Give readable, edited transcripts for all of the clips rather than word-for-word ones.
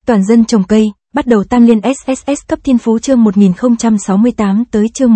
Toàn dân trồng cây, bắt đầu tam liên SSS cấp thiên phú chương 1068 tới chương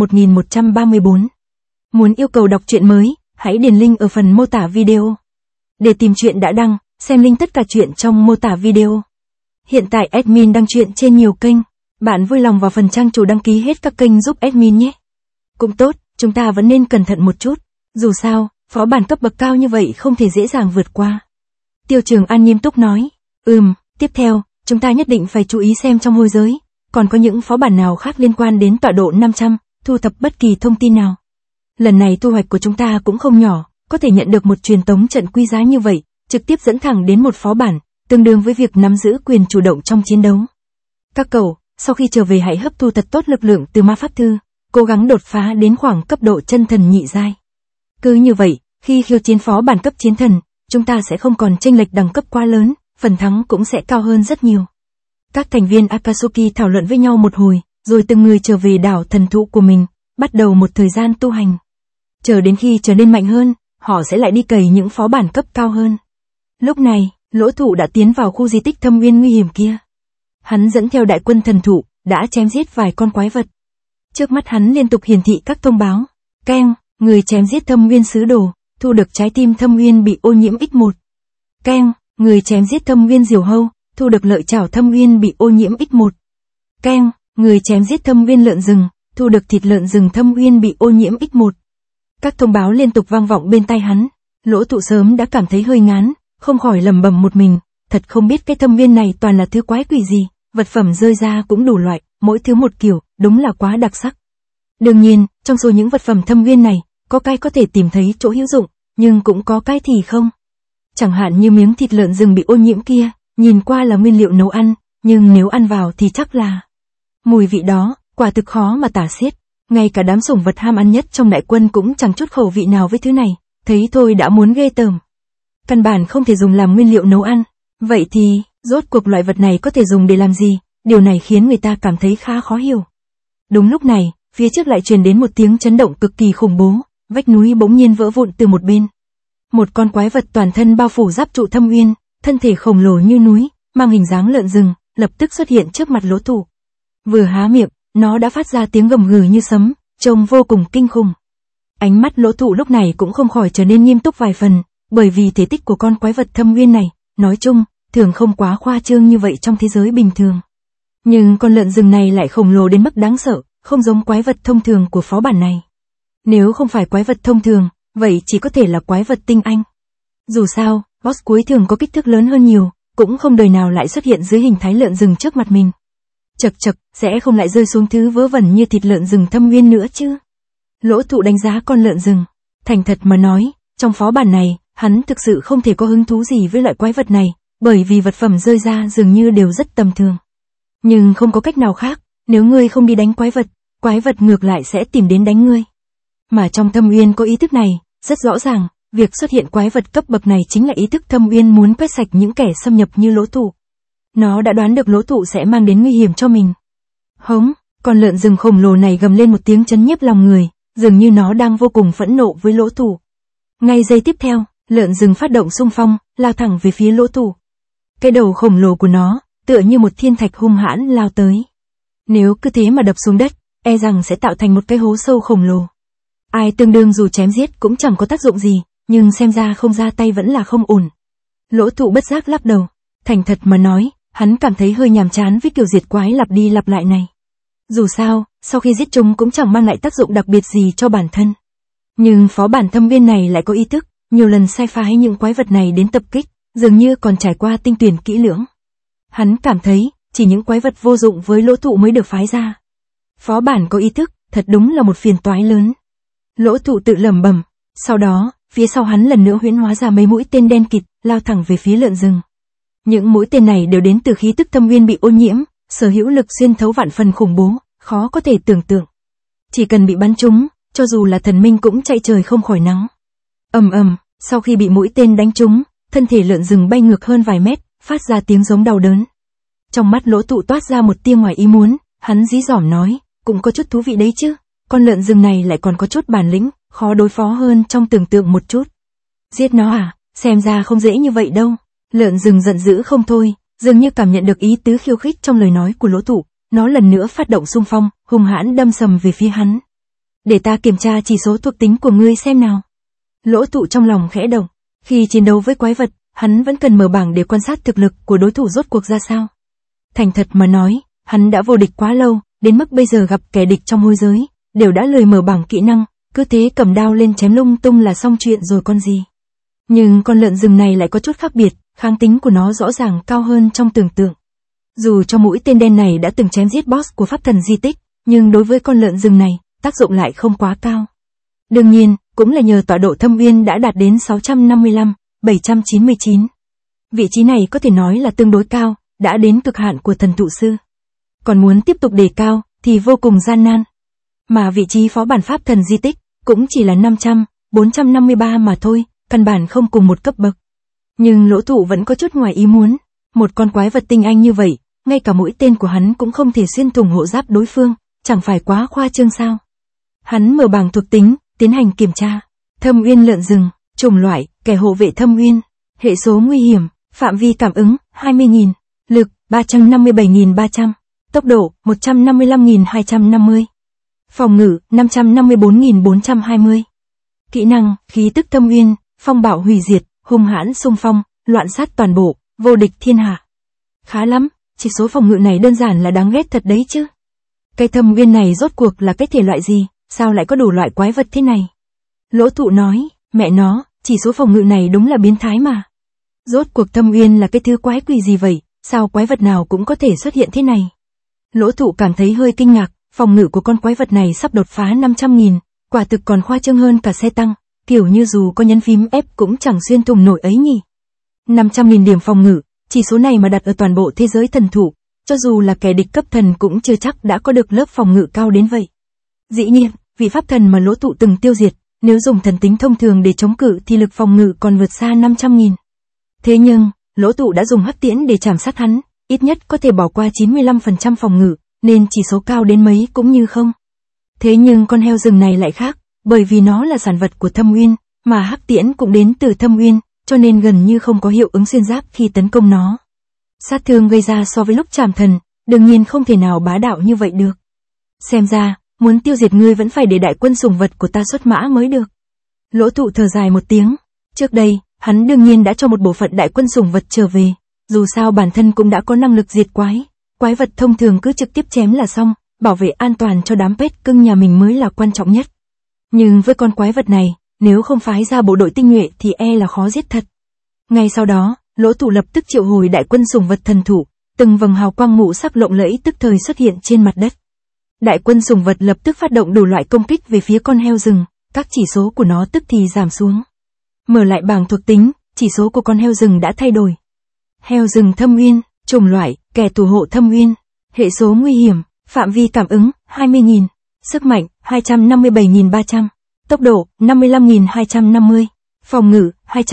1134. Muốn yêu cầu đọc truyện mới, hãy điền link ở phần mô tả video. Để tìm truyện đã đăng, xem link tất cả truyện trong mô tả video. Hiện tại admin đăng truyện trên nhiều kênh, bạn vui lòng vào phần trang chủ đăng ký hết các kênh giúp admin nhé. Cũng tốt, chúng ta vẫn nên cẩn thận một chút, dù sao, phó bản cấp bậc cao như vậy không thể dễ dàng vượt qua. Tiêu Trường An nghiêm túc nói, tiếp theo, chúng ta nhất định phải chú ý xem trong hôi giới, còn có những phó bản nào khác liên quan đến tọa độ 500, thu thập bất kỳ thông tin nào. Lần này thu hoạch của chúng ta cũng không nhỏ, có thể nhận được một truyền tống trận quý giá như vậy, trực tiếp dẫn thẳng đến một phó bản, tương đương với việc nắm giữ quyền chủ động trong chiến đấu. Các cậu, sau khi trở về hãy hấp thu thật tốt lực lượng từ ma pháp thư, cố gắng đột phá đến khoảng cấp độ chân thần nhị giai. Cứ như vậy, khi khiêu chiến phó bản cấp chiến thần, chúng ta sẽ không còn chênh lệch đẳng cấp quá lớn, phần thắng cũng sẽ cao hơn rất nhiều. Các thành viên Akatsuki thảo luận với nhau một hồi, rồi từng người trở về đảo thần thụ của mình, bắt đầu một thời gian tu hành. Chờ đến khi trở nên mạnh hơn, họ sẽ lại đi cày những phó bản cấp cao hơn. Lúc này, Lỗ Thụ đã tiến vào khu di tích thâm nguyên nguy hiểm kia. Hắn dẫn theo đại quân thần thụ, đã chém giết vài con quái vật. Trước mắt hắn liên tục hiển thị các thông báo. Keng, người chém giết thâm nguyên sứ đồ, thu được trái tim thâm nguyên bị ô nhiễm x1. Keng, người chém giết thâm nguyên diều hâu, thu được lợi chảo thâm nguyên bị ô nhiễm x1. Keng, người chém giết thâm nguyên lợn rừng, thu được thịt lợn rừng thâm nguyên bị ô nhiễm x1. Các thông báo liên tục vang vọng bên tai hắn. Lỗ Thụ sớm đã cảm thấy hơi ngán, không khỏi lẩm bẩm một mình, thật không biết cái thâm viên này toàn là thứ quái quỷ gì, vật phẩm rơi ra cũng đủ loại, mỗi thứ một kiểu, đúng là quá đặc sắc. Đương nhiên, trong số những vật phẩm thâm viên này, có cái có thể tìm thấy chỗ hữu dụng, nhưng cũng có cái thì không. Chẳng hạn như miếng thịt lợn rừng bị ô nhiễm kia, nhìn qua là nguyên liệu nấu ăn, nhưng nếu ăn vào thì chắc là mùi vị đó, quả thực khó mà tả xiết. Ngay cả đám sủng vật ham ăn nhất trong đại quân cũng chẳng chút khẩu vị nào với thứ này, thấy thôi đã muốn ghê tởm. Căn bản không thể dùng làm nguyên liệu nấu ăn. Vậy thì, rốt cuộc loại vật này có thể dùng để làm gì? Điều này khiến người ta cảm thấy khá khó hiểu. Đúng lúc này, phía trước lại truyền đến một tiếng chấn động cực kỳ khủng bố, vách núi bỗng nhiên vỡ vụn từ một bên. Một con quái vật toàn thân bao phủ giáp trụ thâm nguyên, thân thể khổng lồ như núi, mang hình dáng lợn rừng, lập tức xuất hiện trước mặt Lỗ Thụ. Vừa há miệng, nó đã phát ra tiếng gầm gừ như sấm, trông vô cùng kinh khủng. Ánh mắt Lỗ Thụ lúc này cũng không khỏi trở nên nghiêm túc vài phần, bởi vì thể tích của con quái vật thâm nguyên này, nói chung, thường không quá khoa trương như vậy trong thế giới bình thường. Nhưng con lợn rừng này lại khổng lồ đến mức đáng sợ, không giống quái vật thông thường của phó bản này. Nếu không phải quái vật thông thường, vậy chỉ có thể là quái vật tinh anh. Dù sao, boss cuối thường có kích thước lớn hơn nhiều, cũng không đời nào lại xuất hiện dưới hình thái lợn rừng trước mặt mình. Chậc chậc, sẽ không lại rơi xuống thứ vớ vẩn như thịt lợn rừng thâm nguyên nữa chứ. Lỗ Thụ đánh giá con lợn rừng. Thành thật mà nói, trong phó bản này, hắn thực sự không thể có hứng thú gì với loại quái vật này, bởi vì vật phẩm rơi ra dường như đều rất tầm thường. Nhưng không có cách nào khác, nếu ngươi không đi đánh quái vật ngược lại sẽ tìm đến đánh ngươi. Mà trong Thâm Uyên có ý thức này, rất rõ ràng, việc xuất hiện quái vật cấp bậc này chính là ý thức Thâm Uyên muốn quét sạch những kẻ xâm nhập như Lỗ Thụ. Nó đã đoán được Lỗ Thụ sẽ mang đến nguy hiểm cho mình. Hống, con lợn rừng khổng lồ này gầm lên một tiếng chấn nhiếp lòng người, dường như nó đang vô cùng phẫn nộ với Lỗ Thụ. Ngay giây tiếp theo, lợn rừng phát động xung phong, lao thẳng về phía Lỗ Thụ. Cái đầu khổng lồ của nó, tựa như một thiên thạch hung hãn lao tới. Nếu cứ thế mà đập xuống đất, e rằng sẽ tạo thành một cái hố sâu khổng lồ. Ai tương đương dù chém giết cũng chẳng có tác dụng gì, nhưng xem ra không ra tay vẫn là không ổn. Lỗ Thụ bất giác lắc đầu. Thành thật mà nói, hắn cảm thấy hơi nhàm chán với kiểu diệt quái lặp đi lặp lại này. Dù sao, sau khi giết chúng cũng chẳng mang lại tác dụng đặc biệt gì cho bản thân. Nhưng phó bản thâm viên này lại có ý thức, nhiều lần sai phái những quái vật này đến tập kích, dường như còn trải qua tinh tuyển kỹ lưỡng. Hắn cảm thấy, chỉ những quái vật vô dụng với Lỗ Thụ mới được phái ra. Phó bản có ý thức, thật đúng là một phiền toái lớn. Lỗ Thụ tự lẩm bẩm, sau đó, phía sau hắn lần nữa huyễn hóa ra mấy mũi tên đen kịt, lao thẳng về phía lợn rừng. Những mũi tên này đều đến từ khí tức thâm nguyên bị ô nhiễm, sở hữu lực xuyên thấu vạn phần khủng bố, khó có thể tưởng tượng. Chỉ cần bị bắn trúng, cho dù là thần minh cũng chạy trời không khỏi nắng. Sau khi bị mũi tên đánh trúng, thân thể lợn rừng bay ngược hơn vài mét, phát ra tiếng giống đau đớn. Trong mắt Lỗ Thụ toát ra một tia ngoài ý muốn, hắn dí dỏm nói, cũng có chút thú vị đấy chứ, con lợn rừng này lại còn có chút bản lĩnh, khó đối phó hơn trong tưởng tượng một chút. Giết nó à, xem ra không dễ như vậy đâu. Lợn rừng giận dữ không thôi, Dường như cảm nhận được ý tứ khiêu khích trong lời nói của Lỗ Tụ, nó lần nữa phát động xung phong, hung hãn đâm sầm về phía hắn. Để ta kiểm tra chỉ số thuộc tính của ngươi xem nào. Lỗ Tụ trong lòng khẽ động, khi chiến đấu với quái vật, hắn vẫn cần mở bảng để quan sát thực lực của đối thủ rốt cuộc ra sao. Thành thật mà nói, hắn đã vô địch quá lâu, đến mức bây giờ gặp kẻ địch trong hôi giới, đều đã lười mở bảng kỹ năng, cứ thế cầm đao lên chém lung tung là xong chuyện rồi con gì. Nhưng con lợn rừng này lại có chút khác biệt, kháng tính của nó rõ ràng cao hơn trong tưởng tượng. Dù cho mũi tên đen này đã từng chém giết boss của pháp thần di tích, nhưng đối với con lợn rừng này, tác dụng lại không quá cao. Đương nhiên, cũng là nhờ tọa độ thâm uyên đã đạt đến 655, 799. Vị trí này có thể nói là tương đối cao, đã đến cực hạn của thần thụ sư. Còn muốn tiếp tục đề cao, thì vô cùng gian nan. Mà vị trí phó bản pháp thần di tích, cũng chỉ là 500, 453 mà thôi, căn bản không cùng một cấp bậc. Nhưng Lỗ Tụ vẫn có chút ngoài ý muốn. Một con quái vật tinh anh như vậy, ngay cả mũi tên của hắn cũng không thể xuyên thủng hộ giáp đối phương, chẳng phải quá khoa trương sao. Hắn mở bảng thuộc tính, tiến hành kiểm tra. Thâm uyên lợn rừng, chủng loại, kẻ hộ vệ thâm uyên, hệ số nguy hiểm, phạm vi cảm ứng, 20.000, lực, 357.300, tốc độ, 155.250, phòng ngự, 554.420. Kỹ năng, khí tức thâm uyên, phong bạo hủy diệt, hung hãn xung phong, loạn sát toàn bộ, vô địch thiên hạ. Khá lắm, chỉ số phòng ngự này đơn giản là đáng ghét thật đấy chứ. Cái thâm uyên này rốt cuộc là cái thể loại gì, sao lại có đủ loại quái vật thế này? Lỗ Tụ nói, mẹ nó, chỉ số phòng ngự này đúng là biến thái mà. Rốt cuộc thâm uyên là cái thứ quái quỷ gì vậy, sao quái vật nào cũng có thể xuất hiện thế này? Lỗ Tụ cảm thấy hơi kinh ngạc, phòng ngự của con quái vật này sắp đột phá 500.000, quả thực còn khoa trương hơn cả xe tăng, kiểu như dù có nhấn phím F cũng chẳng xuyên thủng nổi ấy nhỉ. 500.000 điểm phòng ngự, chỉ số này mà đặt ở toàn bộ thế giới thần thụ, cho dù là kẻ địch cấp thần cũng chưa chắc đã có được lớp phòng ngự cao đến vậy. Dĩ nhiên, vị pháp thần mà Lỗ Tụ từng tiêu diệt, nếu dùng thần tính thông thường để chống cự thì lực phòng ngự còn vượt xa 500.000. Thế nhưng, Lỗ Tụ đã dùng hắc tiễn để chảm sát hắn, ít nhất có thể bỏ qua 95% phòng ngự, nên chỉ số cao đến mấy cũng như không. Thế nhưng con heo rừng này lại khác, bởi vì nó là sản vật của thâm uyên, mà hắc tiễn cũng đến từ thâm uyên, cho nên gần như không có hiệu ứng xuyên giáp khi tấn công nó. Sát thương gây ra so với lúc chảm thần, đương nhiên không thể nào bá đạo như vậy được. Xem ra, muốn tiêu diệt ngươi vẫn phải để đại quân sùng vật của ta xuất mã mới được. Lỗ Tụ thở dài một tiếng. Trước đây, hắn đương nhiên đã cho một bộ phận đại quân sùng vật trở về, dù sao bản thân cũng đã có năng lực diệt quái. Quái vật thông thường cứ trực tiếp chém là xong, bảo vệ an toàn cho đám pet cưng nhà mình mới là quan trọng nhất. Nhưng với con quái vật này, nếu không phái ra bộ đội tinh nhuệ thì e là khó giết thật. Ngay sau đó, Lỗ Tụ lập tức triệu hồi đại quân sùng vật thần thủ, từng vầng hào quang ngũ sắc lộng lẫy tức thời xuất hiện trên mặt đất. Đại quân sùng vật lập tức phát động đủ loại công kích về phía con heo rừng, các chỉ số của nó tức thì giảm xuống. Mở lại bảng thuộc tính, chỉ số của con heo rừng đã thay đổi. Heo rừng thâm uyên, chủng loại, kẻ thủ hộ thâm uyên, hệ số nguy hiểm, phạm vi cảm ứng, 20.000, sức mạnh, 257.300, tốc độ, 55.250, phòng ngự,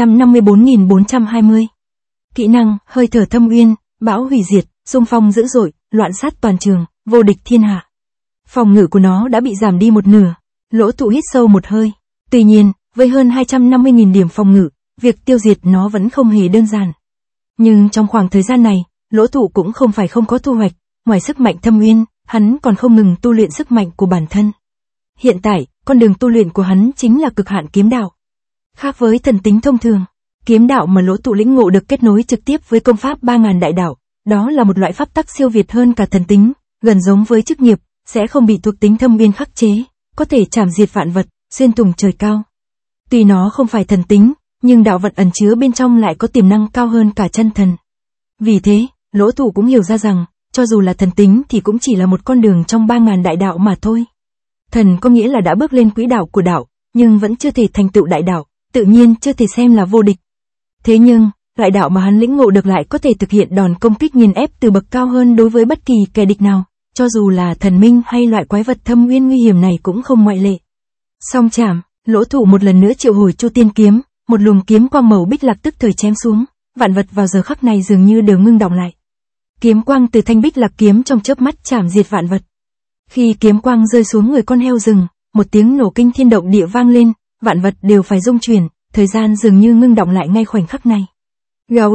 254.420. Kỹ năng, hơi thở thâm uyên, bão hủy diệt, xung phong dữ dội, loạn sát toàn trường, vô địch thiên hạ. Phòng ngự của nó đã bị giảm đi một nửa. Lỗ Tụ hít sâu một hơi. Tuy nhiên, với hơn 250.000 điểm phòng ngự, việc tiêu diệt nó vẫn không hề đơn giản. Nhưng trong khoảng thời gian này, Lỗ Tụ cũng không phải không có thu hoạch, ngoài sức mạnh thâm uyên, hắn còn không ngừng tu luyện sức mạnh của bản thân. Hiện tại, con đường tu luyện của hắn chính là cực hạn kiếm đạo. Khác với thần tính thông thường, kiếm đạo mà Lỗ Tụ lĩnh ngộ được kết nối trực tiếp với công pháp 3000 đại đạo, đó là một loại pháp tắc siêu việt hơn cả thần tính, gần giống với chức nghiệp, sẽ không bị thuộc tính thâm uyên khắc chế, có thể chảm diệt vạn vật, xuyên thủng trời cao. Tuy nó không phải thần tính, nhưng đạo vận ẩn chứa bên trong lại có tiềm năng cao hơn cả chân thần. Vì thế, Lỗ Tụ cũng hiểu ra rằng, cho dù là thần tính thì cũng chỉ là một con đường trong 3000 đại đạo mà thôi. Thần có nghĩa là đã bước lên quỹ đạo của đạo, nhưng vẫn chưa thể thành tựu đại đạo, tự nhiên chưa thể xem là vô địch. Thế nhưng, loại đạo mà hắn lĩnh ngộ được lại có thể thực hiện đòn công kích nghiền ép từ bậc cao hơn đối với bất kỳ kẻ địch nào, cho dù là thần minh hay loại quái vật thâm uyên nguy hiểm này cũng không ngoại lệ. Song chảm, Lỗ Tụ một lần nữa triệu hồi Chu Tiên kiếm, một luồng kiếm quang màu bích lạc tức thời chém xuống, vạn vật vào giờ khắc này dường như đều ngưng đọng lại. Kiếm quang từ thanh bích lạc kiếm trong chớp mắt chảm diệt vạn vật. Khi kiếm quang rơi xuống người con heo rừng, một tiếng nổ kinh thiên động địa vang lên, vạn vật đều phải rung chuyển, thời gian dường như ngưng đọng lại ngay khoảnh khắc này. Gào u,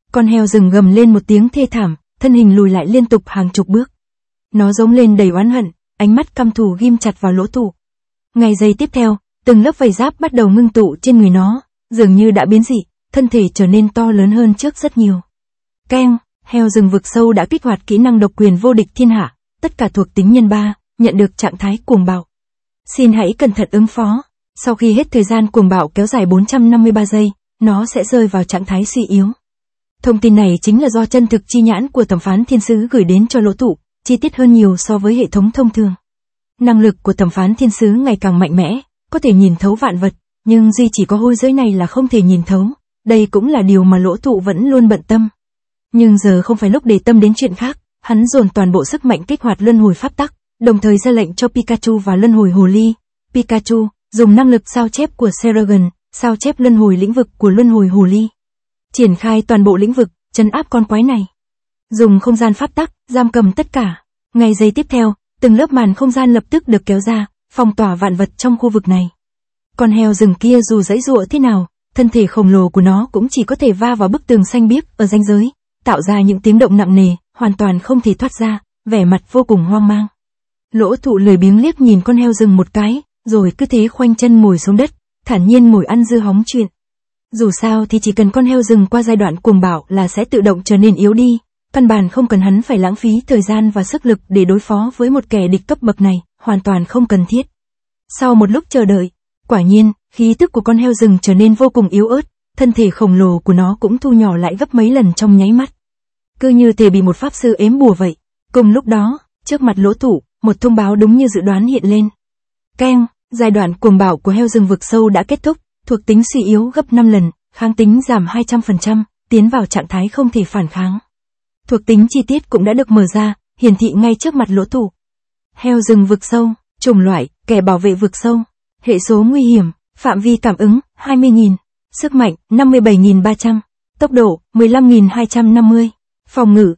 Con heo rừng gầm lên một tiếng thê thảm, thân hình lùi lại liên tục hàng chục bước. Nó giống lên đầy oán hận, ánh mắt căm thù ghim chặt vào lỗ tụ. Ngay giây tiếp theo, từng lớp vảy giáp bắt đầu ngưng tụ trên người nó, dường như đã biến dị, thân thể trở nên to lớn hơn trước rất nhiều. Keng, heo rừng vực sâu đã kích hoạt kỹ năng độc quyền vô địch thiên hạ, tất cả thuộc tính nhân 3, nhận được trạng thái cuồng bạo. Xin hãy cẩn thận ứng phó, sau khi hết thời gian cuồng bạo kéo dài 453 giây, nó sẽ rơi vào trạng thái suy yếu. Thông tin này chính là do chân thực chi nhãn của thẩm phán thiên sứ gửi đến cho lỗ tụ, chi tiết hơn nhiều so với hệ thống thông thường. Năng lực của thẩm phán thiên sứ ngày càng mạnh mẽ, có thể nhìn thấu vạn vật, nhưng duy chỉ có hôi giới này là không thể nhìn thấu, đây cũng là điều mà lỗ tụ vẫn luôn bận tâm. Nhưng giờ không phải lúc để tâm đến chuyện khác, hắn dồn toàn bộ sức mạnh kích hoạt luân hồi pháp tắc, đồng thời ra lệnh cho Pikachu và luân hồi hồ ly. Pikachu, dùng năng lực sao chép của Seragon, sao chép luân hồi lĩnh vực của luân hồi hồ ly. Triển khai toàn bộ lĩnh vực, trấn áp con quái này. Dùng không gian pháp tắc, giam cầm tất cả. Ngay giây tiếp theo, từng lớp màn không gian lập tức được kéo ra, phong tỏa vạn vật trong khu vực này. Con heo rừng kia dù giãy giụa thế nào, thân thể khổng lồ của nó cũng chỉ có thể va vào bức tường xanh biếc ở ranh giới, tạo ra những tiếng động nặng nề, hoàn toàn không thể thoát ra, vẻ mặt vô cùng hoang mang. Lỗ Tụ lười biếng liếc nhìn con heo rừng một cái, rồi cứ thế khoanh chân ngồi xuống đất, thản nhiên ngồi ăn dưa hóng chuyện. Dù sao thì chỉ cần con heo rừng qua giai đoạn cuồng bạo là sẽ tự động trở nên yếu đi, căn bản không cần hắn phải lãng phí thời gian và sức lực để đối phó với một kẻ địch cấp bậc này, hoàn toàn không cần thiết. Sau một lúc chờ đợi, quả nhiên, khí tức của con heo rừng trở nên vô cùng yếu ớt, thân thể khổng lồ của nó cũng thu nhỏ lại gấp mấy lần trong nháy mắt. Cứ như thể bị một pháp sư ếm bùa vậy. Cùng lúc đó, trước mặt Lỗ Tụ, một thông báo đúng như dự đoán hiện lên. Keng, giai đoạn cuồng bạo của heo rừng vực sâu đã kết thúc, thuộc tính suy yếu gấp 5 lần, kháng tính giảm 200%, tiến vào trạng thái không thể phản kháng. Thuộc tính chi tiết cũng đã được mở ra, hiển thị ngay trước mặt Lỗ Tụ. Heo rừng vực sâu, chủng loại, kẻ bảo vệ vực sâu, hệ số nguy hiểm, phạm vi cảm ứng, 20.000, sức mạnh, 57.300, tốc độ, 15.250, phòng ngự,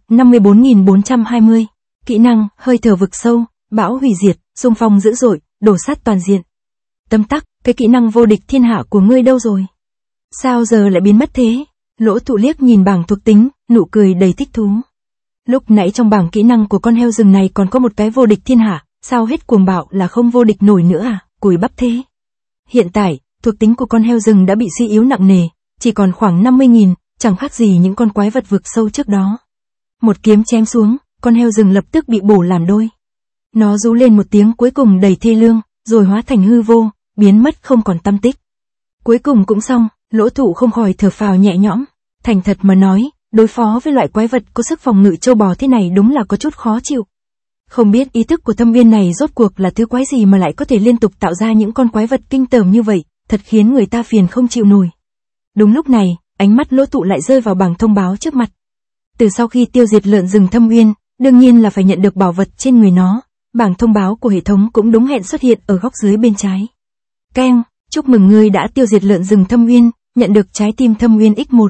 54.420, kỹ năng, hơi thở vực sâu, bão hủy diệt, xung phong dữ dội, đổ sát toàn diện. Tấm tắc, cái kỹ năng vô địch thiên hạ của ngươi đâu rồi? Sao giờ lại biến mất thế? Lỗ Tụ liếc nhìn bảng thuộc tính, nụ cười đầy thích thú. Lúc nãy trong bảng kỹ năng của con heo rừng này còn có một cái vô địch thiên hạ, sao hết cuồng bạo là không vô địch nổi nữa à, cùi bắp thế. Hiện tại, thuộc tính của con heo rừng đã bị suy yếu nặng nề, chỉ còn khoảng 50.000, chẳng khác gì những con quái vật vực sâu trước đó. Một kiếm chém xuống, con heo rừng lập tức bị bổ làm đôi. Nó rú lên một tiếng cuối cùng đầy thê lương, rồi hóa thành hư vô, biến mất không còn tăm tích. Cuối cùng cũng xong, Lỗ Tụ không khỏi thở phào nhẹ nhõm. Thành thật mà nói, đối phó với loại quái vật có sức phòng ngự trâu bò thế này đúng là có chút khó chịu. Không biết ý thức của thâm viên này rốt cuộc là thứ quái gì mà lại có thể liên tục tạo ra những con quái vật kinh tởm như vậy, thật khiến người ta phiền không chịu nổi. Đúng lúc này, ánh mắt Lỗ Tụ lại rơi vào bảng thông báo trước mặt. Từ sau khi tiêu diệt lợn rừng thâm uyên, đương nhiên là phải nhận được bảo vật trên người nó, bảng thông báo của hệ thống cũng đúng hẹn xuất hiện ở góc dưới bên trái. Keng, chúc mừng ngươi đã tiêu diệt lợn rừng thâm uyên, nhận được trái tim thâm uyên X1.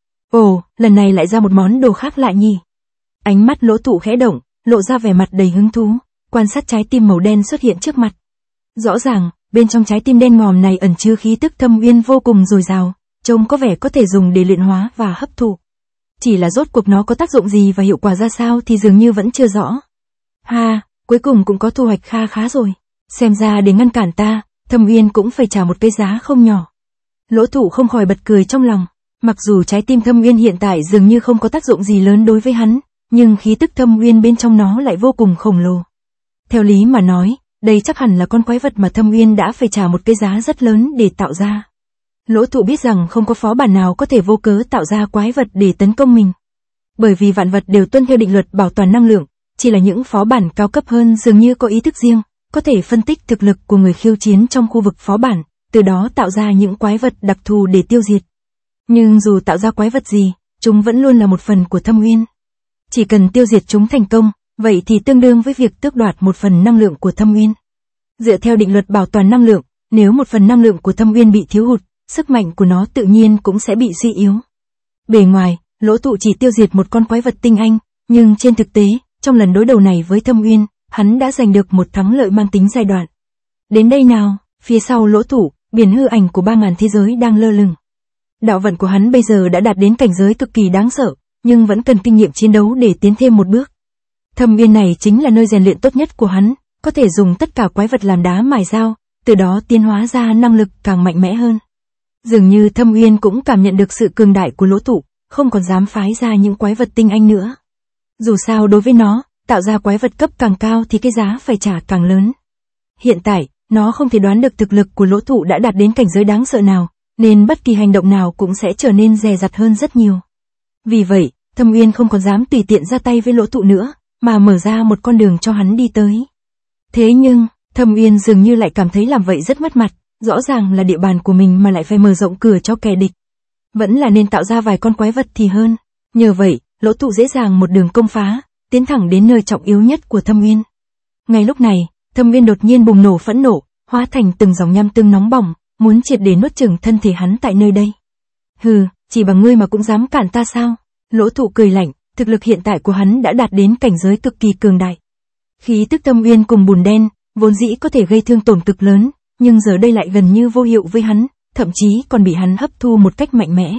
Ồ, lần này lại ra một món đồ khác lạ nhỉ. Ánh mắt Lỗ Tụ khẽ động, lộ ra vẻ mặt đầy hứng thú, quan sát trái tim màu đen xuất hiện trước mặt. Rõ ràng, bên trong trái tim đen ngòm này ẩn chứa khí tức thâm uyên vô cùng dồi dào, trông có vẻ có thể dùng để luyện hóa và hấp thụ. Chỉ là rốt cuộc nó có tác dụng gì và hiệu quả ra sao thì dường như vẫn chưa rõ. Ha, cuối cùng cũng có thu hoạch kha khá rồi. Xem ra để ngăn cản ta, thâm uyên cũng phải trả một cái giá không nhỏ. Lỗ Tụ không khỏi bật cười trong lòng. Mặc dù trái tim thâm uyên hiện tại dường như không có tác dụng gì lớn đối với hắn, nhưng khí tức thâm uyên bên trong nó lại vô cùng khổng lồ. Theo lý mà nói, đây chắc hẳn là con quái vật mà thâm uyên đã phải trả một cái giá rất lớn để tạo ra. Lỗ Tụ biết rằng không có phó bản nào có thể vô cớ tạo ra quái vật để tấn công mình. Bởi vì vạn vật đều tuân theo định luật bảo toàn năng lượng, chỉ là những phó bản cao cấp hơn dường như có ý thức riêng, có thể phân tích thực lực của người khiêu chiến trong khu vực phó bản, từ đó tạo ra những quái vật đặc thù để tiêu diệt. Nhưng dù tạo ra quái vật gì, chúng vẫn luôn là một phần của thâm uyên. Chỉ cần tiêu diệt chúng thành công, vậy thì tương đương với việc tước đoạt một phần năng lượng của thâm uyên. Dựa theo định luật bảo toàn năng lượng, nếu một phần năng lượng của thâm uyên bị thiếu hụt, sức mạnh của nó tự nhiên cũng sẽ bị suy yếu. Bề ngoài, Lỗ Tụ chỉ tiêu diệt một con quái vật tinh anh, nhưng trên thực tế, trong lần đối đầu này với thâm uyên, hắn đã giành được một thắng lợi mang tính giai đoạn. Đến đây nào, phía sau Lỗ Tụ, biển hư ảnh của 3000 thế giới đang lơ lửng. Đạo vận của hắn bây giờ đã đạt đến cảnh giới cực kỳ đáng sợ, nhưng vẫn cần kinh nghiệm chiến đấu để tiến thêm một bước. Thâm Uyên này chính là nơi rèn luyện tốt nhất của hắn, có thể dùng tất cả quái vật làm đá mài dao, từ đó tiến hóa ra năng lực càng mạnh mẽ hơn. Dường như Thâm Uyên cũng cảm nhận được sự cường đại của Lỗ Tụ, không còn dám phái ra những quái vật tinh anh nữa. Dù sao đối với nó, tạo ra quái vật cấp càng cao thì cái giá phải trả càng lớn. Hiện tại, nó không thể đoán được thực lực của Lỗ Tụ đã đạt đến cảnh giới đáng sợ nào, nên bất kỳ hành động nào cũng sẽ trở nên dè dặt hơn rất nhiều. Vì vậy, Thâm Uyên không còn dám tùy tiện ra tay với Lỗ Tụ nữa, mà mở ra một con đường cho hắn đi tới. Thế nhưng, Thâm Uyên dường như lại cảm thấy làm vậy rất mất mặt, rõ ràng là địa bàn của mình mà lại phải mở rộng cửa cho kẻ địch. Vẫn là nên tạo ra vài con quái vật thì hơn. Nhờ vậy, Lỗ Tụ dễ dàng một đường công phá, tiến thẳng đến nơi trọng yếu nhất của Thâm Uyên. Ngay lúc này, Thâm Uyên đột nhiên bùng nổ phẫn nộ, hóa thành từng dòng nham tương nóng bỏng, muốn triệt để nuốt chửng thân thể hắn tại nơi đây. Hừ, chỉ bằng ngươi mà cũng dám cản ta sao? Lỗ Tụ cười lạnh, thực lực hiện tại của hắn đã đạt đến cảnh giới cực kỳ cường đại. Khí tức Thâm Uyên cùng bùn đen, vốn dĩ có thể gây thương tổn cực lớn, nhưng giờ đây lại gần như vô hiệu với hắn, thậm chí còn bị hắn hấp thu một cách mạnh mẽ.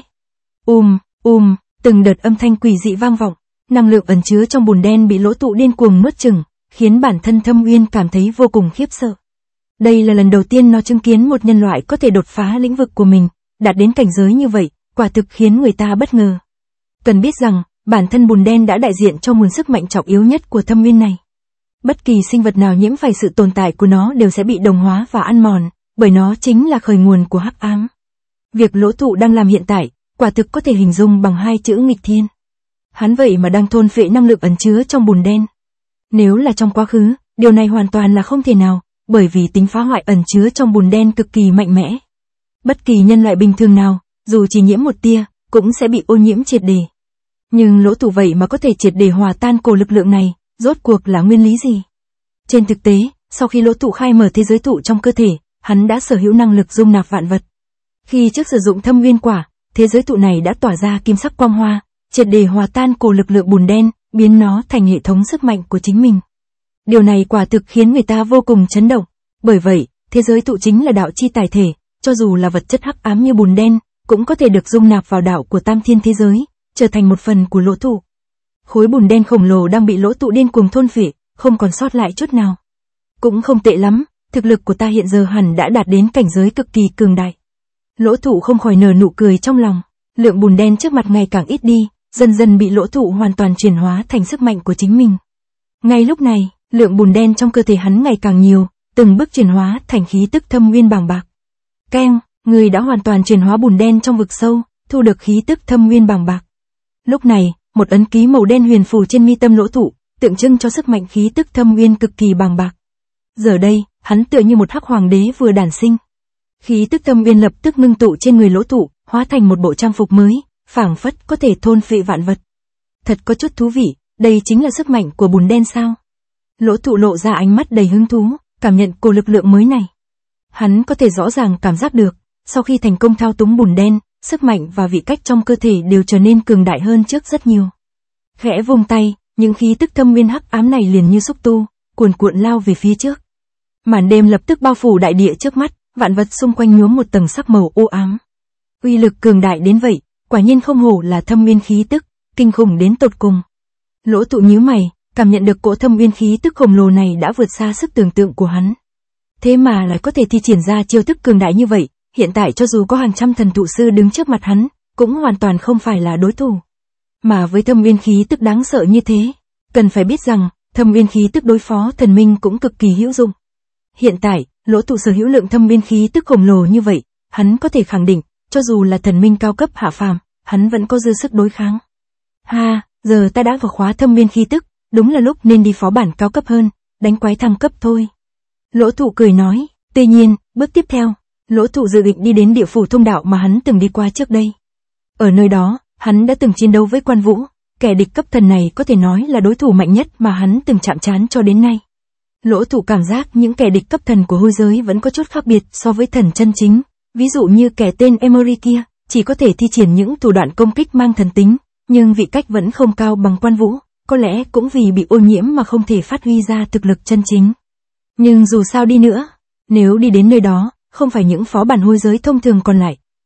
Từng đợt âm thanh quỷ dị vang vọng, năng lượng ẩn chứa trong bùn đen bị Lỗ Tụ điên cuồng nuốt chửng, khiến bản thân Thâm Uyên cảm thấy vô cùng khiếp sợ. Đây là lần đầu tiên nó chứng kiến một nhân loại có thể đột phá lĩnh vực của mình, đạt đến cảnh giới như vậy, quả thực khiến người ta bất ngờ. Cần biết rằng, bản thân bùn đen đã đại diện cho nguồn sức mạnh trọng yếu nhất của Thâm Uyên này. Bất kỳ sinh vật nào nhiễm phải sự tồn tại của nó đều sẽ bị đồng hóa và ăn mòn, bởi nó chính là khởi nguồn của hắc ám. Việc Lỗ Tụ đang làm hiện tại, quả thực có thể hình dung bằng hai chữ nghịch thiên. Hắn vậy mà đang thôn phệ năng lượng ẩn chứa trong bùn đen. Nếu là trong quá khứ, điều này hoàn toàn là không thể nào, bởi vì tính phá hoại ẩn chứa trong bùn đen cực kỳ mạnh mẽ. Bất kỳ nhân loại bình thường nào, dù chỉ nhiễm một tia, cũng sẽ bị ô nhiễm triệt để. Nhưng Lỗ Tụ vậy mà có thể triệt để hòa tan cổ lực lượng này, rốt cuộc là nguyên lý gì? Trên thực tế, sau khi Lỗ Tụ khai mở thế giới tụ trong cơ thể, hắn đã sở hữu năng lực dung nạp vạn vật. Khi trước sử dụng Thâm Uyên quả, thế giới tụ này đã tỏa ra kim sắc quang hoa, triệt để hòa tan cổ lực lượng bùn đen, biến nó thành hệ thống sức mạnh của chính mình. Điều này quả thực khiến người ta vô cùng chấn động. Bởi vậy, thế giới tụ chính là đạo chi tài thể, cho dù là vật chất hắc ám như bùn đen, cũng có thể được dung nạp vào đạo của tam thiên thế giới, trở thành một phần của Lỗ Tụ. Khối bùn đen khổng lồ đang bị Lỗ Tụ điên cuồng thôn phệ, không còn sót lại chút nào. Cũng không tệ lắm, thực lực của ta hiện giờ hẳn đã đạt đến cảnh giới cực kỳ cường đại. Lỗ Tụ không khỏi nở nụ cười trong lòng, lượng bùn đen trước mặt ngày càng ít đi, dần dần bị Lỗ Tụ hoàn toàn chuyển hóa thành sức mạnh của chính mình. Ngay lúc này, lượng bùn đen trong cơ thể hắn ngày càng nhiều, từng bước chuyển hóa thành khí tức Thâm Uyên bàng bạc. Keng, người đã hoàn toàn chuyển hóa bùn đen trong vực sâu, thu được khí tức Thâm Uyên bàng bạc. Lúc này, một ấn ký màu đen huyền phù trên mi tâm Lỗ Tụ, tượng trưng cho sức mạnh khí tức Thâm Uyên cực kỳ bàng bạc. Giờ đây, hắn tựa như một hắc hoàng đế vừa đản sinh. Khí tức Thâm Uyên lập tức ngưng tụ trên người Lỗ Tụ, hóa thành một bộ trang phục mới, phảng phất có thể thôn phệ vạn vật. Thật có chút thú vị, đây chính là sức mạnh của bùn đen sao? Lỗ Tụ lộ ra ánh mắt đầy hứng thú, cảm nhận cổ lực lượng mới này. Hắn có thể rõ ràng cảm giác được, sau khi thành công thao túng bùn đen, sức mạnh và vị cách trong cơ thể đều trở nên cường đại hơn trước rất nhiều. Khẽ vung tay, những khí tức Thâm Uyên hắc ám này liền như xúc tu, cuồn cuộn lao về phía trước. Màn đêm lập tức bao phủ đại địa trước mắt, vạn vật xung quanh nhuốm một tầng sắc màu u ám. Uy lực cường đại đến vậy, quả nhiên không hổ là Thâm Uyên khí tức, kinh khủng đến tột cùng. Lỗ Tụ nhíu mày, cảm nhận được cỗ Thâm Uyên khí tức khổng lồ này đã vượt xa sức tưởng tượng của hắn. Thế mà lại có thể thi triển ra chiêu thức cường đại như vậy, hiện tại cho dù có hàng trăm thần thụ sư đứng trước mặt hắn, cũng hoàn toàn không phải là đối thủ. Mà với Thâm Uyên khí tức đáng sợ như thế, cần phải biết rằng, Thâm Uyên khí tức đối phó thần minh cũng cực kỳ hữu dụng. Hiện tại, Lỗ Tụ sở hữu lượng Thâm Uyên khí tức khổng lồ như vậy, hắn có thể khẳng định, cho dù là thần minh cao cấp hạ phàm, hắn vẫn có dư sức đối kháng. Ha, giờ ta đã vào khóa Thâm Uyên khí tức, đúng là lúc nên đi phó bản cao cấp hơn, đánh quái thăng cấp thôi. Lỗ Tụ cười nói, tuy nhiên, bước tiếp theo, Lỗ Tụ dự định đi đến địa phủ thông đạo mà hắn từng đi qua trước đây. Ở nơi đó, hắn đã từng chiến đấu với Quan Vũ, kẻ địch cấp thần này có thể nói là đối thủ mạnh nhất mà hắn từng chạm trán cho đến nay. Lỗ Tụ cảm giác những kẻ địch cấp thần của hôi giới vẫn có chút khác biệt so với thần chân chính, ví dụ như kẻ tên Emory kia, chỉ có thể thi triển những thủ đoạn công kích mang thần tính, nhưng vị cách vẫn không cao bằng Quan Vũ, có lẽ cũng vì bị ô nhiễm mà không thể phát huy ra thực lực chân chính. Nhưng dù sao đi nữa, nếu đi đến nơi đó, không phải những phó bản hôi giới thông thường còn lại,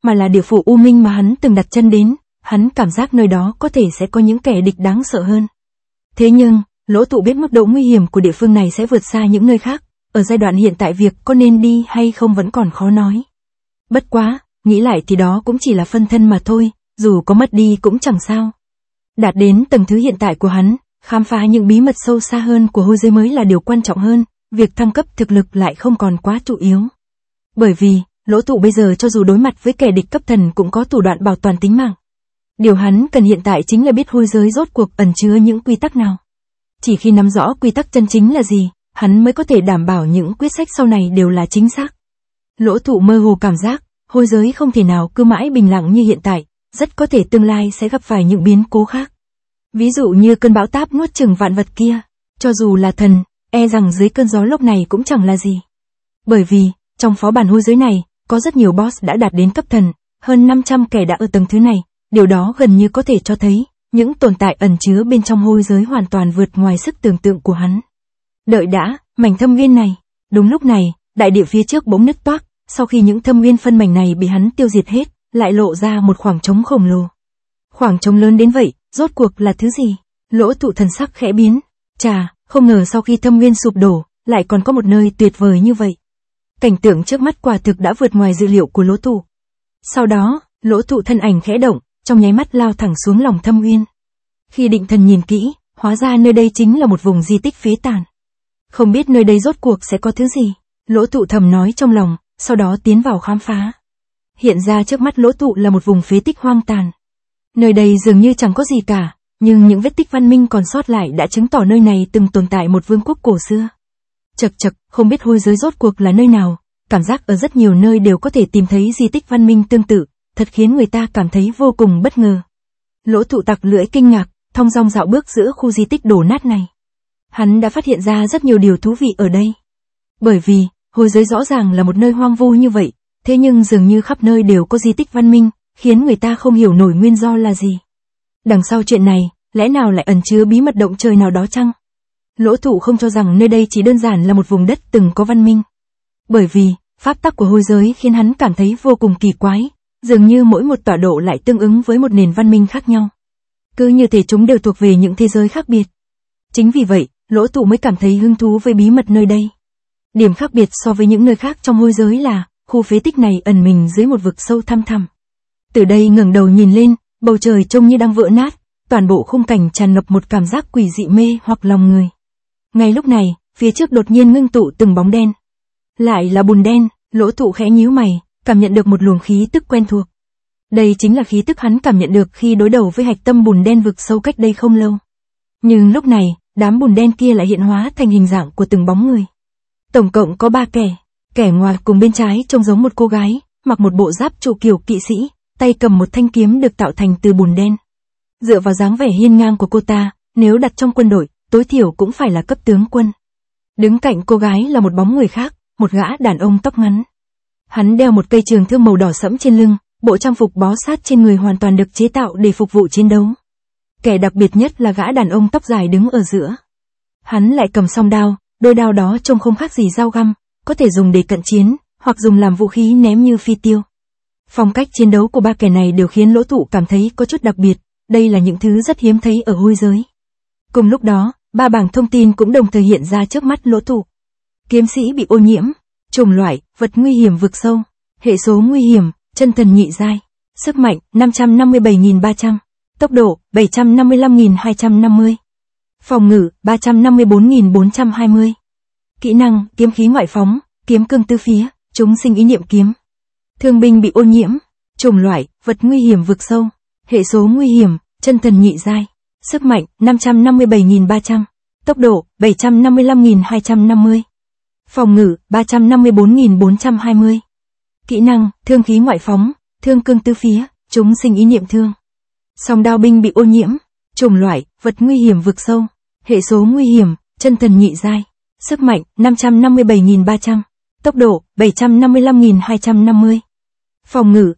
mà là địa phủ U Minh mà hắn từng đặt chân đến, hắn cảm giác nơi đó có thể sẽ có những kẻ địch đáng sợ hơn. Thế nhưng, Lỗ Tụ biết mức độ nguy hiểm của địa phương này sẽ vượt xa những nơi khác, ở giai đoạn hiện tại việc có nên đi hay không vẫn còn khó nói. Bất quá, nghĩ lại thì đó cũng chỉ là phân thân mà thôi, dù có mất đi cũng chẳng sao. Đạt đến tầng thứ hiện tại của hắn, khám phá những bí mật sâu xa hơn của hôi giới mới là điều quan trọng hơn, việc thăng cấp thực lực lại không còn quá chủ yếu. Bởi vì, Lỗ Tụ bây giờ cho dù đối mặt với kẻ địch cấp thần cũng có thủ đoạn bảo toàn tính mạng. Điều hắn cần hiện tại chính là biết hôi giới rốt cuộc ẩn chứa những quy tắc nào. Chỉ khi nắm rõ quy tắc chân chính là gì, hắn mới có thể đảm bảo những quyết sách sau này đều là chính xác. Lỗ Tụ mơ hồ cảm giác, hôi giới không thể nào cứ mãi bình lặng như hiện tại, rất có thể tương lai sẽ gặp phải những biến cố khác. Ví dụ như cơn bão táp nuốt chửng vạn vật kia, cho dù là thần, e rằng dưới cơn gió lốc này cũng chẳng là gì. Bởi vì, trong phó bản hôi giới này, có rất nhiều boss đã đạt đến cấp thần, hơn 500 kẻ đã ở tầng thứ này, điều đó gần như có thể cho thấy, những tồn tại ẩn chứa bên trong hôi giới hoàn toàn vượt ngoài sức tưởng tượng của hắn. Đợi đã, mảnh thâm nguyên này. Đúng lúc này, đại địa phía trước bỗng nứt toác, sau khi những thâm nguyên phân mảnh này bị hắn tiêu diệt hết, lại lộ ra một khoảng trống khổng lồ. Khoảng trống lớn đến vậy, rốt cuộc là thứ gì? Lỗ Tụ thần sắc khẽ biến. Chà, không ngờ sau khi thâm nguyên sụp đổ, lại còn có một nơi tuyệt vời như vậy. Cảnh tượng trước mắt quả thực đã vượt ngoài dự liệu của Lỗ Tụ. Sau đó, Lỗ Tụ thân ảnh khẽ động, trong nháy mắt lao thẳng xuống lòng thâm nguyên. Khi định thần nhìn kỹ, hóa ra nơi đây chính là một vùng di tích phế tàn. Không biết nơi đây rốt cuộc sẽ có thứ gì, Lỗ Tụ thầm nói trong lòng, sau đó tiến vào khám phá. Hiện ra trước mắt Lỗ Tụ là một vùng phế tích hoang tàn. Nơi đây dường như chẳng có gì cả, nhưng những vết tích văn minh còn sót lại đã chứng tỏ nơi này từng tồn tại một vương quốc cổ xưa. Chậc chậc, không biết hôi giới rốt cuộc là nơi nào, cảm giác ở rất nhiều nơi đều có thể tìm thấy di tích văn minh tương tự, thật khiến người ta cảm thấy vô cùng bất ngờ. Lỗ Tụ tặc lưỡi kinh ngạc, thong dong dạo bước giữa khu di tích đổ nát này. Hắn đã phát hiện ra rất nhiều điều thú vị ở đây. Bởi vì, hôi giới rõ ràng là một nơi hoang vu như vậy, thế nhưng dường như khắp nơi đều có di tích văn minh, khiến người ta không hiểu nổi nguyên do là gì. Đằng sau chuyện này, lẽ nào lại ẩn chứa bí mật động trời nào đó chăng? Lỗ Tụ không cho rằng nơi đây chỉ đơn giản là một vùng đất từng có văn minh. Bởi vì, pháp tắc của hôi giới khiến hắn cảm thấy vô cùng kỳ quái, dường như mỗi một tọa độ lại tương ứng với một nền văn minh khác nhau. Cứ như thể chúng đều thuộc về những thế giới khác biệt. Chính vì vậy, Lỗ Tụ mới cảm thấy hứng thú với bí mật nơi đây. Điểm khác biệt so với những nơi khác trong hôi giới là, khu phế tích này ẩn mình dưới một vực sâu thăm thẳm. Từ đây ngẩng đầu nhìn lên, bầu trời trông như đang vỡ nát, toàn bộ khung cảnh tràn ngập một cảm giác quỷ dị mê hoặc lòng người. Ngay lúc này, phía trước đột nhiên ngưng tụ từng bóng đen. Lại là bùn đen, Lỗ Tụ khẽ nhíu mày, cảm nhận được một luồng khí tức quen thuộc. Đây chính là khí tức hắn cảm nhận được khi đối đầu với hạch tâm bùn đen vực sâu cách đây không lâu. Nhưng lúc này, đám bùn đen kia lại hiện hóa thành hình dạng của từng bóng người. Tổng cộng có 3 kẻ, kẻ ngoài cùng bên trái trông giống một cô gái, mặc một bộ giáp trụ kiểu kỵ sĩ, tay cầm một thanh kiếm được tạo thành từ bùn đen. Dựa vào dáng vẻ hiên ngang của cô ta, nếu đặt trong quân đội, tối thiểu cũng phải là cấp tướng quân. Đứng cạnh cô gái là một bóng người khác, một gã đàn ông tóc ngắn. Hắn đeo một cây trường thương màu đỏ sẫm trên lưng, bộ trang phục bó sát trên người hoàn toàn được chế tạo để phục vụ chiến đấu. Kẻ đặc biệt nhất là gã đàn ông tóc dài đứng ở giữa. Hắn lại cầm song đao, đôi đao đó trông không khác gì dao găm, có thể dùng để cận chiến, hoặc dùng làm vũ khí ném như phi tiêu. Phong cách chiến đấu của 3 kẻ này đều khiến Lỗ Tụ cảm thấy có chút đặc biệt, đây là những thứ rất hiếm thấy ở hôi giới. Cùng lúc đó, 3 bảng thông tin cũng đồng thời hiện ra trước mắt Lỗ Tụ. Kiếm sĩ bị ô nhiễm, chủng loại, vật nguy hiểm vực sâu, hệ số nguy hiểm, chân thần nhị giai, sức mạnh 557.300, tốc độ 755.250, phòng ngự 354.420, kỹ năng kiếm khí ngoại phóng, kiếm cương tứ phía, chúng sinh ý niệm kiếm. Thương binh bị ô nhiễm, chủng loại, vật nguy hiểm vực sâu, hệ số nguy hiểm, chân thần nhị giai, sức mạnh 557.300, tốc độ 755.250, phòng ngự 354.420, kỹ năng thương khí ngoại phóng, thương cương tứ phía, chúng sinh ý niệm thương. Song đao binh bị ô nhiễm, chủng loại, vật nguy hiểm vực sâu, hệ số nguy hiểm, chân thần nhị giai, sức mạnh 557.300, tốc độ 755.250, phòng ngự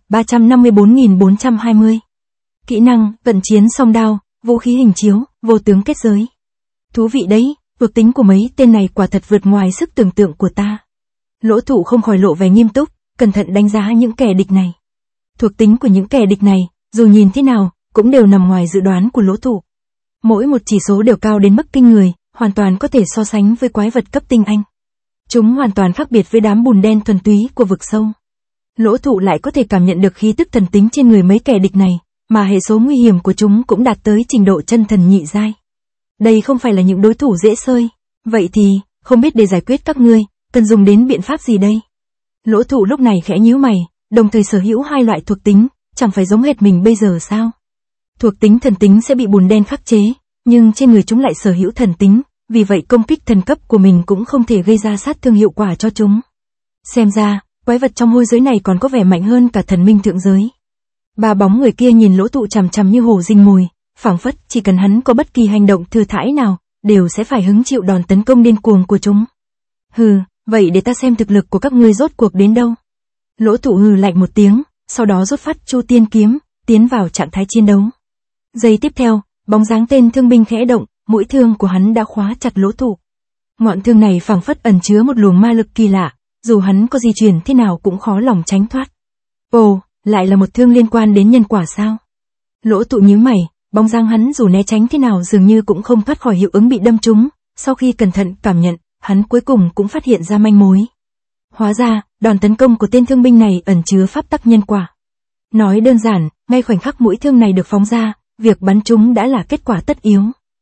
354.420, kỹ năng cận chiến song đao, vũ khí hình chiếu, vô tướng kết giới. Thú vị đấy, thuộc tính của mấy tên này quả thật vượt ngoài sức tưởng tượng của ta. Lỗ Tụ không khỏi lộ vẻ nghiêm túc, cẩn thận đánh giá những kẻ địch này. Thuộc tính của những kẻ địch này, dù nhìn thế nào, cũng đều nằm ngoài dự đoán của Lỗ Thụ. Mỗi một chỉ số đều cao đến mức kinh người, hoàn toàn có thể so sánh với quái vật cấp tinh anh. Chúng hoàn toàn khác biệt với đám bùn đen thuần túy của vực sâu. Lỗ Thụ lại có thể cảm nhận được khí tức thần tính trên người mấy kẻ địch này, mà hệ số nguy hiểm của chúng cũng đạt tới trình độ chân thần nhị giai. Đây không phải là những đối thủ dễ xơi. Vậy thì, không biết để giải quyết các ngươi, cần dùng đến biện pháp gì đây? Lỗ Thụ lúc này khẽ nhíu mày, đồng thời sở hữu hai loại thuộc tính, chẳng phải giống hệt mình bây giờ sao? Thuộc tính thần tính sẽ bị bùn đen khắc chế, nhưng trên người chúng lại sở hữu thần tính, vì vậy công kích thần cấp của mình cũng không thể gây ra sát thương hiệu quả cho chúng. Xem ra, quái vật trong hôi giới này còn có vẻ mạnh hơn cả thần minh thượng giới. Ba bóng người kia nhìn Lỗ Thụ chằm chằm như hổ rình mồi, phảng phất chỉ cần hắn có bất kỳ hành động thừa thãi nào, đều sẽ phải hứng chịu đòn tấn công điên cuồng của chúng. Hừ, vậy để ta xem thực lực của các ngươi rốt cuộc đến đâu. Lỗ Thụ hừ lạnh một tiếng, sau đó rút phát Chu Tiên kiếm, tiến vào trạng thái chiến đấu. Giây tiếp theo, bóng dáng tên thương binh khẽ động, mũi thương của hắn đã khóa chặt Lỗ Thụ. Ngọn thương này phảng phất ẩn chứa một luồng ma lực kỳ lạ, dù hắn có di chuyển thế nào cũng khó lòng tránh thoát. Ồ, lại là một thương liên quan đến nhân quả sao? Lỗ Thụ nhíu mày, bóng dáng hắn dù né tránh thế nào dường như cũng không thoát khỏi hiệu ứng bị đâm trúng, sau khi cẩn thận cảm nhận, hắn cuối cùng cũng phát hiện ra manh mối. Hóa ra, đòn tấn công của tên thương binh này ẩn chứa pháp tắc nhân quả. Nói đơn giản, ngay khoảnh khắc mũi thương này được phóng ra, việc bắn trúng đã là kết quả tất yếu.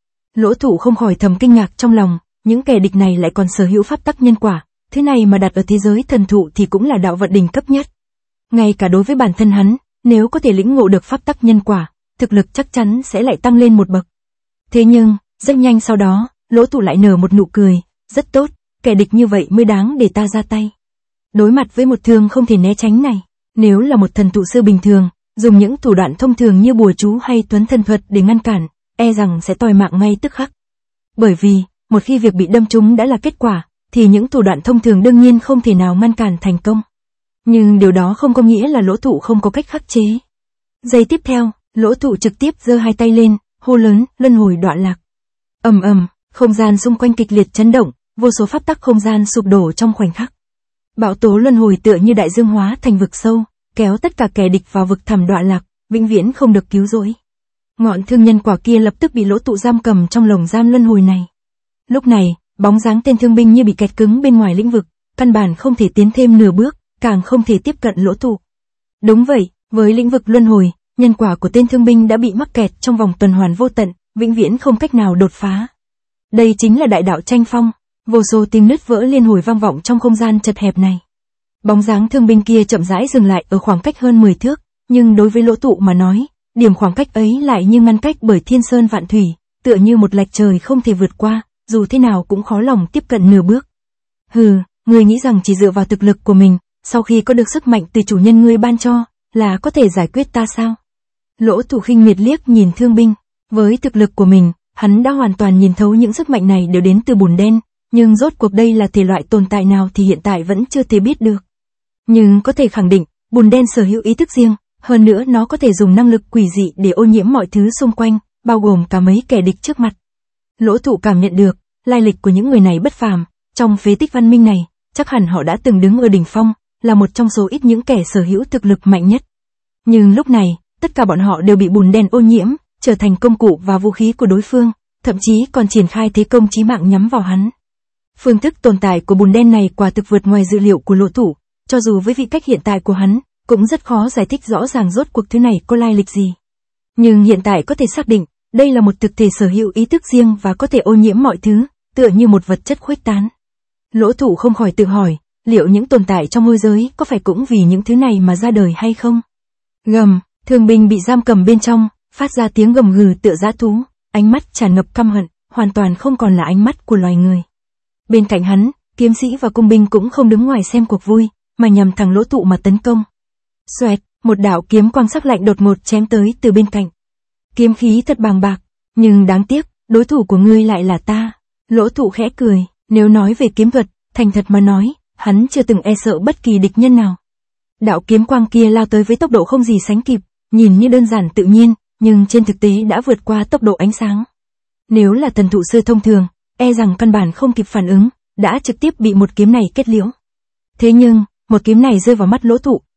Lỗ Thụ không khỏi thầm kinh ngạc trong lòng, những kẻ địch này lại còn sở hữu pháp tắc nhân quả, thứ này mà đặt ở thế giới thần thụ thì cũng là đạo vận đỉnh cấp nhất. Ngay cả đối với bản thân hắn, nếu có thể lĩnh ngộ được pháp tắc nhân quả, thực lực chắc chắn sẽ lại tăng lên một bậc. Thế nhưng, rất nhanh sau đó, Lỗ Thụ lại nở một nụ cười, rất tốt, kẻ địch như vậy mới đáng để ta ra tay. Đối mặt với một thương không thể né tránh này, nếu là một thần thụ sư bình thường, dùng những thủ đoạn thông thường như bùa chú hay tuấn thần thuật để ngăn cản, e rằng sẽ toi mạng ngay tức khắc. Bởi vì, một khi việc bị đâm trúng đã là kết quả, thì những thủ đoạn thông thường đương nhiên không thể nào ngăn cản thành công. Nhưng điều đó không có nghĩa là Lỗ Thụ không có cách khắc chế. Giây tiếp theo, Lỗ Thụ trực tiếp giơ hai tay lên, hô lớn, luân hồi đoạn lạc. Ầm ầm, không gian xung quanh kịch liệt chấn động, vô số pháp tắc không gian sụp đổ trong khoảnh khắc. Bão tố luân hồi tựa như đại dương hóa thành vực sâu, kéo tất cả kẻ địch vào vực thẳm đoạn lạc, vĩnh viễn không được cứu rỗi. Ngọn thương nhân quả kia lập tức bị Lỗ Thụ giam cầm trong lồng giam luân hồi này. Lúc này, bóng dáng tên thương binh như bị kẹt cứng bên ngoài lĩnh vực, căn bản không thể tiến thêm nửa bước, càng không thể tiếp cận Lỗ Thụ. Đúng vậy, với lĩnh vực luân hồi, nhân quả của tên thương binh đã bị mắc kẹt trong vòng tuần hoàn vô tận, vĩnh viễn không cách nào đột phá. Đây chính là đại đạo tranh phong, vô số tiếng nứt vỡ liên hồi vang vọng trong không gian chật hẹp này. Bóng dáng thương binh kia chậm rãi dừng lại ở khoảng cách hơn 10 thước, nhưng đối với Lỗ Thụ mà nói, điểm khoảng cách ấy lại như ngăn cách bởi thiên sơn vạn thủy, tựa như một lạch trời không thể vượt qua, dù thế nào cũng khó lòng tiếp cận nửa bước. Hừ, ngươi nghĩ rằng chỉ dựa vào thực lực của mình, sau khi có được sức mạnh từ chủ nhân ngươi ban cho, là có thể giải quyết ta sao? Lỗ Thụ khinh miệt liếc nhìn thương binh, với thực lực của mình, hắn đã hoàn toàn nhìn thấu những sức mạnh này đều đến từ bùn đen, nhưng rốt cuộc đây là thể loại tồn tại nào thì hiện tại vẫn chưa thể biết được. Nhưng có thể khẳng định, bùn đen sở hữu ý thức riêng, hơn nữa nó có thể dùng năng lực quỷ dị để ô nhiễm mọi thứ xung quanh, bao gồm cả mấy kẻ địch trước mặt. Lỗ Thụ cảm nhận được, lai lịch của những người này bất phàm, trong phế tích văn minh này, chắc hẳn họ đã từng đứng ở đỉnh phong, là một trong số ít những kẻ sở hữu thực lực mạnh nhất. Nhưng lúc này, tất cả bọn họ đều bị bùn đen ô nhiễm, trở thành công cụ và vũ khí của đối phương, thậm chí còn triển khai thế công chí mạng nhắm vào hắn. Phương thức tồn tại của bùn đen này quả thực vượt ngoài dự liệu của Lỗ Thụ, cho dù với vị cách hiện tại của hắn, cũng rất khó giải thích rõ ràng rốt cuộc thứ này có lai lịch gì. Nhưng hiện tại có thể xác định, đây là một thực thể sở hữu ý thức riêng và có thể ô nhiễm mọi thứ, tựa như một vật chất khuếch tán. Lỗ Thụ không khỏi tự hỏi, liệu những tồn tại trong hôi giới có phải cũng vì những thứ này mà ra đời hay không? Gầm, thương binh bị giam cầm bên trong, phát ra tiếng gầm gừ tựa dã thú, ánh mắt tràn ngập căm hận, hoàn toàn không còn là ánh mắt của loài người. Bên cạnh hắn, kiếm sĩ và cung binh cũng không đứng ngoài xem cuộc vui, mà nhằm thẳng Lỗ Thụ mà tấn công. Xoẹt, một đạo kiếm quang sắc lạnh đột ngột chém tới từ bên cạnh. Kiếm khí thật bàng bạc, nhưng đáng tiếc, đối thủ của ngươi lại là ta. Lỗ Thụ khẽ cười, nếu nói về kiếm thuật, thành thật mà nói, hắn chưa từng e sợ bất kỳ địch nhân nào. Đạo kiếm quang kia lao tới với tốc độ không gì sánh kịp, nhìn như đơn giản tự nhiên, nhưng trên thực tế đã vượt qua tốc độ ánh sáng. Nếu là thần thụ sư thông thường, e rằng căn bản không kịp phản ứng, đã trực tiếp bị một kiếm này kết liễu. Thế nhưng, một kiếm này rơi vào mắt Lỗ Thụ,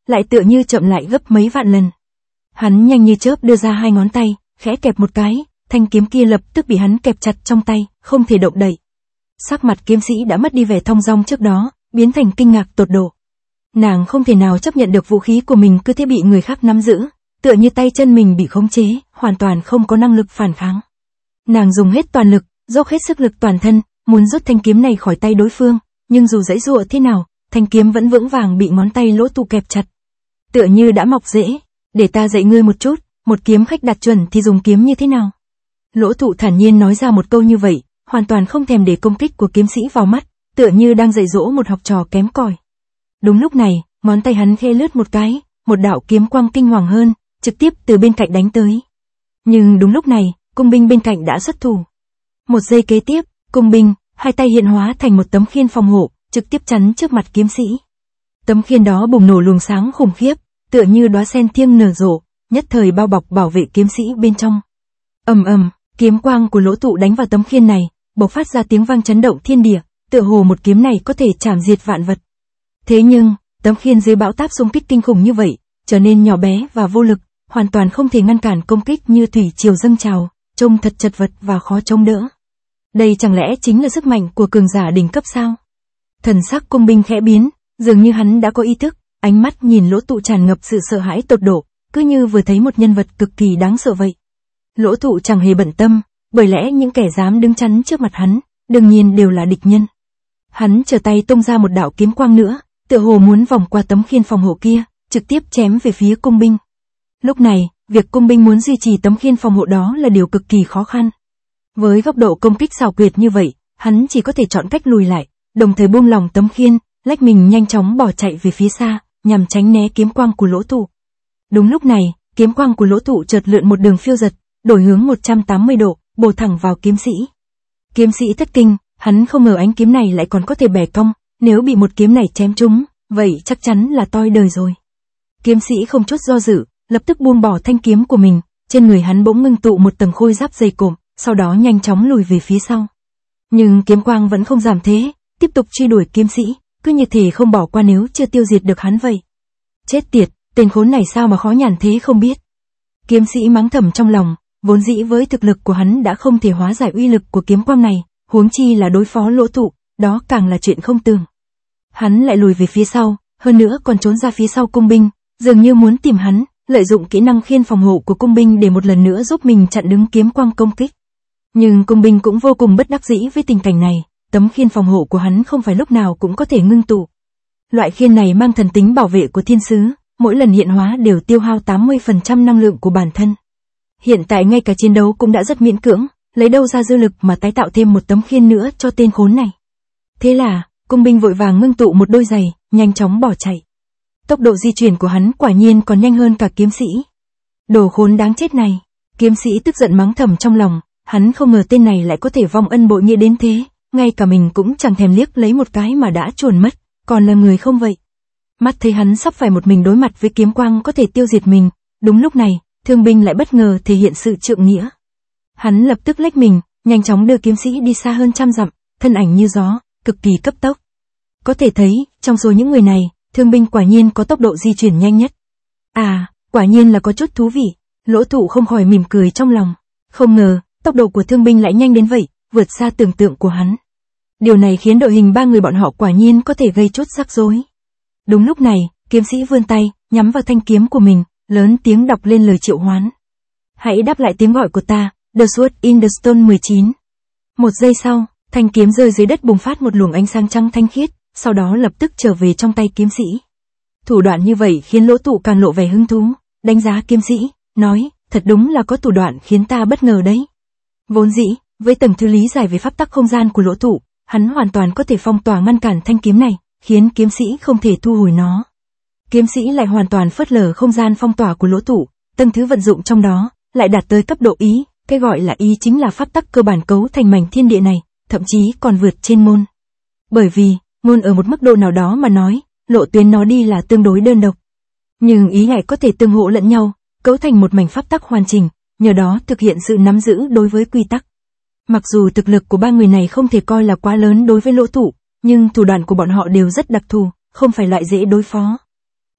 lại tựa như chậm lại gấp mấy vạn lần. Hắn nhanh như chớp đưa ra hai ngón tay, khẽ kẹp một cái, thanh kiếm kia lập tức bị hắn kẹp chặt trong tay, không thể động đậy. Sắc mặt kiếm sĩ đã mất đi vẻ thong dong trước đó, biến thành kinh ngạc tột độ. Nàng không thể nào chấp nhận được vũ khí của mình cứ thế bị người khác nắm giữ, tựa như tay chân mình bị khống chế, hoàn toàn không có năng lực phản kháng. Nàng dùng hết toàn lực, dốc hết sức lực toàn thân, muốn rút thanh kiếm này khỏi tay đối phương, nhưng dù giãy giụa thế nào, thanh kiếm vẫn vững vàng bị ngón tay Lỗ Tụ kẹp chặt. Tựa như đã mọc rễ, để ta dạy ngươi một chút, một kiếm khách đạt chuẩn thì dùng kiếm như thế nào. Lỗ Tụ thản nhiên nói ra một câu như vậy, hoàn toàn không thèm để công kích của kiếm sĩ vào mắt, tựa như đang dạy dỗ một học trò kém cỏi. Đúng lúc này, ngón tay hắn khẽ lướt một cái, một đạo kiếm quang kinh hoàng hơn, trực tiếp từ bên cạnh đánh tới. Nhưng đúng lúc này, cung binh bên cạnh đã xuất thủ. Một giây kế tiếp, cung binh, hai tay hiện hóa thành một tấm khiên phòng hộ, trực tiếp chắn trước mặt kiếm sĩ. Tấm khiên đó bùng nổ luồng sáng khủng khiếp, tựa như đóa sen thiêng nở rộ, nhất thời bao bọc bảo vệ kiếm sĩ bên trong. Ầm ầm, kiếm quang của Lỗ Tụ đánh vào tấm khiên này, bộc phát ra tiếng vang chấn động thiên địa, tựa hồ một kiếm này có thể chảm diệt vạn vật. Thế nhưng, tấm khiên dưới bão táp xung kích kinh khủng như vậy, trở nên nhỏ bé và vô lực, hoàn toàn không thể ngăn cản công kích như thủy triều dâng trào, trông thật chật vật và khó chống đỡ. Đây chẳng lẽ chính là sức mạnh của cường giả đỉnh cấp sao? Thần sắc cung binh khẽ biến, dường như hắn đã có ý thức, ánh mắt nhìn Lỗ Tụ tràn ngập sự sợ hãi tột độ, cứ như vừa thấy một nhân vật cực kỳ đáng sợ vậy. Lỗ Tụ chẳng hề bận tâm, bởi lẽ những kẻ dám đứng chắn trước mặt hắn, đương nhiên đều là địch nhân. Hắn trở tay tung ra một đạo kiếm quang nữa, tựa hồ muốn vòng qua tấm khiên phòng hộ kia, trực tiếp chém về phía cung binh. Lúc này, việc cung binh muốn duy trì tấm khiên phòng hộ đó là điều cực kỳ khó khăn. Với góc độ công kích xảo quyệt như vậy, hắn chỉ có thể chọn cách lùi lại, đồng thời buông lỏng tấm khiên, lách mình nhanh chóng bỏ chạy về phía xa, nhằm tránh né kiếm quang của Lỗ Tụ. Đúng lúc này, kiếm quang của Lỗ Tụ chợt lượn một đường phiêu giật, đổi hướng 180 độ, bổ thẳng vào kiếm sĩ. Kiếm sĩ thất kinh, hắn không ngờ ánh kiếm này lại còn có thể bẻ cong, nếu bị một kiếm này chém trúng, vậy chắc chắn là toi đời rồi. Kiếm sĩ không chút do dự, lập tức buông bỏ thanh kiếm của mình, trên người hắn bỗng ngưng tụ một tầng khôi giáp dày cộm, sau đó nhanh chóng lùi về phía sau. Nhưng kiếm quang vẫn không giảm thế, tiếp tục truy đuổi kiếm sĩ, cứ như thể không bỏ qua nếu chưa tiêu diệt được hắn vậy. Chết tiệt, tên khốn này sao mà khó nhằn thế không biết. Kiếm sĩ mắng thầm trong lòng, vốn dĩ với thực lực của hắn đã không thể hóa giải uy lực của kiếm quang này, huống chi là đối phó Lỗ Tụ, đó càng là chuyện không tưởng. Hắn lại lùi về phía sau, hơn nữa còn trốn ra phía sau cung binh, dường như muốn tìm hắn, lợi dụng kỹ năng khiên phòng hộ của cung binh để một lần nữa giúp mình chặn đứng kiếm quang công kích. Nhưng cung binh cũng vô cùng bất đắc dĩ với tình cảnh này, tấm khiên phòng hộ của hắn không phải lúc nào cũng có thể ngưng tụ. Loại khiên này mang thần tính bảo vệ của thiên sứ, mỗi lần hiện hóa đều tiêu hao 80% năng lượng của bản thân. Hiện tại ngay cả chiến đấu cũng đã rất miễn cưỡng, lấy đâu ra dư lực mà tái tạo thêm một tấm khiên nữa cho tên khốn này. Thế là, cung binh vội vàng ngưng tụ một đôi giày, nhanh chóng bỏ chạy. Tốc độ di chuyển của hắn quả nhiên còn nhanh hơn cả kiếm sĩ. Đồ khốn đáng chết này, kiếm sĩ tức giận mắng thầm trong lòng, hắn không ngờ tên này lại có thể vong ân bội nghĩa đến thế, ngay cả mình cũng chẳng thèm liếc lấy một cái mà đã chuồn mất, còn là người không vậy. Mắt thấy hắn sắp phải một mình đối mặt với kiếm quang có thể tiêu diệt mình, đúng lúc này, thương binh lại bất ngờ thể hiện sự trượng nghĩa. Hắn lập tức lách mình, nhanh chóng đưa kiếm sĩ đi xa hơn trăm dặm, thân ảnh như gió, cực kỳ cấp tốc. Có thể thấy, trong số những người này, thương binh quả nhiên có tốc độ di chuyển nhanh nhất. À, quả nhiên là có chút thú vị, Lỗ Tụ không khỏi mỉm cười trong lòng. Không ngờ, tốc độ của thương binh lại nhanh đến vậy, vượt xa tưởng tượng của hắn. Điều này khiến đội hình ba người bọn họ quả nhiên có thể gây chút rắc rối. Đúng lúc này, kiếm sĩ vươn tay, nhắm vào thanh kiếm của mình, lớn tiếng đọc lên lời triệu hoán. Hãy đáp lại tiếng gọi của ta, The Sword in the Stone 19. Một giây sau, thanh kiếm rơi dưới đất bùng phát một luồng ánh sáng trắng thanh khiết, sau đó lập tức trở về trong tay kiếm sĩ. Thủ đoạn như vậy khiến Lỗ Tụ càng lộ vẻ hứng thú, đánh giá kiếm sĩ, nói, thật đúng là có thủ đoạn khiến ta bất ngờ đấy. Vốn dĩ, với tầng thứ lý giải về pháp tắc không gian của Lỗ Tụ, hắn hoàn toàn có thể phong tỏa ngăn cản thanh kiếm này, khiến kiếm sĩ không thể thu hồi nó. Kiếm sĩ lại hoàn toàn phớt lờ không gian phong tỏa của Lỗ Tụ, tầng thứ vận dụng trong đó, lại đạt tới cấp độ ý, cái gọi là ý chính là pháp tắc cơ bản cấu thành mảnh thiên địa này, thậm chí còn vượt trên môn. Bởi vì, môn ở một mức độ nào đó mà nói, lộ tuyến nó đi là tương đối đơn độc. Nhưng ý lại có thể tương hỗ lẫn nhau, cấu thành một mảnh pháp tắc hoàn chỉnh, nhờ đó thực hiện sự nắm giữ đối với quy tắc. Mặc dù thực lực của ba người này không thể coi là quá lớn đối với Lỗ Tụ, nhưng thủ đoạn của bọn họ đều rất đặc thù, không phải loại dễ đối phó.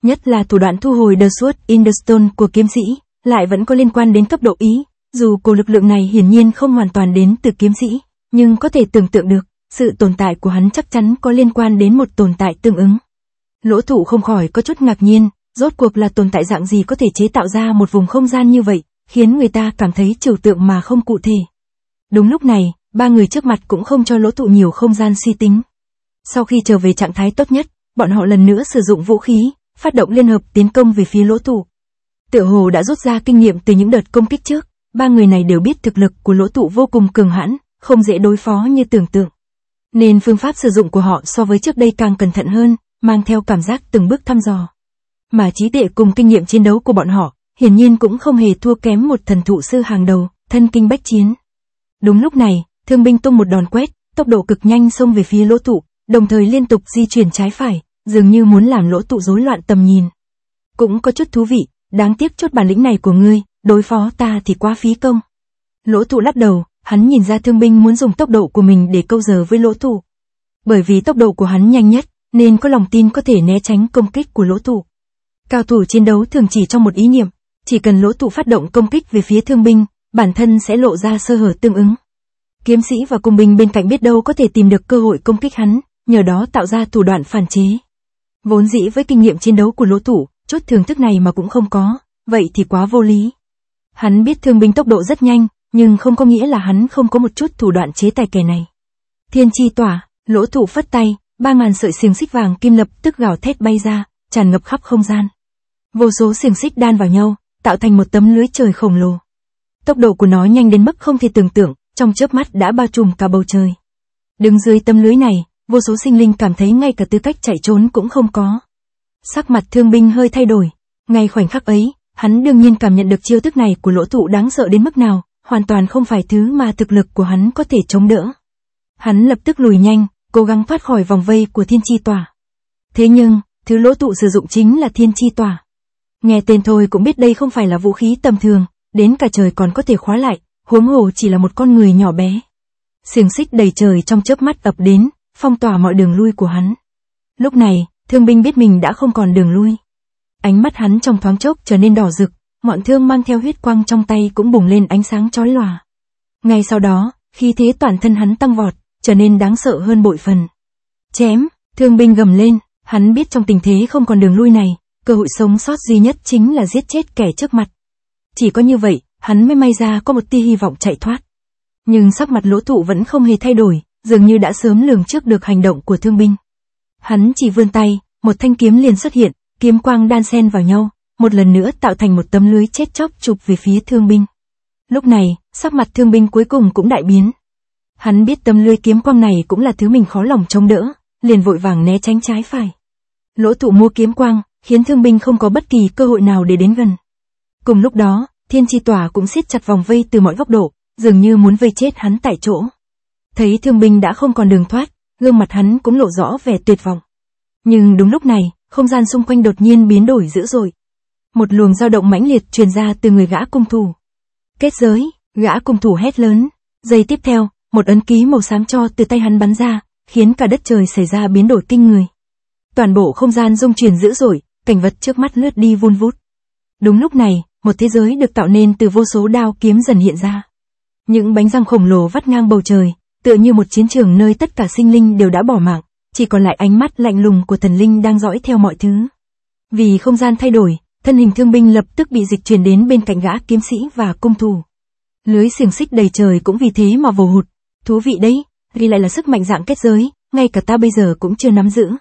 Nhất là thủ đoạn thu hồi The Sword in the Stone của kiếm sĩ, lại vẫn có liên quan đến cấp độ ý, dù cổ lực lượng này hiển nhiên không hoàn toàn đến từ kiếm sĩ, nhưng có thể tưởng tượng được, sự tồn tại của hắn chắc chắn có liên quan đến một tồn tại tương ứng. Lỗ Thụ không khỏi có chút ngạc nhiên, rốt cuộc là tồn tại dạng gì có thể chế tạo ra một vùng không gian như vậy, khiến người ta cảm thấy trừu tượng mà không cụ thể. Đúng lúc này, ba người trước mặt cũng không cho Lỗ Thụ nhiều không gian suy tính. Sau khi trở về trạng thái tốt nhất, bọn họ lần nữa sử dụng vũ khí, phát động liên hợp tiến công về phía Lỗ Thụ. Tựa hồ đã rút ra kinh nghiệm từ những đợt công kích trước, ba người này đều biết thực lực của Lỗ Thụ vô cùng cường hãn, không dễ đối phó như tưởng tượng. Nên phương pháp sử dụng của họ so với trước đây càng cẩn thận hơn, mang theo cảm giác từng bước thăm dò. Mà trí tuệ cùng kinh nghiệm chiến đấu của bọn họ, hiển nhiên cũng không hề thua kém một thần thụ sư hàng đầu, thân kinh bách chiến. Đúng lúc này, Thương binh tung một đòn quét, tốc độ cực nhanh xông về phía Lỗ Thụ, đồng thời liên tục di chuyển trái phải, dường như muốn làm Lỗ Thụ rối loạn tầm nhìn. Cũng có chút thú vị, đáng tiếc chút bản lĩnh này của ngươi, đối phó ta thì quá phí công. Lỗ Thụ lắc đầu, hắn nhìn ra Thương binh muốn dùng tốc độ của mình để câu giờ với Lỗ Thụ. Bởi vì tốc độ của hắn nhanh nhất, nên có lòng tin có thể né tránh công kích của Lỗ Thụ. Cao thủ chiến đấu thường chỉ trong một ý niệm, chỉ cần Lỗ Thụ phát động công kích về phía Thương binh, bản thân sẽ lộ ra sơ hở tương ứng. Kiếm sĩ và cung binh bên cạnh biết đâu có thể tìm được cơ hội công kích hắn, nhờ đó tạo ra thủ đoạn phản chế. Vốn dĩ với kinh nghiệm chiến đấu của Lỗ Thụ, chút thưởng thức này mà cũng không có, vậy thì quá vô lý. Hắn biết Thương binh tốc độ rất nhanh, nhưng không có nghĩa là hắn không có một chút thủ đoạn chế tài kẻ này. Thiên chi tỏa, Lỗ Thụ phất tay, 3.000 sợi xiềng xích vàng kim lập tức gào thét bay ra, tràn ngập khắp không gian. Vô số xiềng xích đan vào nhau, tạo thành một tấm lưới trời khổng lồ. Tốc độ của nó nhanh đến mức không thể tưởng tượng, trong chớp mắt đã bao trùm cả bầu trời. Đứng dưới tấm lưới này, vô số sinh linh cảm thấy ngay cả tư cách chạy trốn cũng không có. Sắc mặt Thương binh hơi thay đổi, ngay khoảnh khắc ấy, hắn đương nhiên cảm nhận được chiêu thức này của Lỗ Thụ đáng sợ đến mức nào, hoàn toàn không phải thứ mà thực lực của hắn có thể chống đỡ. Hắn lập tức lùi nhanh, cố gắng thoát khỏi vòng vây của thiên chi tỏa. Thế nhưng, thứ Lỗ Thụ sử dụng chính là thiên chi tỏa. Nghe tên thôi cũng biết đây không phải là vũ khí tầm thường, đến cả trời còn có thể khóa lại, huống hồ chỉ là một con người nhỏ bé. Xiềng xích đầy trời trong chớp mắt ập đến, phong tỏa mọi đường lui của hắn. Lúc này, Thương binh biết mình đã không còn đường lui. Ánh mắt hắn trong thoáng chốc trở nên đỏ rực, ngọn thương mang theo huyết quang trong tay cũng bùng lên ánh sáng chói lòa. Ngay sau đó, khí thế toàn thân hắn tăng vọt, trở nên đáng sợ hơn bội phần. Chém, Thương binh gầm lên, hắn biết trong tình thế không còn đường lui này, cơ hội sống sót duy nhất chính là giết chết kẻ trước mặt. Chỉ có như vậy, hắn mới may ra có một tia hy vọng chạy thoát. Nhưng sắc mặt Lỗ Thụ vẫn không hề thay đổi, dường như đã sớm lường trước được hành động của Thương binh. Hắn chỉ vươn tay, một thanh kiếm liền xuất hiện, kiếm quang đan xen vào nhau, một lần nữa tạo thành một tấm lưới chết chóc chụp về phía Thương binh. Lúc này, sắc mặt Thương binh cuối cùng cũng đại biến. Hắn biết tấm lưới kiếm quang này cũng là thứ mình khó lòng chống đỡ, liền vội vàng né tránh trái phải. Lỗ Thụ mua kiếm quang, khiến Thương binh không có bất kỳ cơ hội nào để đến gần. Cùng lúc đó, thiên chi tỏa cũng siết chặt vòng vây từ mọi góc độ, dường như muốn vây chết hắn tại chỗ. Thấy Thương binh đã không còn đường thoát, gương mặt hắn cũng lộ rõ vẻ tuyệt vọng. Nhưng đúng lúc này, không gian xung quanh đột nhiên biến đổi dữ dội. Một luồng dao động mãnh liệt truyền ra từ người gã cung thủ. Kết giới, gã cung thủ hét lớn. Giây tiếp theo, một ấn ký màu xám cho từ tay hắn bắn ra, khiến cả đất trời xảy ra biến đổi kinh người. Toàn bộ không gian rung chuyển dữ dội, cảnh vật trước mắt lướt đi vun vút. Đúng lúc này, một thế giới được tạo nên từ vô số đao kiếm dần hiện ra. Những bánh răng khổng lồ vắt ngang bầu trời, tựa như một chiến trường nơi tất cả sinh linh đều đã bỏ mạng, chỉ còn lại ánh mắt lạnh lùng của thần linh đang dõi theo mọi thứ. Vì không gian thay đổi, thân hình Thương binh lập tức bị dịch chuyển đến bên cạnh gã kiếm sĩ và cung thủ. Lưới xiềng xích đầy trời cũng vì thế mà vồ hụt. Thú vị đấy, ghi lại là sức mạnh dạng kết giới, ngay cả ta bây giờ cũng chưa nắm giữ.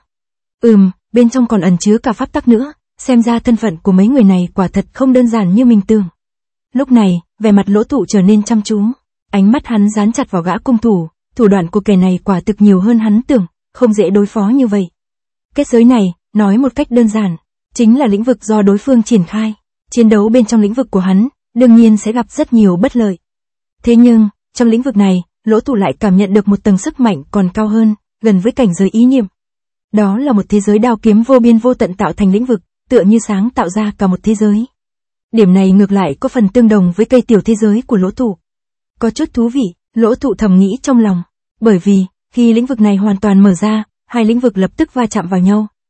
Bên trong còn ẩn chứa cả pháp tắc nữa, xem ra thân phận của mấy người này quả thật không đơn giản như mình tưởng. Lúc này, vẻ mặt Lỗ Thụ trở nên chăm chú, ánh mắt hắn dán chặt vào gã cung thủ, thủ đoạn của kẻ này quả thực nhiều hơn hắn tưởng, không dễ đối phó như vậy. Kết giới này, nói một cách đơn giản, chính là lĩnh vực do đối phương triển khai. Chiến đấu bên trong lĩnh vực của hắn, đương nhiên sẽ gặp rất nhiều bất lợi. Thế nhưng, trong lĩnh vực này, Lỗ Thụ lại cảm nhận được một tầng sức mạnh còn cao hơn, gần với cảnh giới ý niệm. Đó là một thế giới đao kiếm vô biên vô tận tạo thành lĩnh vực, tựa như sáng tạo ra cả một thế giới. Điểm này ngược lại có phần tương đồng với cây tiểu thế giới của Lỗ Thụ. Có chút thú vị, Lỗ Thụ thầm nghĩ trong lòng, bởi vì, khi lĩnh vực này hoàn toàn mở ra, hai lĩnh vực lập tức va chạm vào nhau,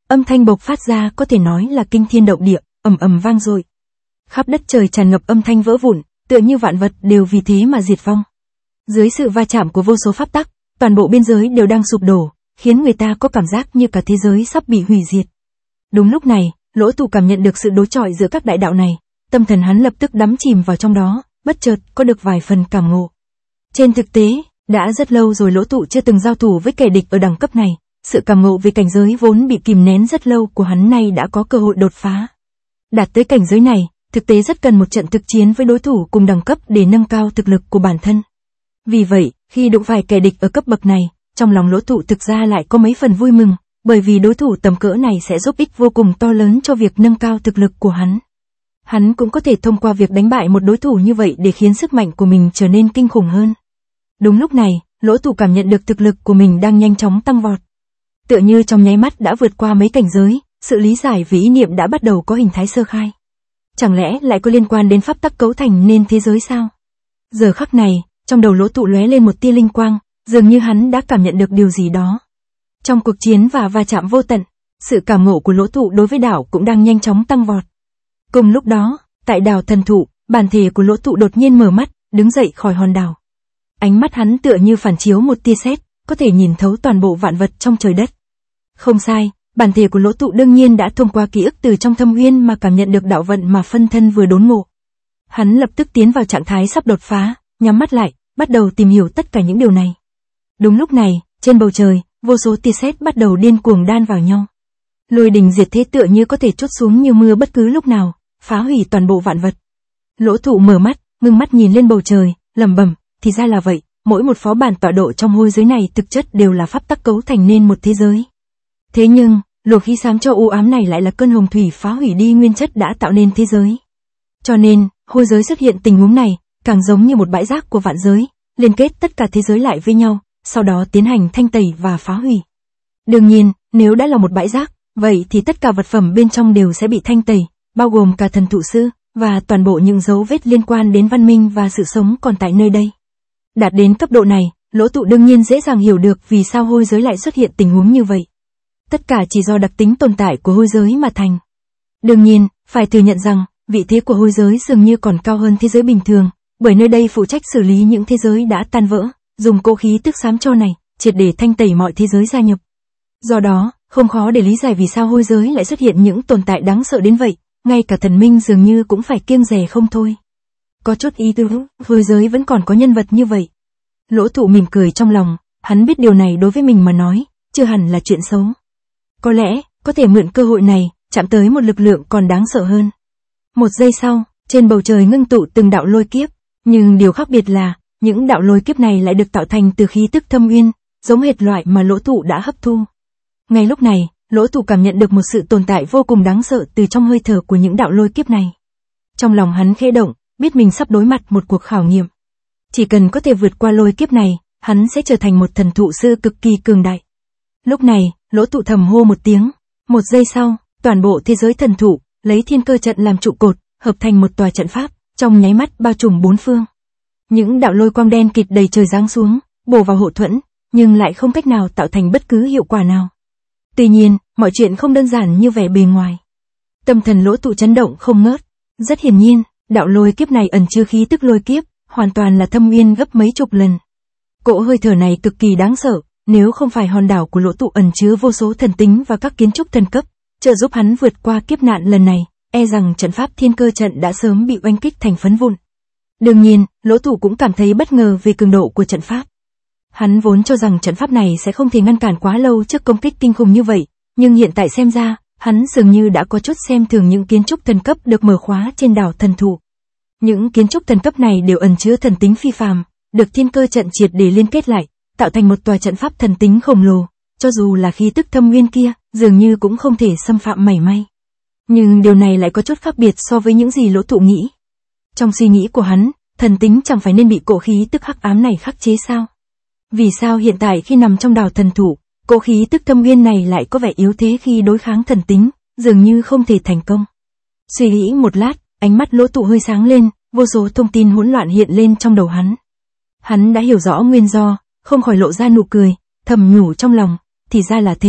âm thanh bộc phát ra có thể nói là kinh thiên động địa, ầm ầm vang dội. Khắp đất trời tràn ngập âm thanh vỡ vụn, tựa như vạn vật đều vì thế mà diệt vong. Dưới sự va chạm của vô số pháp tắc, toàn bộ biên giới đều đang sụp đổ, khiến người ta có cảm giác như cả thế giới sắp bị hủy diệt. Đúng lúc này, Lỗ Tụ cảm nhận được sự đối chọi giữa các đại đạo này, tâm thần hắn lập tức đắm chìm vào trong đó, bất chợt có được vài phần cảm ngộ. Trên thực tế, đã rất lâu rồi Lỗ Tụ chưa từng giao thủ với kẻ địch ở đẳng cấp này, sự cảm ngộ về cảnh giới vốn bị kìm nén rất lâu của hắn nay đã có cơ hội đột phá. Đạt tới cảnh giới này, thực tế rất cần một trận thực chiến với đối thủ cùng đẳng cấp để nâng cao thực lực của bản thân. Vì vậy, khi đụng phải kẻ địch ở cấp bậc này, trong lòng Lỗ Tụ thực ra lại có mấy phần vui mừng, bởi vì đối thủ tầm cỡ này sẽ giúp ích vô cùng to lớn cho việc nâng cao thực lực của hắn. Hắn cũng có thể thông qua việc đánh bại một đối thủ như vậy để khiến sức mạnh của mình trở nên kinh khủng hơn. Đúng lúc này, Lỗ Tụ cảm nhận được thực lực của mình đang nhanh chóng tăng vọt. Tựa như trong nháy mắt đã vượt qua mấy cảnh giới, sự lý giải về ý niệm đã bắt đầu có hình thái sơ khai. Chẳng lẽ lại có liên quan đến pháp tắc cấu thành nên thế giới sao? Giờ khắc này, trong đầu Lỗ Tụ lóe lên một tia linh quang, dường như hắn đã cảm nhận được điều gì đó. Trong cuộc chiến và va chạm vô tận, sự cảm ngộ của Lỗ Tụ đối với đảo cũng đang nhanh chóng tăng vọt. Cùng lúc đó, tại đảo thần thụ, bản thể của Lỗ Tụ đột nhiên mở mắt, đứng dậy khỏi hòn đảo. Ánh mắt hắn tựa như phản chiếu một tia sét, có thể nhìn thấu toàn bộ vạn vật trong trời đất. Không sai, bản thể của Lỗ Tụ đương nhiên đã thông qua ký ức từ trong thâm uyên mà cảm nhận được đạo vận mà phân thân vừa đốn ngộ. Hắn lập tức tiến vào trạng thái sắp đột phá, nhắm mắt lại, bắt đầu tìm hiểu tất cả những điều này. Đúng lúc này, trên bầu trời, vô số tia sét bắt đầu điên cuồng đan vào nhau. Lôi đình diệt thế tựa như có thể trút xuống như mưa bất cứ lúc nào, phá hủy toàn bộ vạn vật. Lỗ Tụ mở mắt, ngưng mắt nhìn lên bầu trời, lẩm bẩm, thì ra là vậy, mỗi một phó bản tọa độ trong hôi giới này thực chất đều là pháp tắc cấu thành nên một thế giới. Thế nhưng, luồng khí xám cho u ám này lại là cơn hồng thủy phá hủy đi nguyên chất đã tạo nên thế giới. Cho nên, hôi giới xuất hiện tình huống này, càng giống như một bãi rác của vạn giới, liên kết tất cả thế giới lại với nhau, sau đó tiến hành thanh tẩy và phá hủy. Đương nhiên, nếu đã là một bãi rác, vậy thì tất cả vật phẩm bên trong đều sẽ bị thanh tẩy, bao gồm cả thần thụ sư, và toàn bộ những dấu vết liên quan đến văn minh và sự sống còn tại nơi đây. Đạt đến cấp độ này, Lỗ Tụ đương nhiên dễ dàng hiểu được vì sao hôi giới lại xuất hiện tình huống như vậy. Tất cả chỉ do đặc tính tồn tại của hôi giới mà thành. Đương nhiên, phải thừa nhận rằng, vị thế của hôi giới dường như còn cao hơn thế giới bình thường, bởi nơi đây phụ trách xử lý những thế giới đã tan vỡ, dùng cỗ khí tức xám cho này, triệt để thanh tẩy mọi thế giới gia nhập. Do đó, không khó để lý giải vì sao hôi giới lại xuất hiện những tồn tại đáng sợ đến vậy, ngay cả thần minh dường như cũng phải kiêng dè không thôi. Có chút ý tứ, hôi giới vẫn còn có nhân vật như vậy. Lỗ Tụ mỉm cười trong lòng, hắn biết điều này đối với mình mà nói, chưa hẳn là chuyện xấu. Có lẽ, có thể mượn cơ hội này, chạm tới một lực lượng còn đáng sợ hơn. Một giây sau, trên bầu trời ngưng tụ từng đạo lôi kiếp, nhưng điều khác biệt là, những đạo lôi kiếp này lại được tạo thành từ khí tức thâm uyên, giống hệt loại mà Lỗ Tụ đã hấp thu. Ngay lúc này, Lỗ Tụ cảm nhận được một sự tồn tại vô cùng đáng sợ từ trong hơi thở của những đạo lôi kiếp này. Trong lòng hắn khẽ động, biết mình sắp đối mặt một cuộc khảo nghiệm. Chỉ cần có thể vượt qua lôi kiếp này, hắn sẽ trở thành một thần thụ sư cực kỳ cường đại. Lúc này, Lỗ Tụ thầm hô một tiếng. Một giây sau, toàn bộ thế giới thần thụ, lấy thiên cơ trận làm trụ cột, hợp thành một tòa trận pháp, trong nháy mắt bao trùm bốn phương. Những đạo lôi quang đen kịt đầy trời giáng xuống, bổ vào hộ thuẫn, nhưng lại không cách nào tạo thành bất cứ hiệu quả nào. Tuy nhiên, mọi chuyện không đơn giản như vẻ bề ngoài. Tâm thần Lỗ Tụ chấn động không ngớt. Rất hiển nhiên, đạo lôi kiếp này ẩn chứa khí tức lôi kiếp, hoàn toàn là thâm uyên gấp mấy chục lần. Cỗ hơi thở này cực kỳ đáng sợ, nếu không phải hòn đảo của Lỗ Tụ ẩn chứa vô số thần tính và các kiến trúc thần cấp, trợ giúp hắn vượt qua kiếp nạn lần này, e rằng trận pháp thiên cơ trận đã sớm bị oanh kích thành phấn vụn. Đương nhiên, Lỗ Tụ cũng cảm thấy bất ngờ về cường độ của trận pháp. Hắn vốn cho rằng trận pháp này sẽ không thể ngăn cản quá lâu trước công kích kinh khủng như vậy, nhưng hiện tại xem ra, hắn dường như đã có chút xem thường những kiến trúc thần cấp được mở khóa trên đảo thần thụ. Những kiến trúc thần cấp này đều ẩn chứa thần tính phi phàm, được thiên cơ trận triệt để liên kết lại, tạo thành một tòa trận pháp thần tính khổng lồ, cho dù là khí tức thâm nguyên kia, dường như cũng không thể xâm phạm mảy may. Nhưng điều này lại có chút khác biệt so với những gì Lỗ Tụ nghĩ. Trong suy nghĩ của hắn, thần tính chẳng phải nên bị cỗ khí tức hắc ám này khắc chế sao? Vì sao hiện tại khi nằm trong đảo thần thụ, cỗ khí tức thâm nguyên này lại có vẻ yếu thế khi đối kháng thần tính, dường như không thể thành công? Suy nghĩ một lát, ánh mắt Lỗ Tụ hơi sáng lên, vô số thông tin hỗn loạn hiện lên trong đầu hắn. Hắn đã hiểu rõ nguyên do, không khỏi lộ ra nụ cười, thầm nhủ trong lòng, thì ra là thế,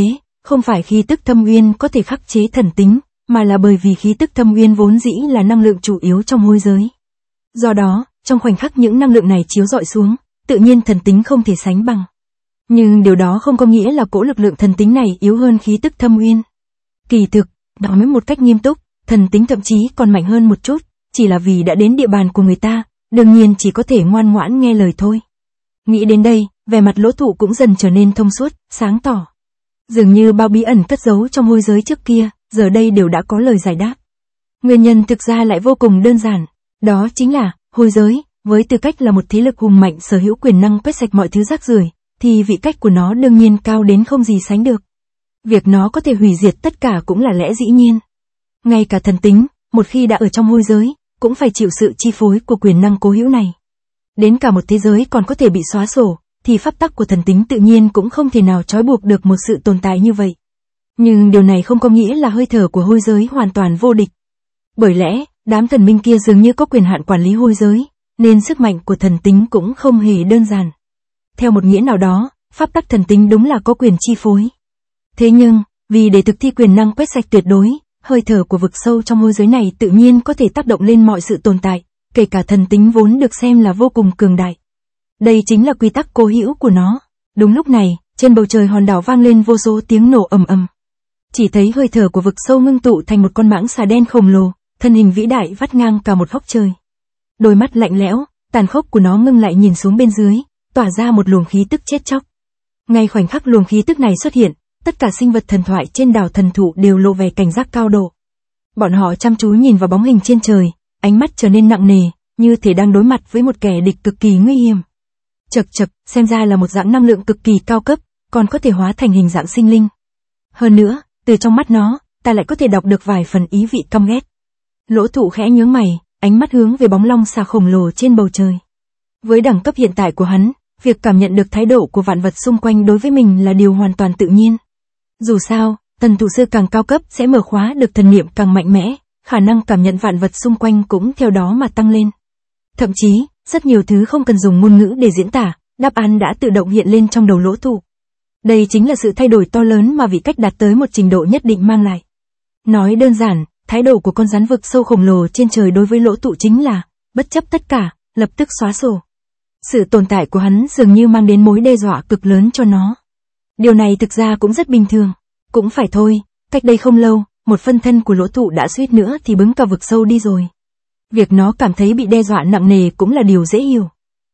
không phải khí tức thâm uyên có thể khắc chế thần tính, mà là bởi vì khí tức thâm uyên vốn dĩ là năng lượng chủ yếu trong hôi giới. Do đó, trong khoảnh khắc những năng lượng này chiếu rọi xuống, tự nhiên thần tính không thể sánh bằng. Nhưng điều đó không có nghĩa là cỗ lực lượng thần tính này yếu hơn khí tức thâm uyên. Kỳ thực, nói một cách nghiêm túc, thần tính thậm chí còn mạnh hơn một chút, chỉ là vì đã đến địa bàn của người ta, đương nhiên chỉ có thể ngoan ngoãn nghe lời thôi. Nghĩ đến đây, vẻ mặt Lỗ Thụ cũng dần trở nên thông suốt, sáng tỏ. Dường như bao bí ẩn cất giấu trong hôi giới trước kia, giờ đây đều đã có lời giải đáp. Nguyên nhân thực ra lại vô cùng đơn giản, đó chính là, hôi giới, với tư cách là một thế lực hùng mạnh sở hữu quyền năng quét sạch mọi thứ rác rưởi, thì vị cách của nó đương nhiên cao đến không gì sánh được. Việc nó có thể hủy diệt tất cả cũng là lẽ dĩ nhiên. Ngay cả thần tính, một khi đã ở trong hôi giới, cũng phải chịu sự chi phối của quyền năng cố hữu này. Đến cả một thế giới còn có thể bị xóa sổ, thì pháp tắc của thần tính tự nhiên cũng không thể nào trói buộc được một sự tồn tại như vậy. Nhưng điều này không có nghĩa là hơi thở của hôi giới hoàn toàn vô địch. Bởi lẽ, đám thần minh kia dường như có quyền hạn quản lý hôi giới, nên sức mạnh của thần tính cũng không hề đơn giản. Theo một nghĩa nào đó, pháp tắc thần tính đúng là có quyền chi phối. Thế nhưng, vì để thực thi quyền năng quét sạch tuyệt đối, hơi thở của vực sâu trong hôi giới này tự nhiên có thể tác động lên mọi sự tồn tại, kể cả thần tính vốn được xem là vô cùng cường đại. Đây chính là quy tắc cố hữu của nó. Đúng lúc này, trên bầu trời hòn đảo vang lên vô số tiếng nổ ầm ầm. Chỉ thấy hơi thở của vực sâu ngưng tụ thành một con mãng xà đen khổng lồ, thân hình vĩ đại vắt ngang cả một góc trời. Đôi mắt lạnh lẽo, tàn khốc của nó ngưng lại nhìn xuống bên dưới, tỏa ra một luồng khí tức chết chóc. Ngay khoảnh khắc luồng khí tức này xuất hiện, tất cả sinh vật thần thoại trên đảo thần thụ đều lộ vẻ cảnh giác cao độ. Bọn họ chăm chú nhìn vào bóng hình trên trời, ánh mắt trở nên nặng nề, như thể đang đối mặt với một kẻ địch cực kỳ nguy hiểm. Chậc chậc, xem ra là một dạng năng lượng cực kỳ cao cấp, còn có thể hóa thành hình dạng sinh linh. Hơn nữa, từ trong mắt nó, ta lại có thể đọc được vài phần ý vị căm ghét. Lỗ Thụ khẽ nhướng mày, ánh mắt hướng về bóng long xà khổng lồ trên bầu trời. Với đẳng cấp hiện tại của hắn, việc cảm nhận được thái độ của vạn vật xung quanh đối với mình là điều hoàn toàn tự nhiên. Dù sao, thần thụ sư càng cao cấp sẽ mở khóa được thần niệm càng mạnh mẽ, khả năng cảm nhận vạn vật xung quanh cũng theo đó mà tăng lên. Thậm chí, rất nhiều thứ không cần dùng ngôn ngữ để diễn tả, đáp án đã tự động hiện lên trong đầu Lỗ Thụ. Đây chính là sự thay đổi to lớn mà vị cách đạt tới một trình độ nhất định mang lại. Nói đơn giản, thái độ của con rắn vực sâu khổng lồ trên trời đối với Lỗ Thụ chính là, bất chấp tất cả, lập tức xóa sổ. Sự tồn tại của hắn dường như mang đến mối đe dọa cực lớn cho nó. Điều này thực ra cũng rất bình thường. Cũng phải thôi, cách đây không lâu, một phân thân của Lỗ Thụ đã suýt nữa thì bứng cả vực sâu đi rồi. Việc nó cảm thấy bị đe dọa nặng nề cũng là điều dễ hiểu.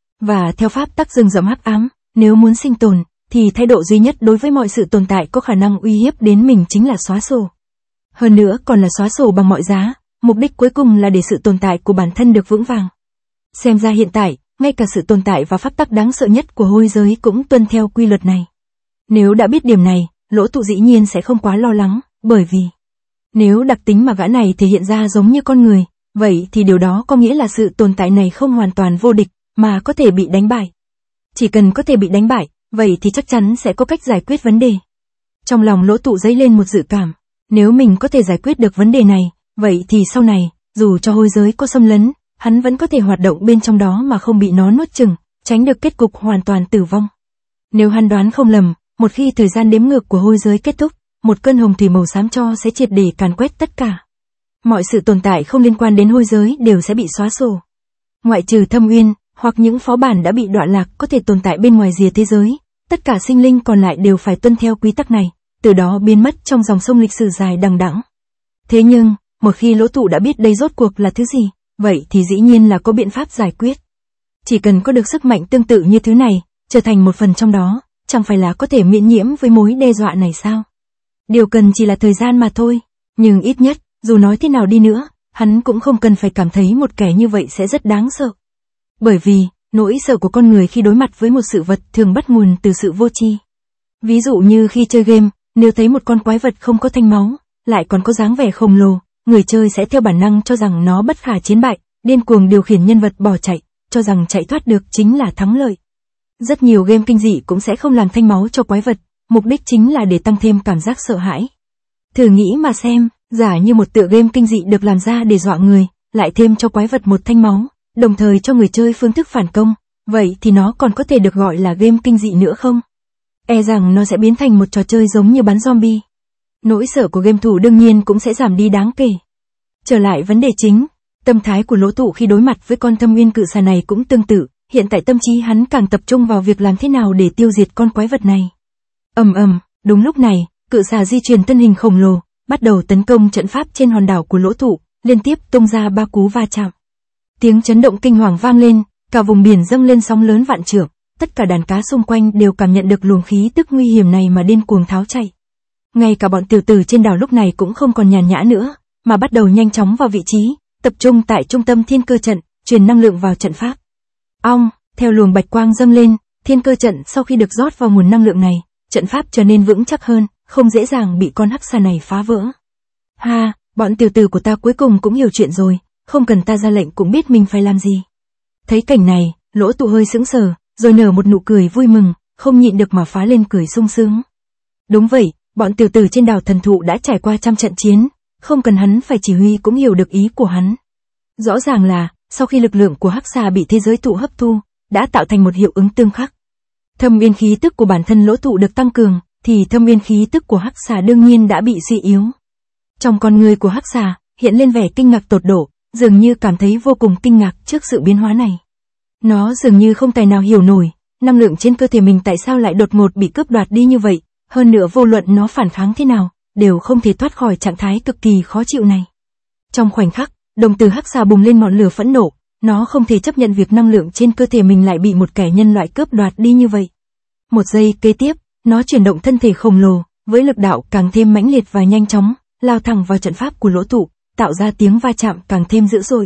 Và theo pháp tắc rừng rậm hắc ám, nếu muốn sinh tồn, thì thái độ duy nhất đối với mọi sự tồn tại có khả năng uy hiếp đến mình chính là xóa sổ. Hơn nữa còn là xóa sổ bằng mọi giá, mục đích cuối cùng là để sự tồn tại của bản thân được vững vàng. Xem ra hiện tại, ngay cả sự tồn tại và pháp tắc đáng sợ nhất của hôi giới cũng tuân theo quy luật này. Nếu đã biết điểm này, Lỗ Thụ dĩ nhiên sẽ không quá lo lắng, bởi vì nếu đặc tính mà gã này thể hiện ra giống như con người, vậy thì điều đó có nghĩa là sự tồn tại này không hoàn toàn vô địch, mà có thể bị đánh bại. Chỉ cần có thể bị đánh bại, vậy thì chắc chắn sẽ có cách giải quyết vấn đề. Trong lòng Lỗ Thụ dấy lên một dự cảm, nếu mình có thể giải quyết được vấn đề này, vậy thì sau này, dù cho hôi giới có xâm lấn, hắn vẫn có thể hoạt động bên trong đó mà không bị nó nuốt chửng, tránh được kết cục hoàn toàn tử vong. Nếu hắn đoán không lầm, một khi thời gian đếm ngược của hôi giới kết thúc, một cơn hồng thủy màu xám cho sẽ triệt để càn quét tất cả. Mọi sự tồn tại không liên quan đến hôi giới đều sẽ bị xóa sổ. Ngoại trừ Thâm Uyên, hoặc những phó bản đã bị đọa lạc có thể tồn tại bên ngoài rìa thế giới, tất cả sinh linh còn lại đều phải tuân theo quy tắc này, từ đó biến mất trong dòng sông lịch sử dài đằng đẵng. Thế nhưng, một khi Lỗ Thụ đã biết đây rốt cuộc là thứ gì, vậy thì dĩ nhiên là có biện pháp giải quyết. Chỉ cần có được sức mạnh tương tự như thứ này, trở thành một phần trong đó, chẳng phải là có thể miễn nhiễm với mối đe dọa này sao? Điều cần chỉ là thời gian mà thôi, nhưng ít nhất, dù nói thế nào đi nữa, hắn cũng không cần phải cảm thấy một kẻ như vậy sẽ rất đáng sợ. Bởi vì, nỗi sợ của con người khi đối mặt với một sự vật thường bắt nguồn từ sự vô tri. Ví dụ như khi chơi game, nếu thấy một con quái vật không có thanh máu, lại còn có dáng vẻ khổng lồ, người chơi sẽ theo bản năng cho rằng nó bất khả chiến bại, điên cuồng điều khiển nhân vật bỏ chạy, cho rằng chạy thoát được chính là thắng lợi. Rất nhiều game kinh dị cũng sẽ không làm thanh máu cho quái vật, mục đích chính là để tăng thêm cảm giác sợ hãi. Thử nghĩ mà xem, giả như một tựa game kinh dị được làm ra để dọa người, lại thêm cho quái vật một thanh máu, đồng thời cho người chơi phương thức phản công, vậy thì nó còn có thể được gọi là game kinh dị nữa không? e rằng nó sẽ biến thành một trò chơi giống như bắn zombie. Nỗi sợ của game thủ đương nhiên cũng sẽ giảm đi đáng kể. Trở lại vấn đề chính, tâm thái của Lỗ Tụ khi đối mặt với con thâm uyên cự xà này cũng tương tự, hiện tại tâm trí hắn càng tập trung vào việc làm thế nào để tiêu diệt con quái vật này. Đúng lúc này, cự xà di chuyển thân hình khổng lồ, bắt đầu tấn công trận pháp trên hòn đảo của Lỗ Tụ, liên tiếp tung ra 3 cú va chạm. Tiếng chấn động kinh hoàng vang lên, cả vùng biển dâng lên sóng lớn vạn trượng, tất cả đàn cá xung quanh đều cảm nhận được luồng khí tức nguy hiểm này mà điên cuồng tháo chạy. Ngay cả bọn tiểu tử trên đảo lúc này cũng không còn nhàn nhã nữa, mà bắt đầu nhanh chóng vào vị trí, tập trung tại trung tâm thiên cơ trận, truyền năng lượng vào trận pháp. Theo luồng bạch quang dâng lên, thiên cơ trận sau khi được rót vào nguồn năng lượng này, trận pháp trở nên vững chắc hơn, không dễ dàng bị con hắc xà này phá vỡ. Bọn tiểu tử của ta cuối cùng cũng hiểu chuyện rồi, không cần ta ra lệnh cũng biết mình phải làm gì. Thấy cảnh này, Lỗ Tụ hơi sững sờ, rồi nở một nụ cười vui mừng, không nhịn được mà phá lên cười sung sướng. Đúng vậy, bọn tiểu tử trên đảo thần thụ đã trải qua trăm trận chiến, không cần hắn phải chỉ huy cũng hiểu được ý của hắn. Rõ ràng là, sau khi lực lượng của hắc xà bị thế giới tụ hấp thu, đã tạo thành một hiệu ứng tương khắc. Thâm uyên khí tức của bản thân Lỗ Tụ được tăng cường, thì thâm uyên khí tức của hắc xà đương nhiên đã bị suy yếu. Trong con người của hắc xà, hiện lên vẻ kinh ngạc tột độ, dường như cảm thấy vô cùng kinh ngạc trước sự biến hóa này. Nó dường như không tài nào hiểu nổi, năng lượng trên cơ thể mình tại sao lại đột ngột bị cướp đoạt đi như vậy, hơn nữa vô luận nó phản kháng thế nào, đều không thể thoát khỏi trạng thái cực kỳ khó chịu này. Trong khoảnh khắc, đồng tử hắc xà bùng lên ngọn lửa phẫn nộ, nó không thể chấp nhận việc năng lượng trên cơ thể mình lại bị một kẻ nhân loại cướp đoạt đi như vậy. Một giây kế tiếp, nó chuyển động thân thể khổng lồ, với lực đạo càng thêm mãnh liệt và nhanh chóng, lao thẳng vào trận pháp của Lỗ Tụ, tạo ra tiếng va chạm càng thêm dữ dội.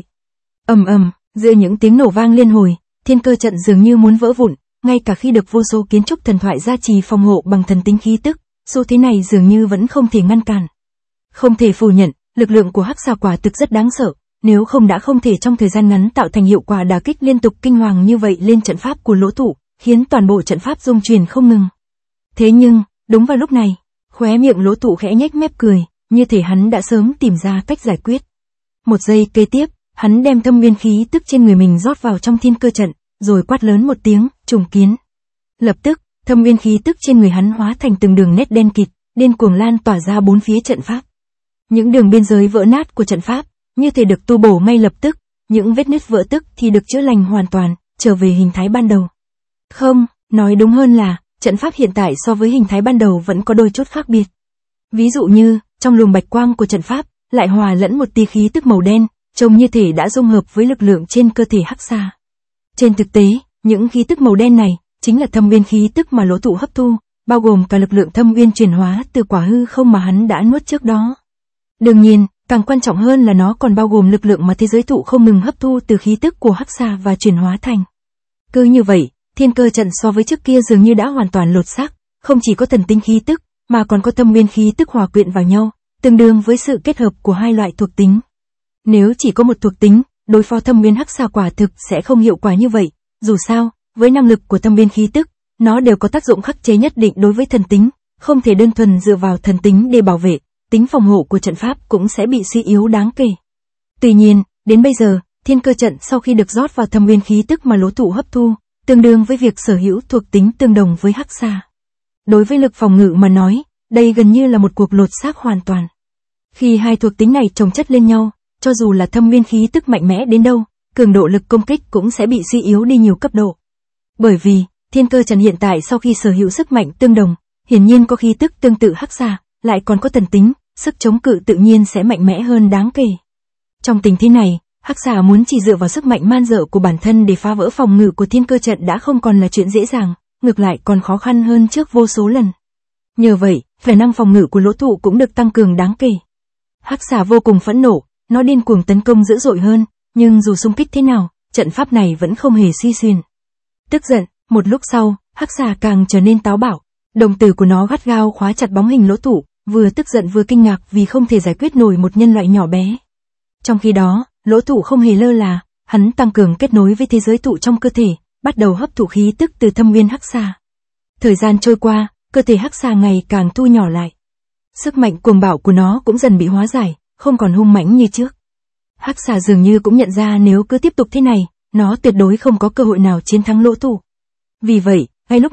Giữa những tiếng nổ vang liên hồi, thiên cơ trận dường như muốn vỡ vụn, ngay cả khi được vô số kiến trúc thần thoại gia trì phòng hộ bằng thần tính khí tức, xu thế này dường như vẫn không thể ngăn cản. Không thể phủ nhận, lực lượng của hắc xà quả thực rất đáng sợ, nếu không đã không thể trong thời gian ngắn tạo thành hiệu quả đả kích liên tục kinh hoàng như vậy lên trận pháp của Lỗ Tụ, khiến toàn bộ trận pháp rung chuyển không ngừng. Thế nhưng, đúng vào lúc này, khóe miệng Lỗ Tụ khẽ nhếch mép cười, như thể hắn đã sớm tìm ra cách giải quyết. Một giây kế tiếp, hắn đem thâm uyên khí tức trên người mình rót vào trong thiên cơ trận, rồi quát lớn một tiếng, trùng kiến. Lập tức, thâm uyên khí tức trên người hắn hóa thành từng đường nét đen kịt, điên cuồng lan tỏa ra bốn phía trận pháp. Những đường biên giới vỡ nát của trận pháp, như thể được tu bổ ngay lập tức, những vết nứt vỡ tức thì được chữa lành hoàn toàn, trở về hình thái ban đầu. Không, nói đúng hơn là, trận pháp hiện tại so với hình thái ban đầu vẫn có đôi chút khác biệt. Ví dụ như, trong luồng bạch quang của trận pháp, lại hòa lẫn một tia khí tức màu đen, trông như thể đã dung hợp với lực lượng trên cơ thể hắc xà. Trên thực tế, những khí tức màu đen này, chính là thâm uyên khí tức mà Lỗ Tụ hấp thu, bao gồm cả lực lượng thâm uyên chuyển hóa từ quả hư không mà hắn đã nuốt trước đó. Đương nhiên, càng quan trọng hơn là nó còn bao gồm lực lượng mà thế giới tụ không ngừng hấp thu từ khí tức của hắc xà và chuyển hóa thành. Cứ như vậy, thiên cơ trận so với trước kia dường như đã hoàn toàn lột xác, không chỉ có thần tính khí tức, mà còn có thâm uyên khí tức hòa quyện vào nhau, tương đương với sự kết hợp của hai loại thuộc tính. Nếu chỉ có một thuộc tính, đối phó thâm uyên hắc xà quả thực sẽ không hiệu quả như vậy, dù sao, với năng lực của thâm uyên khí tức, nó đều có tác dụng khắc chế nhất định đối với thần tính, không thể đơn thuần dựa vào thần tính để bảo vệ, tính phòng hộ của trận pháp cũng sẽ bị suy yếu đáng kể. Tuy nhiên, đến bây giờ, thiên cơ trận sau khi được rót vào thâm uyên khí tức mà Lỗ Tụ hấp thu, tương đương với việc sở hữu thuộc tính tương đồng với hắc xà. Đối với lực phòng ngự mà nói, đây gần như là một cuộc lột xác hoàn toàn. Khi hai thuộc tính này chồng chất lên nhau, cho dù là thâm uyên khí tức mạnh mẽ đến đâu, cường độ lực công kích cũng sẽ bị suy yếu đi nhiều cấp độ. Bởi vì, thiên cơ trận hiện tại sau khi sở hữu sức mạnh tương đồng, hiển nhiên có khí tức tương tự hắc xà, lại còn có thần tính, sức chống cự tự nhiên sẽ mạnh mẽ hơn đáng kể. Trong tình thế này, hắc xà muốn chỉ dựa vào sức mạnh man dợ của bản thân để phá vỡ phòng ngự của thiên cơ trận đã không còn là chuyện dễ dàng, ngược lại còn khó khăn hơn trước vô số lần. Nhờ vậy, khả năng phòng ngự của Lỗ Tụ cũng được tăng cường đáng kể. Hắc xà vô cùng phẫn nộ, nó điên cuồng tấn công dữ dội hơn, nhưng dù xung kích thế nào, trận pháp này vẫn không hề suy xuyên. Tức giận, một lúc sau, hắc xà càng trở nên táo bạo, đồng tử của nó gắt gao khóa chặt bóng hình Lỗ Tụ, vừa tức giận vừa kinh ngạc vì không thể giải quyết nổi một nhân loại nhỏ bé. Trong khi đó, Lỗ Tụ không hề lơ là, hắn tăng cường kết nối với thế giới tụ trong cơ thể, bắt đầu hấp thụ khí tức từ thâm uyên hắc xà. Thời gian trôi qua, cơ thể hắc xà ngày càng thu nhỏ lại. Sức mạnh cuồng bạo của nó cũng dần bị hóa giải, không còn hung mãnh như trước. Hắc xà dường như cũng nhận ra nếu cứ tiếp tục thế này, nó tuyệt đối không có cơ hội nào chiến thắng Lỗ Tụ. Vì vậy, ngay lúc này,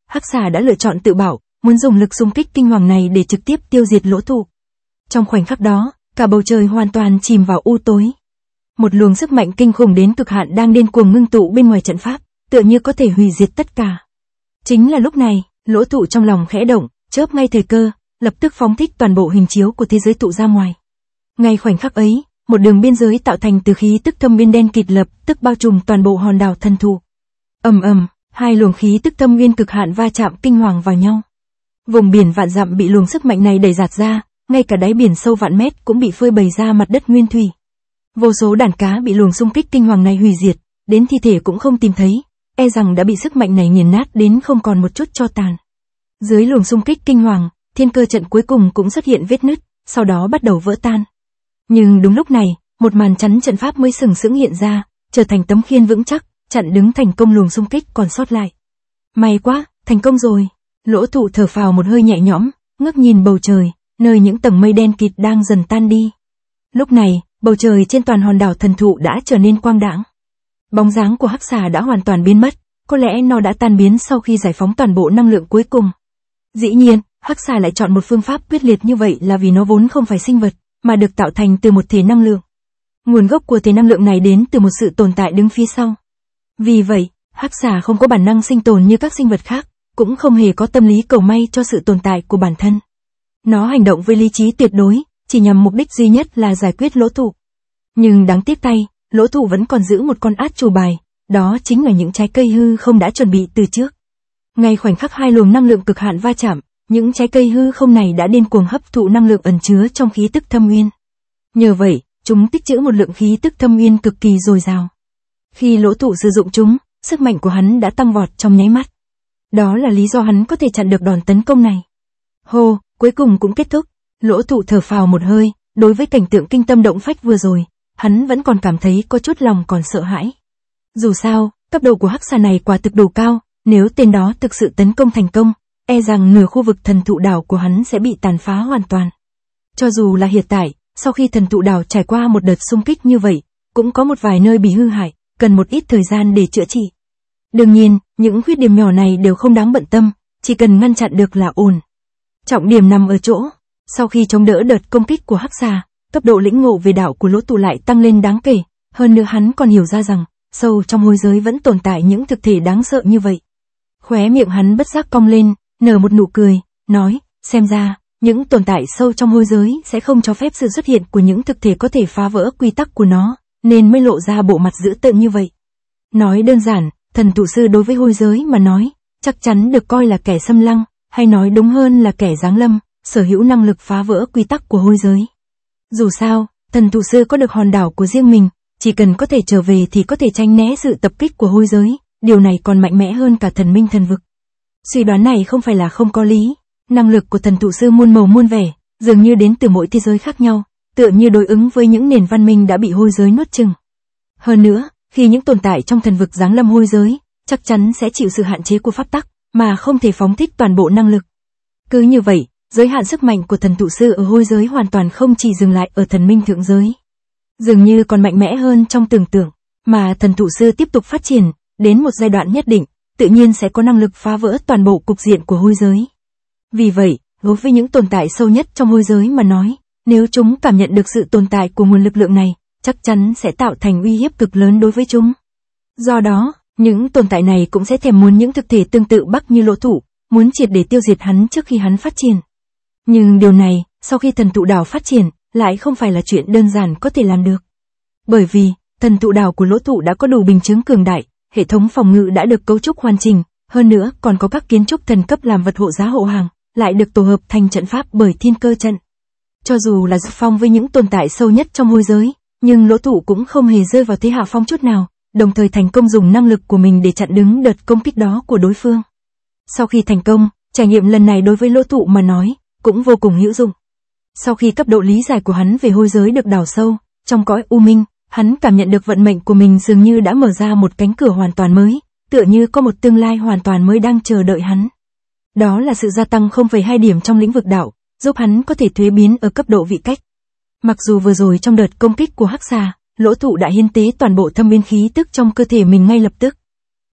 hắc xà đã lựa chọn tự bảo, muốn dùng lực xung kích kinh hoàng này để trực tiếp tiêu diệt lỗ thụ. Trong khoảnh khắc đó, cả bầu trời hoàn toàn chìm vào u tối. Một luồng sức mạnh kinh khủng đến cực hạn đang điên cuồng ngưng tụ bên ngoài trận pháp, tựa như có thể hủy diệt tất cả. Chính là lúc này, lỗ thụ trong lòng khẽ động, chớp ngay thời cơ, lập tức phóng thích toàn bộ hình chiếu của thế giới tụ ra ngoài. Ngay khoảnh khắc ấy, một đường biên giới tạo thành từ khí tức thâm nguyên đen kịt lập tức bao trùm toàn bộ hòn đảo thần thụ. Ầm ầm, hai luồng khí tức thâm nguyên cực hạn va chạm kinh hoàng vào nhau. Vùng biển vạn dặm bị luồng sức mạnh này đẩy giạt ra, ngay cả đáy biển sâu vạn mét cũng bị phơi bày ra mặt đất nguyên thủy. Vô số đàn cá bị luồng xung kích kinh hoàng này hủy diệt, đến thi thể cũng không tìm thấy, e rằng đã bị sức mạnh này nghiền nát đến không còn một chút tro tàn. Dưới luồng xung kích kinh hoàng, thiên cơ trận cuối cùng cũng xuất hiện vết nứt, sau đó bắt đầu vỡ tan. Nhưng đúng lúc này, một màn chắn trận pháp mới sừng sững hiện ra, trở thành tấm khiên vững chắc, chặn đứng thành công luồng xung kích còn sót lại. May quá, thành công rồi. Lỗ thụ thở phào một hơi nhẹ nhõm, ngước nhìn bầu trời, nơi những tầng mây đen kịt đang dần tan đi. Lúc này, bầu trời trên toàn hòn đảo thần thụ đã trở nên quang đãng. Bóng dáng của hắc xà đã hoàn toàn biến mất, có lẽ nó đã tan biến sau khi giải phóng toàn bộ năng lượng cuối cùng. Dĩ nhiên, hắc xà lại chọn một phương pháp quyết liệt như vậy là vì nó vốn không phải sinh vật, mà được tạo thành từ một thể năng lượng. Nguồn gốc của thể năng lượng này đến từ một sự tồn tại đứng phía sau. Vì vậy, hắc xà không có bản năng sinh tồn như các sinh vật khác, cũng không hề có tâm lý cầu may cho sự tồn tại của bản thân. Nó hành động với lý trí tuyệt đối, chỉ nhằm mục đích duy nhất là giải quyết lỗ thụ. Nhưng đáng tiếc thay, lỗ thụ vẫn còn giữ một con át chủ bài, đó chính là những trái cây hư không đã chuẩn bị từ trước. Ngay khoảnh khắc hai luồng năng lượng cực hạn va chạm, những trái cây hư không này đã điên cuồng hấp thụ năng lượng ẩn chứa trong khí tức thâm nguyên. Nhờ vậy, chúng tích trữ một lượng khí tức thâm nguyên cực kỳ dồi dào. Khi lỗ thụ sử dụng chúng, sức mạnh của hắn đã tăng vọt trong nháy mắt. Đó là lý do hắn có thể chặn được đòn tấn công này. Hô, cuối cùng cũng kết thúc. Lỗ thụ thở phào một hơi, đối với cảnh tượng kinh tâm động phách vừa rồi, hắn vẫn còn cảm thấy có chút lòng còn sợ hãi. Dù sao, cấp độ của hắc xà này quả thực đủ cao, nếu tên đó thực sự tấn công thành công, e rằng nửa khu vực thần thụ đảo của hắn sẽ bị tàn phá hoàn toàn. Cho dù là hiện tại, sau khi thần thụ đảo trải qua một đợt xung kích như vậy, cũng có một vài nơi bị hư hại, cần một ít thời gian để chữa trị. Đương nhiên, những khuyết điểm nhỏ này đều không đáng bận tâm, chỉ cần ngăn chặn được là ổn. Trọng điểm nằm ở chỗ, sau khi chống đỡ đợt công kích của hắc xà, cấp độ lĩnh ngộ về đạo của lỗ thụ lại tăng lên đáng kể, hơn nữa hắn còn hiểu ra rằng, sâu trong hôi giới vẫn tồn tại những thực thể đáng sợ như vậy. Khóe miệng hắn bất giác cong lên, nở một nụ cười, nói, xem ra, những tồn tại sâu trong hôi giới sẽ không cho phép sự xuất hiện của những thực thể có thể phá vỡ quy tắc của nó, nên mới lộ ra bộ mặt dữ tợn như vậy. Nói đơn giản, thần thụ sư đối với hôi giới mà nói, chắc chắn được coi là kẻ xâm lăng, hay nói đúng hơn là kẻ giáng lâm, sở hữu năng lực phá vỡ quy tắc của hôi giới. Dù sao, thần thụ sư có được hòn đảo của riêng mình, chỉ cần có thể trở về thì có thể tránh né sự tập kích của hôi giới, điều này còn mạnh mẽ hơn cả thần minh thần vực. Suy đoán này không phải là không có lý, năng lực của thần thụ sư muôn màu muôn vẻ, dường như đến từ mỗi thế giới khác nhau, tựa như đối ứng với những nền văn minh đã bị hôi giới nuốt chửng. Hơn nữa, khi những tồn tại trong thần vực giáng lâm hôi giới, chắc chắn sẽ chịu sự hạn chế của pháp tắc, mà không thể phóng thích toàn bộ năng lực. Cứ như vậy, giới hạn sức mạnh của thần thụ sư ở hôi giới hoàn toàn không chỉ dừng lại ở thần minh thượng giới. Dường như còn mạnh mẽ hơn trong tưởng tượng, mà thần thụ sư tiếp tục phát triển, đến một giai đoạn nhất định, tự nhiên sẽ có năng lực phá vỡ toàn bộ cục diện của hôi giới. Vì vậy, đối với những tồn tại sâu nhất trong hôi giới mà nói, nếu chúng cảm nhận được sự tồn tại của nguồn lực lượng này, chắc chắn sẽ tạo thành uy hiếp cực lớn đối với chúng. Do đó, những tồn tại này cũng sẽ thèm muốn những thực thể tương tự Bắc như lỗ thụ, muốn triệt để tiêu diệt hắn trước khi hắn phát triển. Nhưng điều này, sau khi thần thụ đảo phát triển, lại không phải là chuyện đơn giản có thể làm được. Bởi vì, thần thụ đảo của lỗ thụ đã có đủ bình chứng cường đại, hệ thống phòng ngự đã được cấu trúc hoàn chỉnh, hơn nữa còn có các kiến trúc thần cấp làm vật hộ giá hộ hàng, lại được tổ hợp thành trận pháp bởi thiên cơ trận. Cho dù là dược phong với những tồn tại sâu nhất trong hôi giới, nhưng lỗ thụ cũng không hề rơi vào thế hạ phong chút nào, đồng thời thành công dùng năng lực của mình để chặn đứng đợt công kích đó của đối phương. Sau khi thành công, trải nghiệm lần này đối với lỗ thụ mà nói, cũng vô cùng hữu dụng. Sau khi cấp độ lý giải của hắn về hôi giới được đào sâu, trong cõi u minh, hắn cảm nhận được vận mệnh của mình dường như đã mở ra một cánh cửa hoàn toàn mới, tựa như có một tương lai hoàn toàn mới đang chờ đợi hắn. Đó là sự gia tăng 0,2 điểm trong lĩnh vực đạo, giúp hắn có thể thuế biến ở cấp độ vị cách. Mặc dù vừa rồi trong đợt công kích của hắc xà, lỗ thụ đã hiến tế toàn bộ thâm biên khí tức trong cơ thể mình ngay lập tức.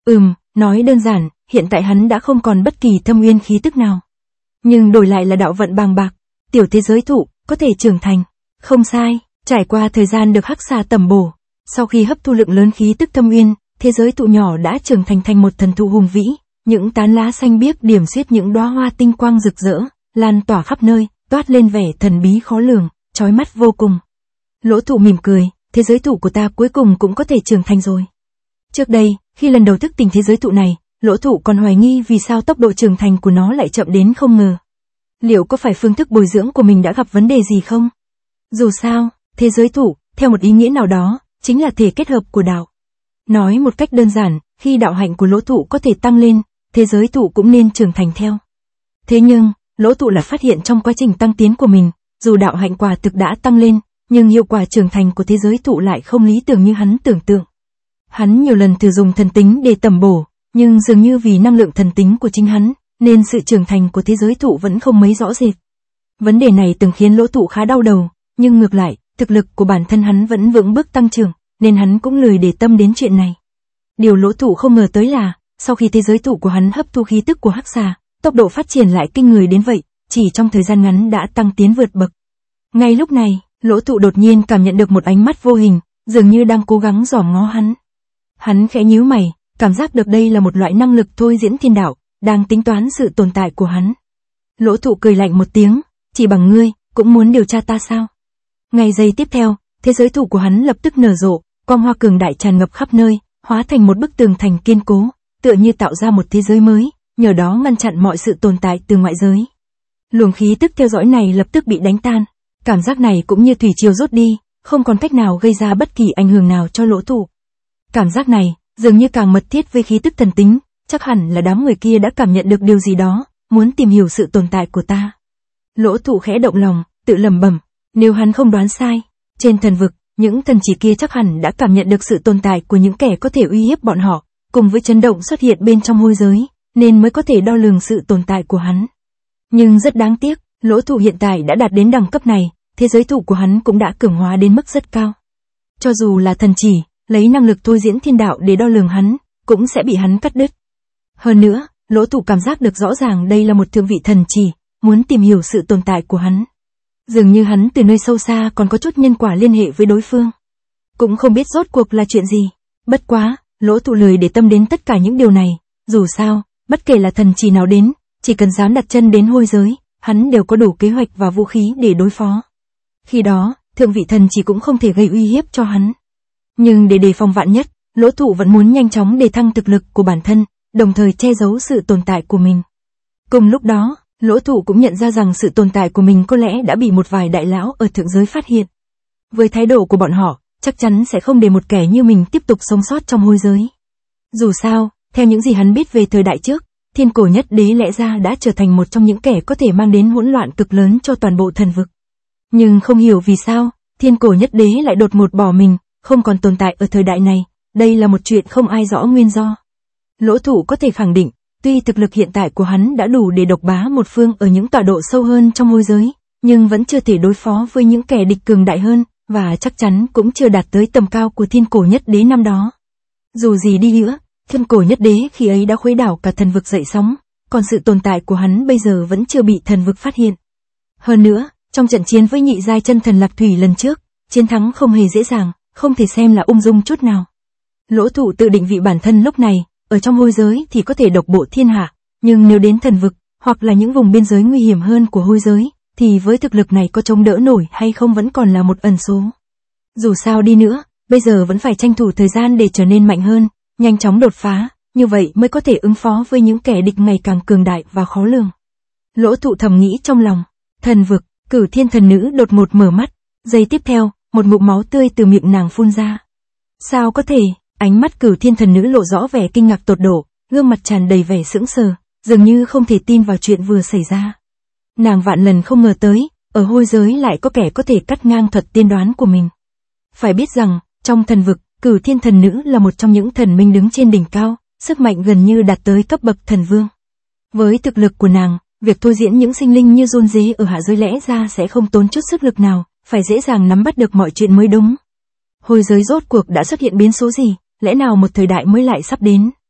nói đơn giản, hiện tại hắn đã không còn bất kỳ thâm uyên khí tức nào. Nhưng đổi lại là đạo vận bàng bạc, tiểu thế giới thụ, có thể trưởng thành. Không sai, trải qua thời gian được hắc xà tẩm bổ, sau khi hấp thu lượng lớn khí tức thâm uyên, thế giới thụ nhỏ đã trưởng thành một thần thụ hùng vĩ, những tán lá xanh biếc điểm xuyết những đóa hoa tinh quang rực rỡ, lan tỏa khắp nơi, toát lên vẻ thần bí khó lường, chói mắt vô cùng. Lỗ Thụ mỉm cười, thế giới thụ của ta cuối cùng cũng có thể trưởng thành rồi. Trước đây, khi lần đầu thức tỉnh thế giới thụ này, Lỗ Thụ còn hoài nghi vì sao tốc độ trưởng thành của nó lại chậm đến không ngờ. Liệu có phải phương thức bồi dưỡng của mình đã gặp vấn đề gì không? Dù sao, thế giới thụ, theo một ý nghĩa nào đó, chính là thể kết hợp của đạo. Nói một cách đơn giản, khi đạo hạnh của Lỗ Thụ có thể tăng lên, thế giới thụ cũng nên trưởng thành theo. Thế nhưng, Lỗ Thụ lại phát hiện trong quá trình tăng tiến của mình, dù đạo hạnh quả thực đã tăng lên, nhưng hiệu quả trưởng thành của thế giới thụ lại không lý tưởng như hắn tưởng tượng. Hắn nhiều lần thử dùng thần tính để tẩm bổ, nhưng dường như vì năng lượng thần tính của chính hắn, nên sự trưởng thành của thế giới thụ vẫn không mấy rõ rệt. Vấn đề này từng khiến Lỗ Thụ khá đau đầu, nhưng ngược lại, thực lực của bản thân hắn vẫn vững bước tăng trưởng, nên hắn cũng lười để tâm đến chuyện này. Điều Lỗ Thụ không ngờ tới là, sau khi thế giới thụ của hắn hấp thu khí tức của hắc xà, tốc độ phát triển lại kinh người đến vậy, chỉ trong thời gian ngắn đã tăng tiến vượt bậc. Ngay lúc này, Lỗ Thụ đột nhiên cảm nhận được một ánh mắt vô hình, dường như đang cố gắng dòm ngó hắn. Hắn khẽ nhíu mày, cảm giác được đây là một loại năng lực thôi diễn thiên đạo, đang tính toán sự tồn tại của hắn. Lỗ Thụ cười lạnh một tiếng, chỉ bằng ngươi, cũng muốn điều tra ta sao? Ngay giây tiếp theo, thế giới thụ của hắn lập tức nở rộ, quang hoa cường đại tràn ngập khắp nơi, hóa thành một bức tường thành kiên cố, tựa như tạo ra một thế giới mới, nhờ đó ngăn chặn mọi sự tồn tại từ ngoại giới. Luồng khí tức theo dõi này lập tức bị đánh tan, cảm giác này cũng như thủy triều rút đi, không còn cách nào gây ra bất kỳ ảnh hưởng nào cho Lỗ Thụ. Cảm giác này, dường như càng mật thiết với khí tức thần tính, chắc hẳn là đám người kia đã cảm nhận được điều gì đó, muốn tìm hiểu sự tồn tại của ta. Lỗ Thụ khẽ động lòng, tự lẩm bẩm, nếu hắn không đoán sai, trên thần vực, những thần chỉ kia chắc hẳn đã cảm nhận được sự tồn tại của những kẻ có thể uy hiếp bọn họ, cùng với chấn động xuất hiện bên trong hôi giới, nên mới có thể đo lường sự tồn tại của hắn. Nhưng rất đáng tiếc, Lỗ Thụ hiện tại đã đạt đến đẳng cấp này, thế giới thụ của hắn cũng đã cường hóa đến mức rất cao. Cho dù là thần chỉ, lấy năng lực thôi diễn thiên đạo để đo lường hắn, cũng sẽ bị hắn cắt đứt. Hơn nữa, Lỗ Thụ cảm giác được rõ ràng đây là một thượng vị thần chỉ, muốn tìm hiểu sự tồn tại của hắn. Dường như hắn từ nơi sâu xa còn có chút nhân quả liên hệ với đối phương. Cũng không biết rốt cuộc là chuyện gì. Bất quá, Lỗ Thụ lười để tâm đến tất cả những điều này. Dù sao, bất kể là thần chỉ nào đến, chỉ cần dám đặt chân đến hôi giới, hắn đều có đủ kế hoạch và vũ khí để đối phó. Khi đó, thượng vị thần chỉ cũng không thể gây uy hiếp cho hắn. Nhưng để đề phòng vạn nhất, Lỗ Thụ vẫn muốn nhanh chóng đề thăng thực lực của bản thân, đồng thời che giấu sự tồn tại của mình. Cùng lúc đó, Lỗ Thụ cũng nhận ra rằng sự tồn tại của mình có lẽ đã bị một vài đại lão ở thượng giới phát hiện. Với thái độ của bọn họ, chắc chắn sẽ không để một kẻ như mình tiếp tục sống sót trong hôi giới. Dù sao, theo những gì hắn biết về thời đại trước, Thiên Cổ Nhất Đế lẽ ra đã trở thành một trong những kẻ có thể mang đến hỗn loạn cực lớn cho toàn bộ thần vực. Nhưng không hiểu vì sao, Thiên Cổ Nhất Đế lại đột ngột bỏ mình, không còn tồn tại ở thời đại này, đây là một chuyện không ai rõ nguyên do. Lỗ Thụ có thể khẳng định, tuy thực lực hiện tại của hắn đã đủ để độc bá một phương ở những tọa độ sâu hơn trong hôi giới, nhưng vẫn chưa thể đối phó với những kẻ địch cường đại hơn, và chắc chắn cũng chưa đạt tới tầm cao của Thiên Cổ Nhất Đế năm đó. Dù gì đi nữa, Thiên Cổ Nhất Đế khi ấy đã khuấy đảo cả thần vực dậy sóng, còn sự tồn tại của hắn bây giờ vẫn chưa bị thần vực phát hiện. Hơn nữa, trong trận chiến với nhị giai chân thần Lạc Thủy lần trước, chiến thắng không hề dễ dàng, không thể xem là ung dung chút nào. Lỗ Thụ tự định vị bản thân lúc này, ở trong hôi giới thì có thể độc bộ thiên hạ, nhưng nếu đến thần vực, hoặc là những vùng biên giới nguy hiểm hơn của hôi giới, thì với thực lực này có chống đỡ nổi hay không vẫn còn là một ẩn số. Dù sao đi nữa, bây giờ vẫn phải tranh thủ thời gian để trở nên mạnh hơn, nhanh chóng đột phá, như vậy mới có thể ứng phó với những kẻ địch ngày càng cường đại và khó lường. Lỗ Thụ thầm nghĩ trong lòng, thần vực, Cửu Thiên thần nữ đột ngột mở mắt, giây tiếp theo, một ngụm máu tươi từ miệng nàng phun ra. Sao có thể? Ánh mắt Cửu Thiên thần nữ lộ rõ vẻ kinh ngạc tột độ, gương mặt tràn đầy vẻ sững sờ, dường như không thể tin vào chuyện vừa xảy ra. Nàng vạn lần không ngờ tới, ở hôi giới lại có kẻ có thể cắt ngang thuật tiên đoán của mình. Phải biết rằng, trong thần vực, Cửu Thiên thần nữ là một trong những thần minh đứng trên đỉnh cao, sức mạnh gần như đạt tới cấp bậc thần vương. Với thực lực của nàng, việc thôi diễn những sinh linh như run rế ở hạ giới lẽ ra sẽ không tốn chút sức lực nào, phải dễ dàng nắm bắt được mọi chuyện mới đúng. Hôi giới rốt cuộc đã xuất hiện biến số gì, lẽ nào một thời đại mới lại sắp đến?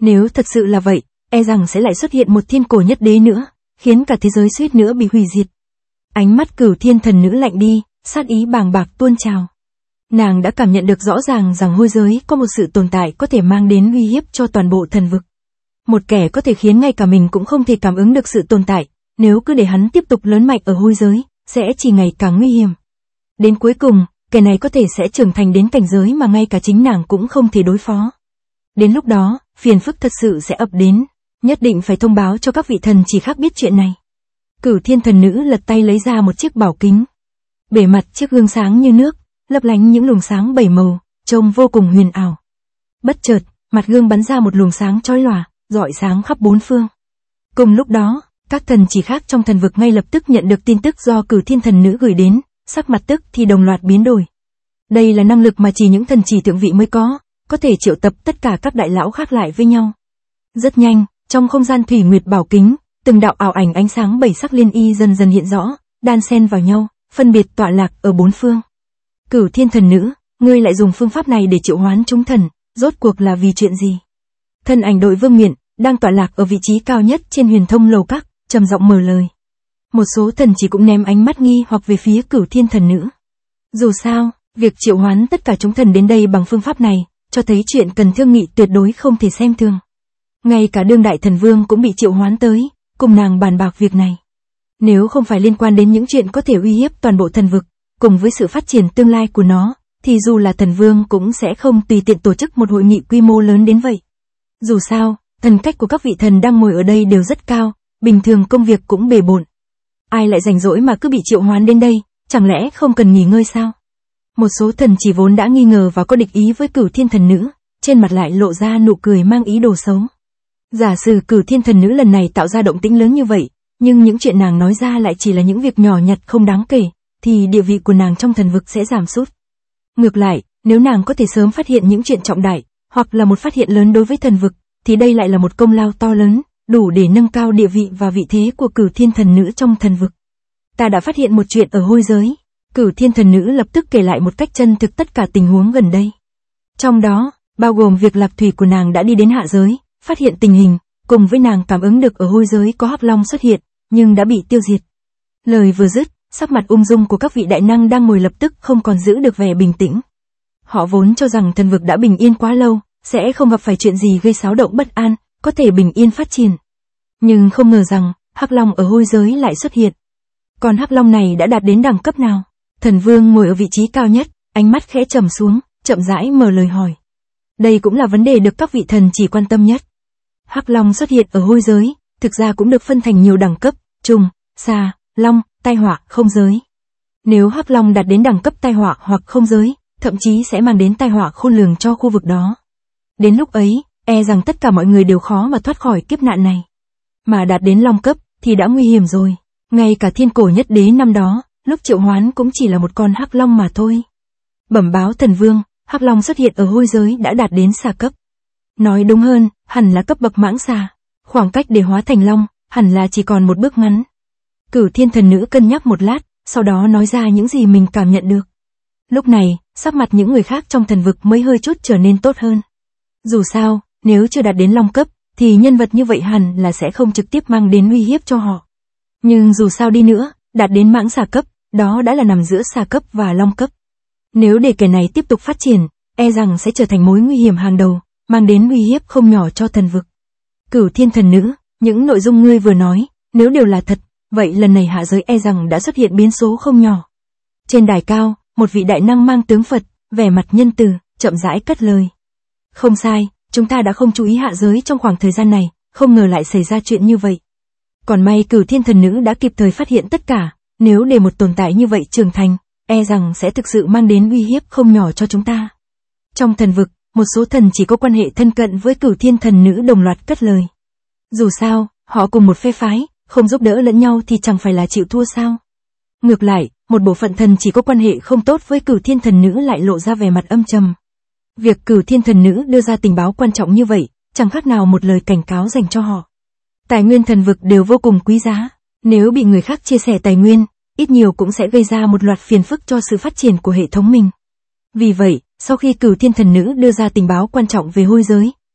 Nếu thật sự là vậy, e rằng sẽ lại xuất hiện một thiên cổ nhất đế nữa, khiến cả thế giới suýt nữa bị hủy diệt. Ánh mắt Cửu Thiên Thần Nữ lạnh đi, sát ý bàng bạc tuôn trào. Nàng đã cảm nhận được rõ ràng rằng hôi giới có một sự tồn tại có thể mang đến uy hiếp cho toàn bộ thần vực. Một kẻ có thể khiến ngay cả mình cũng không thể cảm ứng được sự tồn tại, nếu cứ để hắn tiếp tục lớn mạnh ở hôi giới, sẽ chỉ ngày càng nguy hiểm. Đến cuối cùng, kẻ này có thể sẽ trưởng thành đến cảnh giới mà ngay cả chính nàng cũng không thể đối phó. Đến lúc đó, phiền phức thật sự sẽ ập đến, nhất định phải thông báo cho các vị thần chỉ khác biết chuyện này. Cửu Thiên Thần Nữ lật tay lấy ra một chiếc bảo kính. Bề mặt chiếc gương sáng như nước, lấp lánh những luồng sáng bảy màu, trông vô cùng huyền ảo. Bất chợt, mặt gương bắn ra một luồng sáng chói lòa, rọi sáng khắp bốn phương. Cùng lúc đó, các thần chỉ khác trong thần vực ngay lập tức nhận được tin tức do Cửu Thiên Thần Nữ gửi đến, sắc mặt tức thì đồng loạt biến đổi. Đây là năng lực mà chỉ những thần chỉ thượng vị mới có thể triệu tập tất cả các đại lão khác lại với nhau. Rất nhanh, trong không gian thủy nguyệt bảo kính, từng đạo ảo ảnh ánh sáng bảy sắc liên y dần dần hiện rõ, đan xen vào nhau, phân biệt tọa lạc ở bốn phương. Cửu Thiên Thần Nữ, ngươi lại dùng phương pháp này để triệu hoán chúng thần, rốt cuộc là vì chuyện gì? Thân ảnh đội Vương Miện, đang tọa lạc ở vị trí cao nhất trên huyền thông lầu các, trầm giọng mở lời. Một số thần chỉ cũng ném ánh mắt nghi hoặc về phía Cửu Thiên Thần Nữ. Dù sao, việc triệu hoán tất cả chúng thần đến đây bằng phương pháp này, cho thấy chuyện cần thương nghị tuyệt đối không thể xem thường. Ngay cả đương đại thần vương cũng bị triệu hoán tới, cùng nàng bàn bạc việc này. Nếu không phải liên quan đến những chuyện có thể uy hiếp toàn bộ thần vực, cùng với sự phát triển tương lai của nó, thì dù là thần vương cũng sẽ không tùy tiện tổ chức một hội nghị quy mô lớn đến vậy. Dù sao, thần cách của các vị thần đang ngồi ở đây đều rất cao, bình thường công việc cũng bề bộn. Ai lại rảnh rỗi mà cứ bị triệu hoán đến đây, chẳng lẽ không cần nghỉ ngơi sao? Một số thần chỉ vốn đã nghi ngờ và có địch ý với Cửu Thiên Thần Nữ, trên mặt lại lộ ra nụ cười mang ý đồ xấu. Giả sử Cửu Thiên Thần Nữ lần này tạo ra động tĩnh lớn như vậy, nhưng những chuyện nàng nói ra lại chỉ là những việc nhỏ nhặt không đáng kể, thì địa vị của nàng trong thần vực sẽ giảm sút. Ngược lại, nếu nàng có thể sớm phát hiện những chuyện trọng đại, hoặc là một phát hiện lớn đối với thần vực, thì đây lại là một công lao to lớn, đủ để nâng cao địa vị và vị thế của Cửu Thiên Thần Nữ trong thần vực. Ta đã phát hiện một chuyện ở hôi giới. Cửu Thiên Thần Nữ lập tức kể lại một cách chân thực tất cả tình huống gần đây. Trong đó, bao gồm việc Lạc Thủy của nàng đã đi đến hạ giới, phát hiện tình hình, cùng với nàng cảm ứng được ở hôi giới có hắc long xuất hiện, nhưng đã bị tiêu diệt. Lời vừa dứt, sắc mặt ung dung của các vị đại năng đang ngồi lập tức không còn giữ được vẻ bình tĩnh. Họ vốn cho rằng thần vực đã bình yên quá lâu, sẽ không gặp phải chuyện gì gây xáo động bất an, có thể bình yên phát triển. Nhưng không ngờ rằng, hắc long ở hôi giới lại xuất hiện. Còn hắc long này đã đạt đến đẳng cấp nào? Thần vương ngồi ở vị trí cao nhất, ánh mắt khẽ trầm xuống, chậm rãi mở lời hỏi. Đây cũng là vấn đề được các vị thần chỉ quan tâm nhất. Hắc long xuất hiện ở hôi giới, thực ra cũng được phân thành nhiều đẳng cấp, trùng, xà, long, tai họa, không giới. Nếu hắc long đạt đến đẳng cấp tai họa hoặc không giới, thậm chí sẽ mang đến tai họa khôn lường cho khu vực đó. Đến lúc ấy, e rằng tất cả mọi người đều khó mà thoát khỏi kiếp nạn này. Mà đạt đến long cấp, thì đã nguy hiểm rồi. Ngay cả thiên cổ nhất đế năm đó, lúc triệu hoán cũng chỉ là một con hắc long mà thôi. Bẩm báo thần vương, hắc long xuất hiện ở hôi giới đã đạt đến xà cấp. Nói đúng hơn, hẳn là cấp bậc mãng xà. Khoảng cách để hóa thành long, hẳn là chỉ còn một bước ngắn. Cửu Thiên Thần Nữ cân nhắc một lát, sau đó nói ra những gì mình cảm nhận được. Lúc này, sắc mặt những người khác trong thần vực mới hơi chút trở nên tốt hơn. Dù sao, nếu chưa đạt đến long cấp, thì nhân vật như vậy hẳn là sẽ không trực tiếp mang đến uy hiếp cho họ. Nhưng dù sao đi nữa, đạt đến mãng xà cấp, đó đã là nằm giữa xà cấp và long cấp. Nếu để kẻ này tiếp tục phát triển, e rằng sẽ trở thành mối nguy hiểm hàng đầu, mang đến uy hiếp không nhỏ cho thần vực. Cửu Thiên Thần Nữ, những nội dung ngươi vừa nói, nếu đều là thật, vậy lần này hạ giới e rằng đã xuất hiện biến số không nhỏ. Trên đài cao, một vị đại năng mang tướng Phật, vẻ mặt nhân từ, chậm rãi cất lời. Không sai, chúng ta đã không chú ý hạ giới trong khoảng thời gian này, không ngờ lại xảy ra chuyện như vậy. Còn may Cửu Thiên Thần Nữ đã kịp thời phát hiện tất cả, nếu để một tồn tại như vậy trưởng thành, e rằng sẽ thực sự mang đến uy hiếp không nhỏ cho chúng ta. Trong thần vực, một số thần chỉ có quan hệ thân cận với Cửu Thiên Thần Nữ đồng loạt cất lời. Dù sao, họ cùng một phe phái, không giúp đỡ lẫn nhau thì chẳng phải là chịu thua sao? Ngược lại, một bộ phận thần chỉ có quan hệ không tốt với Cửu Thiên Thần Nữ lại lộ ra vẻ mặt âm trầm. Việc Cửu Thiên Thần Nữ đưa ra tình báo quan trọng như vậy, chẳng khác nào một lời cảnh cáo dành cho họ. Tài nguyên thần vực đều vô cùng quý giá, nếu bị người khác chia sẻ tài nguyên, ít nhiều cũng sẽ gây ra một loạt phiền phức cho sự phát triển của hệ thống mình. Vì vậy, sau khi Cửu Thiên Thần Nữ đưa ra tình báo quan trọng về hôi giới,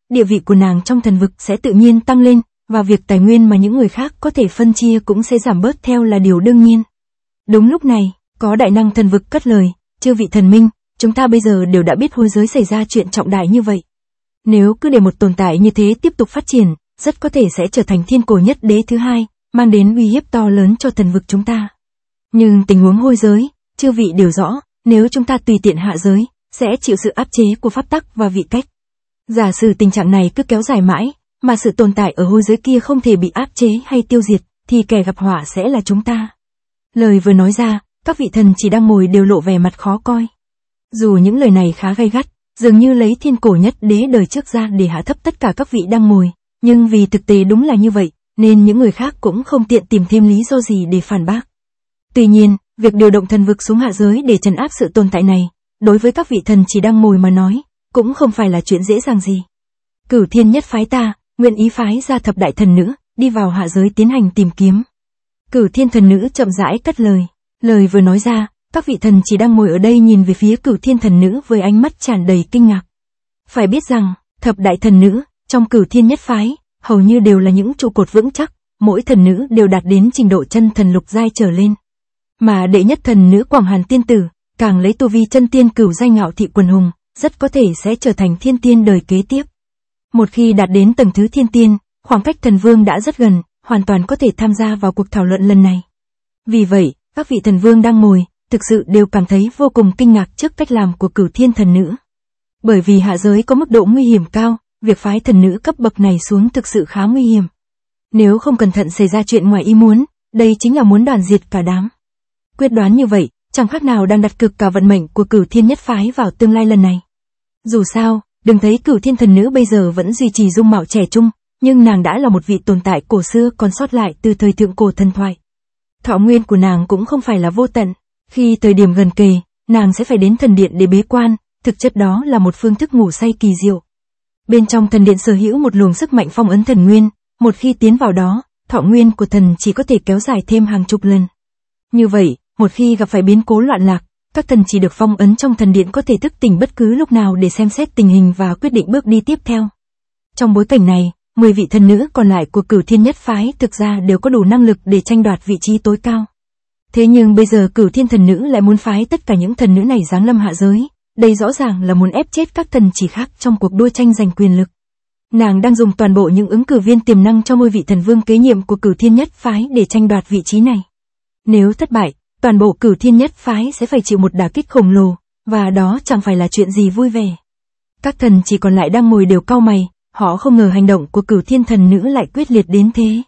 địa vị của nàng trong thần vực sẽ tự nhiên tăng lên, và việc tài nguyên mà những người khác có thể phân chia cũng sẽ giảm bớt theo là điều đương nhiên. Đúng lúc này, có đại năng thần vực cất lời, chư vị thần minh, chúng ta bây giờ đều đã biết hôi giới xảy ra chuyện trọng đại như vậy. Nếu cứ để một tồn tại như thế tiếp tục phát triển, rất có thể sẽ trở thành thiên cổ nhất đế thứ hai, mang đến uy hiếp to lớn cho thần vực chúng ta. Nhưng tình huống hôi giới, chư vị đều rõ, nếu chúng ta tùy tiện hạ giới, sẽ chịu sự áp chế của pháp tắc và vị cách. Giả sử tình trạng này cứ kéo dài mãi, mà sự tồn tại ở hôi giới kia không thể bị áp chế hay tiêu diệt, thì kẻ gặp họa sẽ là chúng ta. Lời vừa nói ra, các vị thần chỉ đang ngồi đều lộ vẻ mặt khó coi. Dù những lời này khá gay gắt, dường như lấy thiên cổ nhất đế đời trước ra để hạ thấp tất cả các vị đang ngồi, nhưng vì thực tế đúng là như vậy, nên những người khác cũng không tiện tìm thêm lý do gì để phản bác. Tuy nhiên, việc điều động thần vực xuống hạ giới để trấn áp sự tồn tại này, đối với các vị thần chỉ đang ngồi mà nói, cũng không phải là chuyện dễ dàng gì. Cửu Thiên nhất phái ta, nguyện ý phái ra thập đại thần nữ, đi vào hạ giới tiến hành tìm kiếm. Cửu Thiên thần nữ chậm rãi cất lời. Lời vừa nói ra, các vị thần chỉ đang ngồi ở đây nhìn về phía Cửu Thiên thần nữ với ánh mắt tràn đầy kinh ngạc. Phải biết rằng, thập đại thần nữ, trong Cửu Thiên nhất phái, hầu như đều là những trụ cột vững chắc, mỗi thần nữ đều đạt đến trình độ chân thần lục giai trở lên. Mà đệ nhất thần nữ Quảng Hàn tiên tử, càng lấy tu vi chân tiên cửu giai Ngạo Thị quần hùng, rất có thể sẽ trở thành thiên tiên đời kế tiếp. Một khi đạt đến tầng thứ thiên tiên, khoảng cách thần vương đã rất gần, hoàn toàn có thể tham gia vào cuộc thảo luận lần này. Vì vậy, các vị thần vương đang ngồi, thực sự đều cảm thấy vô cùng kinh ngạc trước cách làm của Cửu Thiên thần nữ. Bởi vì hạ giới có mức độ nguy hiểm cao, việc phái thần nữ cấp bậc này xuống thực sự khá nguy hiểm. Nếu không cẩn thận xảy ra chuyện ngoài ý muốn, đây chính là muốn đoàn diệt cả đám. Quyết đoán như vậy, chẳng khác nào đang đặt cược cả vận mệnh của Cửu Thiên nhất phái vào tương lai lần này. Dù sao, đừng thấy Cửu Thiên thần nữ bây giờ vẫn duy trì dung mạo trẻ trung, nhưng nàng đã là một vị tồn tại cổ xưa còn sót lại từ thời thượng cổ thần thoại. Thọ nguyên của nàng cũng không phải là vô tận, khi thời điểm gần kề, nàng sẽ phải đến thần điện để bế quan, thực chất đó là một phương thức ngủ say kỳ diệu. Bên trong thần điện sở hữu một luồng sức mạnh phong ấn thần nguyên, một khi tiến vào đó, thọ nguyên của thần chỉ có thể kéo dài thêm hàng chục lần. Như vậy, một khi gặp phải biến cố loạn lạc, các thần chỉ được phong ấn trong thần điện có thể thức tỉnh bất cứ lúc nào để xem xét tình hình và quyết định bước đi tiếp theo. Trong bối cảnh này, 10 vị thần nữ còn lại của Cửu Thiên nhất phái thực ra đều có đủ năng lực để tranh đoạt vị trí tối cao. Thế nhưng bây giờ Cửu Thiên thần nữ lại muốn phái tất cả những thần nữ này giáng lâm hạ giới, đây rõ ràng là muốn ép chết các thần chỉ khác trong cuộc đua tranh giành quyền lực. Nàng đang dùng toàn bộ những ứng cử viên tiềm năng cho ngôi vị thần vương kế nhiệm của Cửu Thiên nhất phái để tranh đoạt vị trí này. Nếu thất bại, toàn bộ Cửu Thiên nhất phái sẽ phải chịu một đả kích khổng lồ, và đó chẳng phải là chuyện gì vui vẻ. Các thần chỉ còn lại đang ngồi đều cau mày, họ không ngờ hành động của Cửu Thiên thần nữ lại quyết liệt đến thế.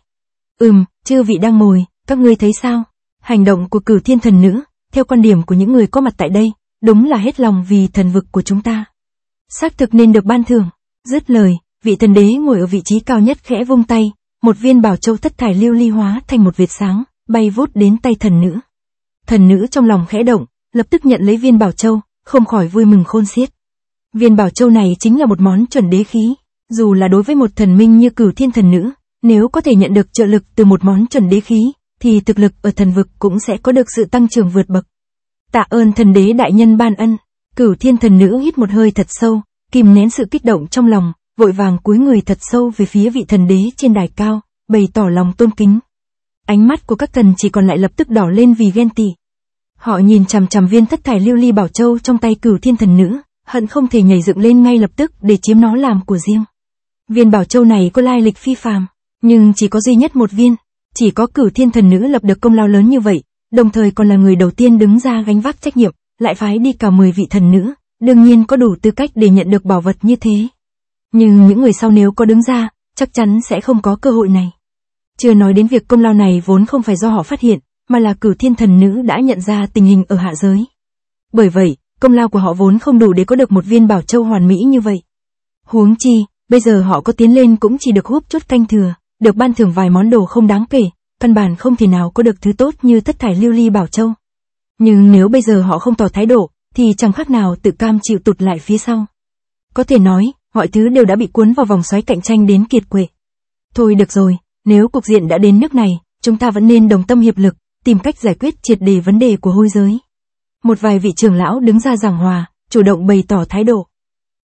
Chư vị đang ngồi, các ngươi thấy sao? Hành động của Cửu Thiên thần nữ, theo quan điểm của những người có mặt tại đây, đúng là hết lòng vì thần vực của chúng ta. Xác thực nên được ban thưởng. Dứt lời, vị thần đế ngồi ở vị trí cao nhất khẽ vung tay, một viên bảo châu thất thải lưu ly hóa thành một vệt sáng, bay vút đến tay thần nữ. Thần nữ trong lòng khẽ động, lập tức nhận lấy viên bảo châu, không khỏi vui mừng khôn xiết. Viên bảo châu này chính là một món chuẩn đế khí, dù là đối với một thần minh như Cửu Thiên thần nữ, nếu có thể nhận được trợ lực từ một món chuẩn đế khí, thì thực lực ở thần vực cũng sẽ có được sự tăng trưởng vượt bậc. Tạ ơn thần đế đại nhân ban ân. Cửu Thiên thần nữ hít một hơi thật sâu, kìm nén sự kích động trong lòng, vội vàng cúi người thật sâu về phía vị thần đế trên đài cao, bày tỏ lòng tôn kính. Ánh mắt của các thần chỉ còn lại lập tức đỏ lên vì ghen tị. Họ nhìn chằm chằm viên thất thải lưu ly bảo châu trong tay Cửu Thiên thần nữ, hận không thể nhảy dựng lên ngay lập tức để chiếm nó làm của riêng. Viên bảo châu này có lai lịch phi phàm, nhưng chỉ có duy nhất một viên. Chỉ có Cửu Thiên thần nữ lập được công lao lớn như vậy, đồng thời còn là người đầu tiên đứng ra gánh vác trách nhiệm, lại phái đi cả 10 vị thần nữ, đương nhiên có đủ tư cách để nhận được bảo vật như thế. Nhưng những người sau nếu có đứng ra, chắc chắn sẽ không có cơ hội này. Chưa nói đến việc công lao này vốn không phải do họ phát hiện, mà là Cửu Thiên thần nữ đã nhận ra tình hình ở hạ giới. Bởi vậy, công lao của họ vốn không đủ để có được một viên bảo châu hoàn mỹ như vậy. Huống chi, bây giờ họ có tiến lên cũng chỉ được húp chút canh thừa, được ban thưởng vài món đồ không đáng kể, căn bản không thể nào có được thứ tốt như thất thải lưu ly bảo châu. Nhưng nếu bây giờ họ không tỏ thái độ, thì chẳng khác nào tự cam chịu tụt lại phía sau. Có thể nói, mọi thứ đều đã bị cuốn vào vòng xoáy cạnh tranh đến kiệt quệ. Thôi được rồi, nếu cục diện đã đến nước này, chúng ta vẫn nên đồng tâm hiệp lực, tìm cách giải quyết triệt để vấn đề của hôi giới. Một vài vị trưởng lão đứng ra giảng hòa, chủ động bày tỏ thái độ.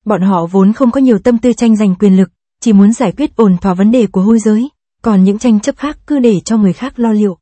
Bọn họ vốn không có nhiều tâm tư tranh giành quyền lực, chỉ muốn giải quyết ổn thỏa vấn đề của hôi giới, còn những tranh chấp khác cứ để cho người khác lo liệu.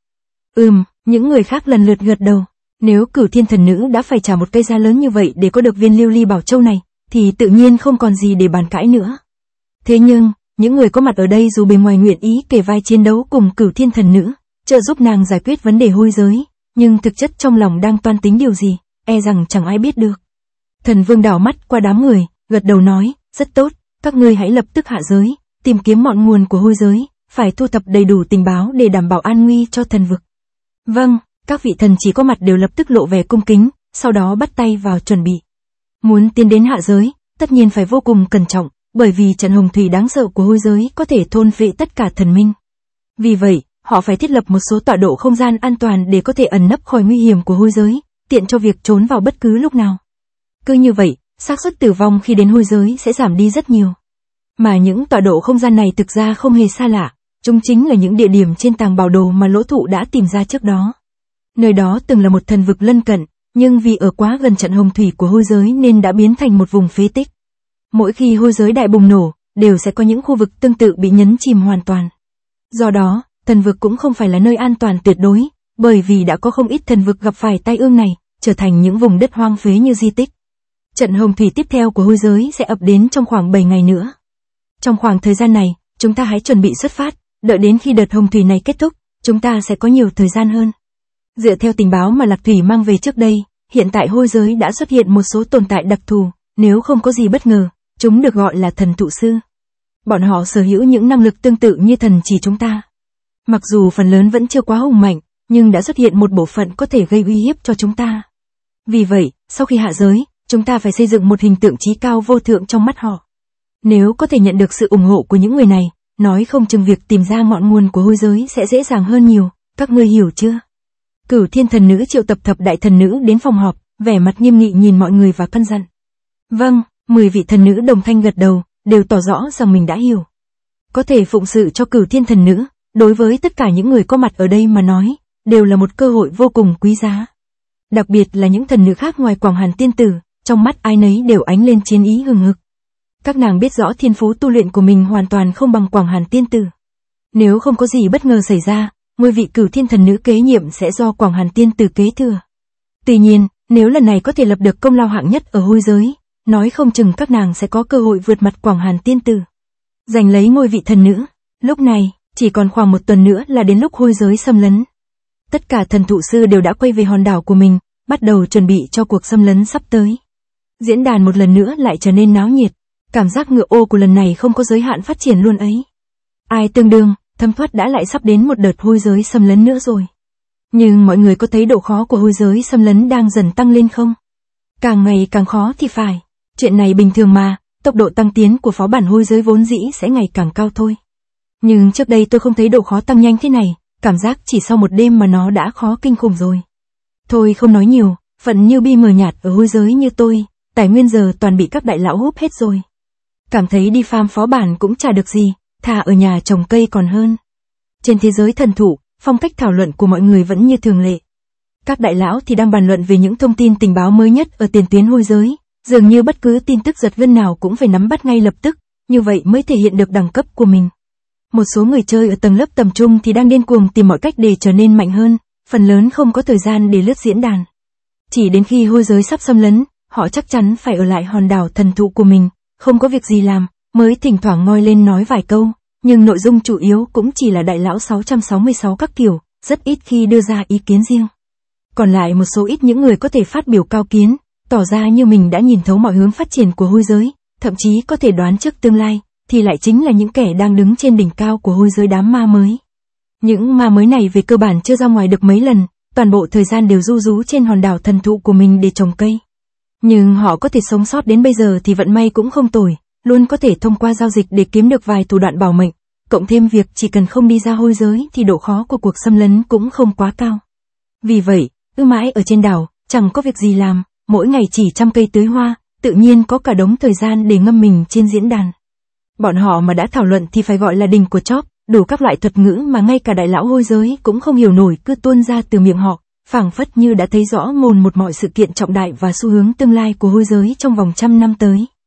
Những người khác lần lượt gật đầu. Nếu Cửu Thiên Thần Nữ đã phải trả một cái giá lớn như vậy để có được viên Lưu Ly Bảo Châu này, thì tự nhiên không còn gì để bàn cãi nữa. Thế nhưng, những người có mặt ở đây dù bề ngoài nguyện ý kề vai chiến đấu cùng Cửu Thiên Thần Nữ, trợ giúp nàng giải quyết vấn đề hôi giới, nhưng thực chất trong lòng đang toan tính điều gì, e rằng chẳng ai biết được. Thần Vương đảo mắt qua đám người, gật đầu nói, rất tốt, các ngươi hãy lập tức hạ giới, tìm kiếm ngọn nguồn của hôi giới, phải thu thập đầy đủ tình báo để đảm bảo an nguy cho thần vực. Vâng, các vị thần chỉ có mặt đều lập tức lộ vẻ cung kính, sau đó bắt tay vào chuẩn bị. Muốn tiến đến hạ giới, tất nhiên phải vô cùng cẩn trọng, bởi vì trận hồng thủy đáng sợ của hôi giới có thể thôn phệ tất cả thần minh. Vì vậy, họ phải thiết lập một số tọa độ không gian an toàn để có thể ẩn nấp khỏi nguy hiểm của hôi giới, tiện cho việc trốn vào bất cứ lúc nào. Cứ như vậy, xác suất tử vong khi đến hôi giới sẽ giảm đi rất nhiều. Mà những tọa độ không gian này thực ra không hề xa lạ, chúng chính là những địa điểm trên tàng bảo đồ mà Lỗ Thụ đã tìm ra trước đó. Nơi đó từng là một thần vực lân cận, nhưng vì ở quá gần trận hồng thủy của hôi giới nên đã biến thành một vùng phế tích. Mỗi khi hôi giới đại bùng nổ, đều sẽ có những khu vực tương tự bị nhấn chìm hoàn toàn. Do đó, thần vực cũng không phải là nơi an toàn tuyệt đối, bởi vì đã có không ít thần vực gặp phải tai ương này, trở thành những vùng đất hoang phế như di tích. Trận hồng thủy tiếp theo của hôi giới sẽ ập đến trong khoảng 7 ngày nữa. Trong khoảng thời gian này, chúng ta hãy chuẩn bị xuất phát, đợi đến khi đợt hồng thủy này kết thúc, chúng ta sẽ có nhiều thời gian hơn. Dựa theo tình báo mà Lạc Thủy mang về trước đây, hiện tại hôi giới đã xuất hiện một số tồn tại đặc thù, nếu không có gì bất ngờ, chúng được gọi là thần thụ sư. Bọn họ sở hữu những năng lực tương tự như thần chỉ chúng ta. Mặc dù phần lớn vẫn chưa quá hùng mạnh, nhưng đã xuất hiện một bộ phận có thể gây uy hiếp cho chúng ta. Vì vậy, sau khi hạ giới, chúng ta phải xây dựng một hình tượng chí cao vô thượng trong mắt họ. Nếu có thể nhận được sự ủng hộ của những người này, nói không chừng việc tìm ra ngọn nguồn của hôi giới sẽ dễ dàng hơn nhiều, các ngươi hiểu chưa? Cửu Thiên Thần Nữ triệu tập thập đại thần nữ đến phòng họp, vẻ mặt nghiêm nghị nhìn mọi người và căn dặn. Vâng, 10 vị thần nữ đồng thanh gật đầu, đều tỏ rõ rằng mình đã hiểu. Có thể phụng sự cho Cửu Thiên Thần Nữ, đối với tất cả những người có mặt ở đây mà nói, đều là một cơ hội vô cùng quý giá. Đặc biệt là những thần nữ khác ngoài Quảng Hàn Tiên Tử, trong mắt ai nấy đều ánh lên chiến ý hừng hực. Các nàng biết rõ thiên phú tu luyện của mình hoàn toàn không bằng Quảng Hàn Tiên Tử. Nếu không có gì bất ngờ xảy ra, ngôi vị Cửu Thiên Thần Nữ kế nhiệm sẽ do Quảng Hàn Tiên Tử kế thừa. Tuy nhiên, nếu lần này có thể lập được công lao hạng nhất ở hôi giới, nói không chừng các nàng sẽ có cơ hội vượt mặt Quảng Hàn Tiên Tử, giành lấy ngôi vị thần nữ. Lúc này, chỉ còn khoảng một tuần nữa là đến lúc hôi giới xâm lấn. Tất cả thần thụ sư đều đã quay về hòn đảo của mình, bắt đầu chuẩn bị cho cuộc xâm lấn sắp tới. Diễn đàn một lần nữa lại trở nên náo nhiệt, cảm giác ngựa ô của lần này không có giới hạn phát triển luôn ấy. Ai tương đương, thâm thoát đã lại sắp đến một đợt hôi giới xâm lấn nữa rồi. Nhưng mọi người có thấy độ khó của hôi giới xâm lấn đang dần tăng lên không? Càng ngày càng khó thì phải. Chuyện này bình thường mà, tốc độ tăng tiến của phó bản hôi giới vốn dĩ sẽ ngày càng cao thôi. Nhưng trước đây tôi không thấy độ khó tăng nhanh thế này, cảm giác chỉ sau một đêm mà nó đã khó kinh khủng rồi. Thôi không nói nhiều, phận newbie mờ nhạt ở hôi giới như tôi, tài nguyên giờ toàn bị các đại lão hút hết rồi. Cảm thấy đi farm phó bản cũng chả được gì, thà ở nhà trồng cây còn hơn. Trên thế giới thần thụ, phong cách thảo luận của mọi người vẫn như thường lệ. Các đại lão thì đang bàn luận về những thông tin tình báo mới nhất ở tiền tuyến hôi giới, dường như bất cứ tin tức giật gân nào cũng phải nắm bắt ngay lập tức, như vậy mới thể hiện được đẳng cấp của mình. Một số người chơi ở tầng lớp tầm trung thì đang điên cuồng tìm mọi cách để trở nên mạnh hơn, phần lớn không có thời gian để lướt diễn đàn. Chỉ đến khi hôi giới sắp xâm lấn, họ chắc chắn phải ở lại hòn đảo thần thụ của mình, không có việc gì làm, mới thỉnh thoảng ngoi lên nói vài câu, nhưng nội dung chủ yếu cũng chỉ là đại lão 666 các kiểu, rất ít khi đưa ra ý kiến riêng. Còn lại một số ít những người có thể phát biểu cao kiến, tỏ ra như mình đã nhìn thấu mọi hướng phát triển của hôi giới, thậm chí có thể đoán trước tương lai, thì lại chính là những kẻ đang đứng trên đỉnh cao của hôi giới đám ma mới. Những ma mới này về cơ bản chưa ra ngoài được mấy lần, toàn bộ thời gian đều ru rú trên hòn đảo thần thụ của mình để trồng cây. Nhưng họ có thể sống sót đến bây giờ thì vận may cũng không tồi, luôn có thể thông qua giao dịch để kiếm được vài thủ đoạn bảo mệnh, cộng thêm việc chỉ cần không đi ra hôi giới thì độ khó của cuộc xâm lấn cũng không quá cao. Vì vậy, cứ mãi ở trên đảo, chẳng có việc gì làm, mỗi ngày chỉ chăm cây tưới hoa, tự nhiên có cả đống thời gian để ngâm mình trên diễn đàn. Bọn họ mà đã thảo luận thì phải gọi là đỉnh của chóp, đủ các loại thuật ngữ mà ngay cả đại lão hôi giới cũng không hiểu nổi cứ tuôn ra từ miệng họ, phảng phất như đã thấy rõ mồn một mọi sự kiện trọng đại và xu hướng tương lai của hôi giới trong vòng trăm năm tới.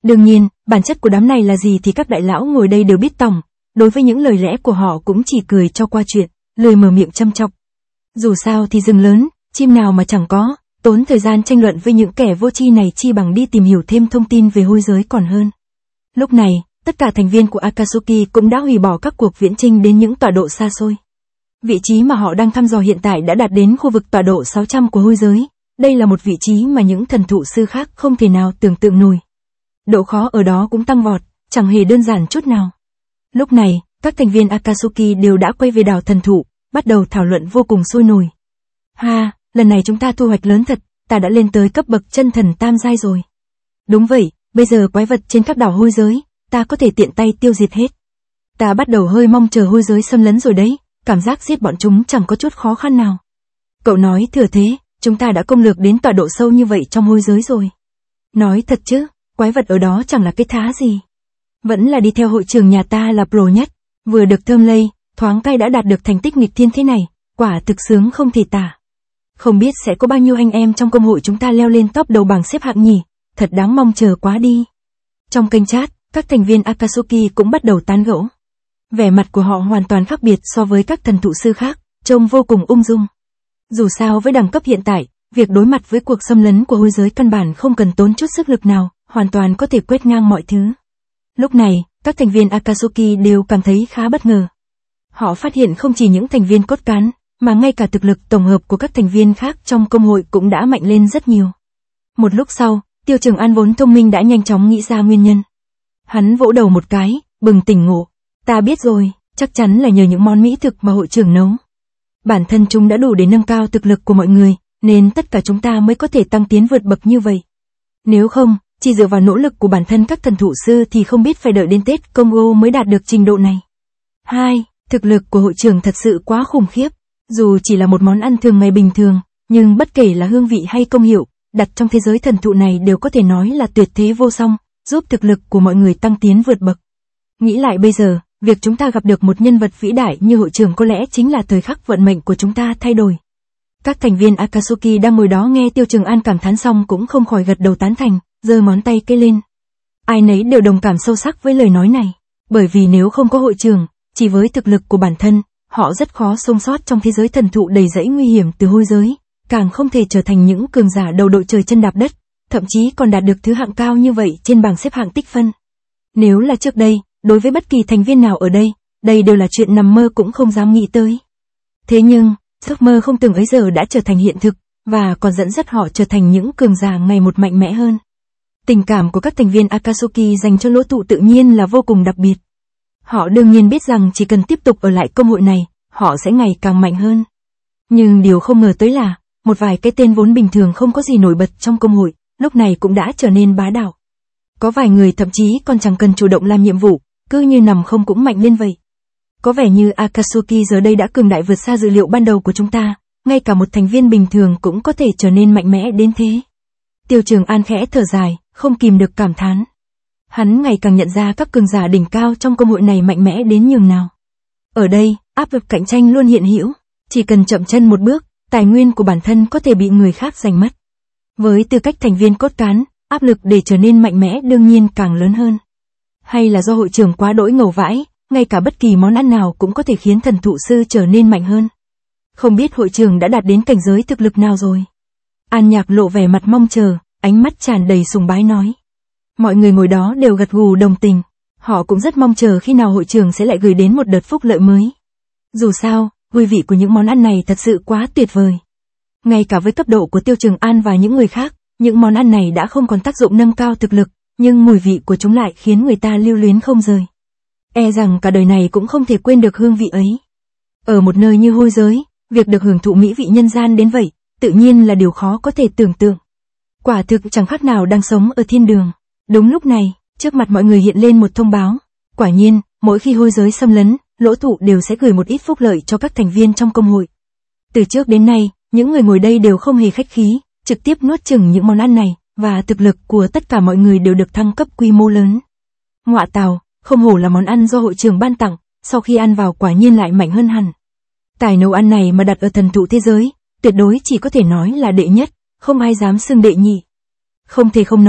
Đương nhiên, bản chất của đám này là gì thì các đại lão ngồi đây đều biết tòng, đối với những lời lẽ của họ cũng chỉ cười cho qua chuyện, lười mở miệng châm chọc. Dù sao thì rừng lớn, chim nào mà chẳng có, tốn thời gian tranh luận với những kẻ vô tri này chi bằng đi tìm hiểu thêm thông tin về hôi giới còn hơn. Lúc này, tất cả thành viên của Akatsuki cũng đã hủy bỏ các cuộc viễn chinh đến những tọa độ xa xôi. Vị trí mà họ đang thăm dò hiện tại đã đạt đến khu vực tọa độ 600 của hôi giới. Đây là một vị trí mà những thần thụ sư khác không thể nào tưởng tượng nổi. Độ khó ở đó cũng tăng vọt, chẳng hề đơn giản chút nào. Lúc này, các thành viên Akatsuki đều đã quay về đảo thần thụ, bắt đầu thảo luận vô cùng sôi nổi. Ha, lần này chúng ta thu hoạch lớn thật, ta đã lên tới cấp bậc chân thần tam giai rồi. Đúng vậy, bây giờ quái vật trên các đảo hôi giới, ta có thể tiện tay tiêu diệt hết. Ta bắt đầu hơi mong chờ hôi giới xâm lấn rồi đấy, cảm giác giết bọn chúng chẳng có chút khó khăn nào. Cậu nói thừa thế, chúng ta đã công lược đến tọa độ sâu như vậy trong hôi giới rồi. Nói thật chứ, quái vật ở đó chẳng là cái thá gì. Vẫn là đi theo hội trưởng nhà ta là pro nhất, vừa được thơm lây, thoáng cay đã đạt được thành tích nghịch thiên thế này, quả thực sướng không thể tả. Không biết sẽ có bao nhiêu anh em trong công hội chúng ta leo lên top đầu bảng xếp hạng nhỉ, thật đáng mong chờ quá đi. Trong kênh chat, các thành viên Akatsuki cũng bắt đầu tán gẫu. Vẻ mặt của họ hoàn toàn khác biệt so với các thần thụ sư khác, trông vô cùng ung dung. Dù sao với đẳng cấp hiện tại, việc đối mặt với cuộc xâm lấn của hôi giới căn bản không cần tốn chút sức lực nào, hoàn toàn có thể quét ngang mọi thứ. Lúc này, các thành viên Akatsuki đều cảm thấy khá bất ngờ. Họ phát hiện không chỉ những thành viên cốt cán, mà ngay cả thực lực tổng hợp của các thành viên khác trong công hội cũng đã mạnh lên rất nhiều. Một lúc sau, Tiêu Trường An vốn thông minh đã nhanh chóng nghĩ ra nguyên nhân. Hắn vỗ đầu một cái, bừng tỉnh ngộ. Ta biết rồi, chắc chắn là nhờ những món mỹ thực mà hội trưởng nấu. Bản thân chúng đã đủ để nâng cao thực lực của mọi người, nên tất cả chúng ta mới có thể tăng tiến vượt bậc như vậy. Nếu không, chỉ dựa vào nỗ lực của bản thân các thần thụ sư thì không biết phải đợi đến Tết Congo mới đạt được trình độ này. 2. Thực lực của hội trưởng thật sự quá khủng khiếp. Dù chỉ là một món ăn thường ngày bình thường, nhưng bất kể là hương vị hay công hiệu, đặt trong thế giới thần thụ này đều có thể nói là tuyệt thế vô song, giúp thực lực của mọi người tăng tiến vượt bậc. Nghĩ lại bây giờ, việc chúng ta gặp được một nhân vật vĩ đại như hội trưởng có lẽ chính là thời khắc vận mệnh của chúng ta thay đổi. Các thành viên Akatsuki đang ngồi đó nghe Tiêu Trường An cảm thán xong cũng không khỏi gật đầu tán thành, giơ ngón tay kê lên. Ai nấy đều đồng cảm sâu sắc với lời nói này, bởi vì nếu không có hội trưởng, chỉ với thực lực của bản thân, họ rất khó sống sót trong thế giới thần thụ đầy rẫy nguy hiểm từ hôi giới, càng không thể trở thành những cường giả đầu đội trời chân đạp đất, thậm chí còn đạt được thứ hạng cao như vậy trên bảng xếp hạng tích phân. Nếu là trước đây, đối với bất kỳ thành viên nào ở đây, đây đều là chuyện nằm mơ cũng không dám nghĩ tới. Thế nhưng, giấc mơ không từng ấy giờ đã trở thành hiện thực, và còn dẫn dắt họ trở thành những cường giả ngày một mạnh mẽ hơn. Tình cảm của các thành viên Akatsuki dành cho lỗ tụ tự nhiên là vô cùng đặc biệt. Họ đương nhiên biết rằng chỉ cần tiếp tục ở lại công hội này, họ sẽ ngày càng mạnh hơn. Nhưng điều không ngờ tới là, một vài cái tên vốn bình thường không có gì nổi bật trong công hội, lúc này cũng đã trở nên bá đạo. Có vài người thậm chí còn chẳng cần chủ động làm nhiệm vụ, cứ như nằm không cũng mạnh lên vậy. Có vẻ như Akatsuki giờ đây đã cường đại vượt xa dự liệu ban đầu của chúng ta, ngay cả một thành viên bình thường cũng có thể trở nên mạnh mẽ đến thế. Tiêu Trường An khẽ thở dài, không kìm được cảm thán. Hắn ngày càng nhận ra các cường giả đỉnh cao trong công hội này mạnh mẽ đến nhường nào. Ở đây, áp lực cạnh tranh luôn hiện hữu, chỉ cần chậm chân một bước, tài nguyên của bản thân có thể bị người khác giành mất. Với tư cách thành viên cốt cán, áp lực để trở nên mạnh mẽ đương nhiên càng lớn hơn. Hay là do hội trưởng quá đỗi ngầu vãi, ngay cả bất kỳ món ăn nào cũng có thể khiến thần thụ sư trở nên mạnh hơn. Không biết hội trưởng đã đạt đến cảnh giới thực lực nào rồi. An Nhạc lộ vẻ mặt mong chờ, ánh mắt tràn đầy sùng bái nói. Mọi người ngồi đó đều gật gù đồng tình, họ cũng rất mong chờ khi nào hội trưởng sẽ lại gửi đến một đợt phúc lợi mới. Dù sao, hương vị của những món ăn này thật sự quá tuyệt vời. Ngay cả với cấp độ của Tiêu Trường An và những người khác, những món ăn này đã không còn tác dụng nâng cao thực lực, nhưng mùi vị của chúng lại khiến người ta lưu luyến không rời. E rằng cả đời này cũng không thể quên được hương vị ấy. Ở một nơi như hôi giới, việc được hưởng thụ mỹ vị nhân gian đến vậy, tự nhiên là điều khó có thể tưởng tượng. Quả thực chẳng khác nào đang sống ở thiên đường. Đúng lúc này, trước mặt mọi người hiện lên một thông báo. Quả nhiên, mỗi khi hôi giới xâm lấn, lỗ tụ đều sẽ gửi một ít phúc lợi cho các thành viên trong công hội. Từ trước đến nay, những người ngồi đây đều không hề khách khí, trực tiếp nuốt chửng những món ăn này, và thực lực của tất cả mọi người đều được thăng cấp quy mô lớn. Ngọa tào, không hổ là món ăn do hội trưởng ban tặng, sau khi ăn vào quả nhiên lại mạnh hơn hẳn. Tài nấu ăn này mà đặt ở thần thụ thế giới, tuyệt đối chỉ có thể nói là đệ nhất, không ai dám xưng đệ nhị. Không thể không nói,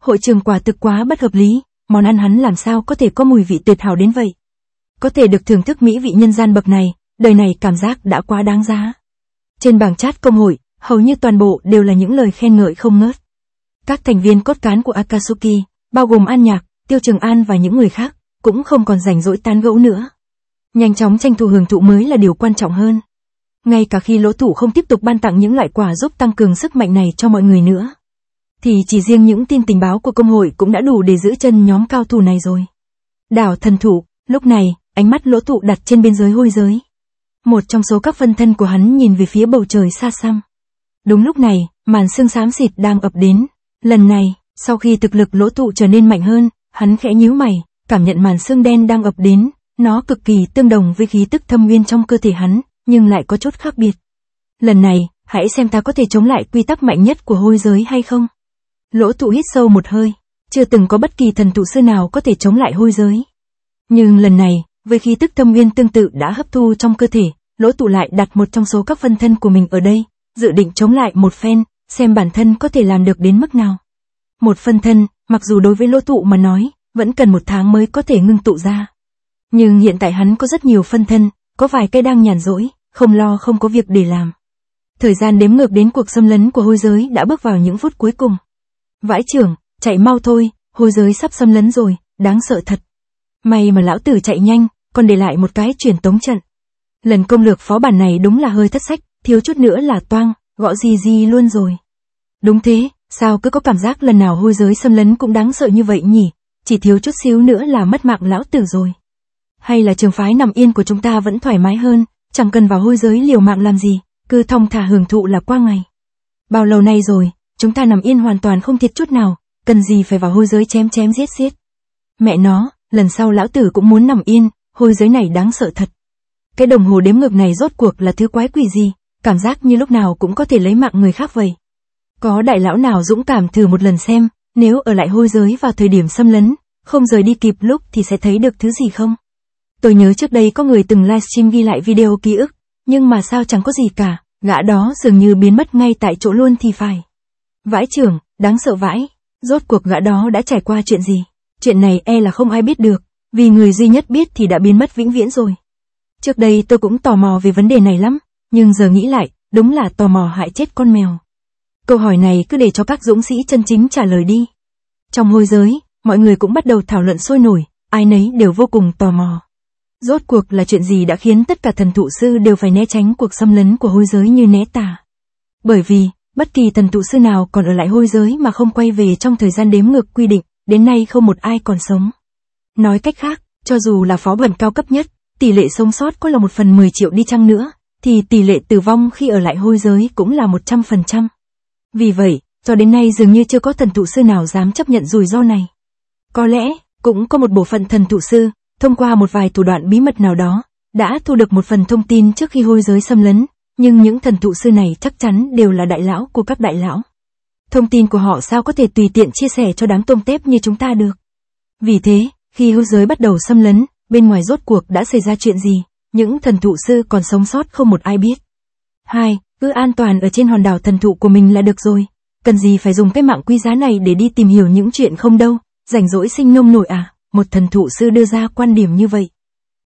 hội trường quả thực quá bất hợp lý, món ăn hắn làm sao có thể có mùi vị tuyệt hảo đến vậy. Có thể được thưởng thức mỹ vị nhân gian bậc này, đời này cảm giác đã quá đáng giá. Trên bảng chat công hội, hầu như toàn bộ đều là những lời khen ngợi không ngớt. Các thành viên cốt cán của Akatsuki, bao gồm An Nhạc, Tiêu Trường An và những người khác, cũng không còn rảnh rỗi tán gẫu nữa. Nhanh chóng tranh thủ hưởng thụ mới là điều quan trọng hơn. Ngay cả khi Lỗ Thủ không tiếp tục ban tặng những loại quà giúp tăng cường sức mạnh này cho mọi người nữa, thì chỉ riêng những tin tình báo của công hội cũng đã đủ để giữ chân nhóm cao thủ này rồi. Đảo thần thụ, lúc này, ánh mắt Lỗ Thủ đặt trên biên giới hôi giới. Một trong số các phân thân của hắn nhìn về phía bầu trời xa xăm. Đúng lúc này, màn sương xám xịt đang ập đến. Lần này, sau khi thực lực Lỗ Thủ trở nên mạnh hơn, hắn khẽ nhíu mày, cảm nhận màn sương đen đang ập đến, nó cực kỳ tương đồng với khí tức thâm nguyên trong cơ thể hắn, nhưng lại có chút khác biệt. Lần này, hãy xem ta có thể chống lại quy tắc mạnh nhất của hôi giới hay không. Lỗ Thủ hít sâu một hơi, chưa từng có bất kỳ thần thụ sư nào có thể chống lại hôi giới. Nhưng lần này, với khí tức thâm nguyên tương tự đã hấp thu trong cơ thể, Lỗ Thủ lại đặt một trong số các phân thân của mình ở đây, dự định chống lại một phen, xem bản thân có thể làm được đến mức nào. Một phân thân, mặc dù đối với Lỗ Thủ mà nói, vẫn cần 1 tháng mới có thể ngưng tụ ra. Nhưng hiện tại hắn có rất nhiều phân thân, có vài cái đang nhàn rỗi, không lo không có việc để làm. Thời gian đếm ngược đến cuộc xâm lấn của hôi giới đã bước vào những phút cuối cùng. Vãi chưởng, chạy mau thôi, hôi giới sắp xâm lấn rồi, đáng sợ thật. May mà lão tử chạy nhanh, còn để lại một cái truyền tống trận. Lần công lược phó bản này đúng là hơi thất sách, thiếu chút nữa là toang, gõ gì luôn rồi. Đúng thế, sao cứ có cảm giác lần nào hôi giới xâm lấn cũng đáng sợ như vậy nhỉ, chỉ thiếu chút xíu nữa là mất mạng lão tử rồi. Hay là trường phái nằm yên của chúng ta vẫn thoải mái hơn, chẳng cần vào hôi giới liều mạng làm gì, cứ thong thả hưởng thụ là qua ngày. Bao lâu nay rồi, chúng ta nằm yên hoàn toàn không thiệt chút nào, cần gì phải vào hôi giới chém giết. Mẹ nó, lần sau lão tử cũng muốn nằm yên, hôi giới này đáng sợ thật. Cái đồng hồ đếm ngược này rốt cuộc là thứ quái quỷ gì, cảm giác như lúc nào cũng có thể lấy mạng người khác vậy. Có đại lão nào dũng cảm thử một lần xem, nếu ở lại hôi giới vào thời điểm xâm lấn, không rời đi kịp lúc thì sẽ thấy được thứ gì không? Tôi nhớ trước đây có người từng livestream ghi lại video ký ức, nhưng mà sao chẳng có gì cả, gã đó dường như biến mất ngay tại chỗ luôn thì phải. Vãi chưởng, đáng sợ vãi, rốt cuộc gã đó đã trải qua chuyện gì? Chuyện này là không ai biết được, vì người duy nhất biết thì đã biến mất vĩnh viễn rồi. Trước đây tôi cũng tò mò về vấn đề này lắm, nhưng giờ nghĩ lại, đúng là tò mò hại chết con mèo. Câu hỏi này cứ để cho các dũng sĩ chân chính trả lời đi. Trong hôi giới, mọi người cũng bắt đầu thảo luận sôi nổi, ai nấy đều vô cùng tò mò. Rốt cuộc là chuyện gì đã khiến tất cả thần thụ sư đều phải né tránh cuộc xâm lấn của hôi giới như né tà? Bởi vì, bất kỳ thần thụ sư nào còn ở lại hôi giới mà không quay về trong thời gian đếm ngược quy định, đến nay không một ai còn sống. Nói cách khác, cho dù là phó bản cao cấp nhất, tỷ lệ sống sót có là 1 phần 10 triệu đi chăng nữa, thì tỷ lệ tử vong khi ở lại hôi giới cũng là 100%. Vì vậy, cho đến nay dường như chưa có thần thụ sư nào dám chấp nhận rủi ro này. Có lẽ, cũng có một bộ phận thần thụ sư, thông qua một vài thủ đoạn bí mật nào đó, đã thu được một phần thông tin trước khi hôi giới xâm lấn, nhưng những thần thụ sư này chắc chắn đều là đại lão của các đại lão. Thông tin của họ sao có thể tùy tiện chia sẻ cho đám tôm tép như chúng ta được. Vì thế, khi hôi giới bắt đầu xâm lấn, bên ngoài rốt cuộc đã xảy ra chuyện gì, những thần thụ sư còn sống sót không một ai biết. 2. Cứ an toàn ở trên hòn đảo thần thụ của mình là được rồi, cần gì phải dùng cái mạng quý giá này để đi tìm hiểu những chuyện không đâu, rảnh rỗi sinh nông nổi à, một thần thụ sư đưa ra quan điểm như vậy.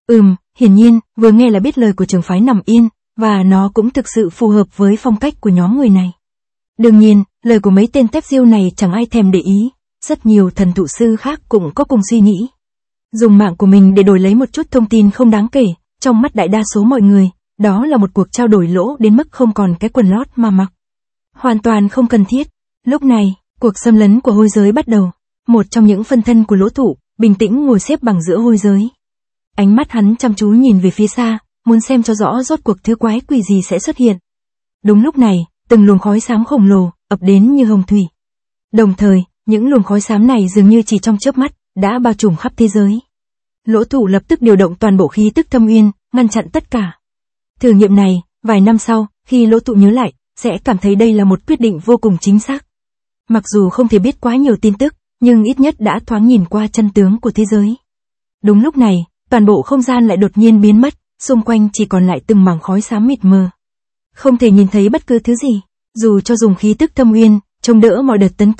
Hiển nhiên, vừa nghe là biết lời của trường phái nằm yên, và nó cũng thực sự phù hợp với phong cách của nhóm người này. Đương nhiên, lời của mấy tên tép diêu này chẳng ai thèm để ý, rất nhiều thần thụ sư khác cũng có cùng suy nghĩ. Dùng mạng của mình để đổi lấy một chút thông tin không đáng kể, trong mắt đại đa số mọi người, đó là một cuộc trao đổi lỗ đến mức không còn cái quần lót mà mặc. Hoàn toàn không cần thiết. Lúc này, cuộc xâm lấn của hôi giới bắt đầu. Một trong những phân thân của Lỗ Thủ, bình tĩnh ngồi xếp bằng giữa hôi giới. Ánh mắt hắn chăm chú nhìn về phía xa, muốn xem cho rõ rốt cuộc thứ quái quỷ gì sẽ xuất hiện. Đúng lúc này, từng luồng khói xám khổng lồ, ập đến như hồng thủy. Đồng thời, những luồng khói xám này dường như chỉ trong chớp mắt, đã bao trùm khắp thế giới. Lỗ Thủ lập tức điều động toàn bộ khí tức thâm uyên, ngăn chặn tất cả. Thử nghiệm này, vài năm sau, khi Lỗ Thủ nhớ lại, sẽ cảm thấy đây là một quyết định vô cùng chính xác. Mặc dù không thể biết quá nhiều tin tức, nhưng ít nhất đã thoáng nhìn qua chân tướng của thế giới. Đúng lúc này, toàn bộ không gian lại đột nhiên biến mất, xung quanh chỉ còn lại từng mảng khói xám mịt mờ. Không thể nhìn thấy bất cứ thứ gì, dù cho dùng khí tức thâm uyên, chống đỡ mọi đợt tấn công,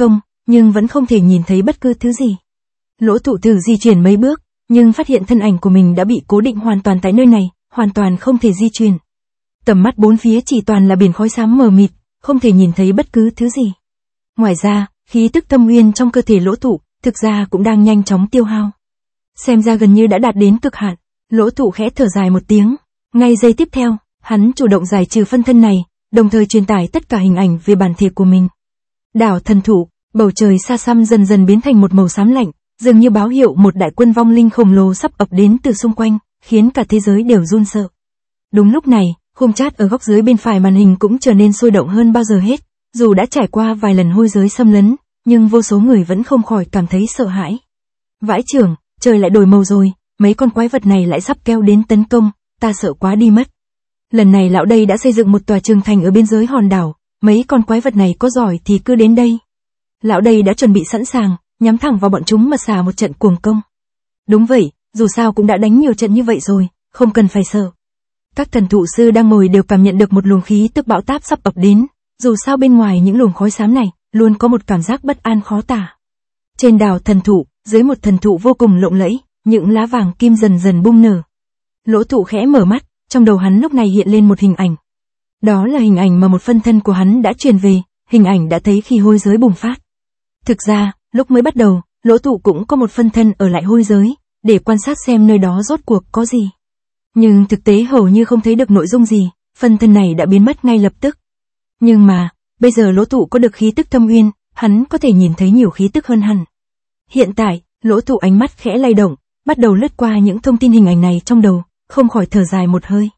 nhưng vẫn không thể nhìn thấy bất cứ thứ gì. Lỗ Thụ thử di chuyển mấy bước, nhưng phát hiện thân ảnh của mình đã bị cố định hoàn toàn tại nơi này, hoàn toàn không thể di chuyển. Tầm mắt bốn phía chỉ toàn là biển khói xám mờ mịt, không thể nhìn thấy bất cứ thứ gì. Ngoài ra, khí tức thâm uyên trong cơ thể Lỗ Thụ, thực ra cũng đang nhanh chóng tiêu hao. Xem ra gần như đã đạt đến cực hạn, Lỗ Thụ khẽ thở dài một tiếng. Ngay giây tiếp theo, hắn chủ động giải trừ phân thân này, đồng thời truyền tải tất cả hình ảnh về bản thể của mình. Đảo thần thụ, bầu trời xa xăm dần dần biến thành một màu xám lạnh, dường như báo hiệu một đại quân vong linh khổng lồ sắp ập đến từ xung quanh, khiến cả thế giới đều run sợ. Đúng lúc này, khung chat ở góc dưới bên phải màn hình cũng trở nên sôi động hơn bao giờ hết, dù đã trải qua vài lần hôi giới xâm lấn, nhưng vô số người vẫn không khỏi cảm thấy sợ hãi. Vãi chưởng, trời lại đổi màu rồi, mấy con quái vật này lại sắp kéo đến tấn công, ta sợ quá đi mất. Lần này lão đây đã xây dựng một tòa trường thành ở biên giới hòn đảo, mấy con quái vật này có giỏi thì cứ đến đây. Lão đây đã chuẩn bị sẵn sàng, nhắm thẳng vào bọn chúng mà xả một trận cuồng công. Đúng vậy, dù sao cũng đã đánh nhiều trận như vậy rồi, không cần phải sợ. Các thần thụ sư đang ngồi đều cảm nhận được một luồng khí tức bão táp sắp ập đến, dù sao bên ngoài những luồng khói xám này, luôn có một cảm giác bất an khó tả. Trên đảo thần thụ, dưới một thần thụ vô cùng lộng lẫy, những lá vàng kim dần dần bung nở. Lỗ Thụ khẽ mở mắt, trong đầu hắn lúc này hiện lên một hình ảnh. Đó là hình ảnh mà một phân thân của hắn đã truyền về, hình ảnh đã thấy khi hôi giới bùng phát. Thực ra, lúc mới bắt đầu, Lỗ Thụ cũng có một phân thân ở lại hôi giới, để quan sát xem nơi đó rốt cuộc có gì. Nhưng thực tế hầu như không thấy được nội dung gì, phân thân này đã biến mất ngay lập tức. Nhưng mà, bây giờ Lỗ Thụ có được khí tức thâm uyên, hắn có thể nhìn thấy nhiều khí tức hơn hẳn. Hiện tại, Lỗ Thụ ánh mắt khẽ lay động, bắt đầu lướt qua những thông tin hình ảnh này trong đầu, không khỏi thở dài một hơi.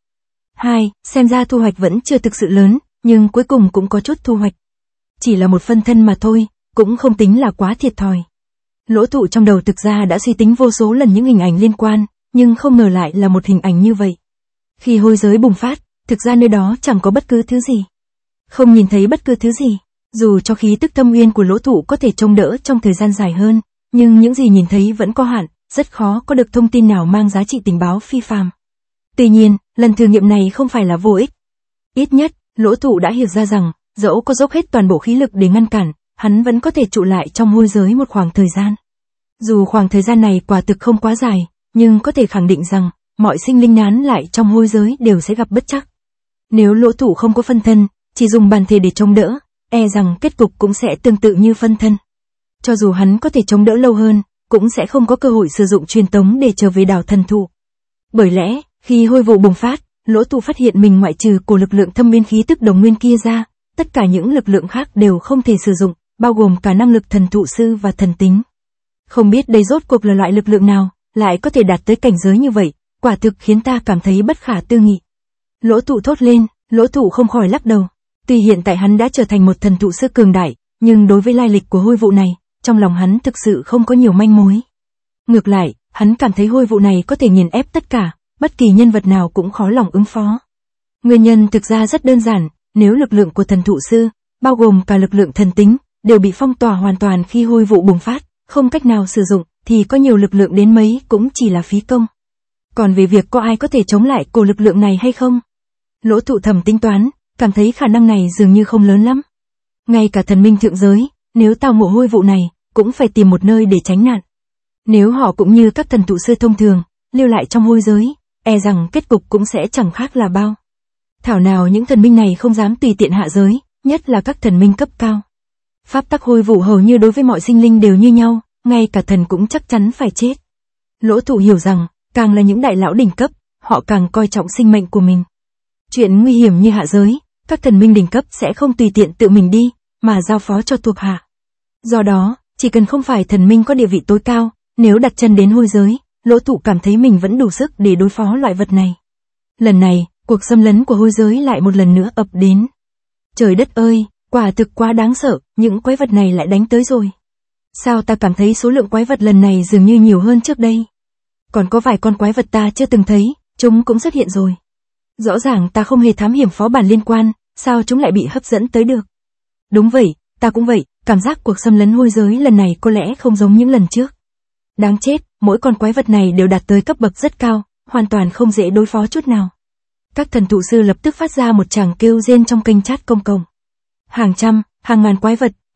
Xem ra thu hoạch vẫn chưa thực sự lớn, nhưng cuối cùng cũng có chút thu hoạch. Chỉ là một phân thân mà thôi, cũng không tính là quá thiệt thòi. Lỗ Thụ trong đầu thực ra đã suy tính vô số lần những hình ảnh liên quan, nhưng không ngờ lại là một hình ảnh như vậy. Khi hôi giới bùng phát, thực ra nơi đó chẳng có bất cứ thứ gì. Không nhìn thấy bất cứ thứ gì, dù cho khí tức thâm uyên của Lỗ Thụ có thể trông đỡ trong thời gian dài hơn, nhưng những gì nhìn thấy vẫn có hạn, rất khó có được thông tin nào mang giá trị tình báo phi phàm. Tuy nhiên, lần thử nghiệm này không phải là vô ích. Ít nhất, Lỗ Thụ đã hiểu ra rằng, dẫu có dốc hết toàn bộ khí lực để ngăn cản, hắn vẫn có thể trụ lại trong hôi giới một khoảng thời gian. Dù khoảng thời gian này quả thực không quá dài, nhưng có thể khẳng định rằng, mọi sinh linh nán lại trong hôi giới đều sẽ gặp bất trắc. Nếu Lỗ Thụ không có phân thân, chỉ dùng bản thể để chống đỡ, e rằng kết cục cũng sẽ tương tự như phân thân. Cho dù hắn có thể chống đỡ lâu hơn, cũng sẽ không có cơ hội sử dụng truyền tống để trở về đảo thần thụ. Bởi lẽ, khi hôi vụ bùng phát, Lỗ Thụ phát hiện mình ngoại trừ của lực lượng thâm nguyên khí tức đồng nguyên kia ra, tất cả những lực lượng khác đều không thể sử dụng, bao gồm cả năng lực thần thụ sư và thần tính. Không biết đây rốt cuộc là loại lực lượng nào, lại có thể đạt tới cảnh giới như vậy, quả thực khiến ta cảm thấy bất khả tư nghị. Lỗ Thụ thốt lên, Lỗ Thụ không khỏi lắc đầu. Tuy hiện tại hắn đã trở thành một thần thụ sư cường đại, nhưng đối với lai lịch của hôi vụ này, trong lòng hắn thực sự không có nhiều manh mối. Ngược lại, hắn cảm thấy hôi vụ này có thể nghiền ép tất cả, bất kỳ nhân vật nào cũng khó lòng ứng phó. Nguyên nhân thực ra rất đơn giản, nếu lực lượng của thần thụ sư, bao gồm cả lực lượng thần tính, đều bị phong tỏa hoàn toàn khi hôi vụ bùng phát, không cách nào sử dụng, thì có nhiều lực lượng đến mấy cũng chỉ là phí công. Còn về việc có ai có thể chống lại cổ lực lượng này hay không? Lỗ Thụ thầm tính toán, cảm thấy khả năng này dường như không lớn lắm. Ngay cả thần minh thượng giới, nếu tao ngộ hôi vụ này, cũng phải tìm một nơi để tránh nạn. Nếu họ cũng như các thần thụ sư thông thường, lưu lại trong hôi giới, e rằng kết cục cũng sẽ chẳng khác là bao. Thảo nào những thần minh này không dám tùy tiện hạ giới, nhất là các thần minh cấp cao. Pháp tắc hôi vụ hầu như đối với mọi sinh linh đều như nhau, ngay cả thần cũng chắc chắn phải chết. Lỗ Thụ hiểu rằng, càng là những đại lão đỉnh cấp, họ càng coi trọng sinh mệnh của mình. Chuyện nguy hiểm như hạ giới, các thần minh đỉnh cấp sẽ không tùy tiện tự mình đi, mà giao phó cho thuộc hạ. Do đó, chỉ cần không phải thần minh có địa vị tối cao, nếu đặt chân đến hôi giới, Lỗ Thụ cảm thấy mình vẫn đủ sức để đối phó loại vật này. Lần này, cuộc xâm lấn của hôi giới lại một lần nữa ập đến. Trời đất ơi, quả thực quá đáng sợ, những quái vật này lại đánh tới rồi. Sao ta cảm thấy số lượng quái vật lần này dường như nhiều hơn trước đây? Còn có vài con quái vật ta chưa từng thấy, chúng cũng xuất hiện rồi. Rõ ràng ta không hề thám hiểm phó bản liên quan, sao chúng lại bị hấp dẫn tới được? Đúng vậy, ta cũng vậy, cảm giác cuộc xâm lấn hôi giới lần này có lẽ không giống những lần trước. Đáng chết, mỗi con quái vật này đều đạt tới cấp bậc rất cao, hoàn toàn không dễ đối phó chút nào. Các thần thụ sư lập tức phát ra một tràng kêu rên trong kênh chat công cộng. Hàng trăm, hàng ngàn quái vật,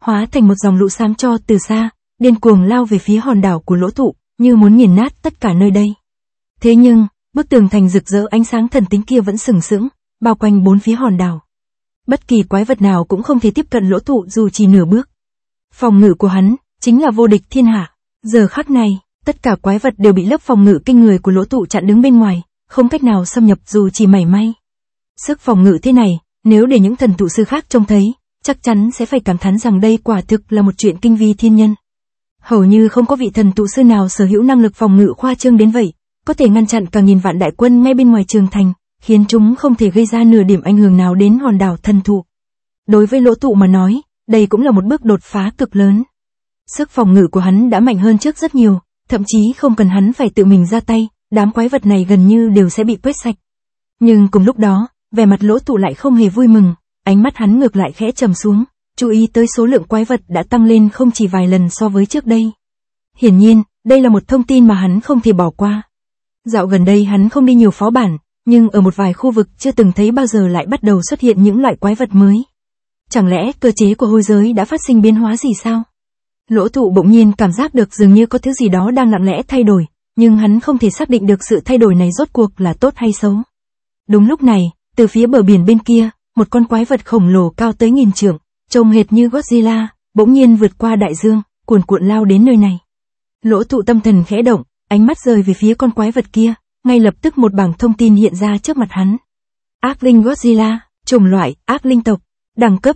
hóa thành một dòng lũ xám cho từ xa, điên cuồng lao về phía hòn đảo của lỗ thụ, như muốn nghiền nát tất cả nơi đây. Thế nhưng, bức tường thành rực rỡ ánh sáng thần tính kia vẫn sừng sững, bao quanh bốn phía hòn đảo. Bất kỳ quái vật nào cũng không thể tiếp cận lỗ thụ dù chỉ nửa bước. Phòng ngự của hắn, chính là vô địch thiên hạ. Giờ khắc này, tất cả quái vật đều bị lớp phòng ngự kinh người của lỗ thụ chặn đứng bên ngoài, không cách nào xâm nhập dù chỉ mảy may. Sức phòng ngự thế này, nếu để những thần thụ sư khác trông thấy, chắc chắn sẽ phải cảm thán rằng đây quả thực là một chuyện kinh vi thiên nhân. Hầu như không có vị thần thụ sư nào sở hữu năng lực phòng ngự khoa trương đến vậy, có thể ngăn chặn cả nghìn vạn đại quân ngay bên ngoài trường thành, khiến chúng không thể gây ra nửa điểm ảnh hưởng nào đến hòn đảo thần thụ. Đối với lỗ thụ mà nói, đây cũng là một bước đột phá cực lớn. Sức phòng ngự của hắn đã mạnh hơn trước rất nhiều, thậm chí không cần hắn phải tự mình ra tay, đám quái vật này gần như đều sẽ bị quét sạch. Nhưng cùng lúc đó, vẻ mặt lỗ thụ lại không hề vui mừng, ánh mắt hắn ngược lại khẽ trầm xuống, chú ý tới số lượng quái vật đã tăng lên không chỉ vài lần so với trước đây. Hiển nhiên, đây là một thông tin mà hắn không thể bỏ qua. Dạo gần đây hắn không đi nhiều phó bản, nhưng ở một vài khu vực chưa từng thấy bao giờ lại bắt đầu xuất hiện những loại quái vật mới. Chẳng lẽ cơ chế của hôi giới đã phát sinh biến hóa gì sao? Lỗ thụ bỗng nhiên cảm giác được dường như có thứ gì đó đang lặng lẽ thay đổi, nhưng hắn không thể xác định được sự thay đổi này rốt cuộc là tốt hay xấu. Đúng lúc này, từ phía bờ biển bên kia, một con quái vật khổng lồ cao tới 1000 trượng, trông hệt như Godzilla, bỗng nhiên vượt qua đại dương, cuồn cuộn lao đến nơi này. Lỗ thụ tâm thần khẽ động, ánh mắt rơi về phía con quái vật kia, ngay lập tức một bảng thông tin hiện ra trước mặt hắn. Ác linh Godzilla, chủng loại, ác linh tộc, đẳng cấp,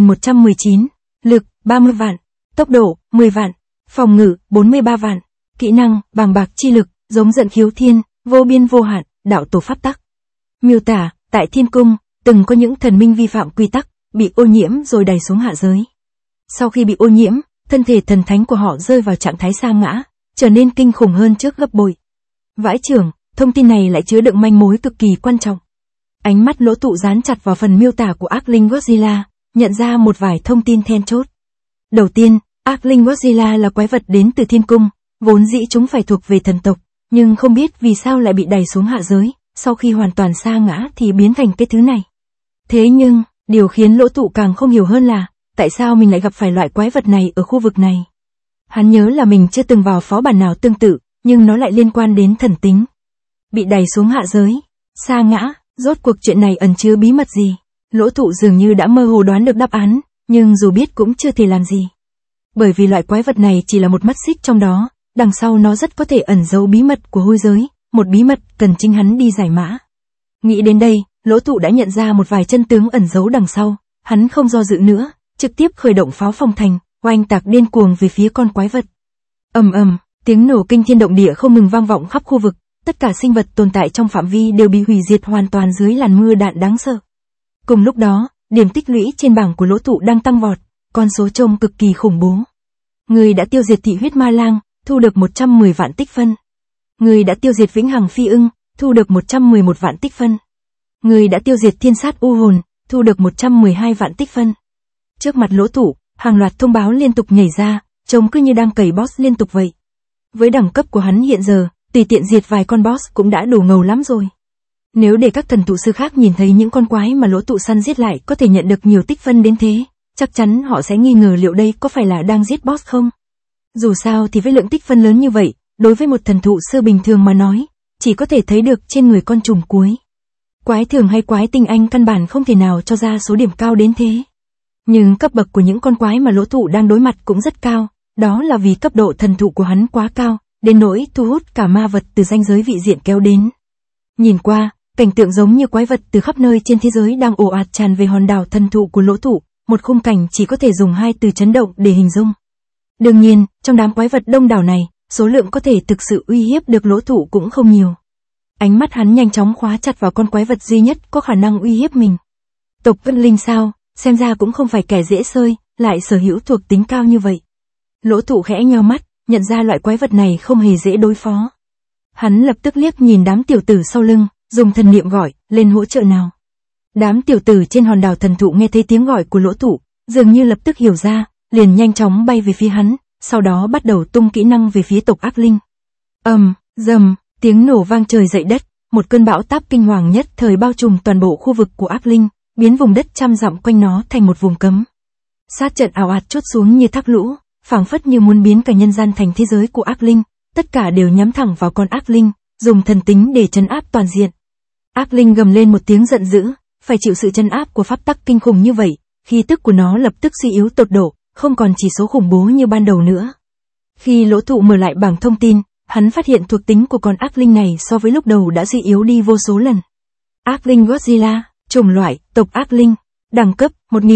1119, lực, 30 vạn, tốc độ, 10 vạn, phòng ngự, 43 vạn, kỹ năng, bàng bạc chi lực, giống giận khiếu thiên, vô biên vô hạn, đạo tổ pháp tắc. Miêu tả, tại thiên cung, từng có những thần minh vi phạm quy tắc, bị ô nhiễm rồi đày xuống hạ giới. Sau khi bị ô nhiễm, thân thể thần thánh của họ rơi vào trạng thái sa ngã, trở nên kinh khủng hơn trước gấp bội. Vãi chưởng, thông tin này lại chứa đựng manh mối cực kỳ quan trọng. Ánh mắt lỗ thụ dán chặt vào phần miêu tả của ác linh Godzilla, nhận ra một vài thông tin then chốt. Đầu tiên, ác linh Godzilla là quái vật đến từ thiên cung, vốn dĩ chúng phải thuộc về thần tộc, nhưng không biết vì sao lại bị đày xuống hạ giới, sau khi hoàn toàn sa ngã thì biến thành cái thứ này. Thế nhưng, điều khiến lỗ thụ càng không hiểu hơn là, tại sao mình lại gặp phải loại quái vật này ở khu vực này. Hắn nhớ là mình chưa từng vào phó bản nào tương tự, nhưng nó lại liên quan đến thần tính. Bị đày xuống hạ giới, sa ngã, rốt cuộc chuyện này ẩn chứa bí mật gì? Lỗ thụ dường như đã mơ hồ đoán được đáp án, nhưng dù biết cũng chưa thể làm gì. Bởi vì loại quái vật này chỉ là một mắt xích trong đó, đằng sau nó rất có thể ẩn giấu bí mật của hôi giới, một bí mật cần chính hắn đi giải mã. Nghĩ đến đây, lỗ thụ đã nhận ra một vài chân tướng ẩn giấu đằng sau, hắn không do dự nữa, trực tiếp khởi động pháo phong thành, oanh tạc điên cuồng về phía con quái vật. Ầm ầm, tiếng nổ kinh thiên động địa không ngừng vang vọng khắp khu vực, tất cả sinh vật tồn tại trong phạm vi đều bị hủy diệt hoàn toàn dưới làn mưa đạn đáng sợ. Cùng lúc đó, điểm tích lũy trên bảng của lỗ thụ đang tăng vọt, con số trông cực kỳ khủng bố. Người đã tiêu diệt thị huyết ma lang, thu được 110 vạn tích phân. Người đã tiêu diệt vĩnh hằng phi ưng, thu được 111 vạn tích phân. Người đã tiêu diệt thiên sát u hồn, thu được 112 vạn tích phân. Trước mặt lỗ thụ, hàng loạt thông báo liên tục nhảy ra, trông cứ như đang cày boss liên tục vậy. Với đẳng cấp của hắn hiện giờ, tùy tiện diệt vài con boss cũng đã đủ ngầu lắm rồi. Nếu để các thần thụ sư khác nhìn thấy những con quái mà lỗ thụ săn giết lại có thể nhận được nhiều tích phân đến thế, chắc chắn họ sẽ nghi ngờ liệu đây có phải là đang giết boss không. Dù sao thì với lượng tích phân lớn như vậy, đối với một thần thụ sư bình thường mà nói, chỉ có thể thấy được trên người con trùng cuối. Quái thường hay quái tinh anh căn bản không thể nào cho ra số điểm cao đến thế. Nhưng cấp bậc của những con quái mà lỗ thụ đang đối mặt cũng rất cao, đó là vì cấp độ thần thụ của hắn quá cao, đến nỗi thu hút cả ma vật từ ranh giới vị diện kéo đến. Nhìn qua, cảnh tượng giống như quái vật từ khắp nơi trên thế giới đang ồ ạt tràn về hòn đảo thần thụ của lỗ thụ, một khung cảnh chỉ có thể dùng hai từ chấn động để hình dung. Đương nhiên, trong đám quái vật đông đảo này, số lượng có thể thực sự uy hiếp được lỗ thụ cũng không nhiều. Ánh mắt hắn nhanh chóng khóa chặt vào con quái vật duy nhất có khả năng uy hiếp mình. Tộc Vân Linh sao, xem ra cũng không phải kẻ dễ xơi, lại sở hữu thuộc tính cao như vậy. Lỗ thụ khẽ nheo mắt, nhận ra loại quái vật này không hề dễ đối phó. Hắn lập tức liếc nhìn đám tiểu tử sau lưng, dùng thần niệm gọi, lên hỗ trợ nào. Đám tiểu tử trên hòn đảo thần thụ nghe thấy tiếng gọi của lỗ thụ, dường như lập tức hiểu ra, liền nhanh chóng bay về phía hắn, sau đó bắt đầu tung kỹ năng về phía tộc ác linh. Rầm, tiếng nổ vang trời dậy đất, một cơn bão táp kinh hoàng nhất thời bao trùm toàn bộ khu vực của ác linh, biến vùng đất trăm dặm quanh nó thành một vùng cấm. Sát trận ào ạt trút xuống như thác lũ, phảng phất như muốn biến cả nhân gian thành thế giới của ác linh, tất cả đều nhắm thẳng vào con ác linh, dùng thần tính để trấn áp toàn diện. Ác linh gầm lên một tiếng giận dữ, phải chịu sự trấn áp của pháp tắc kinh khủng như vậy, khí tức của nó lập tức suy yếu tột độ, không còn chỉ số khủng bố như ban đầu nữa. Khi Lỗ Thụ mở lại bảng thông tin, hắn phát hiện thuộc tính của con ác linh này so với lúc đầu đã suy yếu đi vô số lần. Ác linh Godzilla, chủng loại, tộc ác linh, đẳng cấp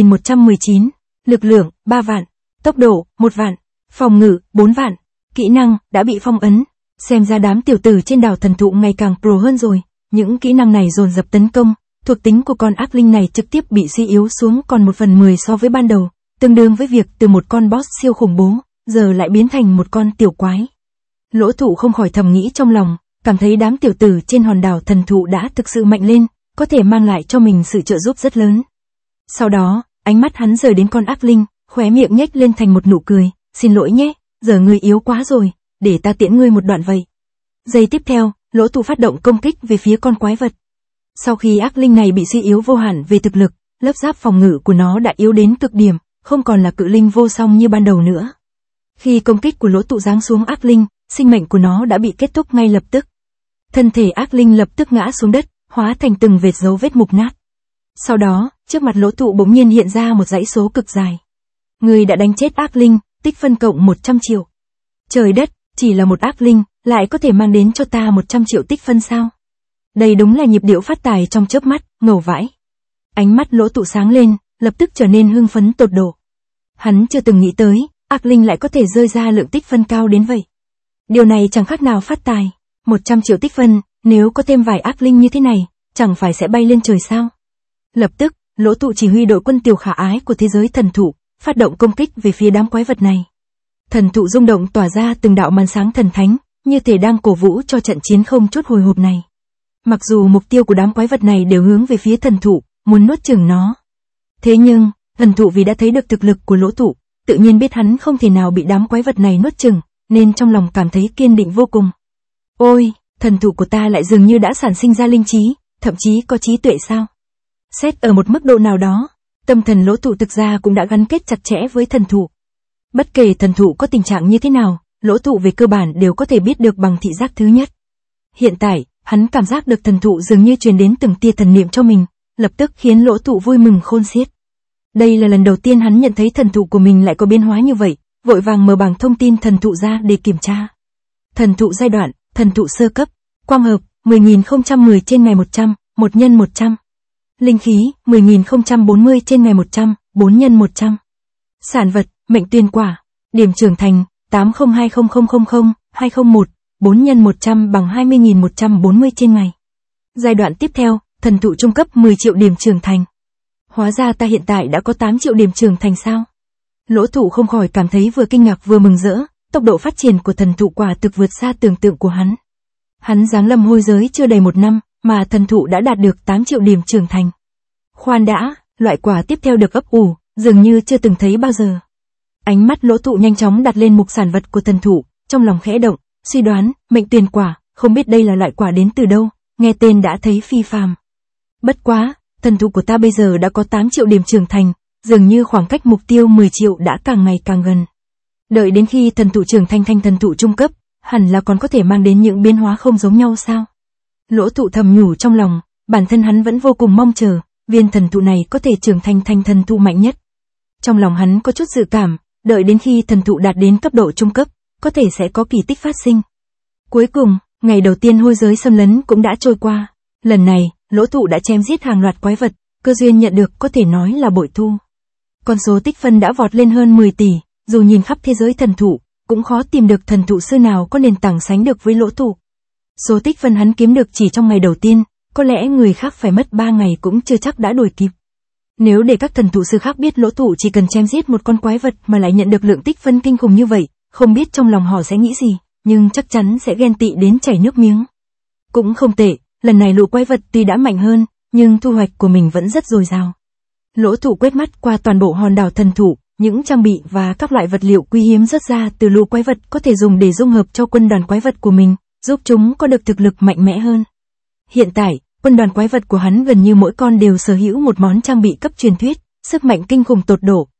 1119, lực lượng 3 vạn, tốc độ 1 vạn, phòng ngự 4 vạn, kỹ năng đã bị phong ấn. Xem ra đám tiểu tử trên đảo thần thụ ngày càng pro hơn rồi, những kỹ năng này dồn dập tấn công, thuộc tính của con ác linh này trực tiếp bị suy yếu xuống còn 1/10 so với ban đầu, tương đương với việc từ một con boss siêu khủng bố, giờ lại biến thành một con tiểu quái. Lỗ Thụ không khỏi thầm nghĩ trong lòng, cảm thấy đám tiểu tử trên hòn đảo thần thụ đã thực sự mạnh lên, có thể mang lại cho mình sự trợ giúp rất lớn. Sau đó, ánh mắt hắn rời đến con ác linh, khóe miệng nhếch lên thành một nụ cười, xin lỗi nhé, giờ ngươi yếu quá rồi, để ta tiễn ngươi một đoạn vậy. Giây tiếp theo, Lỗ Thụ phát động công kích về phía con quái vật. Sau khi ác linh này bị suy yếu vô hạn về thực lực, lớp giáp phòng ngự của nó đã yếu đến cực điểm, không còn là cự linh vô song như ban đầu nữa. Khi công kích của Lỗ Thụ giáng xuống ác linh, sinh mệnh của nó đã bị kết thúc ngay lập tức. Thân thể ác linh lập tức ngã xuống đất, hóa thành từng vệt dấu vết mục nát. Sau đó, trước mặt Lỗ Thụ bỗng nhiên hiện ra một dãy số cực dài. Người đã đánh chết ác linh, tích phân cộng 100 triệu. Trời đất, chỉ là một ác linh, lại có thể mang đến cho ta 100 triệu tích phân sao? Đây đúng là nhịp điệu phát tài trong chớp mắt, ngầu vãi. Ánh mắt Lỗ Thụ sáng lên, lập tức trở nên hưng phấn tột độ. Hắn chưa từng nghĩ tới, ác linh lại có thể rơi ra lượng tích phân cao đến vậy. Điều này chẳng khác nào phát tài, 100 triệu tích phân, nếu có thêm vài ác linh như thế này, chẳng phải sẽ bay lên trời sao? Lập tức, Lỗ Thụ chỉ huy đội quân tiểu khả ái của thế giới thần thụ, phát động công kích về phía đám quái vật này. Thần thụ rung động tỏa ra từng đạo màn sáng thần thánh, như thể đang cổ vũ cho trận chiến không chút hồi hộp này. Mặc dù mục tiêu của đám quái vật này đều hướng về phía thần thụ, muốn nuốt chửng nó. Thế nhưng, thần thụ vì đã thấy được thực lực của Lỗ Thụ, tự nhiên biết hắn không thể nào bị đám quái vật này nuốt chửng, nên trong lòng cảm thấy kiên định vô cùng. Ôi, thần thụ của ta lại dường như đã sản sinh ra linh trí, thậm chí có trí tuệ sao? Xét ở một mức độ nào đó, tâm thần Lỗ Thụ thực ra cũng đã gắn kết chặt chẽ với thần thụ. Bất kể thần thụ có tình trạng như thế nào, Lỗ Thụ về cơ bản đều có thể biết được bằng thị giác thứ nhất. Hiện tại, hắn cảm giác được thần thụ dường như truyền đến từng tia thần niệm cho mình, lập tức khiến Lỗ Thụ vui mừng khôn xiết. Đây là lần đầu tiên hắn nhận thấy thần thụ của mình lại có biến hóa như vậy, vội vàng mở bảng thông tin thần thụ ra để kiểm tra. Thần thụ giai đoạn, thần thụ sơ cấp, quang hợp, 10.010 trên ngày 100, 1 x 100. Linh khí, 10.040 trên ngày 100, 4 x 100. Sản vật, mệnh tuyên quả, điểm trưởng thành, 80200000, 201, 4 x 100 bằng 20.140 trên ngày. Giai đoạn tiếp theo, thần thụ trung cấp 10 triệu điểm trưởng thành. Hóa ra ta hiện tại đã có 8 triệu điểm trưởng thành sao? Lỗ Thụ không khỏi cảm thấy vừa kinh ngạc vừa mừng rỡ, tốc độ phát triển của thần thụ quả thực vượt xa tưởng tượng của hắn. Hắn giáng lâm hôi giới chưa đầy 1 năm, mà thần thụ đã đạt được 8 triệu điểm trưởng thành. Khoan đã, loại quả tiếp theo được ấp ủ, dường như chưa từng thấy bao giờ. Ánh mắt Lỗ Thụ nhanh chóng đặt lên mục sản vật của thần thụ, trong lòng khẽ động, suy đoán, mệnh tuyển quả, không biết đây là loại quả đến từ đâu, nghe tên đã thấy phi phàm. Bất quá, thần thụ của ta bây giờ đã có 8 triệu điểm trưởng thành, dường như khoảng cách mục tiêu 10 triệu đã càng ngày càng gần. Đợi đến khi thần thụ trưởng thành thành thần thụ trung cấp, hẳn là còn có thể mang đến những biến hóa không giống nhau sao? Lỗ Thụ thầm nhủ trong lòng, bản thân hắn vẫn vô cùng mong chờ, viên thần thụ này có thể trưởng thành thành thần thụ mạnh nhất. Trong lòng hắn có chút dự cảm, đợi đến khi thần thụ đạt đến cấp độ trung cấp, có thể sẽ có kỳ tích phát sinh. Cuối cùng, ngày đầu tiên hôi giới xâm lấn cũng đã trôi qua. Lần này, Lỗ Thụ đã chém giết hàng loạt quái vật, cơ duyên nhận được có thể nói là bội thu. Con số tích phân đã vọt lên hơn 10 tỷ, dù nhìn khắp thế giới thần thụ, cũng khó tìm được thần thụ sư nào có nền tảng sánh được với Lỗ Thụ. Số tích phân hắn kiếm được chỉ trong ngày đầu tiên, có lẽ người khác phải mất 3 ngày cũng chưa chắc đã đuổi kịp. Nếu để các thần thụ sư khác biết Lỗ Thụ chỉ cần chém giết một con quái vật mà lại nhận được lượng tích phân kinh khủng như vậy, không biết trong lòng họ sẽ nghĩ gì, nhưng chắc chắn sẽ ghen tị đến chảy nước miếng. Cũng không tệ, lần này lũ quái vật tuy đã mạnh hơn, nhưng thu hoạch của mình vẫn rất dồi dào. Lỗ Thụ quét mắt qua toàn bộ hòn đảo thần thụ, những trang bị và các loại vật liệu quý hiếm rớt ra từ lũ quái vật có thể dùng để dung hợp cho quân đoàn quái vật của mình, giúp chúng có được thực lực mạnh mẽ hơn. Hiện tại, quân đoàn quái vật của hắn gần như mỗi con đều sở hữu một món trang bị cấp truyền thuyết, sức mạnh kinh khủng tột độ,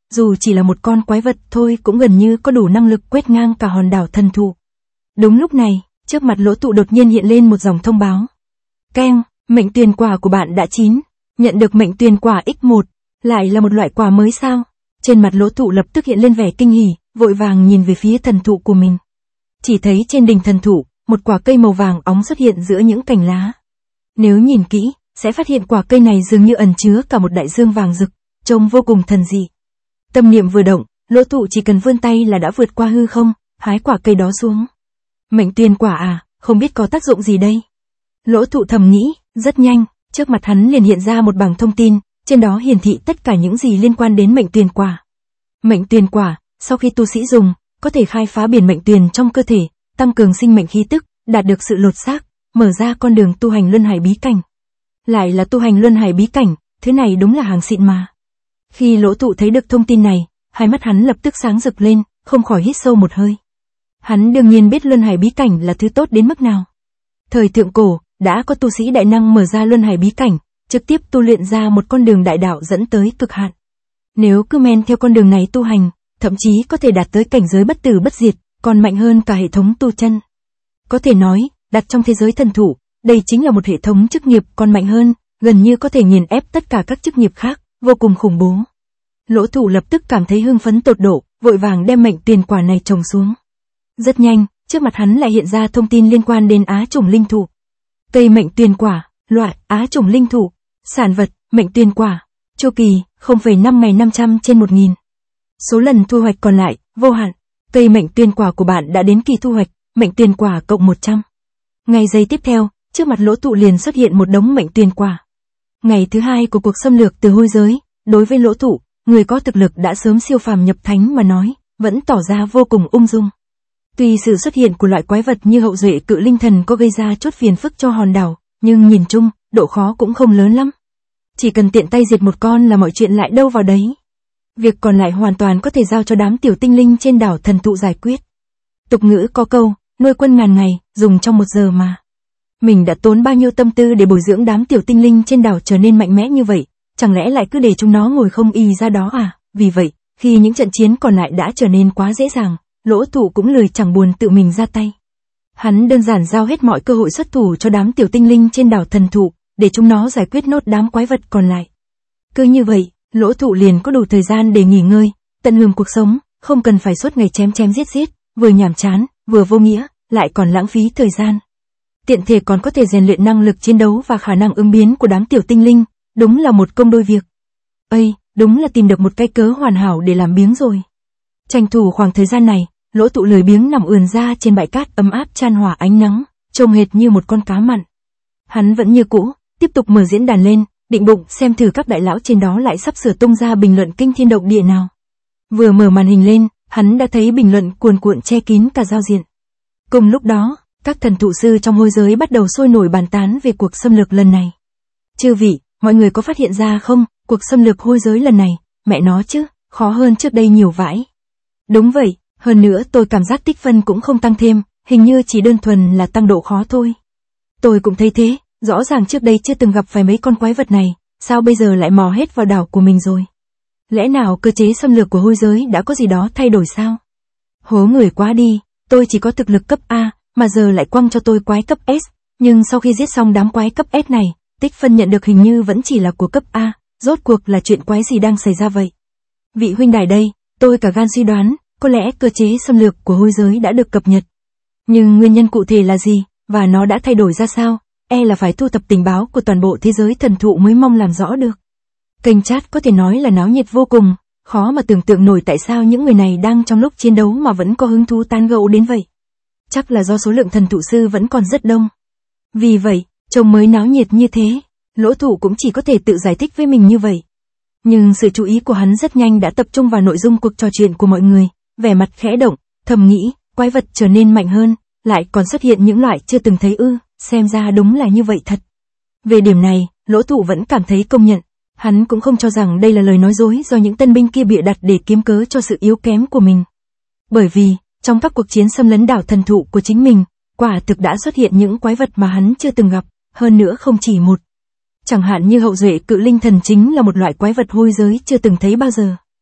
dù chỉ là một con quái vật thôi cũng gần như có đủ năng lực quét ngang cả hòn đảo thần thụ. Đúng lúc này, trước mặt Lỗ Tụ đột nhiên hiện lên một dòng thông báo. Keng, mệnh tuyền quả của bạn đã chín. Nhận được mệnh tuyền quả X1, lại là một loại quả mới sao? Trên mặt Lỗ Tụ lập tức hiện lên vẻ kinh hỉ, vội vàng nhìn về phía thần thụ của mình. Chỉ thấy trên đỉnh thần thụ, một quả cây màu vàng óng xuất hiện giữa những cành lá. Nếu nhìn kỹ, sẽ phát hiện quả cây này dường như ẩn chứa cả một đại dương vàng rực, trông vô cùng thần dị. Tâm niệm vừa động, Lỗ Tụ chỉ cần vươn tay là đã vượt qua hư không, hái quả cây đó xuống. Mệnh tuyền quả à, không biết có tác dụng gì đây? Lỗ Tụ thầm nghĩ, rất nhanh, trước mặt hắn liền hiện ra một bảng thông tin, trên đó hiển thị tất cả những gì liên quan đến mệnh tuyền quả. Mệnh tuyền quả, sau khi tu sĩ dùng, có thể khai phá biển mệnh tuyền trong cơ thể, tăng cường sinh mệnh khí tức, đạt được sự lột xác, mở ra con đường tu hành luân hải bí cảnh. Lại là tu hành luân hải bí cảnh, thứ này đúng là hàng xịn mà. Khi Lỗ Tụ thấy được thông tin này, hai mắt hắn lập tức sáng rực lên, không khỏi hít sâu một hơi. Hắn đương nhiên biết luân hải bí cảnh là thứ tốt đến mức nào. Thời thượng cổ, đã có tu sĩ đại năng mở ra luân hải bí cảnh, trực tiếp tu luyện ra một con đường đại đạo dẫn tới cực hạn. Nếu cứ men theo con đường này tu hành, thậm chí có thể đạt tới cảnh giới bất tử bất diệt, còn mạnh hơn cả hệ thống tu chân. Có thể nói, đặt trong thế giới thần thụ, đây chính là một hệ thống chức nghiệp còn mạnh hơn, gần như có thể nghiền ép tất cả các chức nghiệp khác, vô cùng khủng bố. Lỗ Tụ lập tức cảm thấy hưng phấn tột độ, vội vàng đem mệnh tuyền quả này trồng xuống. Rất nhanh, trước mặt hắn lại hiện ra thông tin liên quan đến Á chủng linh thụ. Cây mệnh tuyền quả, loại Á chủng linh thụ, sản vật, mệnh tuyền quả, chu kỳ, 0,5 ngày 500 trên 1000. Số lần thu hoạch còn lại, vô hạn. Cây mệnh tuyền quả của bạn đã đến kỳ thu hoạch, mệnh tuyền quả cộng 100. Ngày giây tiếp theo, trước mặt Lỗ Tụ liền xuất hiện một đống mệnh tuyền quả. Ngày thứ hai của cuộc xâm lược từ hôi giới, đối với Lỗ Tụ, người có thực lực đã sớm siêu phàm nhập thánh mà nói, vẫn tỏ ra vô cùng ung dung. Tuy sự xuất hiện của loại quái vật như hậu duệ cự linh thần có gây ra chút phiền phức cho hòn đảo, nhưng nhìn chung, độ khó cũng không lớn lắm. Chỉ cần tiện tay diệt một con là mọi chuyện lại đâu vào đấy. Việc còn lại hoàn toàn có thể giao cho đám tiểu tinh linh trên đảo thần thụ giải quyết. Tục ngữ có câu, nuôi quân ngàn ngày, dùng trong 1 giờ mà. Mình đã tốn bao nhiêu tâm tư để bồi dưỡng đám tiểu tinh linh trên đảo trở nên mạnh mẽ như vậy, chẳng lẽ lại cứ để chúng nó ngồi không y ra đó à? Vì vậy, khi những trận chiến còn lại đã trở nên quá dễ dàng, Lỗ Tụ cũng lười chẳng buồn tự mình ra tay. Hắn đơn giản giao hết mọi cơ hội xuất thủ cho đám tiểu tinh linh trên đảo thần thụ, để chúng nó giải quyết nốt đám quái vật còn lại. Cứ như vậy, Lỗ Tụ liền có đủ thời gian để nghỉ ngơi, tận hưởng cuộc sống, không cần phải suốt ngày chém chém giết giết, vừa nhàm chán, vừa vô nghĩa, lại còn lãng phí thời gian. Tiện thể còn có thể rèn luyện năng lực chiến đấu và khả năng ứng biến của đám tiểu tinh linh, đúng là một công đôi việc. Ây, đúng là tìm được một cái cớ hoàn hảo để làm biếng rồi. Tranh thủ khoảng thời gian này, Lỗ Tụ lười biếng nằm ườn ra trên bãi cát ấm áp chan hòa ánh nắng, trông hệt như một con cá mặn. Hắn vẫn như cũ, tiếp tục mở diễn đàn lên, định bụng xem thử các đại lão trên đó lại sắp sửa tung ra bình luận kinh thiên động địa nào. Vừa mở màn hình lên, hắn đã thấy bình luận cuồn cuộn che kín cả giao diện. Cùng lúc đó, các thần thụ sư trong hôi giới bắt đầu sôi nổi bàn tán về cuộc xâm lược lần này. Chư vị, mọi người có phát hiện ra không, cuộc xâm lược hôi giới lần này, mẹ nó chứ, khó hơn trước đây nhiều vãi. Đúng vậy, hơn nữa tôi cảm giác tích phân cũng không tăng thêm, hình như chỉ đơn thuần là tăng độ khó thôi. Tôi cũng thấy thế, rõ ràng trước đây chưa từng gặp phải mấy con quái vật này, sao bây giờ lại mò hết vào đảo của mình rồi? Lẽ nào cơ chế xâm lược của hôi giới đã có gì đó thay đổi sao? Hố người quá đi, tôi chỉ có thực lực cấp A, mà giờ lại quăng cho tôi quái cấp S, nhưng sau khi giết xong đám quái cấp S này, tích phân nhận được hình như vẫn chỉ là của cấp A, rốt cuộc là chuyện quái gì đang xảy ra vậy? Vị huynh đài đây, tôi cả gan suy đoán, có lẽ cơ chế xâm lược của hôi giới đã được cập nhật. Nhưng nguyên nhân cụ thể là gì, và nó đã thay đổi ra sao, là phải thu thập tình báo của toàn bộ thế giới thần thụ mới mong làm rõ được. Kênh chat có thể nói là náo nhiệt vô cùng, khó mà tưởng tượng nổi tại sao những người này đang trong lúc chiến đấu mà vẫn có hứng thú tán gẫu đến vậy. Chắc là do số lượng thần thụ sư vẫn còn rất đông. Vì vậy, trông mới náo nhiệt như thế, Lỗ Tụ cũng chỉ có thể tự giải thích với mình như vậy. Nhưng sự chú ý của hắn rất nhanh đã tập trung vào nội dung cuộc trò chuyện của mọi người, vẻ mặt khẽ động, thầm nghĩ, quái vật trở nên mạnh hơn, lại còn xuất hiện những loại chưa từng thấy xem ra đúng là như vậy thật. Về điểm này, Lỗ Tụ vẫn cảm thấy công nhận, hắn cũng không cho rằng đây là lời nói dối do những tân binh kia bịa đặt để kiếm cớ cho sự yếu kém của mình. Bởi vì, trong các cuộc chiến xâm lấn đảo thần thụ của chính mình, quả thực đã xuất hiện những quái vật mà hắn chưa từng gặp, hơn nữa không chỉ một. Chẳng hạn như hậu duệ cự linh thần chính là một loại quái vật hôi giới chưa từng thấy bao giờ.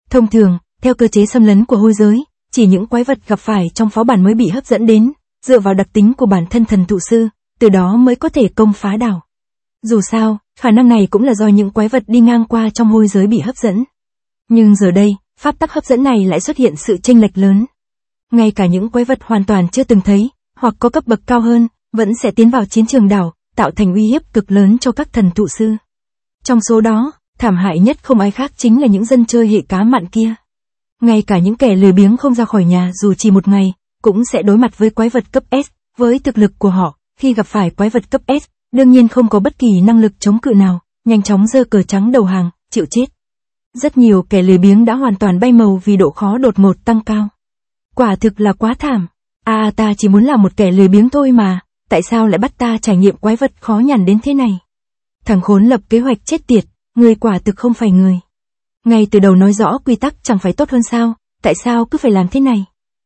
Thông thường, theo cơ chế xâm lấn của hôi giới, chỉ những quái vật gặp phải trong phó bản mới bị hấp dẫn đến, dựa vào đặc tính của bản thân thần thụ sư, từ đó mới có thể công phá đảo. Dù sao, khả năng này cũng là do những quái vật đi ngang qua trong hôi giới bị hấp dẫn. Nhưng giờ đây, pháp tắc hấp dẫn này lại xuất hiện sự chênh lệch lớn. Ngay cả những quái vật hoàn toàn chưa từng thấy, hoặc có cấp bậc cao hơn, vẫn sẽ tiến vào chiến trường đảo, tạo thành uy hiếp cực lớn cho các thần thụ sư. Trong số đó, thảm hại nhất không ai khác chính là những dân chơi hệ cá mặn kia. Ngay cả những kẻ lười biếng không ra khỏi nhà dù chỉ một ngày, cũng sẽ đối mặt với quái vật cấp S, với thực lực của họ, khi gặp phải quái vật cấp S, đương nhiên không có bất kỳ năng lực chống cự nào, nhanh chóng giơ cờ trắng đầu hàng, chịu chết. Rất nhiều kẻ lười biếng đã hoàn toàn bay màu vì độ khó đột ngột tăng cao. Quả thực là quá thảm. Ta chỉ muốn là một kẻ lười biếng thôi mà, tại sao lại bắt ta trải nghiệm quái vật khó nhằn đến thế này? Thằng khốn lập kế hoạch chết tiệt, người quả thực không phải người. Ngay từ đầu nói rõ quy tắc chẳng phải tốt hơn sao, tại sao cứ phải làm thế này?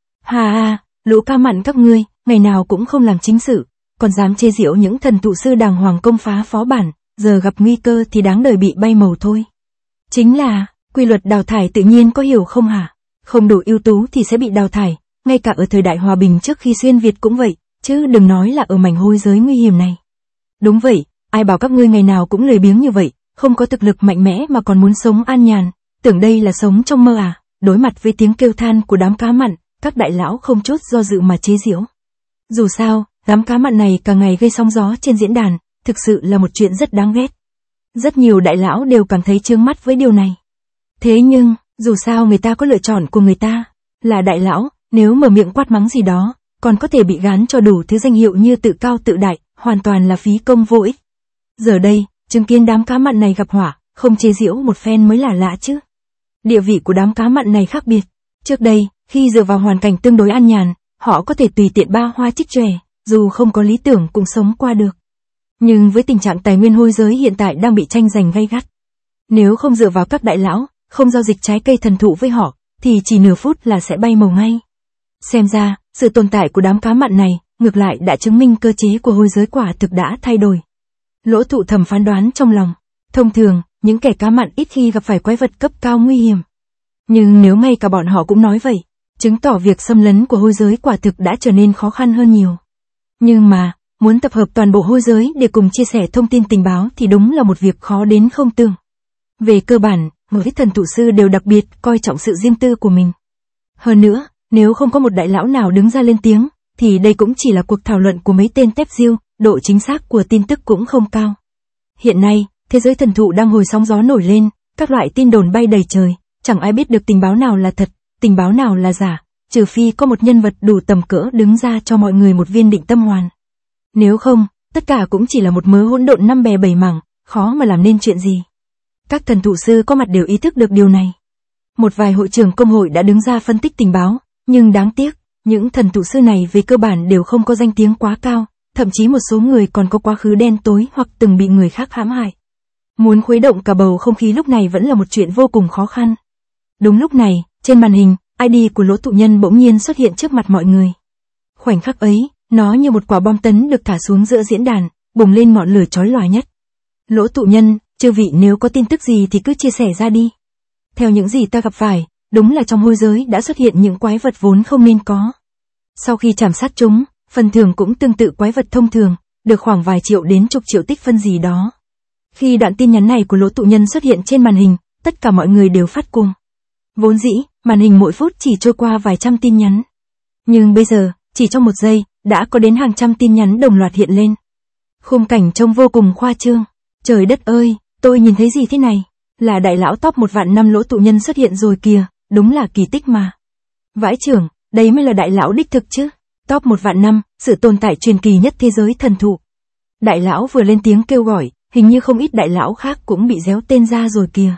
Lũ ca mặn các ngươi, ngày nào cũng không làm chính sự, còn dám chê giễu những thần thụ sư đàng hoàng công phá phó bản, giờ gặp nguy cơ thì đáng đời bị bay màu thôi. Chính là, quy luật đào thải tự nhiên có hiểu không hả? Không đủ ưu tú thì sẽ bị đào thải, ngay cả ở thời đại hòa bình trước khi xuyên Việt cũng vậy, chứ đừng nói là ở mảnh hôi giới nguy hiểm này. Đúng vậy, ai bảo các ngươi ngày nào cũng lười biếng như vậy, không có thực lực mạnh mẽ mà còn muốn sống an nhàn, tưởng đây là sống trong mơ à? Đối mặt với tiếng kêu than của đám cá mặn, các đại lão không chút do dự mà chế giễu. Dù sao, đám cá mặn này càng ngày gây sóng gió trên diễn đàn, thực sự là một chuyện rất đáng ghét. Rất nhiều đại lão đều cảm thấy chướng mắt với điều này. Thế nhưng, dù sao người ta có lựa chọn của người ta, là đại lão, nếu mở miệng quát mắng gì đó, còn có thể bị gán cho đủ thứ danh hiệu như tự cao tự đại, hoàn toàn là phí công vô ích. Giờ đây, chứng kiến đám cá mặn này gặp họa, không chế giễu một phen mới là lạ chứ. Địa vị của đám cá mặn này khác biệt. Trước đây, khi dựa vào hoàn cảnh tương đối an nhàn, họ có thể tùy tiện ba hoa trích chòe, dù không có lý tưởng cũng sống qua được. Nhưng với tình trạng tài nguyên hôi giới hiện tại đang bị tranh giành gay gắt, nếu không dựa vào các đại lão, không giao dịch trái cây thần thụ với họ, thì chỉ nửa phút là sẽ bay màu ngay. Xem ra, sự tồn tại của đám cá mặn này, ngược lại đã chứng minh cơ chế của hôi giới quả thực đã thay đổi. Lỗ Thụ thầm phán đoán trong lòng. Thông thường, những kẻ cá mặn ít khi gặp phải quái vật cấp cao nguy hiểm. Nhưng nếu ngay cả bọn họ cũng nói vậy, chứng tỏ việc xâm lấn của hôi giới quả thực đã trở nên khó khăn hơn nhiều. Nhưng mà, muốn tập hợp toàn bộ hôi giới để cùng chia sẻ thông tin tình báo thì đúng là một việc khó đến không tưởng. Về cơ bản, mỗi thần thụ sư đều đặc biệt coi trọng sự riêng tư của mình. Hơn nữa, nếu không có một đại lão nào đứng ra lên tiếng, thì đây cũng chỉ là cuộc thảo luận của mấy tên tép diêu, độ chính xác của tin tức cũng không cao. Hiện nay, thế giới thần thụ đang hồi sóng gió nổi lên, các loại tin đồn bay đầy trời, chẳng ai biết được tình báo nào là thật, tình báo nào là giả, trừ phi có một nhân vật đủ tầm cỡ đứng ra cho mọi người một viên định tâm hoàn. Nếu không, tất cả cũng chỉ là một mớ hỗn độn năm bè bảy mảng, khó mà làm nên chuyện gì. Các thần thụ sư có mặt đều ý thức được điều này. Một vài hội trưởng công hội đã đứng ra phân tích tình báo, nhưng đáng tiếc, những thần thụ sư này về cơ bản đều không có danh tiếng quá cao, thậm chí một số người còn có quá khứ đen tối hoặc từng bị người khác hãm hại. Muốn khuấy động cả bầu không khí lúc này vẫn là một chuyện vô cùng khó khăn. Đúng lúc này, trên màn hình, ID của Lỗ Thụ Nhân bỗng nhiên xuất hiện trước mặt mọi người. Khoảnh khắc ấy, nó như một quả bom tấn được thả xuống giữa diễn đàn, bùng lên ngọn lửa chói lòa nhất. Lỗ Thụ Nhân, chư vị nếu có tin tức gì thì cứ chia sẻ ra đi. Theo những gì ta gặp phải, đúng là trong hôi giới đã xuất hiện những quái vật vốn không nên có. Sau khi chảm sát chúng, phần thưởng cũng tương tự quái vật thông thường, được khoảng vài triệu đến chục triệu tích phân gì đó. Khi đoạn tin nhắn này của Lỗ Thụ Nhân xuất hiện trên màn hình, tất cả mọi người đều phát cuồng. Vốn dĩ, màn hình mỗi phút chỉ trôi qua vài trăm tin nhắn. Nhưng bây giờ, chỉ trong một giây, đã có đến hàng trăm tin nhắn đồng loạt hiện lên. Khung cảnh trông vô cùng khoa trương. Trời đất ơi, tôi nhìn thấy gì thế này? Là đại lão top 1 vạn năm Lỗ Thụ Nhân xuất hiện rồi kìa, đúng là kỳ tích mà. Vãi trưởng, đấy mới là đại lão đích thực chứ. Top 1 vạn năm, sự tồn tại truyền kỳ nhất thế giới thần thụ. Đại lão vừa lên tiếng kêu gọi, hình như không ít đại lão khác cũng bị réo tên ra rồi kìa.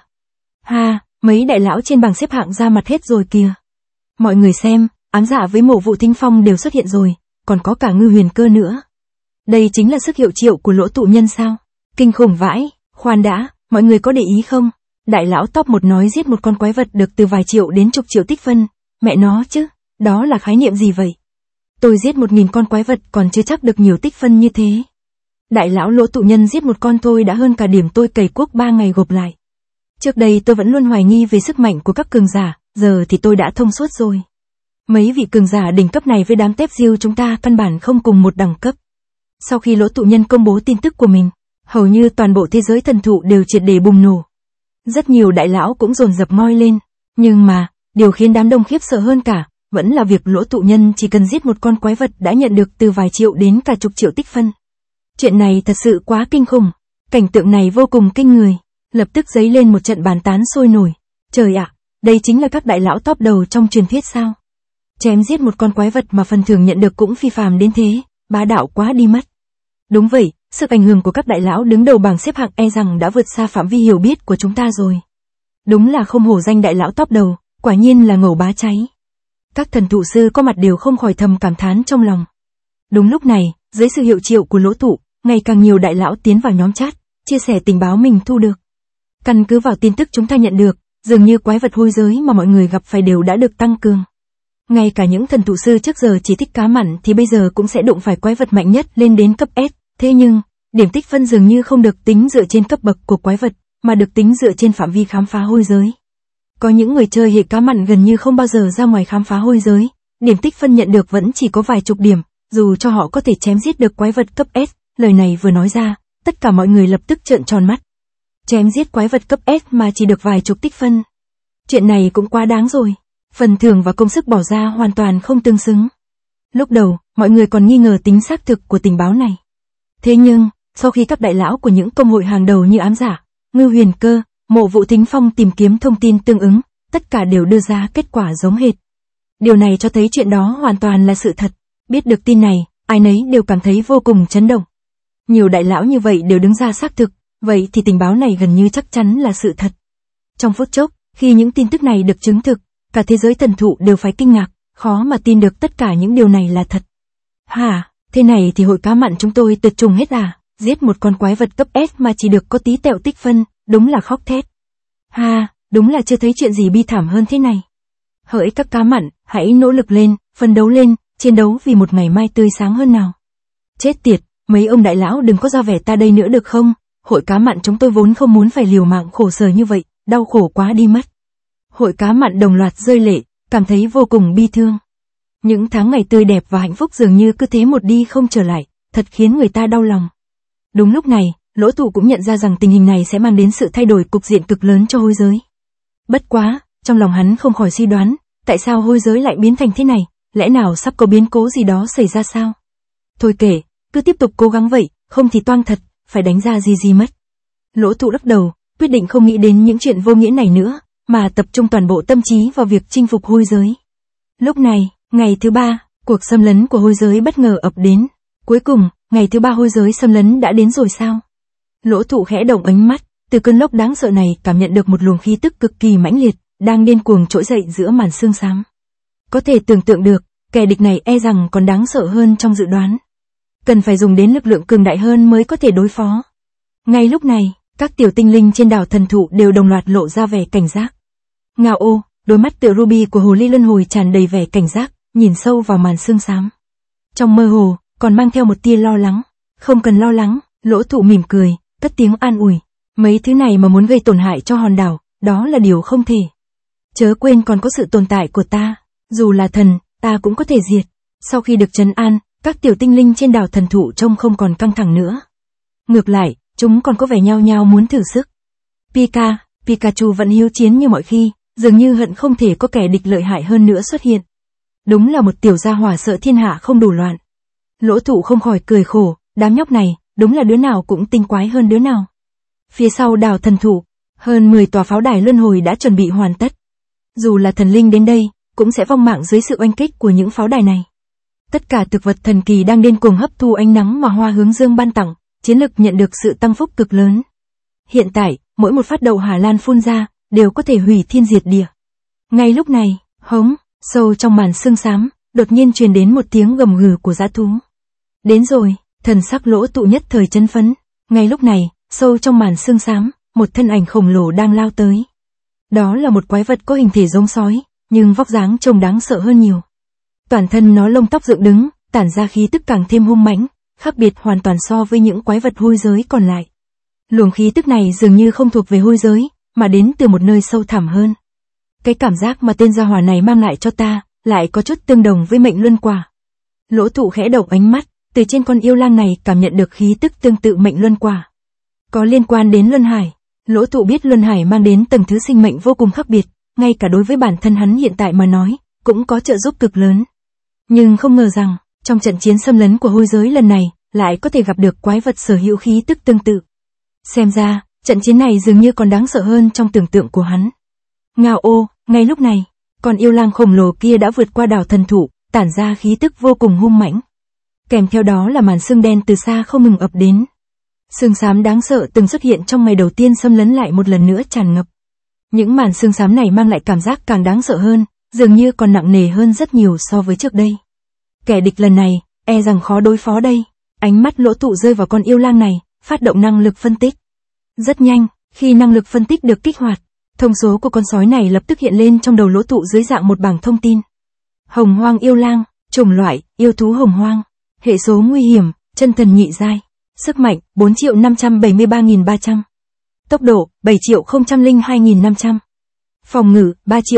Mấy đại lão trên bảng xếp hạng ra mặt hết rồi kìa. Mọi người xem, ám dạ với Mộ Vụ Thính Phong đều xuất hiện rồi, còn có cả Ngư Huyền Cơ nữa. Đây chính là sức hiệu triệu của Lỗ Thụ Nhân sao? Kinh khủng vãi, khoan đã, mọi người có để ý không? Đại lão top 1 nói giết một con quái vật được từ vài triệu đến chục triệu tích phân, mẹ nó chứ, đó là khái niệm gì vậy? Tôi giết 1000 con quái vật còn chưa chắc được nhiều tích phân như thế. Đại lão Lỗ Thụ Nhân giết một con thôi đã hơn cả điểm tôi cày cuốc 3 ngày gộp lại. Trước đây tôi vẫn luôn hoài nghi về sức mạnh của các cường giả, giờ thì tôi đã thông suốt rồi. Mấy vị cường giả đỉnh cấp này với đám tép diêu chúng ta căn bản không cùng một đẳng cấp. Sau khi Lỗ Tụ Nhân công bố tin tức của mình, hầu như toàn bộ thế giới thần thụ đều triệt để bùng nổ. Rất nhiều đại lão cũng dồn dập ngoi lên, nhưng mà, điều khiến đám đông khiếp sợ hơn cả, vẫn là việc Lỗ Tụ Nhân chỉ cần giết một con quái vật đã nhận được từ vài triệu đến cả chục triệu tích phân. Chuyện này thật sự quá kinh khủng, cảnh tượng này vô cùng kinh người, lập tức dấy lên một trận bàn tán sôi nổi. Trời ạ, đây chính là các đại lão top đầu trong truyền thuyết sao? Chém giết một con quái vật mà phần thưởng nhận được cũng phi phàm đến thế, bá đạo quá đi mất. Đúng vậy, sức ảnh hưởng của các đại lão đứng đầu bảng xếp hạng e rằng đã vượt xa phạm vi hiểu biết của chúng ta rồi. Đúng là không hổ danh đại lão top đầu, quả nhiên là ngầu bá cháy. Các thần thụ sư có mặt đều không khỏi thầm cảm thán trong lòng. Đúng lúc này, dưới sự hiệu triệu của Lỗ Tụ, ngày càng nhiều đại lão tiến vào nhóm chat, chia sẻ tình báo mình thu được. Căn cứ vào tin tức chúng ta nhận được, dường như quái vật hôi giới mà mọi người gặp phải đều đã được tăng cường. Ngay cả những thần thụ sư trước giờ chỉ thích cá mặn thì bây giờ cũng sẽ đụng phải quái vật mạnh nhất lên đến cấp S. Thế nhưng, điểm tích phân dường như không được tính dựa trên cấp bậc của quái vật, mà được tính dựa trên phạm vi khám phá hôi giới. Có những người chơi hệ cá mặn gần như không bao giờ ra ngoài khám phá hôi giới, điểm tích phân nhận được vẫn chỉ có vài chục điểm, dù cho họ có thể chém giết được quái vật cấp S. Lời này vừa nói ra, tất cả mọi người lập tức trợn tròn mắt. Chém giết quái vật cấp S mà chỉ được vài chục tích phân. Chuyện này cũng quá đáng rồi. Phần thưởng và công sức bỏ ra hoàn toàn không tương xứng. Lúc đầu, mọi người còn nghi ngờ tính xác thực của tình báo này. Thế nhưng, sau khi các đại lão của những công hội hàng đầu như Ám Giả, Ngư Huyền Cơ, Mộ Vũ Thính Phong tìm kiếm thông tin tương ứng, tất cả đều đưa ra kết quả giống hệt. Điều này cho thấy chuyện đó hoàn toàn là sự thật. Biết được tin này, ai nấy đều cảm thấy vô cùng chấn động. Nhiều đại lão như vậy đều đứng ra xác thực, vậy thì tình báo này gần như chắc chắn là sự thật. Trong phút chốc, khi những tin tức này được chứng thực, cả thế giới thần thụ đều phải kinh ngạc, khó mà tin được tất cả những điều này là thật. Hả, thế này thì hội cá mặn chúng tôi tuyệt chủng hết à, giết một con quái vật cấp S mà chỉ được có tí tẹo tích phân, đúng là khóc thét. Ha, đúng là chưa thấy chuyện gì bi thảm hơn thế này. Hỡi các cá mặn, hãy nỗ lực lên, phấn đấu lên, chiến đấu vì một ngày mai tươi sáng hơn nào. Chết tiệt, mấy ông đại lão đừng có ra vẻ ta đây nữa được không, hội cá mặn chúng tôi vốn không muốn phải liều mạng khổ sở như vậy, đau khổ quá đi mất. Hội cá mặn đồng loạt rơi lệ, cảm thấy vô cùng bi thương. Những tháng ngày tươi đẹp và hạnh phúc dường như cứ thế một đi không trở lại, thật khiến người ta đau lòng. Đúng lúc này, Lỗ Tụ cũng nhận ra rằng tình hình này sẽ mang đến sự thay đổi cục diện cực lớn cho hôi giới. Bất quá, trong lòng hắn không khỏi suy đoán, tại sao hôi giới lại biến thành thế này, lẽ nào sắp có biến cố gì đó xảy ra sao? Thôi kể, cứ tiếp tục cố gắng vậy, không thì toang thật, phải đánh ra gì mất. Lỗ Tụ lắc đầu, quyết định không nghĩ đến những chuyện vô nghĩa này nữa, mà tập trung toàn bộ tâm trí vào việc chinh phục hôi giới. Lúc này, ngày thứ 3, cuộc xâm lấn của hôi giới bất ngờ ập đến. Cuối cùng, ngày thứ 3 hôi giới xâm lấn đã đến rồi sao? Lỗ Tụ khẽ động ánh mắt, từ cơn lốc đáng sợ này cảm nhận được một luồng khí tức cực kỳ mãnh liệt, đang điên cuồng trỗi dậy giữa màn sương xám. Có thể tưởng tượng được, kẻ địch này e rằng còn đáng sợ hơn trong dự đoán. Cần phải dùng đến lực lượng cường đại hơn mới có thể đối phó. Ngay lúc này, các tiểu tinh linh trên đảo thần thụ đều đồng loạt lộ ra vẻ cảnh giác. Ngao ô, đôi mắt tựa ruby của hồ ly luân hồi tràn đầy vẻ cảnh giác, nhìn sâu vào màn sương xám. Trong mơ hồ, còn mang theo một tia lo lắng. Không cần lo lắng, Lỗ Tụ mỉm cười, cất tiếng an ủi. Mấy thứ này mà muốn gây tổn hại cho hòn đảo, đó là điều không thể. Chớ quên còn có sự tồn tại của ta, dù là thần, ta cũng có thể diệt. Sau khi được trấn an, các tiểu tinh linh trên đảo thần thụ trông không còn căng thẳng nữa. Ngược lại, chúng còn có vẻ nhao nhao muốn thử sức. Pikachu vẫn hiếu chiến như mọi khi, dường như hận không thể có kẻ địch lợi hại hơn nữa xuất hiện. Đúng là một tiểu gia hỏa sợ thiên hạ không đủ loạn. Lỗ Tụ không khỏi cười khổ, đám nhóc này, đúng là đứa nào cũng tinh quái hơn đứa nào. Phía sau đảo thần thụ, hơn 10 tòa pháo đài luân hồi đã chuẩn bị hoàn tất. Dù là thần linh đến đây, cũng sẽ vong mạng dưới sự oanh kích của những pháo đài này. Tất cả thực vật thần kỳ đang điên cuồng hấp thu ánh nắng mà Hoa Hướng Dương ban tặng, chiến lực nhận được sự tăng phúc cực lớn. Hiện tại, mỗi một phát đậu Hà Lan phun ra, đều có thể hủy thiên diệt địa. Ngay lúc này, hống, sâu trong màn sương xám, đột nhiên truyền đến một tiếng gầm gừ của dã thú. Đến rồi, thần sắc Lỗ Tụ nhất thời chấn phấn. Ngay lúc này, sâu trong màn sương xám, một thân ảnh khổng lồ đang lao tới. Đó là một quái vật có hình thể giống sói, nhưng vóc dáng trông đáng sợ hơn nhiều. Toàn thân nó lông tóc dựng đứng, tản ra khí tức càng thêm hung mãnh, khác biệt hoàn toàn so với những quái vật hôi giới còn lại. Luồng khí tức này dường như không thuộc về hôi giới, mà đến từ một nơi sâu thẳm hơn. Cái cảm giác mà tên gia hỏa này mang lại cho ta, lại có chút tương đồng với mệnh luân quả. Lỗ Thụ khẽ động ánh mắt, từ trên con yêu lang này cảm nhận được khí tức tương tự mệnh luân quả. Có liên quan đến luân hải. Lỗ Thụ biết luân hải mang đến tầng thứ sinh mệnh vô cùng khác biệt, ngay cả đối với bản thân hắn hiện tại mà nói, cũng có trợ giúp cực lớn. Nhưng không ngờ rằng, trong trận chiến xâm lấn của hôi giới lần này, lại có thể gặp được quái vật sở hữu khí tức tương tự. Xem ra, trận chiến này dường như còn đáng sợ hơn trong tưởng tượng của hắn. Ngao ô, ngay lúc này, con yêu lang khổng lồ kia đã vượt qua đảo thần thụ, tản ra khí tức vô cùng hung mãnh. Kèm theo đó là màn sương đen từ xa không ngừng ập đến. Sương xám đáng sợ từng xuất hiện trong ngày đầu tiên xâm lấn lại một lần nữa tràn ngập. Những màn sương xám này mang lại cảm giác càng đáng sợ hơn, dường như còn nặng nề hơn rất nhiều so với trước đây. Kẻ địch lần này, e rằng khó đối phó đây. Ánh mắt Lỗ Thụ rơi vào con yêu lang này, phát động năng lực phân tích. Rất nhanh, khi năng lực phân tích được kích hoạt, thông số của con sói này lập tức hiện lên trong đầu Lỗ Thụ dưới dạng một bảng thông tin. Hồng hoang yêu lang, chủng loại, yêu thú hồng hoang, hệ số nguy hiểm, chân thần nhị giai, sức mạnh, 4.573.300, tốc độ, 7.002.500, phòng ngự,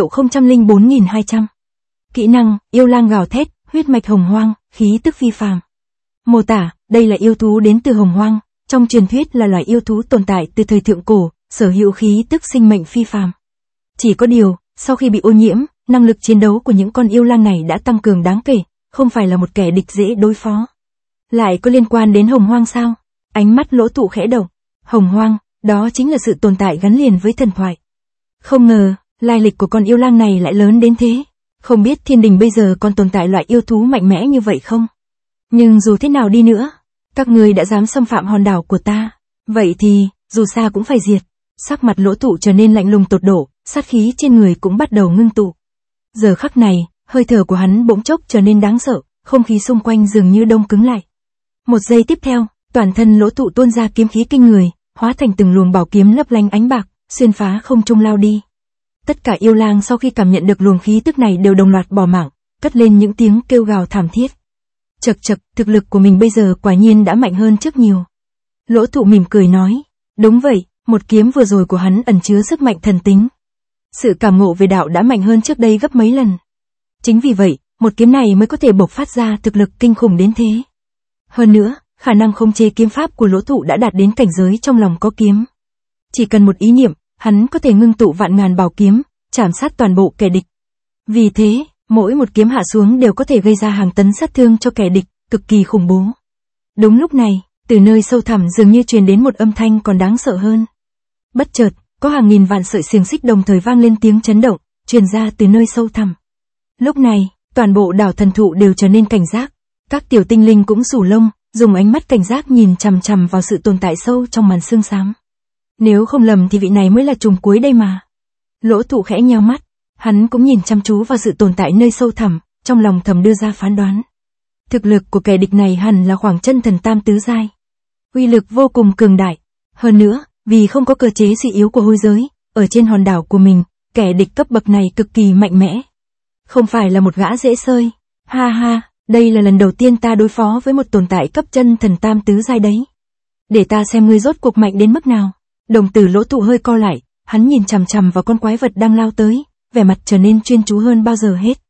3.004.200, kỹ năng, yêu lang gào thét, huyết mạch hồng hoang, khí tức phi phàm. Mô tả, đây là yêu thú đến từ hồng hoang, trong truyền thuyết là loài yêu thú tồn tại từ thời thượng cổ, sở hữu khí tức sinh mệnh phi phàm. Chỉ có điều, sau khi bị ô nhiễm, năng lực chiến đấu của những con yêu lang này đã tăng cường đáng kể, không phải là một kẻ địch dễ đối phó. Lại có liên quan đến hồng hoang sao? Ánh mắt Lỗ Thụ khẽ động. Hồng hoang, đó chính là sự tồn tại gắn liền với thần thoại. Không ngờ, lai lịch của con yêu lang này lại lớn đến thế. Không biết thiên đình bây giờ còn tồn tại loại yêu thú mạnh mẽ như vậy không? Nhưng dù thế nào đi nữa, các người đã dám xâm phạm hòn đảo của ta. Vậy thì, dù sao cũng phải diệt. Sắc mặt Lỗ Thụ trở nên lạnh lùng tột độ, sát khí trên người cũng bắt đầu ngưng tụ. Giờ khắc này, hơi thở của hắn bỗng chốc trở nên đáng sợ, không khí xung quanh dường như đông cứng lại. Một giây tiếp theo, toàn thân Lỗ Thụ tuôn ra kiếm khí kinh người, hóa thành từng luồng bảo kiếm lấp lánh ánh bạc, xuyên phá không trung lao đi. Tất cả yêu lang sau khi cảm nhận được luồng khí tức này đều đồng loạt bỏ mạng, cất lên những tiếng kêu gào thảm thiết. Chậc chậc, thực lực của mình bây giờ quả nhiên đã mạnh hơn trước nhiều. Lỗ Thụ mỉm cười nói, đúng vậy, một kiếm vừa rồi của hắn ẩn chứa sức mạnh thần tính. Sự cảm ngộ về đạo đã mạnh hơn trước đây gấp mấy lần. Chính vì vậy, một kiếm này mới có thể bộc phát ra thực lực kinh khủng đến thế. Hơn nữa, khả năng khống chế kiếm pháp của Lỗ Thụ đã đạt đến cảnh giới trong lòng có kiếm. Chỉ cần một ý niệm, hắn có thể ngưng tụ vạn ngàn bảo kiếm, chảm sát toàn bộ kẻ địch. Vì thế, mỗi một kiếm hạ xuống đều có thể gây ra hàng tấn sát thương cho kẻ địch, cực kỳ khủng bố. Đúng lúc này, từ nơi sâu thẳm dường như truyền đến một âm thanh còn đáng sợ hơn. Bất chợt, có hàng nghìn vạn sợi xiềng xích đồng thời vang lên tiếng chấn động, truyền ra từ nơi sâu thẳm. Lúc này, toàn bộ đảo thần thụ đều trở nên cảnh giác. Các tiểu tinh linh cũng sủ lông, dùng ánh mắt cảnh giác nhìn chằm chằm vào sự tồn tại sâu trong màn sương xám. Nếu không lầm thì vị này mới là trùng cuối đây mà. Lỗ Thụ khẽ nheo mắt, hắn cũng nhìn chăm chú vào sự tồn tại nơi sâu thẳm, trong lòng thầm đưa ra phán đoán. Thực lực của kẻ địch này hẳn là khoảng chân thần tam tứ giai. Uy lực vô cùng cường đại. Hơn nữa, vì không có cơ chế suy yếu của hôi giới, ở trên hòn đảo của mình, kẻ địch cấp bậc này cực kỳ mạnh mẽ. Không phải là một gã dễ sơi. Ha ha, đây là lần đầu tiên ta đối phó với một tồn tại cấp chân thần tam tứ giai đấy. Để ta xem ngươi rốt cuộc mạnh đến mức nào. Đồng tử Lỗ Thụ hơi co lại, hắn nhìn chằm chằm vào con quái vật đang lao tới, vẻ mặt trở nên chuyên chú hơn bao giờ hết.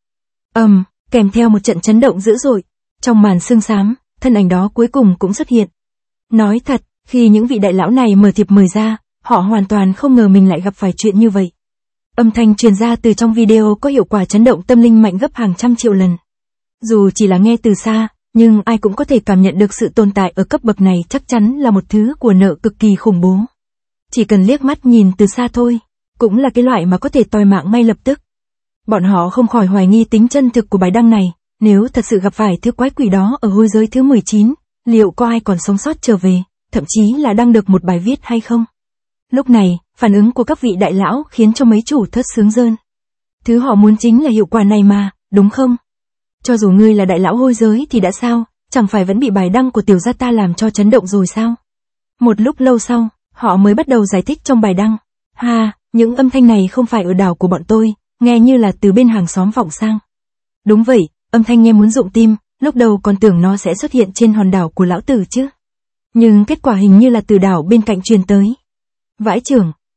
Kèm theo một trận chấn động dữ dội, trong màn sương xám, thân ảnh đó cuối cùng cũng xuất hiện. Nói thật, khi những vị đại lão này mở thiệp mời ra, họ hoàn toàn không ngờ mình lại gặp phải chuyện như vậy. Âm thanh truyền ra từ trong video có hiệu quả chấn động tâm linh mạnh gấp hàng trăm triệu lần. Dù chỉ là nghe từ xa, nhưng ai cũng có thể cảm nhận được sự tồn tại ở cấp bậc này chắc chắn là một thứ của nợ cực kỳ khủng bố. Chỉ cần liếc mắt nhìn từ xa thôi, cũng là cái loại mà có thể toi mạng ngay lập tức. Bọn họ không khỏi hoài nghi tính chân thực của bài đăng này, nếu thật sự gặp phải thứ quái quỷ đó ở hôi giới thứ 19, liệu có ai còn sống sót trở về, thậm chí là đăng được một bài viết hay không? Lúc này, phản ứng của các vị đại lão khiến cho mấy chủ thớt sướng rơn. Thứ họ muốn chính là hiệu quả này mà, đúng không? Cho dù ngươi là đại lão hôi giới thì đã sao, chẳng phải vẫn bị bài đăng của tiểu gia ta làm cho chấn động rồi sao? Một lúc lâu sau, họ mới bắt đầu giải thích trong bài đăng. Những âm thanh này không phải ở đảo của bọn tôi, nghe như là từ bên hàng xóm vọng sang. Đúng vậy, âm thanh nghe muốn rụng tim, lúc đầu còn tưởng nó sẽ xuất hiện trên hòn đảo của lão tử chứ. Nhưng kết quả hình như là từ đảo bên cạnh truyền tới. Vãi chưởng,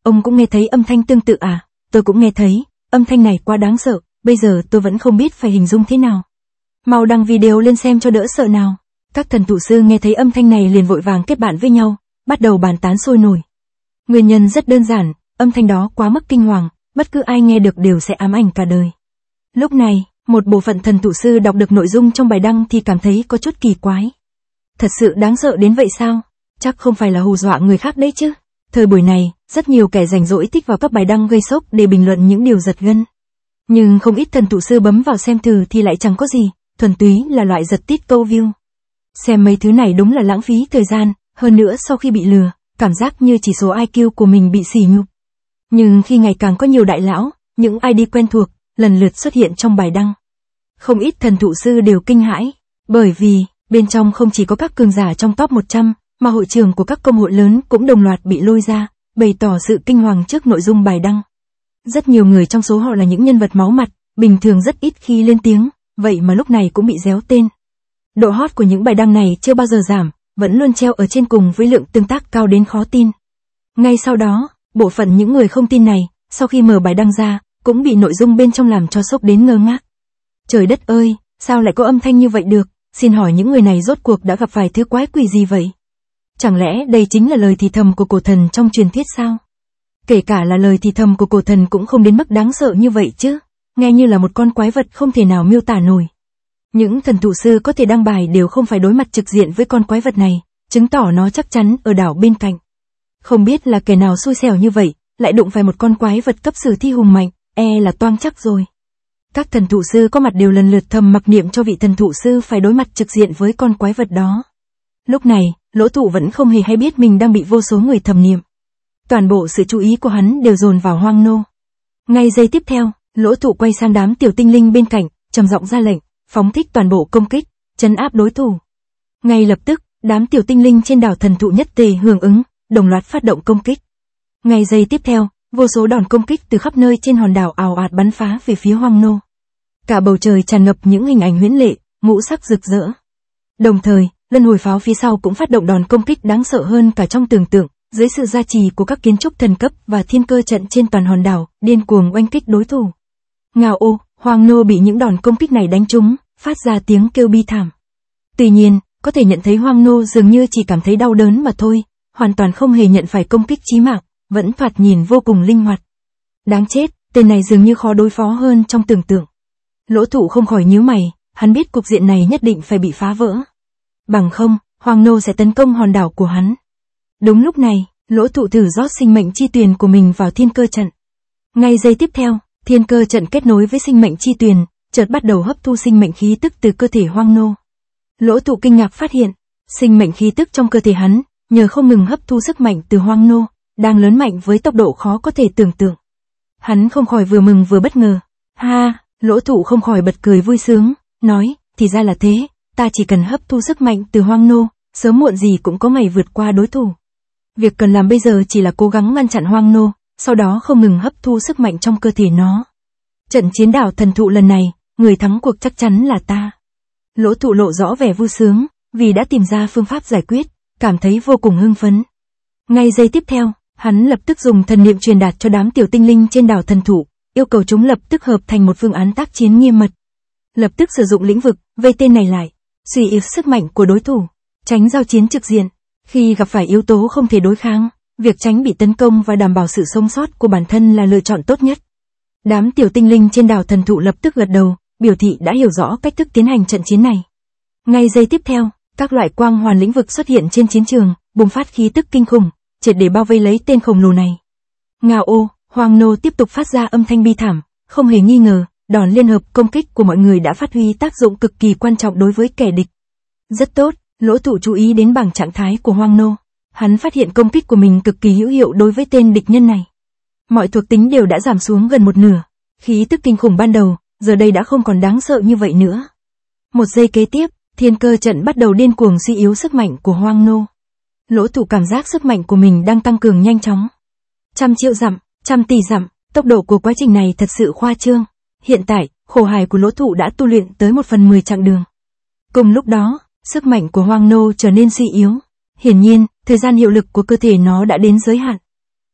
ông cũng nghe thấy âm thanh tương tự à? Tôi cũng nghe thấy, âm thanh này quá đáng sợ, bây giờ tôi vẫn không biết phải hình dung thế nào. Mau đăng video lên xem cho đỡ sợ nào. Các thần thụ sư nghe thấy âm thanh này liền vội vàng kết bạn với nhau, bắt đầu bàn tán sôi nổi. Nguyên nhân rất đơn giản, âm thanh đó quá mức kinh hoàng, bất cứ ai nghe được đều sẽ ám ảnh cả đời. Lúc này, một bộ phận thần thụ sư đọc được nội dung trong bài đăng thì cảm thấy có chút kỳ quái. Thật sự đáng sợ đến vậy sao? Chắc không phải là hù dọa người khác đấy chứ. Thời buổi này, rất nhiều kẻ rảnh rỗi thích vào các bài đăng gây sốc để bình luận những điều giật gân. Nhưng không ít thần thụ sư bấm vào xem thử thì lại chẳng có gì, thuần túy là loại giật tít câu view. Xem mấy thứ này đúng là lãng phí thời gian, hơn nữa sau khi bị lừa, cảm giác như chỉ số IQ của mình bị sỉ nhục. Nhưng khi ngày càng có nhiều đại lão, những ID quen thuộc, lần lượt xuất hiện trong bài đăng. Không ít thần thụ sư đều kinh hãi, bởi vì, bên trong không chỉ có các cường giả trong top 100, mà hội trưởng của các công hội lớn cũng đồng loạt bị lôi ra, bày tỏ sự kinh hoàng trước nội dung bài đăng. Rất nhiều người trong số họ là những nhân vật máu mặt, bình thường rất ít khi lên tiếng, vậy mà lúc này cũng bị réo tên. Độ hot của những bài đăng này chưa bao giờ giảm, vẫn luôn treo ở trên cùng với lượng tương tác cao đến khó tin. Ngay sau đó, bộ phận những người không tin này, sau khi mở bài đăng ra, cũng bị nội dung bên trong làm cho sốc đến ngơ ngác. Trời đất ơi, sao lại có âm thanh như vậy được? Xin hỏi những người này rốt cuộc đã gặp phải thứ quái quỷ gì vậy? Chẳng lẽ đây chính là lời thì thầm của cổ thần trong truyền thuyết sao? Kể cả là lời thì thầm của cổ thần cũng không đến mức đáng sợ như vậy chứ, nghe như là một con quái vật không thể nào miêu tả nổi. Những thần thụ sư có thể đăng bài đều không phải đối mặt trực diện với con quái vật này, chứng tỏ nó chắc chắn ở đảo bên cạnh. Không biết là kẻ nào xui xẻo như vậy, lại đụng phải một con quái vật cấp sử thi hùng mạnh, là toang chắc rồi. Các thần thụ sư có mặt đều lần lượt thầm mặc niệm cho vị thần thụ sư phải đối mặt trực diện với con quái vật đó. Lúc này, Lỗ Thụ vẫn không hề hay biết mình đang bị vô số người thầm niệm. Toàn bộ sự chú ý của hắn đều dồn vào Hoang Nô. Ngay giây tiếp theo, Lỗ Thụ quay sang đám tiểu tinh linh bên cạnh, trầm giọng ra lệnh, phóng thích toàn bộ công kích, trấn áp đối thủ. Ngay lập tức, đám tiểu tinh linh trên đảo thần thụ nhất tề hưởng ứng, đồng loạt phát động công kích. Ngay giây tiếp theo, vô số đòn công kích từ khắp nơi trên hòn đảo ào ạt bắn phá về phía Hoang Nô. Cả bầu trời tràn ngập những hình ảnh huyễn lệ, ngũ sắc rực rỡ. Đồng thời, Luân Hồi Pháo phía sau cũng phát động đòn công kích đáng sợ hơn cả trong tưởng tượng, dưới sự gia trì của các kiến trúc thần cấp và thiên cơ trận trên toàn hòn đảo, điên cuồng oanh kích đối thủ. Ngao ô, Hoang Nô bị những đòn công kích này đánh trúng, phát ra tiếng kêu bi thảm. Tuy nhiên, có thể nhận thấy Hoang Nô dường như chỉ cảm thấy đau đớn mà thôi, hoàn toàn không hề nhận phải công kích chí mạng, vẫn thoạt nhìn vô cùng linh hoạt. Đáng chết, tên này dường như khó đối phó hơn trong tưởng tượng. Lỗ Thụ không khỏi nhíu mày, hắn biết cục diện này nhất định phải bị phá vỡ. Bằng không, Hoang Nô sẽ tấn công hòn đảo của hắn. Đúng lúc này, Lỗ Thụ thử rót sinh mệnh chi tuyền của mình vào thiên cơ trận. Ngay giây tiếp theo, thiên cơ trận kết nối với sinh mệnh chi tuyền, chợt bắt đầu hấp thu sinh mệnh khí tức từ cơ thể Hoang Nô. Lỗ Thụ kinh ngạc phát hiện, sinh mệnh khí tức trong cơ thể hắn, nhờ không ngừng hấp thu sức mạnh từ Hoang Nô, đang lớn mạnh với tốc độ khó có thể tưởng tượng. Hắn không khỏi vừa mừng vừa bất ngờ. Ha, Lỗ Thụ không khỏi bật cười vui sướng, nói, thì ra là thế, ta chỉ cần hấp thu sức mạnh từ Hoang Nô, sớm muộn gì cũng có ngày vượt qua đối thủ. Việc cần làm bây giờ chỉ là cố gắng ngăn chặn Hoang Nô, sau đó không ngừng hấp thu sức mạnh trong cơ thể nó. Trận chiến đảo thần thụ lần này, người thắng cuộc chắc chắn là ta. Lỗ Thụ lộ rõ vẻ vui sướng, vì đã tìm ra phương pháp giải quyết, cảm thấy vô cùng hưng phấn. Ngay giây tiếp theo, hắn lập tức dùng thần niệm truyền đạt cho đám tiểu tinh linh trên đảo thần thụ, yêu cầu chúng lập tức hợp thành một phương án tác chiến nghiêm mật. Lập tức sử dụng lĩnh vực, vây tên này lại, suy yếu sức mạnh của đối thủ, tránh giao chiến trực diện. Khi gặp phải yếu tố không thể đối kháng, việc tránh bị tấn công và đảm bảo sự sống sót của bản thân là lựa chọn tốt nhất. Đám tiểu tinh linh trên đảo thần thụ lập tức gật đầu, biểu thị đã hiểu rõ cách thức tiến hành trận chiến này. Ngay giây tiếp theo, các loại quang hoàn lĩnh vực xuất hiện trên chiến trường, bùng phát khí tức kinh khủng, triệt để bao vây lấy tên khổng lồ này. Ngao ô, Hoang Nô tiếp tục phát ra âm thanh bi thảm, không hề nghi ngờ, đòn liên hợp công kích của mọi người đã phát huy tác dụng cực kỳ quan trọng đối với kẻ địch. Rất tốt, Lỗ Thụ chú ý đến bảng trạng thái của Hoang Nô. Hắn phát hiện công kích của mình cực kỳ hữu hiệu đối với tên địch nhân này. Mọi thuộc tính đều đã giảm xuống gần một nửa, khí tức kinh khủng ban đầu, giờ đây đã không còn đáng sợ như vậy nữa. Một giây kế tiếp, thiên cơ trận bắt đầu điên cuồng suy yếu sức mạnh của Hoang Nô. Lỗ Thụ cảm giác sức mạnh của mình đang tăng cường nhanh chóng. 100 triệu dặm, 100 tỷ dặm, tốc độ của quá trình này thật sự khoa trương. Hiện tại, khổ hài của Lỗ Thụ đã tu luyện tới 1/10 chặng đường. Cùng lúc đó, sức mạnh của Hoang Nô trở nên suy yếu. Hiển nhiên, thời gian hiệu lực của cơ thể nó đã đến giới hạn.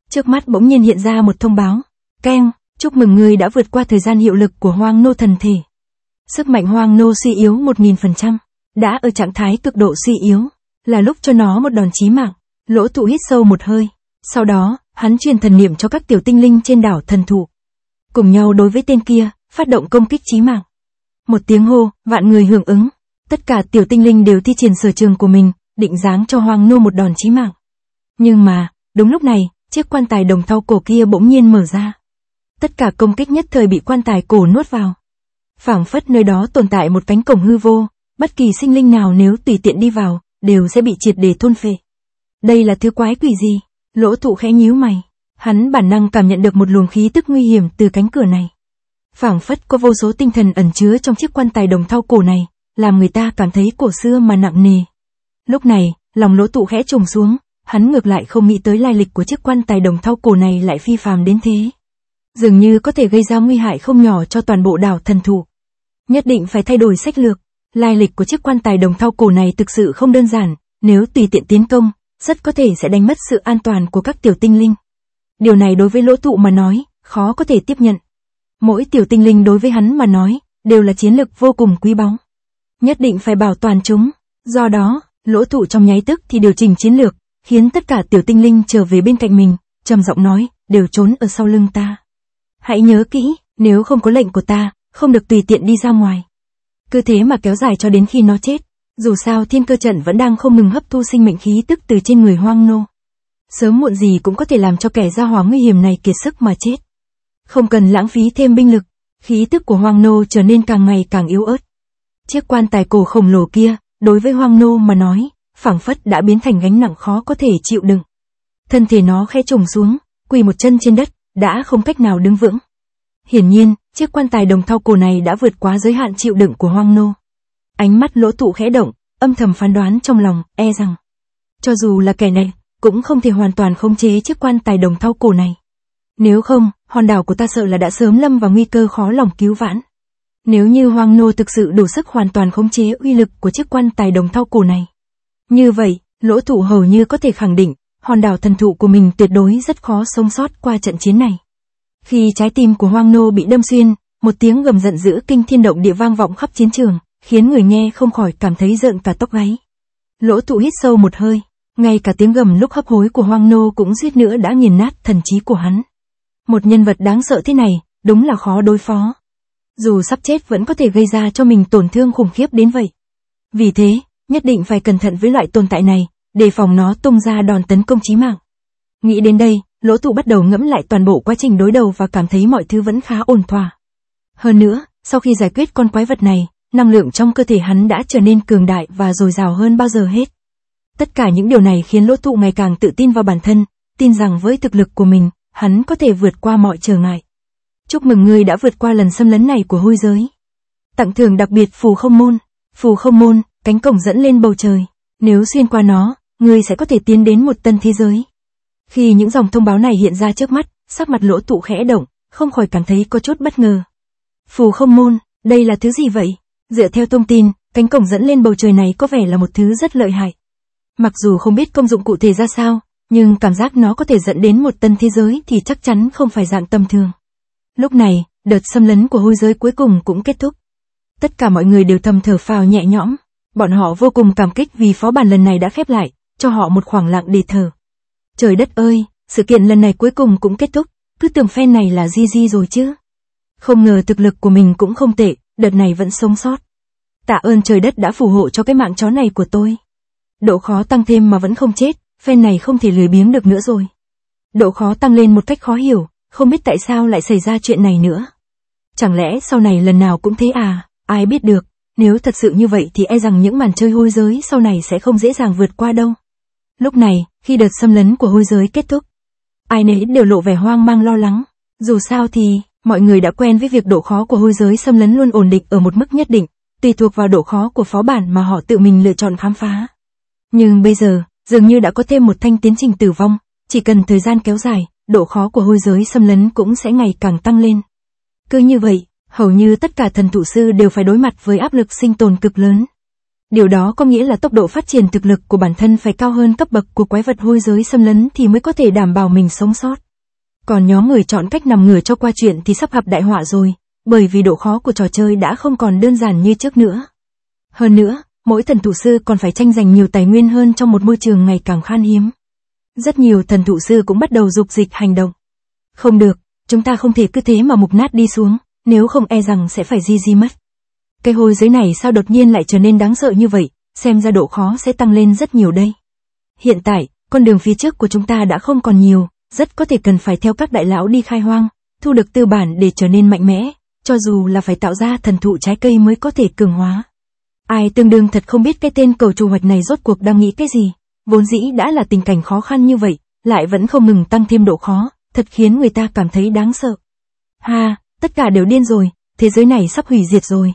Trước mắt bỗng nhiên hiện ra một thông báo. Keng, chúc mừng ngươi đã vượt qua thời gian hiệu lực của hoang nô thần thể. Sức mạnh hoang nô suy yếu 1000%. Đã ở trạng thái cực độ suy yếu. Là lúc cho nó một đòn chí mạng. Lỗ Tụ hít sâu một hơi. Sau đó, hắn truyền thần niệm cho các tiểu tinh linh trên đảo thần thụ. Cùng nhau đối với tên kia, phát động công kích chí mạng. Một tiếng hô, vạn người hưởng ứng. Tất cả tiểu tinh linh đều thi triển sở trường của mình, định giáng cho hoang nô một đòn chí mạng. Nhưng mà, đúng lúc này, chiếc quan tài đồng thau cổ kia bỗng nhiên mở ra. Tất cả công kích nhất thời bị quan tài cổ nuốt vào. Phảng phất nơi đó tồn tại một cánh cổng hư vô, bất kỳ sinh linh nào nếu tùy tiện đi vào, đều sẽ bị triệt để thôn phệ. Đây là thứ quái quỷ gì? Lỗ Tụ khẽ nhíu mày. Hắn bản năng cảm nhận được một luồng khí tức nguy hiểm từ cánh cửa này. Phảng phất có vô số tinh thần ẩn chứa trong chiếc quan tài đồng thau cổ này, làm người ta cảm thấy cổ xưa mà nặng nề. Lúc này, lòng Lỗ Tụ khẽ trùng xuống, hắn ngược lại không nghĩ tới lai lịch của chiếc quan tài đồng thau cổ này lại phi phàm đến thế. Dường như có thể gây ra nguy hại không nhỏ cho toàn bộ đảo thần thụ. Nhất định phải thay đổi sách lược. Lai lịch của chiếc quan tài đồng thau cổ này thực sự không đơn giản, nếu tùy tiện tiến công, rất có thể sẽ đánh mất sự an toàn của các tiểu tinh linh. Điều này đối với Lỗ Tụ mà nói, khó có thể tiếp nhận. Mỗi tiểu tinh linh đối với hắn mà nói, đều là chiến lực vô cùng quý báu. Nhất định phải bảo toàn chúng. Do đó, Lỗ Tụ trong nháy tức thì điều chỉnh chiến lược, khiến tất cả tiểu tinh linh trở về bên cạnh mình, trầm giọng nói, đều trốn ở sau lưng ta. Hãy nhớ kỹ, nếu không có lệnh của ta, không được tùy tiện đi ra ngoài. Cứ thế mà kéo dài cho đến khi nó chết. Dù sao thiên cơ trận vẫn đang không ngừng hấp thu sinh mệnh khí tức từ trên người hoang nô. Sớm muộn gì cũng có thể làm cho kẻ gia hỏa nguy hiểm này kiệt sức mà chết. Không cần lãng phí thêm binh lực, khí tức của hoang nô trở nên càng ngày càng yếu ớt. Chiếc quan tài cổ khổng lồ kia, đối với hoang nô mà nói, phảng phất đã biến thành gánh nặng khó có thể chịu đựng. Thân thể nó khẽ chồng xuống, quỳ một chân trên đất, đã không cách nào đứng vững. Hiển nhiên, chiếc quan tài đồng thau cổ này đã vượt quá giới hạn chịu đựng của hoang nô. Ánh mắt Lỗ Tụ khẽ động, âm thầm phán đoán trong lòng, rằng cho dù là kẻ này, cũng không thể hoàn toàn khống chế chiếc quan tài đồng thau cổ này. Nếu không, hòn đảo của ta sợ là đã sớm lâm vào nguy cơ khó lòng cứu vãn. Nếu như hoang nô thực sự đủ sức hoàn toàn khống chế uy lực của chiếc quan tài đồng thau cổ này. Như vậy, Lỗ Tụ hầu như có thể khẳng định, hòn đảo thần thụ của mình tuyệt đối rất khó sống sót qua trận chiến này. Khi trái tim của hoang nô bị đâm xuyên, một tiếng gầm giận dữ kinh thiên động địa vang vọng khắp chiến trường, khiến người nghe không khỏi cảm thấy rợn cả tóc gáy. Lỗ Tụ hít sâu một hơi, ngay cả tiếng gầm lúc hấp hối của hoang nô cũng suýt nữa đã nghiền nát thần trí của hắn. Một nhân vật đáng sợ thế này, đúng là khó đối phó. Dù sắp chết vẫn có thể gây ra cho mình tổn thương khủng khiếp đến vậy. Vì thế, nhất định phải cẩn thận với loại tồn tại này, đề phòng nó tung ra đòn tấn công chí mạng. Nghĩ đến đây, Lỗ Tụ bắt đầu ngẫm lại toàn bộ quá trình đối đầu và cảm thấy mọi thứ vẫn khá ổn thỏa. Hơn nữa, sau khi giải quyết con quái vật này, năng lượng trong cơ thể hắn đã trở nên cường đại và dồi dào hơn bao giờ hết. Tất cả những điều này khiến Lỗ Tụ ngày càng tự tin vào bản thân, tin rằng với thực lực của mình, hắn có thể vượt qua mọi trở ngại. Chúc mừng ngươi đã vượt qua lần xâm lấn này của hôi giới. Tặng thưởng đặc biệt phù không môn. Phù không môn, cánh cổng dẫn lên bầu trời. Nếu xuyên qua nó, ngươi sẽ có thể tiến đến một tân thế giới. Khi những dòng thông báo này hiện ra trước mắt, sắc mặt Lỗ Tụ khẽ động, không khỏi cảm thấy có chút bất ngờ. Phù không môn, đây là thứ gì vậy? Dựa theo thông tin, cánh cổng dẫn lên bầu trời này có vẻ là một thứ rất lợi hại. Mặc dù không biết công dụng cụ thể ra sao, nhưng cảm giác nó có thể dẫn đến một tân thế giới thì chắc chắn không phải dạng tầm thường. Lúc này, đợt xâm lấn của hôi giới cuối cùng cũng kết thúc. Tất cả mọi người đều thầm thở phào nhẹ nhõm. Bọn họ vô cùng cảm kích vì phó bản lần này đã khép lại, cho họ một khoảng lặng để thở. Trời đất ơi, sự kiện lần này cuối cùng cũng kết thúc, cứ tưởng phen này là GG rồi chứ. Không ngờ thực lực của mình cũng không tệ, đợt này vẫn sống sót. Tạ ơn trời đất đã phù hộ cho cái mạng chó này của tôi. Độ khó tăng thêm mà vẫn không chết, phen này không thể lười biếng được nữa rồi. Độ khó tăng lên một cách khó hiểu, không biết tại sao lại xảy ra chuyện này nữa. Chẳng lẽ sau này lần nào cũng thế à, ai biết được, nếu thật sự như vậy thì e rằng những màn chơi hôi giới sau này sẽ không dễ dàng vượt qua đâu. Lúc này, khi đợt xâm lấn của hôi giới kết thúc, ai nấy đều lộ vẻ hoang mang lo lắng. Dù sao thì, mọi người đã quen với việc độ khó của hôi giới xâm lấn luôn ổn định ở một mức nhất định, tùy thuộc vào độ khó của phó bản mà họ tự mình lựa chọn khám phá. Nhưng bây giờ, dường như đã có thêm một thanh tiến trình tử vong, chỉ cần thời gian kéo dài, độ khó của hôi giới xâm lấn cũng sẽ ngày càng tăng lên. Cứ như vậy, hầu như tất cả thần thụ sư đều phải đối mặt với áp lực sinh tồn cực lớn. Điều đó có nghĩa là tốc độ phát triển thực lực của bản thân phải cao hơn cấp bậc của quái vật hôi giới xâm lấn thì mới có thể đảm bảo mình sống sót. Còn nhóm người chọn cách nằm ngửa cho qua chuyện thì sắp gặp đại họa rồi, bởi vì độ khó của trò chơi đã không còn đơn giản như trước nữa. Hơn nữa, mỗi thần thụ sư còn phải tranh giành nhiều tài nguyên hơn trong một môi trường ngày càng khan hiếm. Rất nhiều thần thụ sư cũng bắt đầu dục dịch hành động. Không được, chúng ta không thể cứ thế mà mục nát đi xuống, nếu không e rằng sẽ phải GG mất. Cái hôi giới này sao đột nhiên lại trở nên đáng sợ như vậy, xem ra độ khó sẽ tăng lên rất nhiều đây. Hiện tại, con đường phía trước của chúng ta đã không còn nhiều, rất có thể cần phải theo các đại lão đi khai hoang, thu được tư bản để trở nên mạnh mẽ, cho dù là phải tạo ra thần thụ trái cây mới có thể cường hóa. Ai tương đương thật không biết cái tên cầu trù hoạch này rốt cuộc đang nghĩ cái gì, vốn dĩ đã là tình cảnh khó khăn như vậy, lại vẫn không ngừng tăng thêm độ khó, thật khiến người ta cảm thấy đáng sợ. Ha, tất cả đều điên rồi, thế giới này sắp hủy diệt rồi.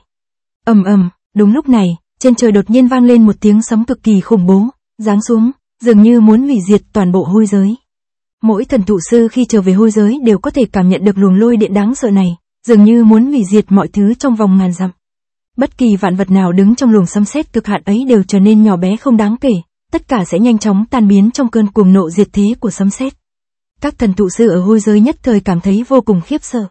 Đúng lúc này, trên trời đột nhiên vang lên một tiếng sấm cực kỳ khủng bố, giáng xuống, dường như muốn hủy diệt toàn bộ hôi giới. Mỗi thần thụ sư khi trở về hôi giới đều có thể cảm nhận được luồng lôi điện đáng sợ này, dường như muốn hủy diệt mọi thứ trong vòng ngàn dặm. Bất kỳ vạn vật nào đứng trong luồng sấm sét cực hạn ấy đều trở nên nhỏ bé không đáng kể, tất cả sẽ nhanh chóng tan biến trong cơn cuồng nộ diệt thế của sấm sét. Các thần thụ sư ở hôi giới nhất thời cảm thấy vô cùng khiếp sợ.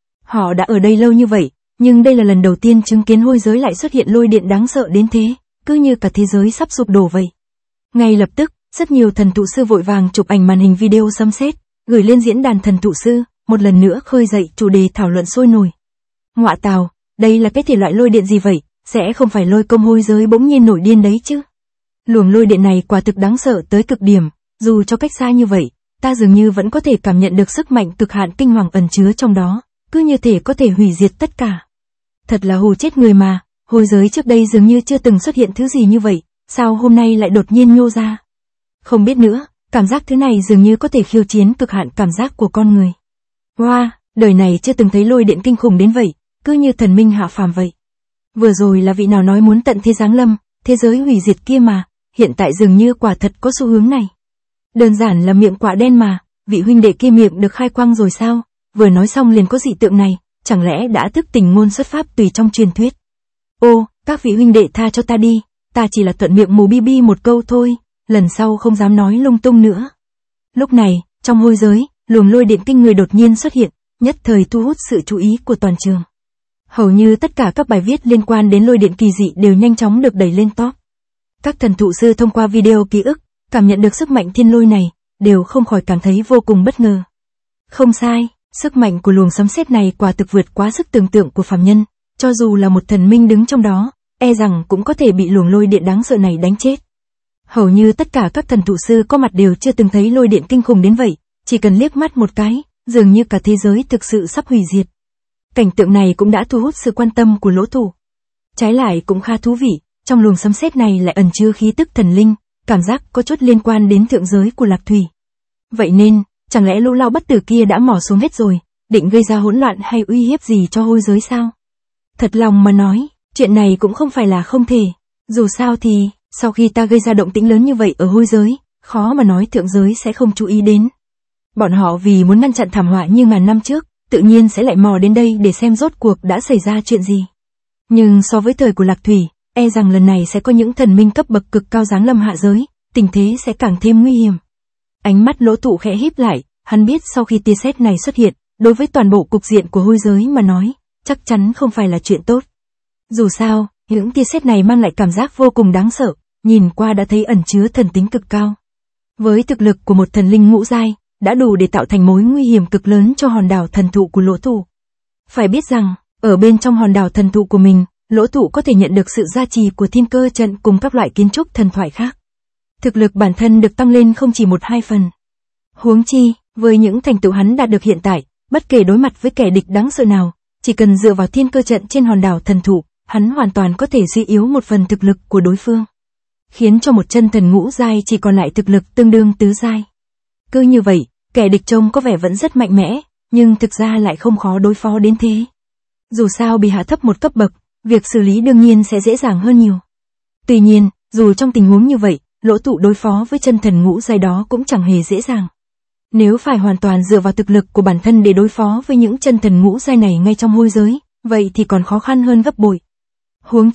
Họ đã ở đây lâu như vậy, nhưng đây là lần đầu tiên chứng kiến hôi giới lại xuất hiện lôi điện đáng sợ đến thế, cứ như cả thế giới sắp sụp đổ vậy. Ngay lập tức, rất nhiều thần thụ sư vội vàng chụp ảnh màn hình video sấm sét, gửi lên diễn đàn thần thụ sư, một lần nữa khơi dậy chủ đề thảo luận sôi nổi. Ngọa tào, đây là cái thể loại lôi điện gì vậy, sẽ không phải lôi công hôi giới bỗng nhiên nổi điên đấy chứ. Luồng lôi điện này quả thực đáng sợ tới cực điểm, dù cho cách xa như vậy, ta dường như vẫn có thể cảm nhận được sức mạnh cực hạn kinh hoàng ẩn chứa trong đó, cứ như thể có thể hủy diệt tất cả. Thật là hù chết người mà, hôi giới trước đây dường như chưa từng xuất hiện thứ gì như vậy, sao hôm nay lại đột nhiên nhô ra. Không biết nữa, cảm giác thứ này dường như có thể khiêu chiến cực hạn cảm giác của con người. Wow, đời này chưa từng thấy lôi điện kinh khủng đến vậy, cứ như thần minh hạ phàm vậy. Vừa rồi là vị nào nói muốn tận thế giáng lâm, thế giới hủy diệt kia mà, hiện tại dường như quả thật có xu hướng này. Đơn giản là miệng quả đen mà, vị huynh đệ kia miệng được khai quang rồi sao, vừa nói xong liền có dị tượng này, chẳng lẽ đã thức tỉnh ngôn xuất pháp tùy trong truyền thuyết. Ô, các vị huynh đệ tha cho ta đi, ta chỉ là thuận miệng mù bi bi một câu thôi, lần sau không dám nói lung tung nữa. Lúc này, trong hôi giới, luồng lôi điện kinh người đột nhiên xuất hiện, nhất thời thu hút sự chú ý của toàn trường. Hầu như tất cả các bài viết liên quan đến lôi điện kỳ dị đều nhanh chóng được đẩy lên top. Các thần thụ sư thông qua video ký ức, cảm nhận được sức mạnh thiên lôi này, đều không khỏi cảm thấy vô cùng bất ngờ. Không sai, sức mạnh của luồng sấm sét này quả thực vượt quá sức tưởng tượng của phàm nhân, cho dù là một thần minh đứng trong đó, e rằng cũng có thể bị luồng lôi điện đáng sợ này đánh chết. Hầu như tất cả các thần thụ sư có mặt đều chưa từng thấy lôi điện kinh khủng đến vậy, chỉ cần liếc mắt một cái, dường như cả thế giới thực sự sắp hủy diệt. Cảnh tượng này cũng đã thu hút sự quan tâm của lỗ thủ. Trái lại cũng khá thú vị, trong luồng sấm sét này lại ẩn chứa khí tức thần linh, cảm giác có chút liên quan đến thượng giới của Lạc Thủy. Vậy nên, chẳng lẽ Lô Lao bất tử kia đã mò xuống hết rồi, định gây ra hỗn loạn hay uy hiếp gì cho hôi giới sao? Thật lòng mà nói, chuyện này cũng không phải là không thể. Dù sao thì, sau khi ta gây ra động tĩnh lớn như vậy ở hôi giới, khó mà nói thượng giới sẽ không chú ý đến. Bọn họ vì muốn ngăn chặn thảm họa như ngàn năm trước, tự nhiên sẽ lại mò đến đây để xem rốt cuộc đã xảy ra chuyện gì. Nhưng so với thời của Lạc Thủy, e rằng lần này sẽ có những thần minh cấp bậc cực cao giáng lâm hạ giới, tình thế sẽ càng thêm nguy hiểm. Ánh mắt lỗ tụ khẽ híp lại, hắn biết sau khi tia sét này xuất hiện, đối với toàn bộ cục diện của hôi giới mà nói, chắc chắn không phải là chuyện tốt. Dù sao, những tia sét này mang lại cảm giác vô cùng đáng sợ, nhìn qua đã thấy ẩn chứa thần tính cực cao. Với thực lực của một thần linh ngũ giai, đã đủ để tạo thành mối nguy hiểm cực lớn cho hòn đảo thần thụ của lỗ tụ. Phải biết rằng, ở bên trong hòn đảo thần thụ của mình, lỗ tụ có thể nhận được sự gia trì của thiên cơ trận cùng các loại kiến trúc thần thoại khác. Thực lực bản thân được tăng lên không chỉ 1-2 phần. Huống chi, với những thành tựu hắn đạt được hiện tại, bất kể đối mặt với kẻ địch đáng sợ nào, chỉ cần dựa vào thiên cơ trận trên hòn đảo thần thụ, hắn hoàn toàn có thể suy yếu một phần thực lực của đối phương, khiến cho một chân thần ngũ giai chỉ còn lại thực lực tương đương tứ giai. Cứ như vậy, kẻ địch trông có vẻ vẫn rất mạnh mẽ, nhưng thực ra lại không khó đối phó đến thế. Dù sao bị hạ thấp một cấp bậc, việc xử lý đương nhiên sẽ dễ dàng hơn nhiều. Tuy nhiên, dù trong tình huống như vậy, lỗ tụ đối phó với chân thần ngũ giai đó cũng chẳng hề dễ dàng. Nếu phải hoàn toàn dựa vào thực lực của bản thân để đối phó với những chân thần ngũ giai này ngay trong hôi giới, vậy thì còn khó khăn hơn gấp bội. Huống chi,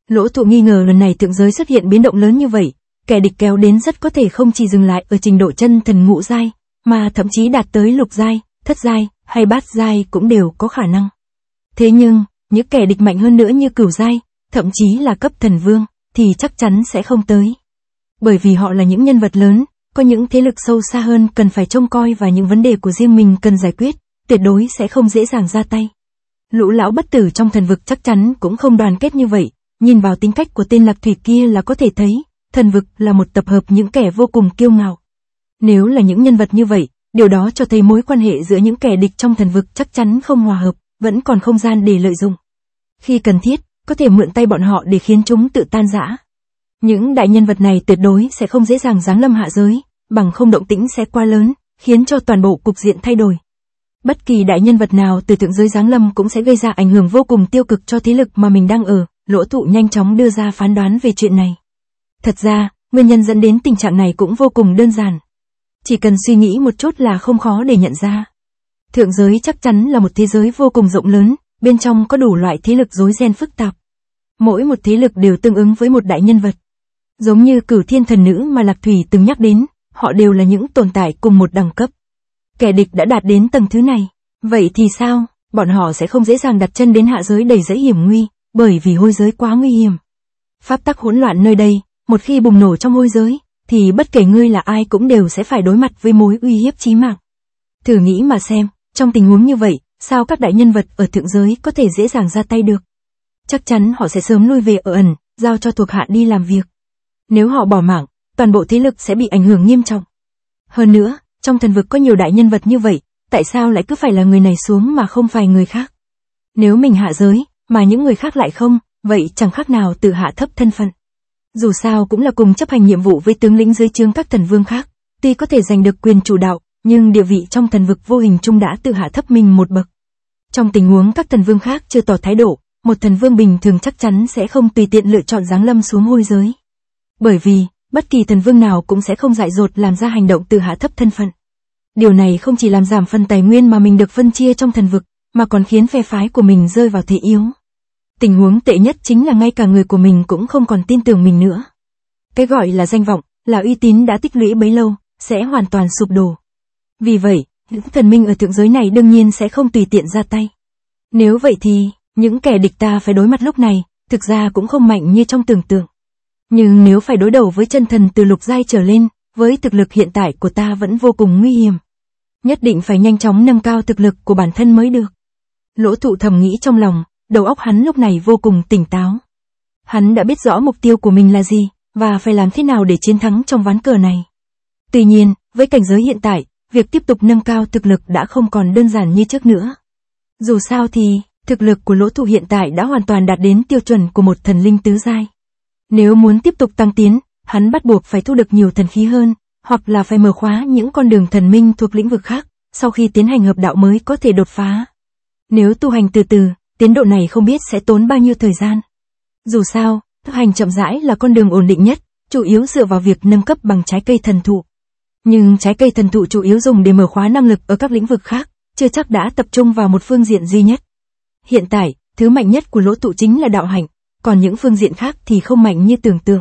Lỗ Thụ nghi ngờ lần này thượng giới xuất hiện biến động lớn như vậy, kẻ địch kéo đến rất có thể không chỉ dừng lại ở trình độ chân thần ngũ giai, mà thậm chí đạt tới lục giai, thất giai, hay bát giai cũng đều có khả năng. Thế nhưng, những kẻ địch mạnh hơn nữa như cửu giai, thậm chí là cấp thần vương, thì chắc chắn sẽ không tới. Bởi vì họ là những nhân vật lớn, có những thế lực sâu xa hơn cần phải trông coi và những vấn đề của riêng mình cần giải quyết, tuyệt đối sẽ không dễ dàng ra tay. Lũ lão bất tử trong thần vực chắc chắn cũng không đoàn kết như vậy, nhìn vào tính cách của tên Lạc Thủy kia là có thể thấy, thần vực là một tập hợp những kẻ vô cùng kiêu ngạo. Nếu là những nhân vật như vậy, điều đó cho thấy mối quan hệ giữa những kẻ địch trong thần vực chắc chắn không hòa hợp, vẫn còn không gian để lợi dụng. Khi cần thiết, có thể mượn tay bọn họ để khiến chúng tự tan rã. Những đại nhân vật này tuyệt đối sẽ không dễ dàng giáng lâm hạ giới, bằng không động tĩnh sẽ quá lớn, khiến cho toàn bộ cục diện thay đổi. Bất kỳ đại nhân vật nào từ thượng giới giáng lâm cũng sẽ gây ra ảnh hưởng vô cùng tiêu cực cho thế lực mà mình đang ở. Lỗ Thụ nhanh chóng đưa ra phán đoán về chuyện này. Thật ra, nguyên nhân dẫn đến tình trạng này cũng vô cùng đơn giản. Chỉ cần suy nghĩ một chút là không khó để nhận ra. Thượng giới chắc chắn là một thế giới vô cùng rộng lớn, bên trong có đủ loại thế lực rối ren phức tạp. Mỗi một thế lực đều tương ứng với một đại nhân vật. Giống như Cửu Thiên thần nữ mà Lạc Thủy từng nhắc đến, họ đều là những tồn tại cùng một đẳng cấp. Kẻ địch đã đạt đến tầng thứ này, vậy thì sao? Bọn họ sẽ không dễ dàng đặt chân đến hạ giới đầy dẫy hiểm nguy, bởi vì hôi giới quá nguy hiểm. Pháp tắc hỗn loạn nơi đây, một khi bùng nổ trong hôi giới, thì bất kể ngươi là ai cũng đều sẽ phải đối mặt với mối uy hiếp chí mạng. Thử nghĩ mà xem, trong tình huống như vậy, sao các đại nhân vật ở thượng giới có thể dễ dàng ra tay được? Chắc chắn họ sẽ sớm lui về ở ẩn, giao cho thuộc hạ đi làm việc. Nếu họ bỏ mạng, toàn bộ thế lực sẽ bị ảnh hưởng nghiêm trọng. Hơn nữa, trong thần vực có nhiều đại nhân vật như vậy, tại sao lại cứ phải là người này xuống mà không phải người khác? Nếu mình hạ giới, mà những người khác lại không, vậy chẳng khác nào tự hạ thấp thân phận. Dù sao cũng là cùng chấp hành nhiệm vụ với tướng lĩnh dưới trướng các thần vương khác, tuy có thể giành được quyền chủ đạo, nhưng địa vị trong thần vực vô hình chung đã tự hạ thấp mình một bậc. Trong tình huống các thần vương khác chưa tỏ thái độ, một thần vương bình thường chắc chắn sẽ không tùy tiện lựa chọn giáng lâm xuống hôi giới. Bởi vì, bất kỳ thần vương nào cũng sẽ không dại dột làm ra hành động tự hạ thấp thân phận. Điều này không chỉ làm giảm phần tài nguyên mà mình được phân chia trong thần vực, mà còn khiến phe phái của mình rơi vào thế yếu. Tình huống tệ nhất chính là ngay cả người của mình cũng không còn tin tưởng mình nữa. Cái gọi là danh vọng, là uy tín đã tích lũy bấy lâu, sẽ hoàn toàn sụp đổ. Vì vậy, những thần minh ở thượng giới này đương nhiên sẽ không tùy tiện ra tay. Nếu vậy thì, những kẻ địch ta phải đối mặt lúc này, thực ra cũng không mạnh như trong tưởng tượng. Nhưng nếu phải đối đầu với chân thần từ lục giai trở lên, với thực lực hiện tại của ta vẫn vô cùng nguy hiểm. Nhất định phải nhanh chóng nâng cao thực lực của bản thân mới được. Lỗ Thụ thầm nghĩ trong lòng, đầu óc hắn lúc này vô cùng tỉnh táo. Hắn đã biết rõ mục tiêu của mình là gì, và phải làm thế nào để chiến thắng trong ván cờ này. Tuy nhiên, với cảnh giới hiện tại, việc tiếp tục nâng cao thực lực đã không còn đơn giản như trước nữa. Dù sao thì, thực lực của Lỗ Thụ hiện tại đã hoàn toàn đạt đến tiêu chuẩn của một thần linh tứ giai. Nếu muốn tiếp tục tăng tiến, hắn bắt buộc phải thu được nhiều thần khí hơn, hoặc là phải mở khóa những con đường thần minh thuộc lĩnh vực khác, sau khi tiến hành hợp đạo mới có thể đột phá. Nếu tu hành từ từ, tiến độ này không biết sẽ tốn bao nhiêu thời gian. Dù sao, tu hành chậm rãi là con đường ổn định nhất, chủ yếu dựa vào việc nâng cấp bằng trái cây thần thụ. Nhưng trái cây thần thụ chủ yếu dùng để mở khóa năng lực ở các lĩnh vực khác, chưa chắc đã tập trung vào một phương diện duy nhất. Hiện tại, thứ mạnh nhất của Lỗ Thụ chính là đạo hạnh, còn những phương diện khác thì không mạnh như tưởng tượng.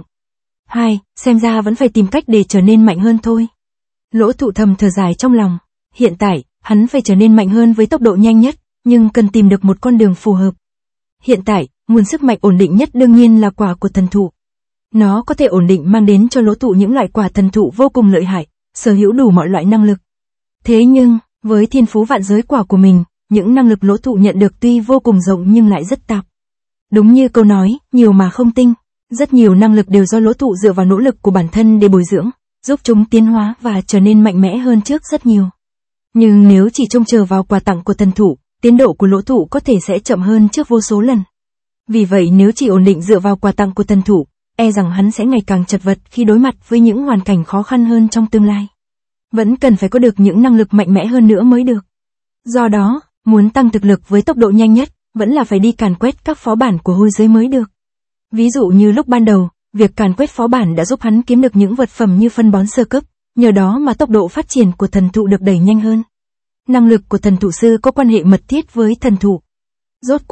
Xem ra vẫn phải tìm cách để trở nên mạnh hơn thôi. Lỗ Thụ thầm thở dài trong lòng. Hiện tại, hắn phải trở nên mạnh hơn với tốc độ nhanh nhất, nhưng cần tìm được một con đường phù hợp. Hiện tại, nguồn sức mạnh ổn định nhất đương nhiên là quả của thần thụ. Nó có thể ổn định mang đến cho Lỗ Thụ những loại quả thần thụ vô cùng lợi hại, sở hữu đủ mọi loại năng lực. Thế nhưng, với thiên phú vạn giới quả của mình, những năng lực Lỗ Thụ nhận được tuy vô cùng rộng nhưng lại rất tạp. Đúng như câu nói, nhiều mà không tinh. Rất nhiều năng lực đều do Lỗ Thụ dựa vào nỗ lực của bản thân để bồi dưỡng, giúp chúng tiến hóa và trở nên mạnh mẽ hơn trước rất nhiều. Nhưng nếu chỉ trông chờ vào quà tặng của thần thụ, tiến độ của Lỗ Thụ có thể sẽ chậm hơn trước vô số lần. Vì vậy nếu chỉ ổn định dựa vào quà tặng của thần thụ, e rằng hắn sẽ ngày càng chật vật khi đối mặt với những hoàn cảnh khó khăn hơn trong tương lai. Vẫn cần phải có được những năng lực mạnh mẽ hơn nữa mới được. Do đó, muốn tăng thực lực với tốc độ nhanh nhất, vẫn là phải đi càn quét các phó bản của hôi giới mới được. Ví dụ như lúc ban đầu, việc càn quét phó bản đã giúp hắn kiếm được những vật phẩm như phân bón sơ cấp, nhờ đó mà tốc độ phát triển của thần thụ được đẩy nhanh hơn. Năng lực của thần thụ sư có quan hệ mật thiết với thần thụ. Rốt cuộc,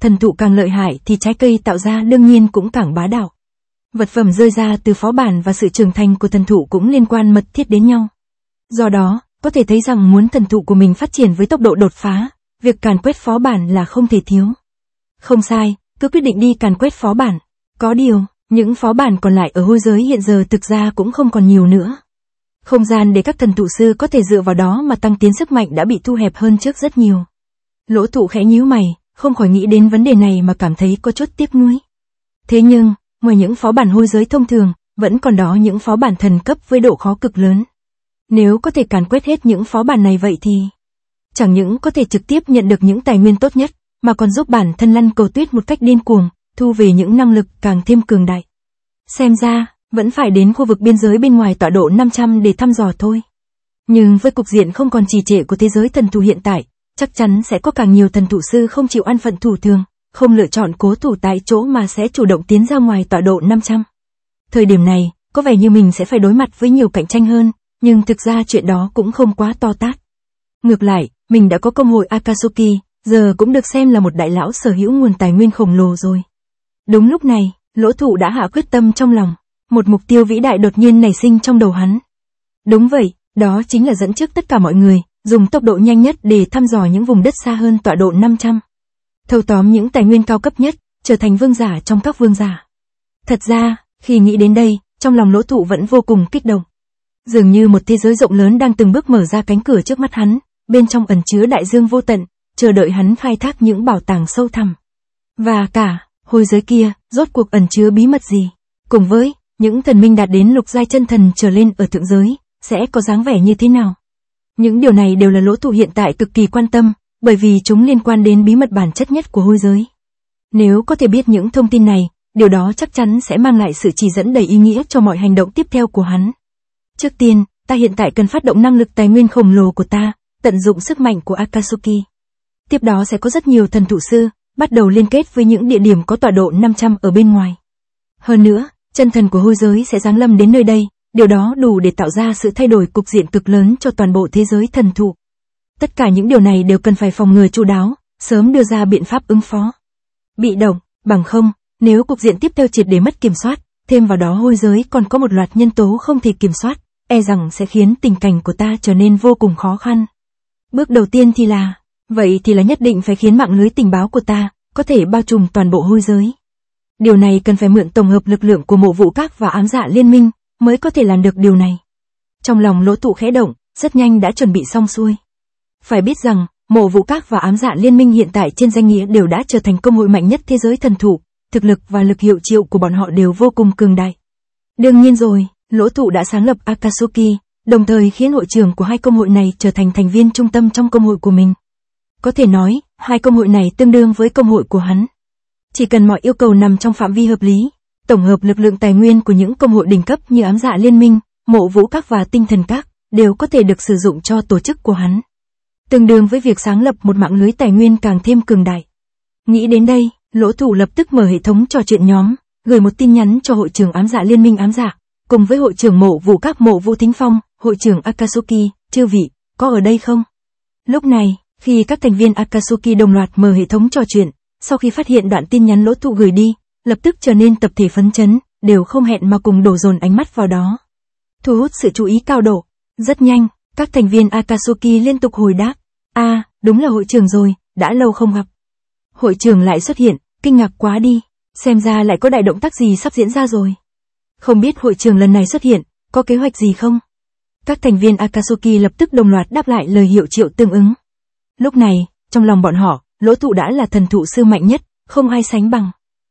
thần thụ càng lợi hại thì trái cây tạo ra đương nhiên cũng càng bá đạo. Vật phẩm rơi ra từ phó bản và sự trưởng thành của thần thụ cũng liên quan mật thiết đến nhau. Do đó, có thể thấy rằng muốn thần thụ của mình phát triển với tốc độ đột phá, việc càn quét phó bản là không thể thiếu. Không sai, cứ quyết định đi càn quét phó bản. Có điều, những phó bản còn lại ở hôi giới hiện giờ thực ra cũng không còn nhiều nữa. Không gian để các thần thụ sư có thể dựa vào đó mà tăng tiến sức mạnh đã bị thu hẹp hơn trước rất nhiều. Lỗ Thụ khẽ nhíu mày, không khỏi nghĩ đến vấn đề này mà cảm thấy có chút tiếc nuối. Thế nhưng, ngoài những phó bản hôi giới thông thường, vẫn còn đó những phó bản thần cấp với độ khó cực lớn. Nếu có thể càn quét hết những phó bản này vậy thì chẳng những có thể trực tiếp nhận được những tài nguyên tốt nhất, mà còn giúp bản thân lăn cầu tuyết một cách điên cuồng, thu về những năng lực càng thêm cường đại. Xem ra, vẫn phải đến khu vực biên giới bên ngoài tọa độ 500 để thăm dò thôi. Nhưng với cục diện không còn trì trệ của thế giới thần thụ hiện tại, chắc chắn sẽ có càng nhiều thần thụ sư không chịu ăn phận thủ thường, không lựa chọn cố thủ tại chỗ mà sẽ chủ động tiến ra ngoài tọa độ 500. Thời điểm này, có vẻ như mình sẽ phải đối mặt với nhiều cạnh tranh hơn, nhưng thực ra chuyện đó cũng không quá to tát. Ngược lại, mình đã có công hội Akatsuki, giờ cũng được xem là một đại lão sở hữu nguồn tài nguyên khổng lồ rồi. Đúng lúc này, Lỗ Thụ đã hạ quyết tâm trong lòng, một mục tiêu vĩ đại đột nhiên nảy sinh trong đầu hắn. Đúng vậy, đó chính là dẫn trước tất cả mọi người, dùng tốc độ nhanh nhất để thăm dò những vùng đất xa hơn tọa độ 500. Thâu tóm những tài nguyên cao cấp nhất, trở thành vương giả trong các vương giả. Thật ra, khi nghĩ đến đây, trong lòng Lỗ Thụ vẫn vô cùng kích động. Dường như một thế giới rộng lớn đang từng bước mở ra cánh cửa trước mắt hắn, bên trong ẩn chứa đại dương vô tận, chờ đợi hắn khai thác những bảo tàng sâu thẳm. Và cả, hôi giới kia, rốt cuộc ẩn chứa bí mật gì? Cùng với, những thần minh đạt đến lục giai chân thần trở lên ở thượng giới, sẽ có dáng vẻ như thế nào? Những điều này đều là Lỗ Thụ hiện tại cực kỳ quan tâm, bởi vì chúng liên quan đến bí mật bản chất nhất của hôi giới. Nếu có thể biết những thông tin này, điều đó chắc chắn sẽ mang lại sự chỉ dẫn đầy ý nghĩa cho mọi hành động tiếp theo của hắn. Trước tiên, ta hiện tại cần phát động năng lực tài nguyên khổng lồ của ta, tận dụng sức mạnh của Akatsuki. Tiếp đó sẽ có rất nhiều thần thụ sư, bắt đầu liên kết với những địa điểm có tọa độ 500 ở bên ngoài. Hơn nữa, chân thần của hôi giới sẽ giáng lâm đến nơi đây, điều đó đủ để tạo ra sự thay đổi cục diện cực lớn cho toàn bộ thế giới thần thụ. Tất cả những điều này đều cần phải phòng ngừa chu đáo, sớm đưa ra biện pháp ứng phó. Bị động, bằng không, nếu cục diện tiếp theo triệt để mất kiểm soát, thêm vào đó hôi giới còn có một loạt nhân tố không thể kiểm soát, e rằng sẽ khiến tình cảnh của ta trở nên vô cùng khó khăn. Bước đầu tiên thì là, vậy thì là nhất định phải khiến mạng lưới tình báo của ta có thể bao trùm toàn bộ hôi giới. Điều này cần phải mượn tổng hợp lực lượng của Mộ Vũ Các và Ám Dạ Liên Minh mới có thể làm được điều này. Trong lòng Lỗ Thụ khẽ động, rất nhanh đã chuẩn bị xong xuôi. Phải biết rằng, Mộ Vũ Các và Ám Dạ Liên Minh hiện tại trên danh nghĩa đều đã trở thành công hội mạnh nhất thế giới thần thụ, thực lực và lực hiệu triệu của bọn họ đều vô cùng cường đại. Đương nhiên rồi, Lỗ Thụ đã sáng lập Akatsuki, đồng thời khiến hội trưởng của hai công hội này trở thành thành viên trung tâm trong công hội của mình. Có thể nói, hai công hội này tương đương với công hội của hắn. Chỉ cần mọi yêu cầu nằm trong phạm vi hợp lý, tổng hợp lực lượng tài nguyên của những công hội đỉnh cấp như Ám Dạ Liên Minh, Mộ Vũ Các và Tinh Thần Các đều có thể được sử dụng cho tổ chức của hắn. Tương đương với việc sáng lập một mạng lưới tài nguyên càng thêm cường đại. Nghĩ đến đây, Lỗ Thụ lập tức mở hệ thống trò chuyện nhóm, gửi một tin nhắn cho hội trưởng Ám Dạ Liên Minh Ám Dạ, cùng với hội trưởng Mộ Vũ Các Mộ Vũ Thính Phong, hội trưởng Akatsuki, chư vị, có ở đây không? Lúc này, khi các thành viên Akatsuki đồng loạt mở hệ thống trò chuyện, sau khi phát hiện đoạn tin nhắn Lỗ Thụ gửi đi, lập tức trở nên tập thể phấn chấn, đều không hẹn mà cùng đổ dồn ánh mắt vào đó. Thu hút sự chú ý cao độ. Rất nhanh, các thành viên Akatsuki liên tục hồi đáp. Đúng là hội trưởng rồi, đã lâu không gặp. Hội trưởng lại xuất hiện, kinh ngạc quá đi, xem ra lại có đại động tác gì sắp diễn ra rồi. Không biết hội trưởng lần này xuất hiện, có kế hoạch gì không? Các thành viên Akatsuki lập tức đồng loạt đáp lại lời hiệu triệu tương ứng. Lúc này, trong lòng bọn họ, Lỗ Thụ đã là thần thụ sư mạnh nhất, không ai sánh bằng.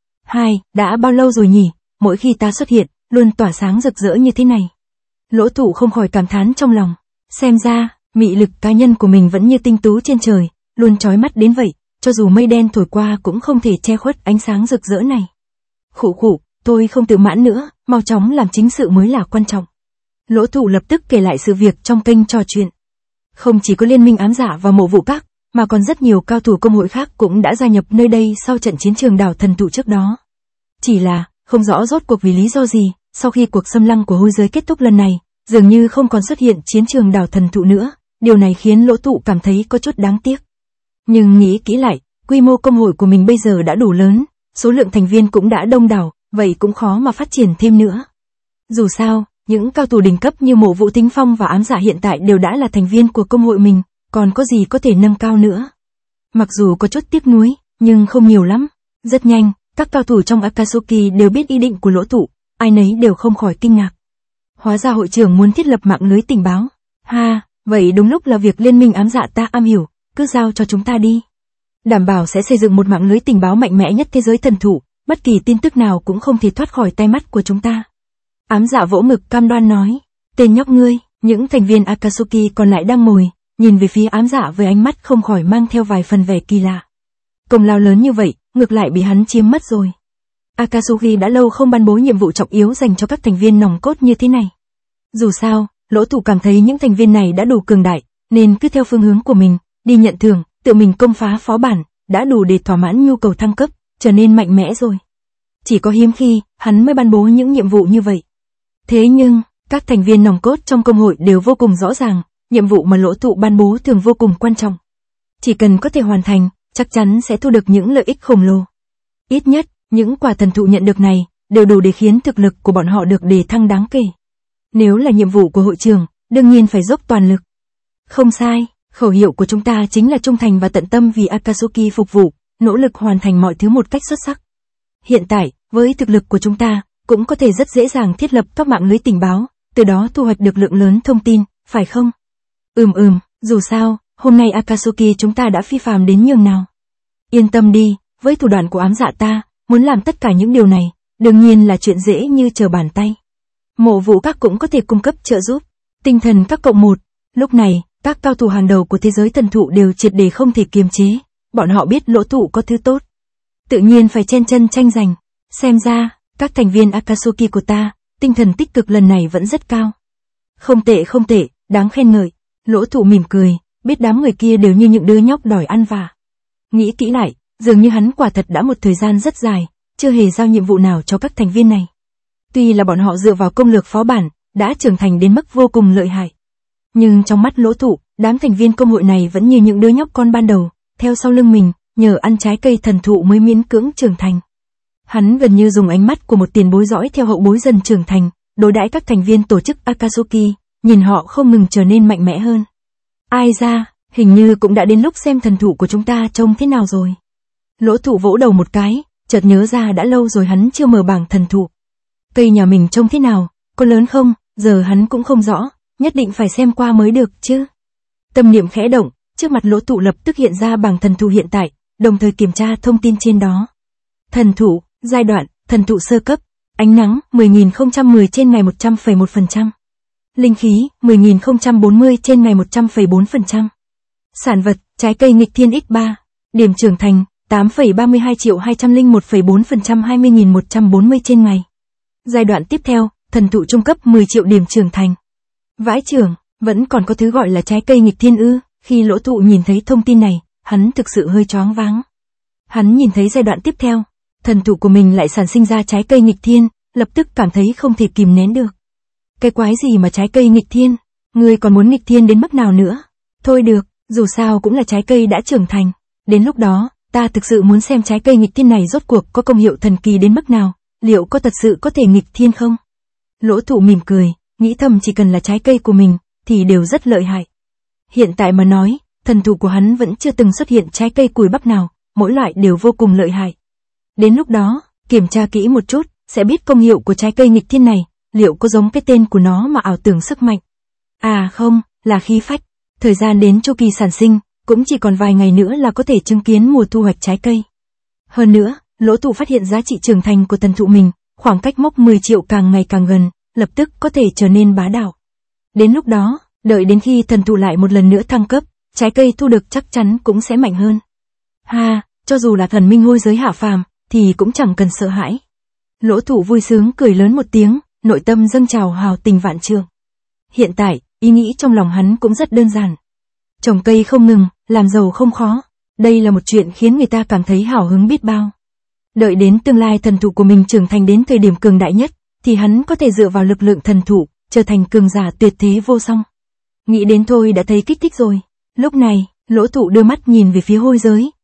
Đã bao lâu rồi nhỉ, mỗi khi ta xuất hiện, luôn tỏa sáng rực rỡ như thế này. Lỗ Thụ không khỏi cảm thán trong lòng, xem ra, mị lực cá nhân của mình vẫn như tinh tú trên trời, luôn chói mắt đến vậy, cho dù mây đen thổi qua cũng không thể che khuất ánh sáng rực rỡ này. Khụ, tôi không tự mãn nữa, mau chóng làm chính sự mới là quan trọng. Lỗ Thụ lập tức kể lại sự việc trong kênh trò chuyện. Không chỉ có Liên Minh Ám Dạ và Mộ Vũ Các, mà còn rất nhiều cao thủ công hội khác cũng đã gia nhập nơi đây sau trận chiến trường đảo thần thụ trước đó. Chỉ là, không rõ rốt cuộc vì lý do gì, sau khi cuộc xâm lăng của hôi giới kết thúc lần này, dường như không còn xuất hiện chiến trường đảo thần thụ nữa, điều này khiến Lỗ Thụ cảm thấy có chút đáng tiếc. Nhưng nghĩ kỹ lại, quy mô công hội của mình bây giờ đã đủ lớn, số lượng thành viên cũng đã đông đảo, vậy cũng khó mà phát triển thêm nữa. Dù sao, những cao thủ đỉnh cấp như Mộ Vũ Thính Phong và Ám Dạ hiện tại đều đã là thành viên của công hội mình, còn có gì có thể nâng cao nữa. Mặc dù có chút tiếc nuối, nhưng không nhiều lắm. Rất nhanh, các cao thủ trong Akatsuki đều biết ý định của Lỗ Tụ, ai nấy đều không khỏi kinh ngạc. Hóa ra hội trưởng muốn thiết lập mạng lưới tình báo. Ha, vậy đúng lúc là việc liên minh Ám Dạ ta am hiểu, cứ giao cho chúng ta đi. Đảm bảo sẽ xây dựng một mạng lưới tình báo mạnh mẽ nhất thế giới thần thụ, bất kỳ tin tức nào cũng không thể thoát khỏi tay mắt của chúng ta. Ám Dạ vỗ ngực cam đoan nói, tên nhóc ngươi. Những thành viên Akatsuki còn lại đang ngồi, nhìn về phía Ám Dạ với ánh mắt không khỏi mang theo vài phần vẻ kỳ lạ. Công lao lớn như vậy, ngược lại bị hắn chiếm mất rồi. Akatsuki đã lâu không ban bố nhiệm vụ trọng yếu dành cho các thành viên nòng cốt như thế này. Dù sao, Lỗ Tụ cảm thấy những thành viên này đã đủ cường đại, nên cứ theo phương hướng của mình, đi nhận thưởng, tự mình công phá phó bản, đã đủ để thỏa mãn nhu cầu thăng cấp, trở nên mạnh mẽ rồi. Chỉ có hiếm khi, hắn mới ban bố những nhiệm vụ như vậy. Thế nhưng, các thành viên nòng cốt trong công hội đều vô cùng rõ ràng, nhiệm vụ mà Lỗ Tụ ban bố thường vô cùng quan trọng. Chỉ cần có thể hoàn thành, chắc chắn sẽ thu được những lợi ích khổng lồ. Ít nhất, những quả thần thụ nhận được này, đều đủ để khiến thực lực của bọn họ được đề thăng đáng kể. Nếu là nhiệm vụ của hội trưởng, đương nhiên phải dốc toàn lực. Không sai, khẩu hiệu của chúng ta chính là trung thành và tận tâm vì Akatsuki phục vụ, nỗ lực hoàn thành mọi thứ một cách xuất sắc. Hiện tại, với thực lực của chúng ta, cũng có thể rất dễ dàng thiết lập các mạng lưới tình báo, từ đó thu hoạch được lượng lớn thông tin, phải không? Dù sao, hôm nay Akatsuki chúng ta đã phi phàm đến nhường nào. Yên tâm đi, với thủ đoạn của Ám Dạ ta, muốn làm tất cả những điều này, đương nhiên là chuyện dễ như trở bàn tay. Mộ Vũ Các cũng có thể cung cấp trợ giúp. Tinh thần các cộng 1. Lúc này, các cao thủ hàng đầu của thế giới thần thụ đều triệt để không thể kiềm chế. Bọn họ biết Lỗ Tụ có thứ tốt, tự nhiên phải chen chân tranh giành. Xem ra, các thành viên Akatsuki của ta, tinh thần tích cực lần này vẫn rất cao. Không tệ, đáng khen ngợi. Lỗ Tụ mỉm cười, biết đám người kia đều như những đứa nhóc đòi ăn vạ. Nghĩ kỹ lại, dường như hắn quả thật đã một thời gian rất dài, chưa hề giao nhiệm vụ nào cho các thành viên này. Tuy là bọn họ dựa vào công lược phó bản, đã trưởng thành đến mức vô cùng lợi hại. Nhưng trong mắt Lỗ Tụ, đám thành viên công hội này vẫn như những đứa nhóc con ban đầu, theo sau lưng mình, nhờ ăn trái cây thần thụ mới miễn cưỡng trưởng thành. Hắn gần như dùng ánh mắt của một tiền bối dõi theo hậu bối dần trưởng thành, đối đãi các thành viên tổ chức Akatsuki, nhìn họ không ngừng trở nên mạnh mẽ hơn. Ai ra, hình như cũng đã đến lúc xem thần thụ của chúng ta trông thế nào rồi. Lỗ Tụ vỗ đầu một cái, chợt nhớ ra đã lâu rồi hắn chưa mở bảng thần thụ. Cây nhà mình trông thế nào, có lớn không, giờ hắn cũng không rõ, nhất định phải xem qua mới được chứ. Tâm niệm khẽ động, trước mặt Lỗ Tụ lập tức hiện ra bảng thần thụ hiện tại, đồng thời kiểm tra thông tin trên đó. Thần thụ, giai đoạn, thần thụ sơ cấp, ánh nắng, 10.010 trên ngày 100,1%. Linh khí, 10.040 trên ngày 100,4%. Sản vật, trái cây nghịch thiên X3. Điểm trưởng thành, 8,32.201,4% 20.140 trên ngày. Giai đoạn tiếp theo, thần thụ trung cấp 10 triệu điểm trưởng thành. Vãi chưởng, vẫn còn có thứ gọi là trái cây nghịch thiên ư? Khi Lỗ Tụ nhìn thấy thông tin này, hắn thực sự hơi choáng váng. Hắn nhìn thấy giai đoạn tiếp theo, thần thụ của mình lại sản sinh ra trái cây nghịch thiên, lập tức cảm thấy không thể kìm nén được. Cái quái gì mà trái cây nghịch thiên? Ngươi còn muốn nghịch thiên đến mức nào nữa? Thôi được, dù sao cũng là trái cây đã trưởng thành. Đến lúc đó, ta thực sự muốn xem trái cây nghịch thiên này rốt cuộc có công hiệu thần kỳ đến mức nào, liệu có thật sự có thể nghịch thiên không? Lỗ Tụ mỉm cười, nghĩ thầm chỉ cần là trái cây của mình, thì đều rất lợi hại. Hiện tại mà nói, thần thụ của hắn vẫn chưa từng xuất hiện trái cây cùi bắp nào, mỗi loại đều vô cùng lợi hại. Đến lúc đó, kiểm tra kỹ một chút, sẽ biết công hiệu của trái cây nghịch thiên này, liệu có giống cái tên của nó mà ảo tưởng sức mạnh. À không, là khí phách. Thời gian đến chu kỳ sản sinh, cũng chỉ còn vài ngày nữa là có thể chứng kiến mùa thu hoạch trái cây. Hơn nữa, Lỗ Tụ phát hiện giá trị trưởng thành của thần thụ mình, khoảng cách mốc 10 triệu càng ngày càng gần, lập tức có thể trở nên bá đạo. Đến lúc đó, đợi đến khi thần thụ lại một lần nữa thăng cấp, trái cây thu được chắc chắn cũng sẽ mạnh hơn. Ha, cho dù là thần minh hôi giới hạ phàm, thì cũng chẳng cần sợ hãi. Lỗ Tụ vui sướng cười lớn một tiếng, nội tâm dâng trào hào tình vạn trượng. Hiện tại, ý nghĩ trong lòng hắn cũng rất đơn giản. Trồng cây không ngừng, làm giàu không khó. Đây là một chuyện khiến người ta cảm thấy hào hứng biết bao. Đợi đến tương lai thần thụ của mình trưởng thành đến thời điểm cường đại nhất, thì hắn có thể dựa vào lực lượng thần thụ, trở thành cường giả tuyệt thế vô song. Nghĩ đến thôi đã thấy kích thích rồi. Lúc này, Lỗ Tụ đưa mắt nhìn về phía hôi giới,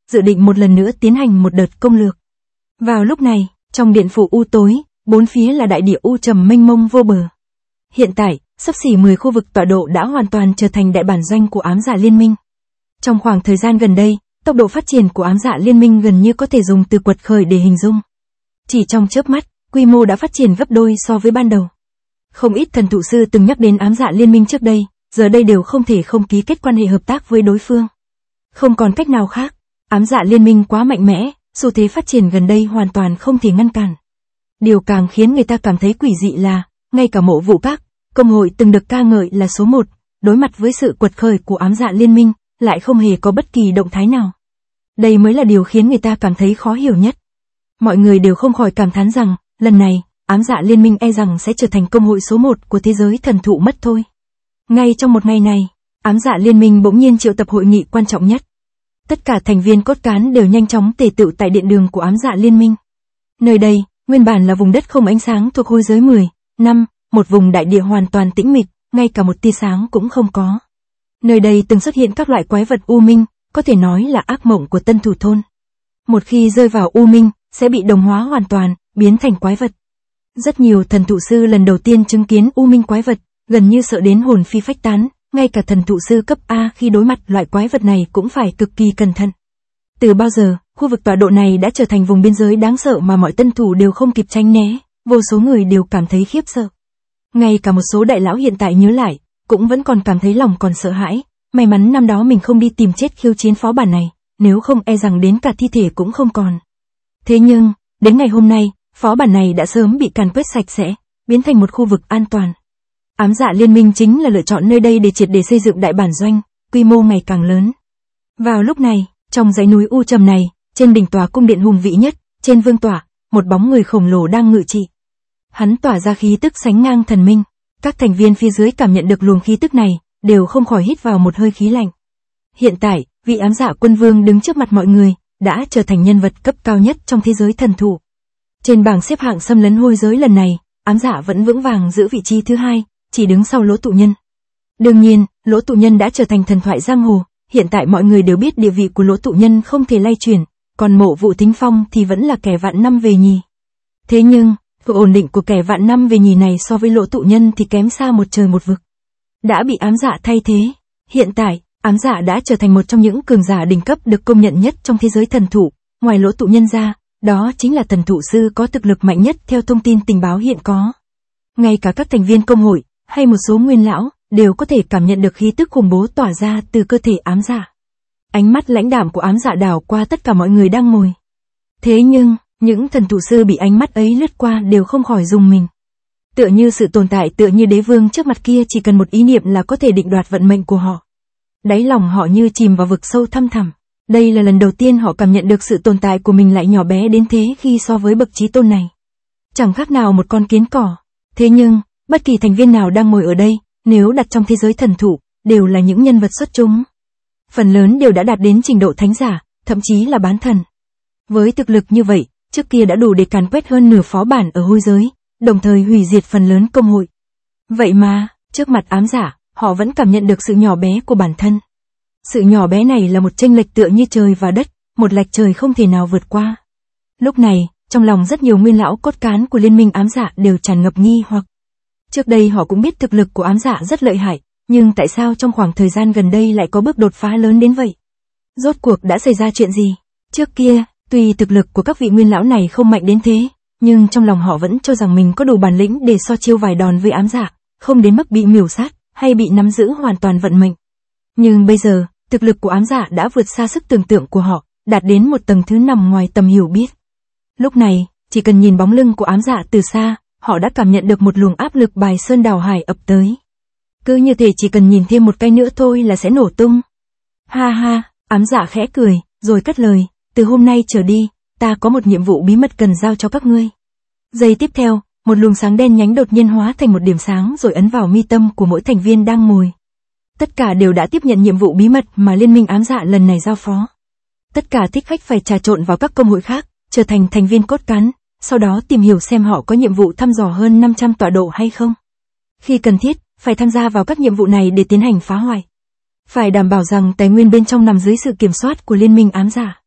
dự định một lần nữa tiến hành một đợt công lược. Vào lúc này, trong điện phủ u tối, bốn phía là đại địa u trầm mênh mông vô bờ. Hiện tại, xấp xỉ 10 khu vực tọa độ đã hoàn toàn trở thành đại bản doanh của ám dạ liên minh. Trong khoảng thời gian gần đây, tốc độ phát triển của ám dạ liên minh gần như có thể dùng từ quật khởi để hình dung. Chỉ trong chớp mắt, quy mô đã phát triển gấp đôi so với ban đầu. Không ít thần thụ sư từng nhắc đến ám dạ liên minh trước đây, giờ đây đều không thể không ký kết quan hệ hợp tác với đối phương. Không còn cách nào khác, ám dạ liên minh quá mạnh mẽ, xu thế phát triển gần đây hoàn toàn không thể ngăn cản. Điều càng khiến người ta cảm thấy quỷ dị là, ngay cả Mộ Vụ Các, công hội từng được ca ngợi là số 1, đối mặt với sự quật khởi của ám dạ liên minh, lại không hề có bất kỳ động thái nào. Đây mới là điều khiến người ta cảm thấy khó hiểu nhất. Mọi người đều không khỏi cảm thán rằng, lần này, ám dạ liên minh e rằng sẽ trở thành công hội số 1 của thế giới thần thụ mất thôi. Ngay trong một ngày này, ám dạ liên minh bỗng nhiên triệu tập hội nghị quan trọng nhất. Tất cả thành viên cốt cán đều nhanh chóng tề tựu tại điện đường của ám dạ liên minh. Nơi đây, nguyên bản là vùng đất không ánh sáng thuộc hôi giới 10, năm, một vùng đại địa hoàn toàn tĩnh mịch, ngay cả một tia sáng cũng không có. Nơi đây từng xuất hiện các loại quái vật u minh, có thể nói là ác mộng của tân thủ thôn. Một khi rơi vào u minh, sẽ bị đồng hóa hoàn toàn, biến thành quái vật. Rất nhiều thần thụ sư lần đầu tiên chứng kiến u minh quái vật, gần như sợ đến hồn phi phách tán, ngay cả thần thụ sư cấp A khi đối mặt loại quái vật này cũng phải cực kỳ cẩn thận. Từ bao giờ, khu vực tọa độ này đã trở thành vùng biên giới đáng sợ mà mọi tân thủ đều không kịp tránh né, vô số người đều cảm thấy khiếp sợ. Ngay cả một số đại lão hiện tại nhớ lại, cũng vẫn còn cảm thấy lòng còn sợ hãi, may mắn năm đó mình không đi tìm chết khiêu chiến phó bản này, nếu không e rằng đến cả thi thể cũng không còn. Thế nhưng, đến ngày hôm nay, phó bản này đã sớm bị càn quét sạch sẽ, biến thành một khu vực an toàn. Ám dạ liên minh chính là lựa chọn nơi đây để triệt để xây dựng đại bản doanh, quy mô ngày càng lớn. Vào lúc này, trong dãy núi u trầm này, trên đỉnh tòa cung điện hùng vĩ nhất, trên vương tọa, một bóng người khổng lồ đang ngự trị. Hắn tỏa ra khí tức sánh ngang thần minh. Các thành viên phía dưới cảm nhận được luồng khí tức này, đều không khỏi hít vào một hơi khí lạnh. Hiện tại, vị ám dạ quân vương đứng trước mặt mọi người, đã trở thành nhân vật cấp cao nhất trong thế giới thần thụ. Trên bảng xếp hạng xâm lấn hôi giới lần này, ám dạ vẫn vững vàng giữ vị trí thứ 2, chỉ đứng sau Lỗ Tụ Nhân. Đương nhiên, Lỗ Tụ Nhân đã trở thành thần thoại giang hồ, hiện tại mọi người đều biết địa vị của Lỗ Tụ Nhân không thể lay chuyển, còn Mộ Vụ Thính Phong thì vẫn là kẻ vạn năm về nhì. Thế nhưng, sự ổn định của kẻ vạn năm về nhì này so với Lỗ Tụ Nhân thì kém xa một trời một vực. Đã bị ám dạ thay thế. Hiện tại, ám dạ đã trở thành một trong những cường giả đỉnh cấp được công nhận nhất trong thế giới thần thụ, ngoài Lỗ Tụ Nhân ra, đó chính là thần thụ sư có thực lực mạnh nhất theo thông tin tình báo hiện có. Ngay cả các thành viên công hội, hay một số nguyên lão, đều có thể cảm nhận được khí tức khủng bố tỏa ra từ cơ thể ám dạ. Ánh mắt lãnh đạm của ám dạ đảo qua tất cả mọi người đang ngồi. Thế nhưng, những thần thụ sư bị ánh mắt ấy lướt qua đều không khỏi rùng mình. Tựa như sự tồn tại tựa như đế vương trước mặt kia chỉ cần một ý niệm là có thể định đoạt vận mệnh của họ. Đáy lòng họ như chìm vào vực sâu thăm thẳm. Đây là lần đầu tiên họ cảm nhận được sự tồn tại của mình lại nhỏ bé đến thế khi so với bậc chí tôn này. Chẳng khác nào một con kiến cỏ. Thế nhưng, bất kỳ thành viên nào đang ngồi ở đây, nếu đặt trong thế giới thần thụ, đều là những nhân vật xuất chúng. Phần lớn đều đã đạt đến trình độ thánh giả, thậm chí là bán thần. Với thực lực như vậy, trước kia đã đủ để càn quét hơn nửa phó bản ở hôi giới, đồng thời hủy diệt phần lớn công hội. Vậy mà, trước mặt ám giả, họ vẫn cảm nhận được sự nhỏ bé của bản thân. Sự nhỏ bé này là một chênh lệch tựa như trời và đất, một lệch trời không thể nào vượt qua. Lúc này, trong lòng rất nhiều nguyên lão cốt cán của liên minh ám dạ đều tràn ngập nghi hoặc. Trước đây họ cũng biết thực lực của ám dạ rất lợi hại, nhưng tại sao trong khoảng thời gian gần đây lại có bước đột phá lớn đến vậy? Rốt cuộc đã xảy ra chuyện gì? Trước kia, tuy thực lực của các vị nguyên lão này không mạnh đến thế, nhưng trong lòng họ vẫn cho rằng mình có đủ bản lĩnh để so chiêu vài đòn với ám dạ, không đến mức bị miểu sát, hay bị nắm giữ hoàn toàn vận mệnh. Nhưng bây giờ, thực lực của ám dạ đã vượt xa sức tưởng tượng của họ, đạt đến một tầng thứ nằm ngoài tầm hiểu biết. Lúc này, chỉ cần nhìn bóng lưng của ám dạ từ xa, họ đã cảm nhận được một luồng áp lực bài sơn đảo hải ập tới. Cứ như thể chỉ cần nhìn thêm một cái nữa thôi là sẽ nổ tung. Ha ha, ám dạ khẽ cười, rồi cất lời, từ hôm nay trở đi, ta có một nhiệm vụ bí mật cần giao cho các ngươi. Giây tiếp theo, một luồng sáng đen nhánh đột nhiên hóa thành một điểm sáng rồi ấn vào mi tâm của mỗi thành viên đang ngồi. Tất cả đều đã tiếp nhận nhiệm vụ bí mật mà liên minh ám dạ lần này giao phó. Tất cả thích khách phải trà trộn vào các công hội khác, trở thành thành viên cốt cán, sau đó tìm hiểu xem họ có nhiệm vụ thăm dò hơn 500 tọa độ hay không. Khi cần thiết, phải tham gia vào các nhiệm vụ này để tiến hành phá hoại. Phải đảm bảo rằng tài nguyên bên trong nằm dưới sự kiểm soát của liên minh ám dạ.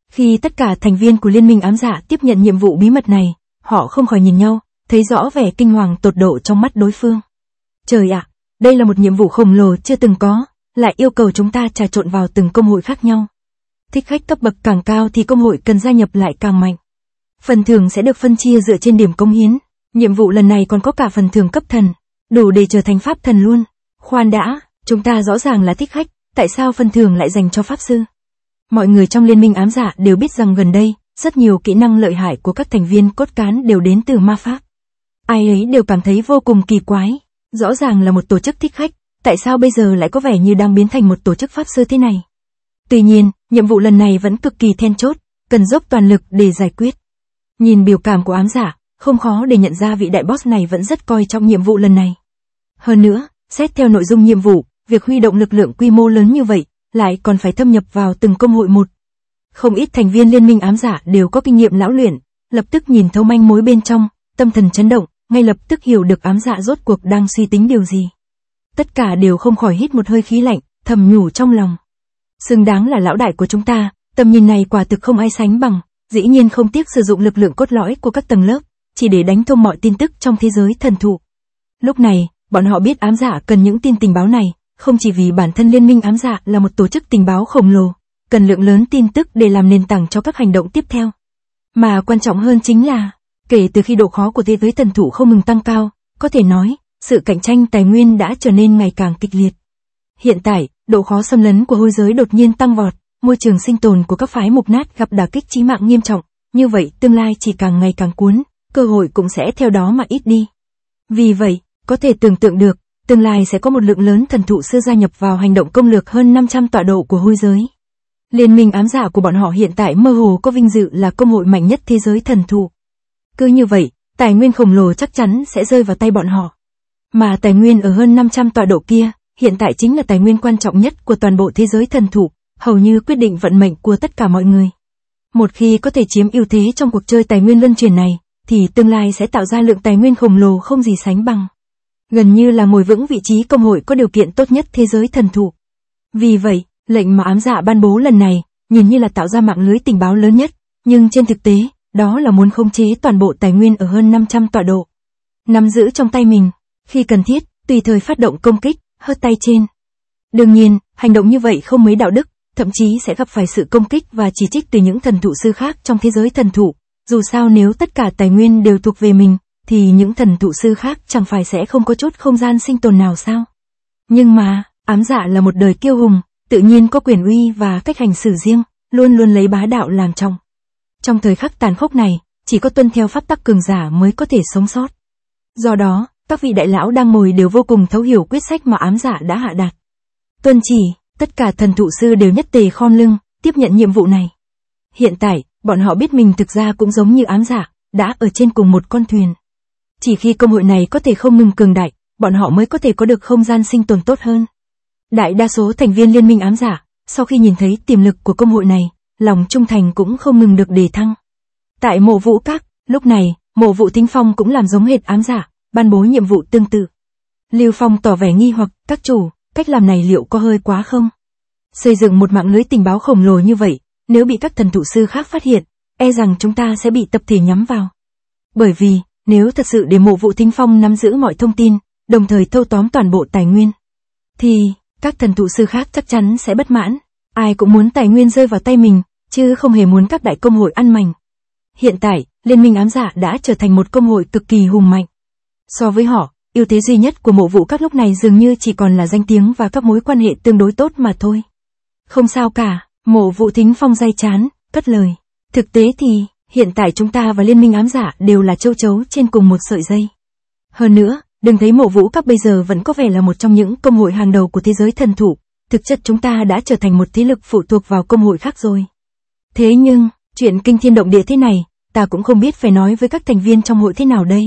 Khi tất cả thành viên của Liên minh ám dạ tiếp nhận nhiệm vụ bí mật này, họ không khỏi nhìn nhau, thấy rõ vẻ kinh hoàng tột độ trong mắt đối phương. Trời ạ, đây là một nhiệm vụ khổng lồ chưa từng có, lại yêu cầu chúng ta trà trộn vào từng công hội khác nhau. Thích khách cấp bậc càng cao thì công hội cần gia nhập lại càng mạnh. Phần thưởng sẽ được phân chia dựa trên điểm cống hiến. Nhiệm vụ lần này còn có cả phần thưởng cấp thần, đủ để trở thành pháp thần luôn. Khoan đã, chúng ta rõ ràng là thích khách, tại sao phần thưởng lại dành cho pháp sư? Mọi người trong Liên minh ám dạ đều biết rằng gần đây, rất nhiều kỹ năng lợi hại của các thành viên cốt cán đều đến từ ma pháp. Ai ấy đều cảm thấy vô cùng kỳ quái. Rõ ràng là một tổ chức thích khách, tại sao bây giờ lại có vẻ như đang biến thành một tổ chức pháp sư thế này? Tuy nhiên, nhiệm vụ lần này vẫn cực kỳ then chốt, cần dốc toàn lực để giải quyết. Nhìn biểu cảm của ám dạ, không khó để nhận ra vị đại boss này vẫn rất coi trọng nhiệm vụ lần này. Hơn nữa, xét theo nội dung nhiệm vụ, việc huy động lực lượng quy mô lớn như vậy, lại còn phải thâm nhập vào từng công hội một. Không ít thành viên Liên minh ám dạ đều có kinh nghiệm lão luyện, lập tức nhìn thấu manh mối bên trong, tâm thần chấn động, ngay lập tức hiểu được ám dạ rốt cuộc đang suy tính điều gì. Tất cả đều không khỏi hít một hơi khí lạnh, thầm nhủ trong lòng. Xứng đáng là lão đại của chúng ta, tầm nhìn này quả thực không ai sánh bằng, dĩ nhiên không tiếc sử dụng lực lượng cốt lõi của các tầng lớp, chỉ để đánh thông mọi tin tức trong thế giới thần thụ. Lúc này, bọn họ biết ám dạ cần những tin tình báo này, không chỉ vì bản thân Liên minh ám dạ là một tổ chức tình báo khổng lồ, cần lượng lớn tin tức để làm nền tảng cho các hành động tiếp theo. Mà quan trọng hơn chính là, kể từ khi độ khó của thế giới thần thụ không ngừng tăng cao, có thể nói, sự cạnh tranh tài nguyên đã trở nên ngày càng kịch liệt. Hiện tại, độ khó xâm lấn của hôi giới đột nhiên tăng vọt, môi trường sinh tồn của các phái mục nát gặp đả kích chí mạng nghiêm trọng, như vậy tương lai chỉ càng ngày càng cuốn, cơ hội cũng sẽ theo đó mà ít đi. Vì vậy, có thể tưởng tượng được, tương lai sẽ có một lượng lớn thần thụ sư gia nhập vào hành động công lược hơn 500 tọa độ của hôi giới. Liên minh ám dạ của bọn họ hiện tại mơ hồ có vinh dự là công hội mạnh nhất thế giới thần thụ. Cứ như vậy, tài nguyên khổng lồ chắc chắn sẽ rơi vào tay bọn họ. Mà tài nguyên ở hơn 500 tọa độ kia, hiện tại chính là tài nguyên quan trọng nhất của toàn bộ thế giới thần thụ, hầu như quyết định vận mệnh của tất cả mọi người. Một khi có thể chiếm ưu thế trong cuộc chơi tài nguyên luân chuyển này, thì tương lai sẽ tạo ra lượng tài nguyên khổng lồ không gì sánh bằng. Gần như là ngồi vững vị trí công hội có điều kiện tốt nhất thế giới thần thụ. Vì vậy, lệnh mà ám dạ ban bố lần này, nhìn như là tạo ra mạng lưới tình báo lớn nhất, nhưng trên thực tế, đó là muốn khống chế toàn bộ tài nguyên ở hơn 500 tọa độ. Nắm giữ trong tay mình, khi cần thiết, tùy thời phát động công kích, hớt tay trên. Đương nhiên, hành động như vậy không mấy đạo đức, thậm chí sẽ gặp phải sự công kích và chỉ trích từ những thần thụ sư khác trong thế giới thần thụ. Dù sao nếu tất cả tài nguyên đều thuộc về mình, thì những thần thụ sư khác chẳng phải sẽ không có chút không gian sinh tồn nào sao? Nhưng mà, ám dạ là một đời kiêu hùng, tự nhiên có quyền uy và cách hành xử riêng, luôn luôn lấy bá đạo làm trọng. Trong thời khắc tàn khốc này, chỉ có tuân theo pháp tắc cường giả mới có thể sống sót. Do đó, các vị đại lão đang ngồi đều vô cùng thấu hiểu quyết sách mà ám dạ đã hạ đạt. Tuân chỉ, tất cả thần thụ sư đều nhất tề khom lưng, tiếp nhận nhiệm vụ này. Hiện tại, bọn họ biết mình thực ra cũng giống như ám dạ, đã ở trên cùng một con thuyền. Chỉ khi công hội này có thể không ngừng cường đại, bọn họ mới có thể có được không gian sinh tồn tốt hơn. Đại đa số thành viên Liên minh ám dạ, sau khi nhìn thấy tiềm lực của công hội này, lòng trung thành cũng không ngừng được đề thăng. Tại Mộ Vũ Các, lúc này, Mộ Vũ Thính Phong cũng làm giống hệt ám dạ, ban bố nhiệm vụ tương tự. Lưu Phong tỏ vẻ nghi hoặc, các chủ, cách làm này liệu có hơi quá không? Xây dựng một mạng lưới tình báo khổng lồ như vậy, nếu bị các thần thụ sư khác phát hiện, e rằng chúng ta sẽ bị tập thể nhắm vào. Bởi vì, nếu thật sự để Mộ Vũ Thính Phong nắm giữ mọi thông tin, đồng thời thâu tóm toàn bộ tài nguyên, thì, các thần thụ sư khác chắc chắn sẽ bất mãn. Ai cũng muốn tài nguyên rơi vào tay mình, chứ không hề muốn các đại công hội ăn mành. Hiện tại, Liên minh ám dạ đã trở thành một công hội cực kỳ hùng mạnh. So với họ, ưu thế duy nhất của Mộ Vũ Các lúc này dường như chỉ còn là danh tiếng và các mối quan hệ tương đối tốt mà thôi. Không sao cả, Mộ Vũ Thính Phong day chán, cất lời. Thực tế thì, hiện tại chúng ta và Liên minh ám dạ đều là châu chấu trên cùng một sợi dây. Hơn nữa, đừng thấy Mộ Vũ Các bây giờ vẫn có vẻ là một trong những công hội hàng đầu của thế giới thần thụ, thực chất chúng ta đã trở thành một thế lực phụ thuộc vào công hội khác rồi. Thế nhưng, chuyện kinh thiên động địa thế này, ta cũng không biết phải nói với các thành viên trong hội thế nào đây.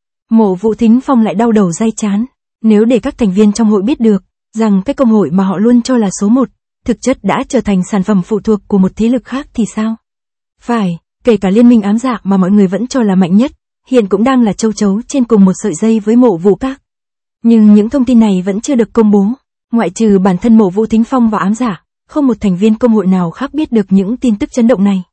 Mộ Vũ Thính Phong lại đau đầu day chán, nếu để các thành viên trong hội biết được, rằng cái công hội mà họ luôn cho là số 1, thực chất đã trở thành sản phẩm phụ thuộc của một thế lực khác thì sao? Phải, kể cả Liên minh ám dạ mà mọi người vẫn cho là mạnh nhất, hiện cũng đang là châu chấu trên cùng một sợi dây với Mộ Vũ Các. Nhưng những thông tin này vẫn chưa được công bố, ngoại trừ bản thân Mộ Vũ Thính Phong và ám dạ, không một thành viên công hội nào khác biết được những tin tức chấn động này.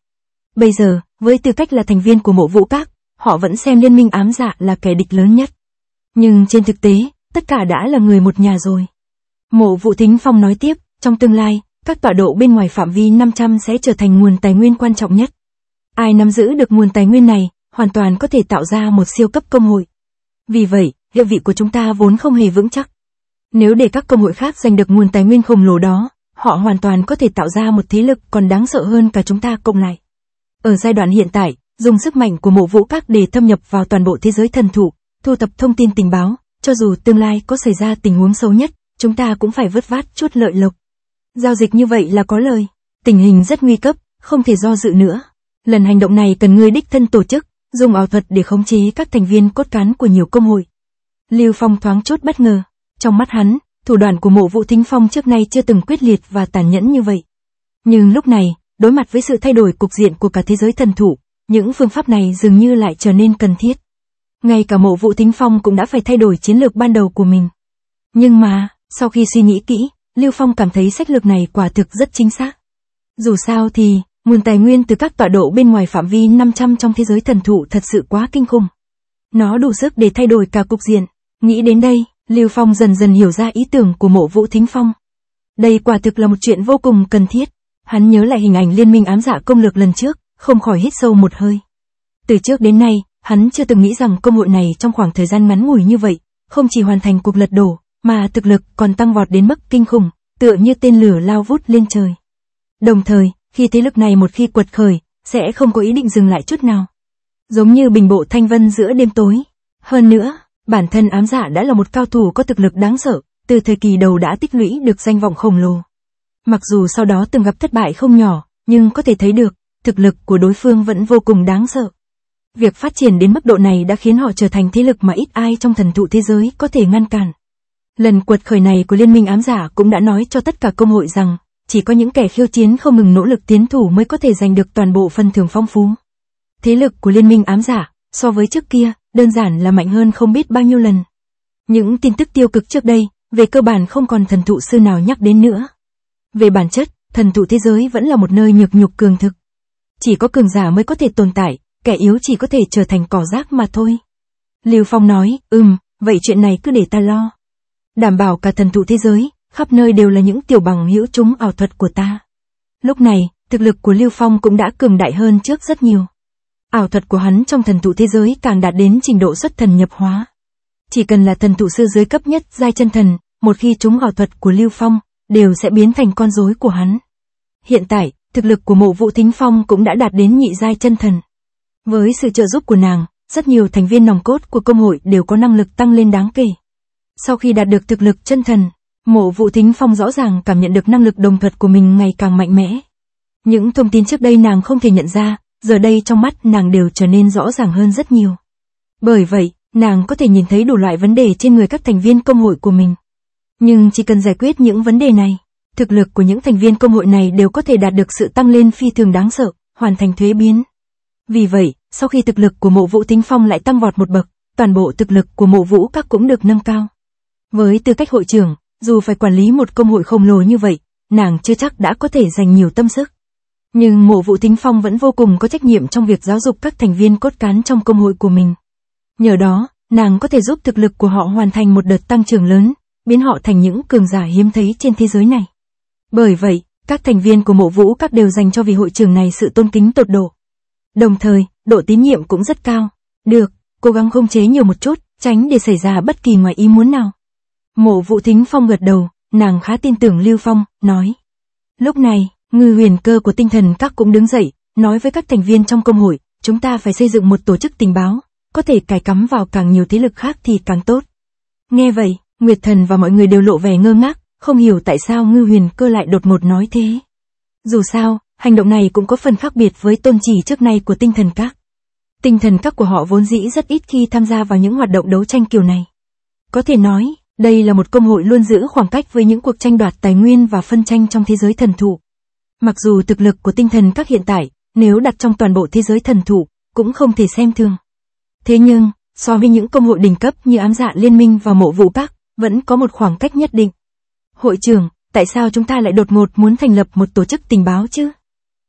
Bây giờ, với tư cách là thành viên của Mộ Vũ Các, họ vẫn xem Liên minh ám dạ là kẻ địch lớn nhất. Nhưng trên thực tế, tất cả đã là người một nhà rồi. Mộ Vũ Thính Phong nói tiếp, trong tương lai, các tọa độ bên ngoài phạm vi 500 sẽ trở thành nguồn tài nguyên quan trọng nhất. Ai nắm giữ được nguồn tài nguyên này, hoàn toàn có thể tạo ra một siêu cấp công hội. Vì vậy, địa vị của chúng ta vốn không hề vững chắc. Nếu để các công hội khác giành được nguồn tài nguyên khổng lồ đó, họ hoàn toàn có thể tạo ra một thế lực còn đáng sợ hơn cả chúng ta cộng lại. Ở giai đoạn hiện tại, dùng sức mạnh của Mộ Vũ Các để thâm nhập vào toàn bộ thế giới thần thụ, thu thập thông tin tình báo, cho dù tương lai có xảy ra tình huống xấu nhất, chúng ta cũng phải vớt vát chút lợi lộc. Giao dịch như vậy là có lời. Tình hình rất nguy cấp, không thể do dự nữa. Lần hành động này cần ngươi đích thân tổ chức, dùng ảo thuật để khống chế các thành viên cốt cán của nhiều công hội. Lưu Phong thoáng chút bất ngờ. Trong mắt hắn, thủ đoạn của Mộ Vũ Thính Phong trước nay chưa từng quyết liệt và tàn nhẫn như vậy. Nhưng lúc này, đối mặt với sự thay đổi cục diện của cả thế giới thần thụ, những phương pháp này dường như lại trở nên cần thiết. Ngay cả Mộ Vũ Thính Phong cũng đã phải thay đổi chiến lược ban đầu của mình. Nhưng mà, sau khi suy nghĩ kỹ, Lưu Phong cảm thấy sách lược này quả thực rất chính xác. Dù sao thì, nguồn tài nguyên từ các tọa độ bên ngoài phạm vi 500 trong thế giới thần thụ thật sự quá kinh khủng. Nó đủ sức để thay đổi cả cục diện. Nghĩ đến đây, Lưu Phong dần dần hiểu ra ý tưởng của Mộ Vũ Thính Phong. Đây quả thực là một chuyện vô cùng cần thiết. Hắn nhớ lại hình ảnh liên minh ám dạ công lược lần trước, không khỏi hít sâu một hơi. Từ trước đến nay, hắn chưa từng nghĩ rằng công hội này trong khoảng thời gian ngắn ngủi như vậy, không chỉ hoàn thành cuộc lật đổ, mà thực lực còn tăng vọt đến mức kinh khủng, tựa như tên lửa lao vút lên trời. Đồng thời, khi thế lực này một khi quật khởi, sẽ không có ý định dừng lại chút nào. Giống như bình bộ thanh vân giữa đêm tối. Hơn nữa, bản thân ám dạ đã là một cao thủ có thực lực đáng sợ, từ thời kỳ đầu đã tích lũy được danh vọng khổng lồ. Mặc dù sau đó từng gặp thất bại không nhỏ, nhưng có thể thấy được, thực lực của đối phương vẫn vô cùng đáng sợ. Việc phát triển đến mức độ này đã khiến họ trở thành thế lực mà ít ai trong thần thụ thế giới có thể ngăn cản. Lần quật khởi này của liên minh ám dạ cũng đã nói cho tất cả công hội rằng, chỉ có những kẻ khiêu chiến không ngừng nỗ lực tiến thủ mới có thể giành được toàn bộ phần thưởng phong phú. Thế lực của liên minh ám dạ, so với trước kia, đơn giản là mạnh hơn không biết bao nhiêu lần. Những tin tức tiêu cực trước đây, về cơ bản không còn thần thụ sư nào nhắc đến nữa. Về bản chất, thần thụ thế giới vẫn là một nơi nhược nhục cường thực. Chỉ có cường giả mới có thể tồn tại, kẻ yếu chỉ có thể trở thành cỏ rác mà thôi. Lưu Phong nói, vậy chuyện này cứ để ta lo. Đảm bảo cả thần thụ thế giới, khắp nơi đều là những tiểu bằng hữu chúng ảo thuật của ta. Lúc này, thực lực của Lưu Phong cũng đã cường đại hơn trước rất nhiều. Ảo thuật của hắn trong thần thụ thế giới càng đạt đến trình độ xuất thần nhập hóa. Chỉ cần là thần thụ sư dưới cấp nhất giai chân thần, một khi chúng ảo thuật của Lưu Phong, đều sẽ biến thành con rối của hắn. Hiện tại, thực lực của Mộ Vũ Thính Phong cũng đã đạt đến nhị giai chân thần. Với sự trợ giúp của nàng, rất nhiều thành viên nòng cốt của công hội đều có năng lực tăng lên đáng kể. Sau khi đạt được thực lực chân thần, Mộ Vũ Thính Phong rõ ràng cảm nhận được năng lực đồng thuật của mình ngày càng mạnh mẽ. Những thông tin trước đây nàng không thể nhận ra, giờ đây trong mắt nàng đều trở nên rõ ràng hơn rất nhiều. Bởi vậy, nàng có thể nhìn thấy đủ loại vấn đề trên người các thành viên công hội của mình. Nhưng chỉ cần giải quyết những vấn đề này, thực lực của những thành viên công hội này đều có thể đạt được sự tăng lên phi thường đáng sợ, hoàn thành thuế biến. Vì vậy, sau khi thực lực của Mộ Vũ Thính Phong lại tăng vọt một bậc, toàn bộ thực lực của Mộ Vũ Các cũng được nâng cao. Với tư cách hội trưởng, dù phải quản lý một công hội khổng lồ như vậy, nàng chưa chắc đã có thể dành nhiều tâm sức. Nhưng Mộ Vũ Thính Phong vẫn vô cùng có trách nhiệm trong việc giáo dục các thành viên cốt cán trong công hội của mình. Nhờ đó, nàng có thể giúp thực lực của họ hoàn thành một đợt tăng trưởng lớn, biến họ thành những cường giả hiếm thấy trên thế giới này. Bởi vậy, các thành viên của Mộ Vũ Các đều dành cho vị hội trưởng này sự tôn kính tột độ. Đồng thời, độ tín nhiệm cũng rất cao. Được, cố gắng khống chế nhiều một chút, tránh để xảy ra bất kỳ ngoài ý muốn nào. Mộ Vũ Thính Phong gật đầu, nàng khá tin tưởng Lưu Phong, nói. Lúc này, Ngư Huyền Cơ của Tinh Thần Các cũng đứng dậy, nói với các thành viên trong công hội, chúng ta phải xây dựng một tổ chức tình báo, có thể cài cắm vào càng nhiều thế lực khác thì càng tốt. Nghe vậy, Nguyệt Thần và mọi người đều lộ vẻ ngơ ngác, không hiểu tại sao Ngư Huyền Cơ lại đột ngột nói thế. Dù sao, hành động này cũng có phần khác biệt với tôn chỉ trước nay của Tinh Thần Các. Tinh Thần Các của họ vốn dĩ rất ít khi tham gia vào những hoạt động đấu tranh kiểu này. Có thể nói, đây là một công hội luôn giữ khoảng cách với những cuộc tranh đoạt tài nguyên và phân tranh trong thế giới thần thụ. Mặc dù thực lực của Tinh Thần Các hiện tại, nếu đặt trong toàn bộ thế giới thần thụ, cũng không thể xem thường. Thế nhưng, so với những công hội đỉnh cấp như Ám Dạ Liên Minh và Mộ Vũ Các, vẫn có một khoảng cách nhất định. Hội trưởng, tại sao chúng ta lại đột ngột muốn thành lập một tổ chức tình báo chứ?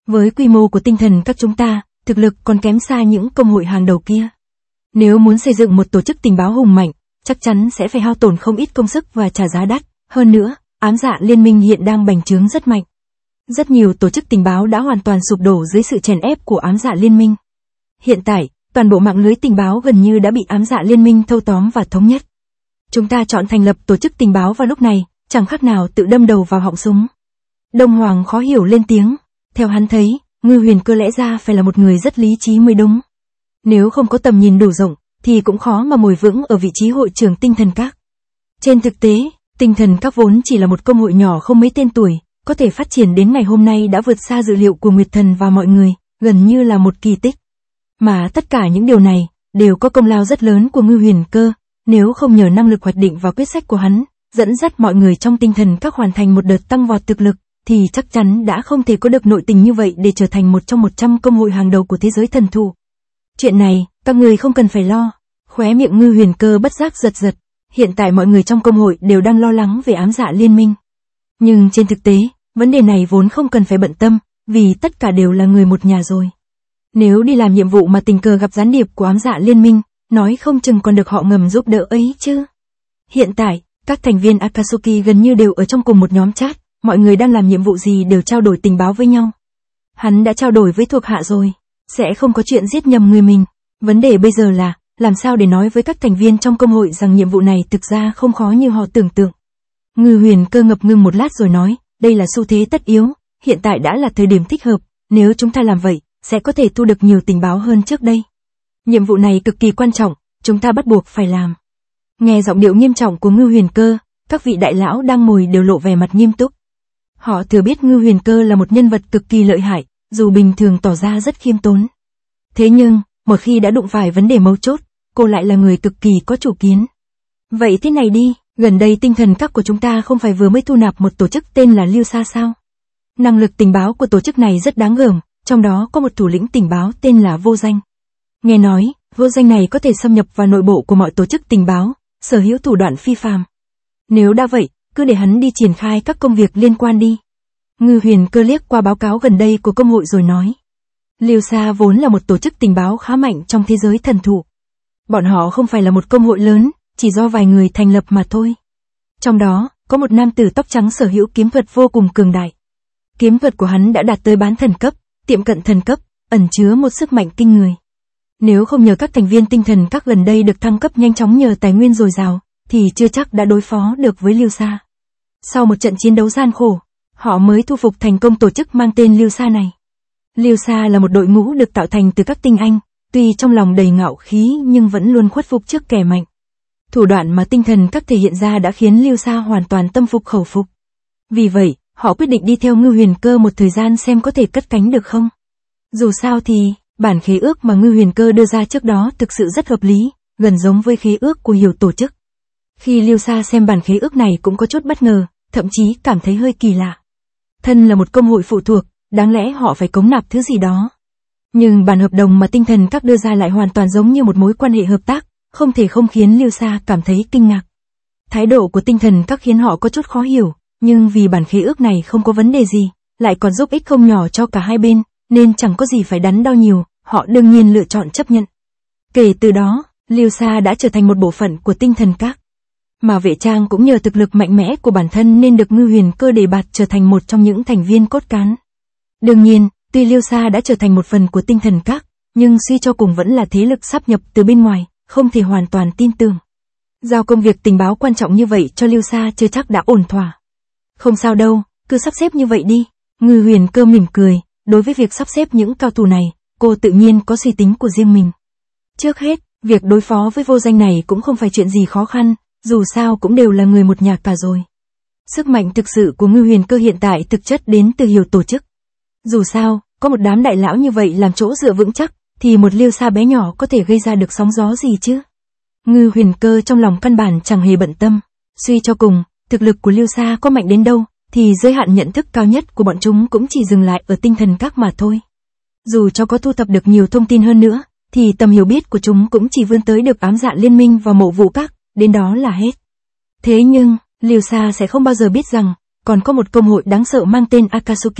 Với quy mô của tinh thần các chúng ta, thực lực còn kém xa những công hội hàng đầu kia. Nếu muốn xây dựng một tổ chức tình báo hùng mạnh, chắc chắn sẽ phải hao tổn không ít công sức và trả giá đắt. Hơn nữa, ám dạ liên minh hiện đang bành trướng rất mạnh. Rất nhiều tổ chức tình báo đã hoàn toàn sụp đổ dưới sự chèn ép của ám dạ liên minh. Hiện tại, toàn bộ mạng lưới tình báo gần như đã bị ám dạ liên minh thâu tóm và thống nhất. Chúng ta chọn thành lập tổ chức tình báo vào lúc này, chẳng khác nào tự đâm đầu vào họng súng. Đông Hoàng khó hiểu lên tiếng. Theo hắn thấy, Ngư Huyền Cơ lẽ ra phải là một người rất lý trí mới đúng. Nếu không có tầm nhìn đủ rộng, thì cũng khó mà ngồi vững ở vị trí hội trưởng tinh thần các. Trên thực tế, tinh thần các vốn chỉ là một công hội nhỏ không mấy tên tuổi, có thể phát triển đến ngày hôm nay đã vượt xa dự liệu của Nguyệt Thần và mọi người, gần như là một kỳ tích. Mà tất cả những điều này, đều có công lao rất lớn của Ngư Huyền Cơ, nếu không nhờ năng lực hoạch định và quyết sách của hắn, dẫn dắt mọi người trong tinh thần các hoàn thành một đợt tăng vọt thực lực, thì chắc chắn đã không thể có được nội tình như vậy để trở thành một trong 100 công hội hàng đầu của thế giới thần thụ. Chuyện này, các người không cần phải lo. Khóe miệng Ngư Huyền Cơ bất giác giật giật. Hiện tại mọi người trong công hội đều đang lo lắng về ám dạ liên minh. Nhưng trên thực tế, vấn đề này vốn không cần phải bận tâm, vì tất cả đều là người một nhà rồi. Nếu đi làm nhiệm vụ mà tình cờ gặp gián điệp của ám dạ liên minh, nói không chừng còn được họ ngầm giúp đỡ ấy chứ. Hiện tại, các thành viên Akatsuki gần như đều ở trong cùng một nhóm chat, mọi người đang làm nhiệm vụ gì đều trao đổi tình báo với nhau. Hắn đã trao đổi với thuộc hạ rồi, sẽ không có chuyện giết nhầm người mình. Vấn đề bây giờ là, làm sao để nói với các thành viên trong công hội rằng nhiệm vụ này thực ra không khó như họ tưởng tượng. Ngư Huyền Cơ ngập ngừng một lát rồi nói, đây là xu thế tất yếu, hiện tại đã là thời điểm thích hợp, nếu chúng ta làm vậy, sẽ có thể thu được nhiều tình báo hơn trước đây. Nhiệm vụ này cực kỳ quan trọng, chúng ta bắt buộc phải làm. Nghe giọng điệu nghiêm trọng của Ngư Huyền Cơ, các vị đại lão đang ngồi đều lộ vẻ mặt nghiêm túc. Họ thừa biết Ngư Huyền Cơ là một nhân vật cực kỳ lợi hại, dù bình thường tỏ ra rất khiêm tốn. Thế nhưng, một khi đã đụng phải vấn đề mấu chốt, cô lại là người cực kỳ có chủ kiến. Vậy thế này đi, gần đây tinh thần các của chúng ta không phải vừa mới thu nạp một tổ chức tên là Liêu Sa sao? Năng lực tình báo của tổ chức này rất đáng gờm, trong đó có một thủ lĩnh tình báo tên là Vô Danh. Nghe nói, Vô Danh này có thể xâm nhập vào nội bộ của mọi tổ chức tình báo, sở hữu thủ đoạn phi phàm. Nếu đã vậy, cứ để hắn đi triển khai các công việc liên quan đi. Ngư Huyền Cơ liếc qua báo cáo gần đây của công hội rồi nói. Liêu Sa vốn là một tổ chức tình báo khá mạnh trong thế giới thần thụ. Bọn họ không phải là một công hội lớn, chỉ do vài người thành lập mà thôi. Trong đó, có một nam tử tóc trắng sở hữu kiếm thuật vô cùng cường đại. Kiếm thuật của hắn đã đạt tới bán thần cấp, tiệm cận thần cấp, ẩn chứa một sức mạnh kinh người. Nếu không nhờ các thành viên tinh thần các gần đây được thăng cấp nhanh chóng nhờ tài nguyên dồi dào, thì chưa chắc đã đối phó được với Liêu Sa. Sau một trận chiến đấu gian khổ, họ mới thu phục thành công tổ chức mang tên Liêu Sa này. Liêu Sa là một đội ngũ được tạo thành từ các tinh anh, tuy trong lòng đầy ngạo khí nhưng vẫn luôn khuất phục trước kẻ mạnh. Thủ đoạn mà tinh thần các thể hiện ra đã khiến Liêu Sa hoàn toàn tâm phục khẩu phục. Vì vậy, họ quyết định đi theo Ngư Huyền Cơ một thời gian xem có thể cất cánh được không. Dù sao thì, bản khế ước mà Ngư Huyền Cơ đưa ra trước đó thực sự rất hợp lý, gần giống với khế ước của nhiều tổ chức. Khi Liêu Sa xem bản khế ước này cũng có chút bất ngờ, thậm chí cảm thấy hơi kỳ lạ. Thân là một công hội phụ thuộc, đáng lẽ họ phải cống nạp thứ gì đó. Nhưng bản hợp đồng mà tinh thần các đưa ra lại hoàn toàn giống như một mối quan hệ hợp tác, không thể không khiến Liêu Sa cảm thấy kinh ngạc. Thái độ của tinh thần các khiến họ có chút khó hiểu, nhưng vì bản khế ước này không có vấn đề gì, lại còn giúp ích không nhỏ cho cả hai bên, nên chẳng có gì phải đắn đo nhiều, họ đương nhiên lựa chọn chấp nhận. Kể từ đó, Liêu Sa đã trở thành một bộ phận của tinh thần các. Mà Vệ Trang cũng nhờ thực lực mạnh mẽ của bản thân nên được Ngư Huyền Cơ đề bạt trở thành một trong những thành viên cốt cán. Đương nhiên, tuy Liêu Sa đã trở thành một phần của tinh thần các, nhưng suy cho cùng vẫn là thế lực sáp nhập từ bên ngoài, không thể hoàn toàn tin tưởng. Giao công việc tình báo quan trọng như vậy cho Liêu Sa chưa chắc đã ổn thỏa. Không sao đâu, cứ sắp xếp như vậy đi. Ngư Huyền Cơ mỉm cười, đối với việc sắp xếp những cao thủ này, cô tự nhiên có suy tính của riêng mình. Trước hết, việc đối phó với Vô Danh này cũng không phải chuyện gì khó khăn, dù sao cũng đều là người một nhà cả rồi. Sức mạnh thực sự của Ngư Huyền Cơ hiện tại thực chất đến từ nhiều tổ chức. Dù sao, có một đám đại lão như vậy làm chỗ dựa vững chắc, thì một Liêu Sa bé nhỏ có thể gây ra được sóng gió gì chứ? Ngư Huyền Cơ trong lòng căn bản chẳng hề bận tâm. Suy cho cùng, thực lực của Liêu Sa có mạnh đến đâu, thì giới hạn nhận thức cao nhất của bọn chúng cũng chỉ dừng lại ở tinh thần các mà thôi. Dù cho có thu thập được nhiều thông tin hơn nữa, thì tầm hiểu biết của chúng cũng chỉ vươn tới được ám dạ liên minh và mộ vụ các, đến đó là hết. Thế nhưng, Liêu Sa sẽ không bao giờ biết rằng, còn có một công hội đáng sợ mang tên Akatsuki,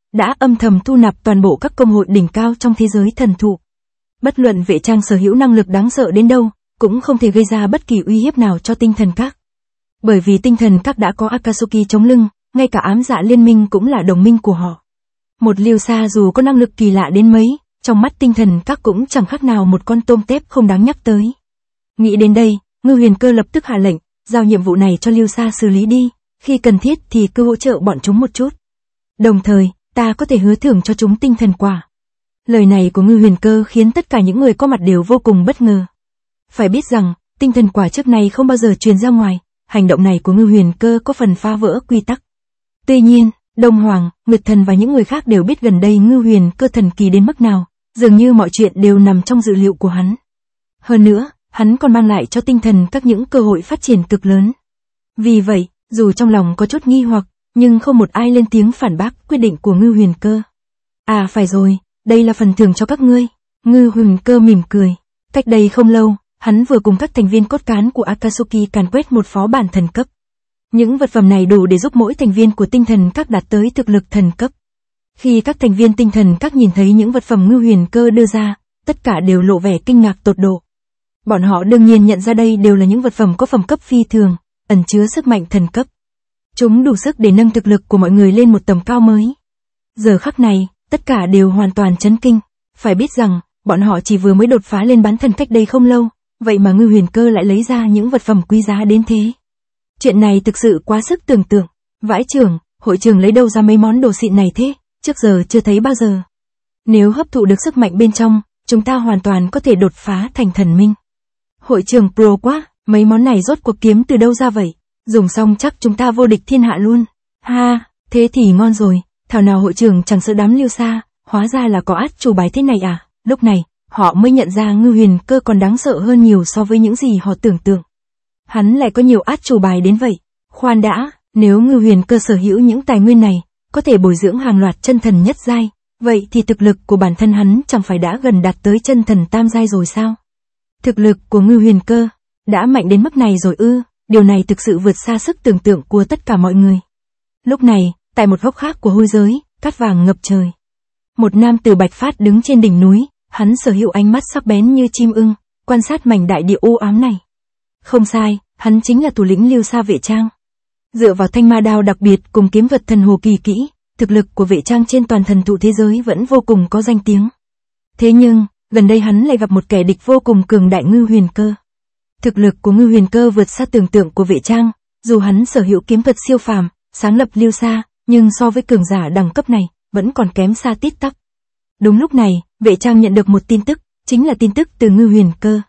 đã âm thầm thu nạp toàn bộ các công hội đỉnh cao trong thế giới thần thụ. Bất luận vệ trang sở hữu năng lực đáng sợ đến đâu, cũng không thể gây ra bất kỳ uy hiếp nào cho tinh thần các. Bởi vì tinh thần các đã có Akatsuki chống lưng, ngay cả ám dạ liên minh cũng là đồng minh của họ. Một Liêu Sa dù có năng lực kỳ lạ đến mấy, trong mắt tinh thần các cũng chẳng khác nào một con tôm tép không đáng nhắc tới. Nghĩ đến đây, Ngư Huyền Cơ lập tức hạ lệnh, giao nhiệm vụ này cho Liêu Sa xử lý đi, khi cần thiết thì cứ hỗ trợ bọn chúng một chút. Đồng thời, ta có thể hứa thưởng cho chúng tinh thần quả. Lời này của Ngư Huyền Cơ khiến tất cả những người có mặt đều vô cùng bất ngờ. Phải biết rằng, tinh thần quả trước này không bao giờ truyền ra ngoài, hành động này của Ngư Huyền Cơ có phần phá vỡ quy tắc. Tuy nhiên, Đông Hoàng, Nguyệt Thần và những người khác đều biết gần đây Ngư Huyền Cơ thần kỳ đến mức nào, dường như mọi chuyện đều nằm trong dự liệu của hắn. Hơn nữa, hắn còn mang lại cho tinh thần các những cơ hội phát triển cực lớn. Vì vậy, dù trong lòng có chút nghi hoặc, nhưng không một ai lên tiếng phản bác quyết định của Ngư Huyền Cơ. À phải rồi, đây là phần thưởng cho các ngươi. Ngư Huyền Cơ mỉm cười. Cách đây không lâu, hắn vừa cùng các thành viên cốt cán của Akatsuki càn quét một phó bản thần cấp. Những vật phẩm này đủ để giúp mỗi thành viên của tinh thần các đạt tới thực lực thần cấp. Khi các thành viên tinh thần các nhìn thấy những vật phẩm Ngư Huyền Cơ đưa ra, tất cả đều lộ vẻ kinh ngạc tột độ. Bọn họ đương nhiên nhận ra đây đều là những vật phẩm có phẩm cấp phi thường, ẩn chứa sức mạnh thần cấp. Chúng đủ sức để nâng thực lực của mọi người lên một tầm cao mới. Giờ khắc này, tất cả đều hoàn toàn chấn kinh. Phải biết rằng, bọn họ chỉ vừa mới đột phá lên bán thần cách đây không lâu, vậy mà Ngư Huyền Cơ lại lấy ra những vật phẩm quý giá đến thế. Chuyện này thực sự quá sức tưởng tượng. Vãi trưởng, hội trưởng lấy đâu ra mấy món đồ xịn này thế, trước giờ chưa thấy bao giờ. Nếu hấp thụ được sức mạnh bên trong, chúng ta hoàn toàn có thể đột phá thành thần minh. Hội trưởng pro quá, mấy món này rốt cuộc kiếm từ đâu ra vậy? Dùng xong chắc chúng ta vô địch thiên hạ luôn. Ha, thế thì ngon rồi, thảo nào hội trưởng chẳng sợ đám Liêu Sa, hóa ra là có át chủ bài thế này à? Lúc này, họ mới nhận ra Ngư Huyền Cơ còn đáng sợ hơn nhiều so với những gì họ tưởng tượng. Hắn lại có nhiều át chủ bài đến vậy. Khoan đã, nếu Ngư Huyền Cơ sở hữu những tài nguyên này, có thể bồi dưỡng hàng loạt chân thần nhất giai, vậy thì thực lực của bản thân hắn chẳng phải đã gần đạt tới chân thần tam giai rồi sao? Thực lực của Ngư Huyền Cơ đã mạnh đến mức này rồi ư? Điều này thực sự vượt xa sức tưởng tượng của tất cả mọi người. Lúc này, tại một góc khác của hôi giới, cát vàng ngập trời. Một nam tử bạch phát đứng trên đỉnh núi, hắn sở hữu ánh mắt sắc bén như chim ưng, quan sát mảnh đại địa u ám này. Không sai, hắn chính là thủ lĩnh Liêu Sa Vệ Trang. Dựa vào thanh ma đao đặc biệt cùng kiếm vật thần hồ kỳ kỹ, thực lực của Vệ Trang trên toàn thần thụ thế giới vẫn vô cùng có danh tiếng. Thế nhưng, gần đây hắn lại gặp một kẻ địch vô cùng cường đại Ngư Huyền Cơ. Thực lực của Ngư Huyền Cơ vượt xa tưởng tượng của Vệ Trang, dù hắn sở hữu kiếm thuật siêu phàm, sáng lập Liêu Sa, nhưng so với cường giả đẳng cấp này, vẫn còn kém xa tít tắp. Đúng lúc này, Vệ Trang nhận được một tin tức, chính là tin tức từ Ngư Huyền Cơ.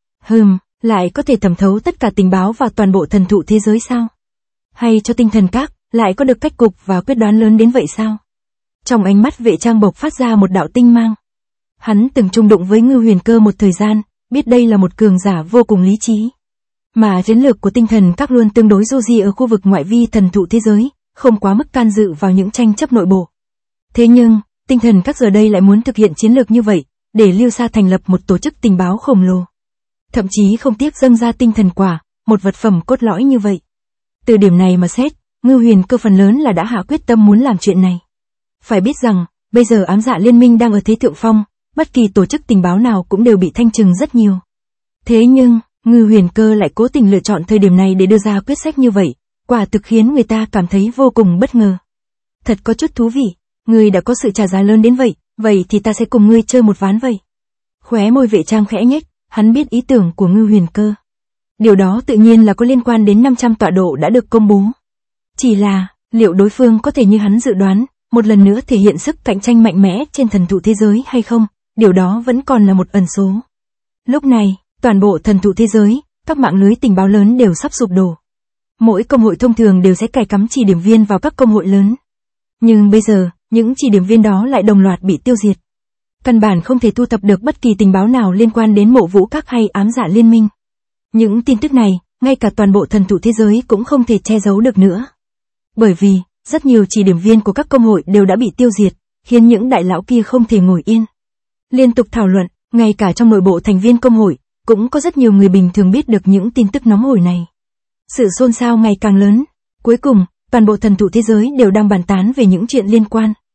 Lại có thể thẩm thấu tất cả tình báo vào toàn bộ thần thụ thế giới sao? Hay cho tinh thần các, lại có được cách cục và quyết đoán lớn đến vậy sao? Trong ánh mắt Vệ Trang bộc phát ra một đạo tinh mang. Hắn từng chung đụng với Ngư Huyền Cơ một thời gian, biết đây là một cường giả vô cùng lý trí. Mà chiến lược của tinh thần các luôn tương đối du di ở khu vực ngoại vi thần thụ thế giới, không quá mức can dự vào những tranh chấp nội bộ. Thế nhưng, tinh thần các giờ đây lại muốn thực hiện chiến lược như vậy, để Liêu Sa thành lập một tổ chức tình báo khổng lồ. Thậm chí không tiếc dâng ra tinh thần quả, một vật phẩm cốt lõi như vậy. Từ điểm này mà xét, Ngư Huyền Cơ phần lớn là đã hạ quyết tâm muốn làm chuyện này. Phải biết rằng, bây giờ ám dạ liên minh đang ở thế thượng phong, bất kỳ tổ chức tình báo nào cũng đều bị thanh trừng rất nhiều. Thế nhưng, Ngư Huyền Cơ lại cố tình lựa chọn thời điểm này để đưa ra quyết sách như vậy, quả thực khiến người ta cảm thấy vô cùng bất ngờ. Thật có chút thú vị, ngươi đã có sự trả giá lớn đến vậy thì ta sẽ cùng ngươi chơi một ván vậy. Khóe môi Vệ Trang khẽ nhếch, hắn biết ý tưởng của Ngư Huyền Cơ. Điều đó tự nhiên là có liên quan đến 500 tọa độ đã được công bố. Chỉ là, liệu đối phương có thể như hắn dự đoán, một lần nữa thể hiện sức cạnh tranh mạnh mẽ trên thần thụ thế giới hay không, điều đó vẫn còn là một ẩn số. Lúc này, toàn bộ thần thụ thế giới, các mạng lưới tình báo lớn đều sắp sụp đổ. Mỗi công hội thông thường đều sẽ cài cắm chỉ điểm viên vào các công hội lớn. Nhưng bây giờ, những chỉ điểm viên đó lại đồng loạt bị tiêu diệt. Căn bản không thể thu thập được bất kỳ tình báo nào liên quan đến Mộ Vũ Các hay ám dạ liên minh. Những tin tức này, ngay cả toàn bộ thần thụ thế giới cũng không thể che giấu được nữa. Bởi vì, rất nhiều chỉ điểm viên của các công hội đều đã bị tiêu diệt, khiến những đại lão kia không thể ngồi yên. Liên tục thảo luận, ngay cả trong nội bộ thành viên công hội, cũng có rất nhiều người bình thường biết được những tin tức nóng hổi này. Sự xôn xao ngày càng lớn. Cuối cùng, toàn bộ thần thụ thế giới đều đang bàn tán về những chuyện liên quan.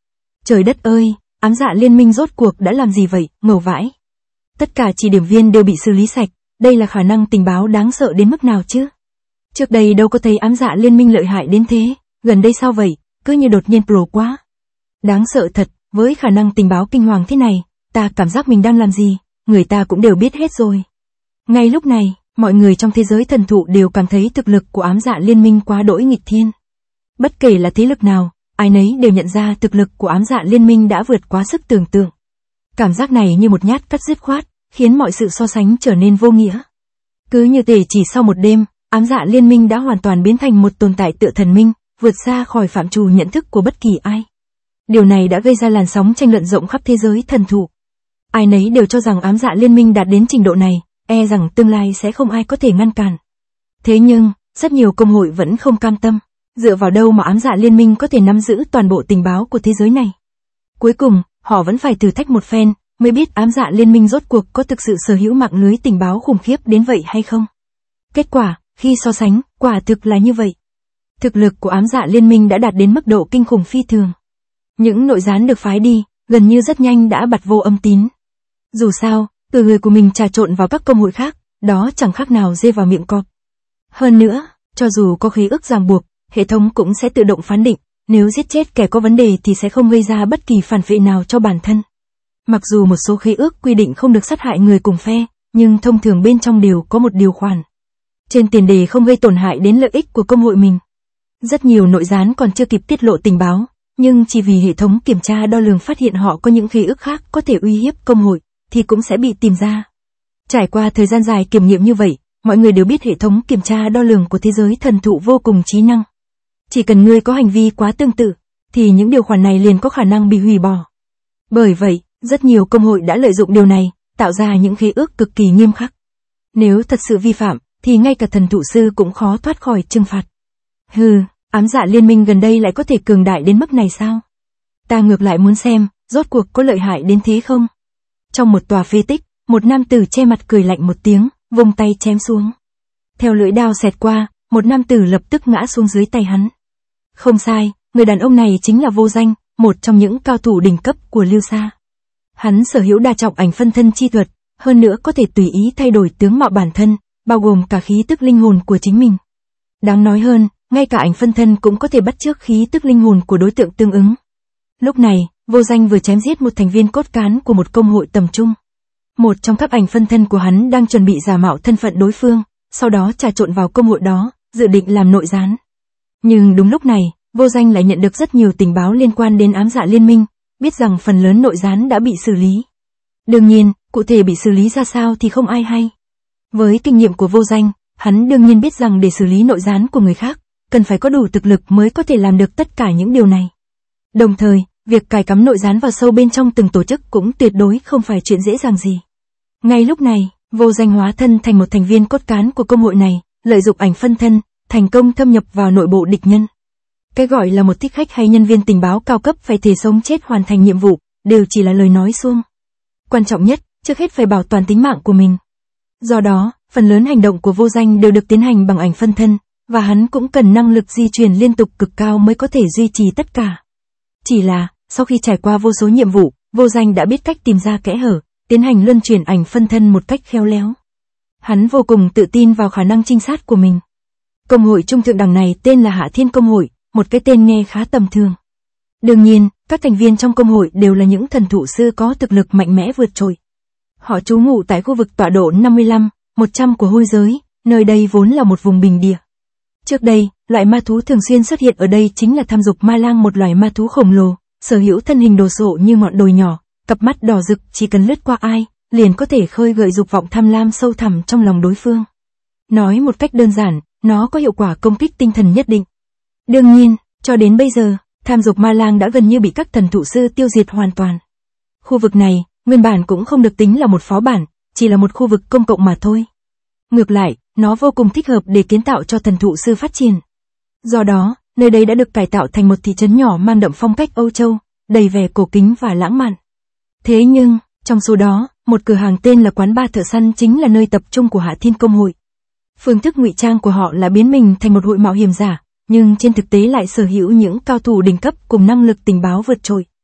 Trời đất ơi, ám dạ liên minh rốt cuộc đã làm gì vậy, ngầu vãi. Tất cả chỉ điểm viên đều bị xử lý sạch, đây là khả năng tình báo đáng sợ đến mức nào chứ? Trước đây đâu có thấy ám dạ liên minh lợi hại đến thế, gần đây sao vậy, cứ như đột nhiên pro quá. Đáng sợ thật, với khả năng tình báo kinh hoàng thế này, ta cảm giác mình đang làm gì, người ta cũng đều biết hết rồi. Ngay lúc này, mọi người trong thế giới thần thụ đều cảm thấy thực lực của ám dạ liên minh quá đỗi nghịch thiên. Bất kể là thế lực nào, ai nấy đều nhận ra thực lực của ám dạ liên minh đã vượt quá sức tưởng tượng. Cảm giác này như một nhát cắt dứt khoát, khiến mọi sự so sánh trở nên vô nghĩa. Cứ như thể chỉ sau một đêm, ám dạ liên minh đã hoàn toàn biến thành một tồn tại tựa thần minh, vượt xa khỏi phạm trù nhận thức của bất kỳ ai. Điều này đã gây ra làn sóng tranh luận rộng khắp thế giới thần thụ. Ai nấy đều cho rằng ám dạ liên minh đạt đến trình độ này, e rằng tương lai sẽ không ai có thể ngăn cản. Thế nhưng, rất nhiều công hội vẫn không cam tâm. Dựa vào đâu mà ám dạ liên minh có thể nắm giữ toàn bộ tình báo của thế giới này? Cuối cùng, họ vẫn phải thử thách một phen, mới biết ám dạ liên minh rốt cuộc có thực sự sở hữu mạng lưới tình báo khủng khiếp đến vậy hay không. Kết quả, khi so sánh, quả thực là như vậy. Thực lực của ám dạ liên minh đã đạt đến mức độ kinh khủng phi thường. Những nội gián được phái đi, gần như rất nhanh đã bặt vô âm tín. Dù sao, từ người của mình trà trộn vào các công hội khác, đó chẳng khác nào dê vào miệng cọp. Hơn nữa, cho dù có khế ước ràng buộc, hệ thống cũng sẽ tự động phán định, nếu giết chết kẻ có vấn đề thì sẽ không gây ra bất kỳ phản vệ nào cho bản thân. Mặc dù một số khế ước quy định không được sát hại người cùng phe, nhưng thông thường bên trong đều có một điều khoản. Trên tiền đề không gây tổn hại đến lợi ích của công hội mình. Rất nhiều nội gián còn chưa kịp tiết lộ tình báo, nhưng chỉ vì hệ thống kiểm tra đo lường phát hiện họ có những khế ước khác có thể uy hiếp công hội, thì cũng sẽ bị tìm ra. Trải qua thời gian dài kiểm nghiệm như vậy, mọi người đều biết hệ thống kiểm tra đo lường của thế giới thần thụ vô cùng trí năng. Chỉ cần ngươi có hành vi quá tương tự, thì những điều khoản này liền có khả năng bị hủy bỏ. Bởi vậy, rất nhiều công hội đã lợi dụng điều này, tạo ra những khế ước cực kỳ nghiêm khắc. Nếu thật sự vi phạm, thì ngay cả thần thụ sư cũng khó thoát khỏi trừng phạt. Hừ, ám dạ liên minh gần đây lại có thể cường đại đến mức này sao? Ta ngược lại muốn xem, rốt cuộc có lợi hại đến thế không? Trong một tòa phế tích, một nam tử che mặt cười lạnh một tiếng, vung tay chém xuống. Theo lưỡi đao xẹt qua, một nam tử lập tức ngã xuống dưới tay hắn. Không sai, người đàn ông này chính là Vô Danh, một trong những cao thủ đỉnh cấp của Lưu Sa. Hắn sở hữu đa trọng ảnh phân thân chi thuật, hơn nữa có thể tùy ý thay đổi tướng mạo bản thân, bao gồm cả khí tức linh hồn của chính mình. Đáng nói hơn, ngay cả ảnh phân thân cũng có thể bắt chước khí tức linh hồn của đối tượng tương ứng. Lúc này, Vô Danh vừa chém giết một thành viên cốt cán của một công hội tầm trung. Một trong các ảnh phân thân của hắn đang chuẩn bị giả mạo thân phận đối phương, sau đó trà trộn vào công hội đó, dự định làm nội gián. Nhưng đúng lúc này, Vô Danh lại nhận được rất nhiều tình báo liên quan đến ám dạ liên minh, biết rằng phần lớn nội gián đã bị xử lý. Đương nhiên, cụ thể bị xử lý ra sao thì không ai hay. Với kinh nghiệm của Vô Danh, hắn đương nhiên biết rằng để xử lý nội gián của người khác, cần phải có đủ thực lực mới có thể làm được tất cả những điều này. Đồng thời, việc cài cắm nội gián vào sâu bên trong từng tổ chức cũng tuyệt đối không phải chuyện dễ dàng gì. Ngay lúc này, Vô Danh hóa thân thành một thành viên cốt cán của công hội này, lợi dụng ảnh phân thân, thành công thâm nhập vào nội bộ địch nhân. Cái gọi là một thích khách hay nhân viên tình báo cao cấp phải thể sống chết hoàn thành nhiệm vụ, đều chỉ là lời nói suông. Quan trọng nhất, trước hết phải bảo toàn tính mạng của mình. Do đó, phần lớn hành động của Vô Danh đều được tiến hành bằng ảnh phân thân, và hắn cũng cần năng lực di chuyển liên tục cực cao mới có thể duy trì tất cả. Chỉ là, sau khi trải qua vô số nhiệm vụ, Vô Danh đã biết cách tìm ra kẽ hở, tiến hành luân chuyển ảnh phân thân một cách khéo léo. Hắn vô cùng tự tin vào khả năng trinh sát của mình. Công hội trung thượng đẳng này tên là Hạ Thiên Công hội, một cái tên nghe khá tầm thường. Đương nhiên, các thành viên trong công hội đều là những thần thụ sư có thực lực mạnh mẽ vượt trội. Họ trú ngụ tại khu vực tọa độ 55, 100 của hôi giới, nơi đây vốn là một vùng bình địa. Trước đây, loại ma thú thường xuyên xuất hiện ở đây chính là Tham Dục Ma Lang, một loài ma thú khổng lồ, sở hữu thân hình đồ sộ như ngọn đồi nhỏ, cặp mắt đỏ rực, chỉ cần lướt qua ai, liền có thể khơi gợi dục vọng tham lam sâu thẳm trong lòng đối phương. Nói một cách đơn giản, nó có hiệu quả công kích tinh thần nhất định. Đương nhiên, cho đến bây giờ, Tham Dục Ma Lang đã gần như bị các thần thụ sư tiêu diệt hoàn toàn. Khu vực này, nguyên bản cũng không được tính là một phó bản, chỉ là một khu vực công cộng mà thôi. Ngược lại, nó vô cùng thích hợp để kiến tạo cho thần thụ sư phát triển. Do đó, nơi đây đã được cải tạo thành một thị trấn nhỏ mang đậm phong cách Âu Châu, đầy vẻ cổ kính và lãng mạn. Thế nhưng, trong số đó, một cửa hàng tên là Quán Ba Thợ Săn chính là nơi tập trung của Hạ Thiên Công hội. Phương thức ngụy trang của họ là biến mình thành một hội mạo hiểm giả, nhưng trên thực tế lại sở hữu những cao thủ đỉnh cấp cùng năng lực tình báo vượt trội.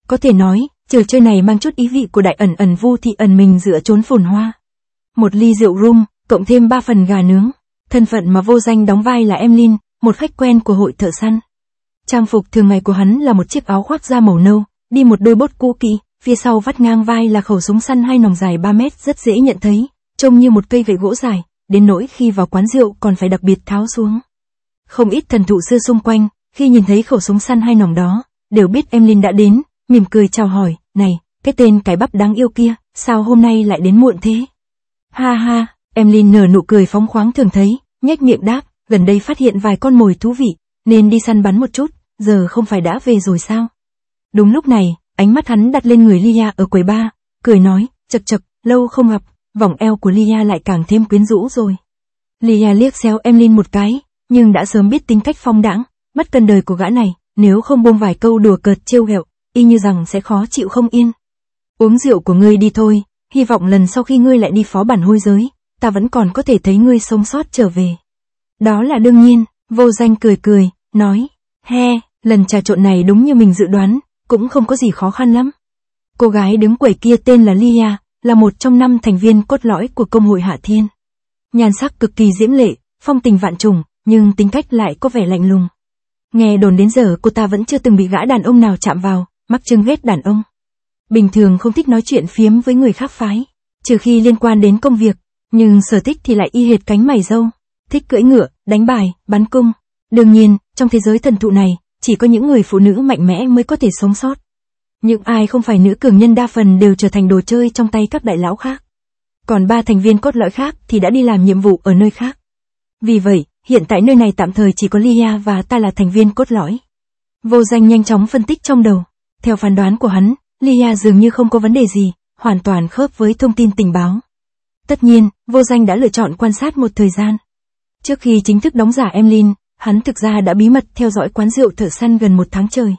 Có thể nói, trò chơi này mang chút ý vị của đại ẩn ẩn vu thị ẩn mình giữa chốn phồn hoa. Một ly rượu rum, cộng thêm 3 phần gà nướng. Thân phận mà Vô Danh đóng vai là Emlyn, một khách quen của hội thợ săn. Trang phục thường ngày của hắn là một chiếc áo khoác da màu nâu, đi một đôi bốt cũ kỹ, phía sau vắt ngang vai là khẩu súng săn 2 nòng dài 3 mét rất dễ nhận thấy, trông như một cây gậy gỗ dài, đến nỗi khi vào quán rượu còn phải đặc biệt tháo xuống. Không ít thần thụ sư xung quanh, khi nhìn thấy khẩu súng săn 2 nòng đó, đều biết Emlyn đã đến, mỉm cười chào hỏi, này, cái tên cái bắp đáng yêu kia, sao hôm nay lại đến muộn thế? Ha ha, Emlyn nở nụ cười phóng khoáng thường thấy, nhếch miệng đáp, gần đây phát hiện vài con mồi thú vị, nên đi săn bắn một chút, giờ không phải đã về rồi sao? Đúng lúc này, ánh mắt hắn đặt lên người Lia ở quầy bar, cười nói, chậc chậc, lâu không gặp, vòng eo của Lia lại càng thêm quyến rũ rồi. Lia liếc xéo Emlyn một cái, nhưng đã sớm biết tính cách phong đãng, mất cân đời của gã này, nếu không buông vài câu đùa cợt trêu ghẹo, y như rằng sẽ khó chịu không yên. Uống rượu của ngươi đi thôi, hy vọng lần sau khi ngươi lại đi phó bản hôi giới, ta vẫn còn có thể thấy ngươi sống sót trở về. Đó là đương nhiên, Vô Danh cười cười, nói, he, lần trà trộn này đúng như mình dự đoán, cũng không có gì khó khăn lắm. Cô gái đứng quầy kia tên là Lia, là một trong 5 thành viên cốt lõi của công hội Hạ Thiên. Nhan sắc cực kỳ diễm lệ, phong tình vạn trùng, nhưng tính cách lại có vẻ lạnh lùng. Nghe đồn đến giờ cô ta vẫn chưa từng bị gã đàn ông nào chạm vào, mắc chứng ghét đàn ông. Bình thường không thích nói chuyện phiếm với người khác phái, trừ khi liên quan đến công việc, nhưng sở thích thì lại y hệt cánh mày râu, thích cưỡi ngựa, đánh bài, bắn cung. Đương nhiên, trong thế giới thần thụ này, chỉ có những người phụ nữ mạnh mẽ mới có thể sống sót. Những ai không phải nữ cường nhân đa phần đều trở thành đồ chơi trong tay các đại lão khác. Còn 3 thành viên cốt lõi khác thì đã đi làm nhiệm vụ ở nơi khác. Vì vậy, hiện tại nơi này tạm thời chỉ có Lia và ta là thành viên cốt lõi. Vô Danh nhanh chóng phân tích trong đầu. Theo phán đoán của hắn, Lia dường như không có vấn đề gì, hoàn toàn khớp với thông tin tình báo. Tất nhiên, Vô Danh đã lựa chọn quan sát một thời gian. Trước khi chính thức đóng giả Emlyn, hắn thực ra đã bí mật theo dõi quán rượu thợ săn gần 1 tháng trời.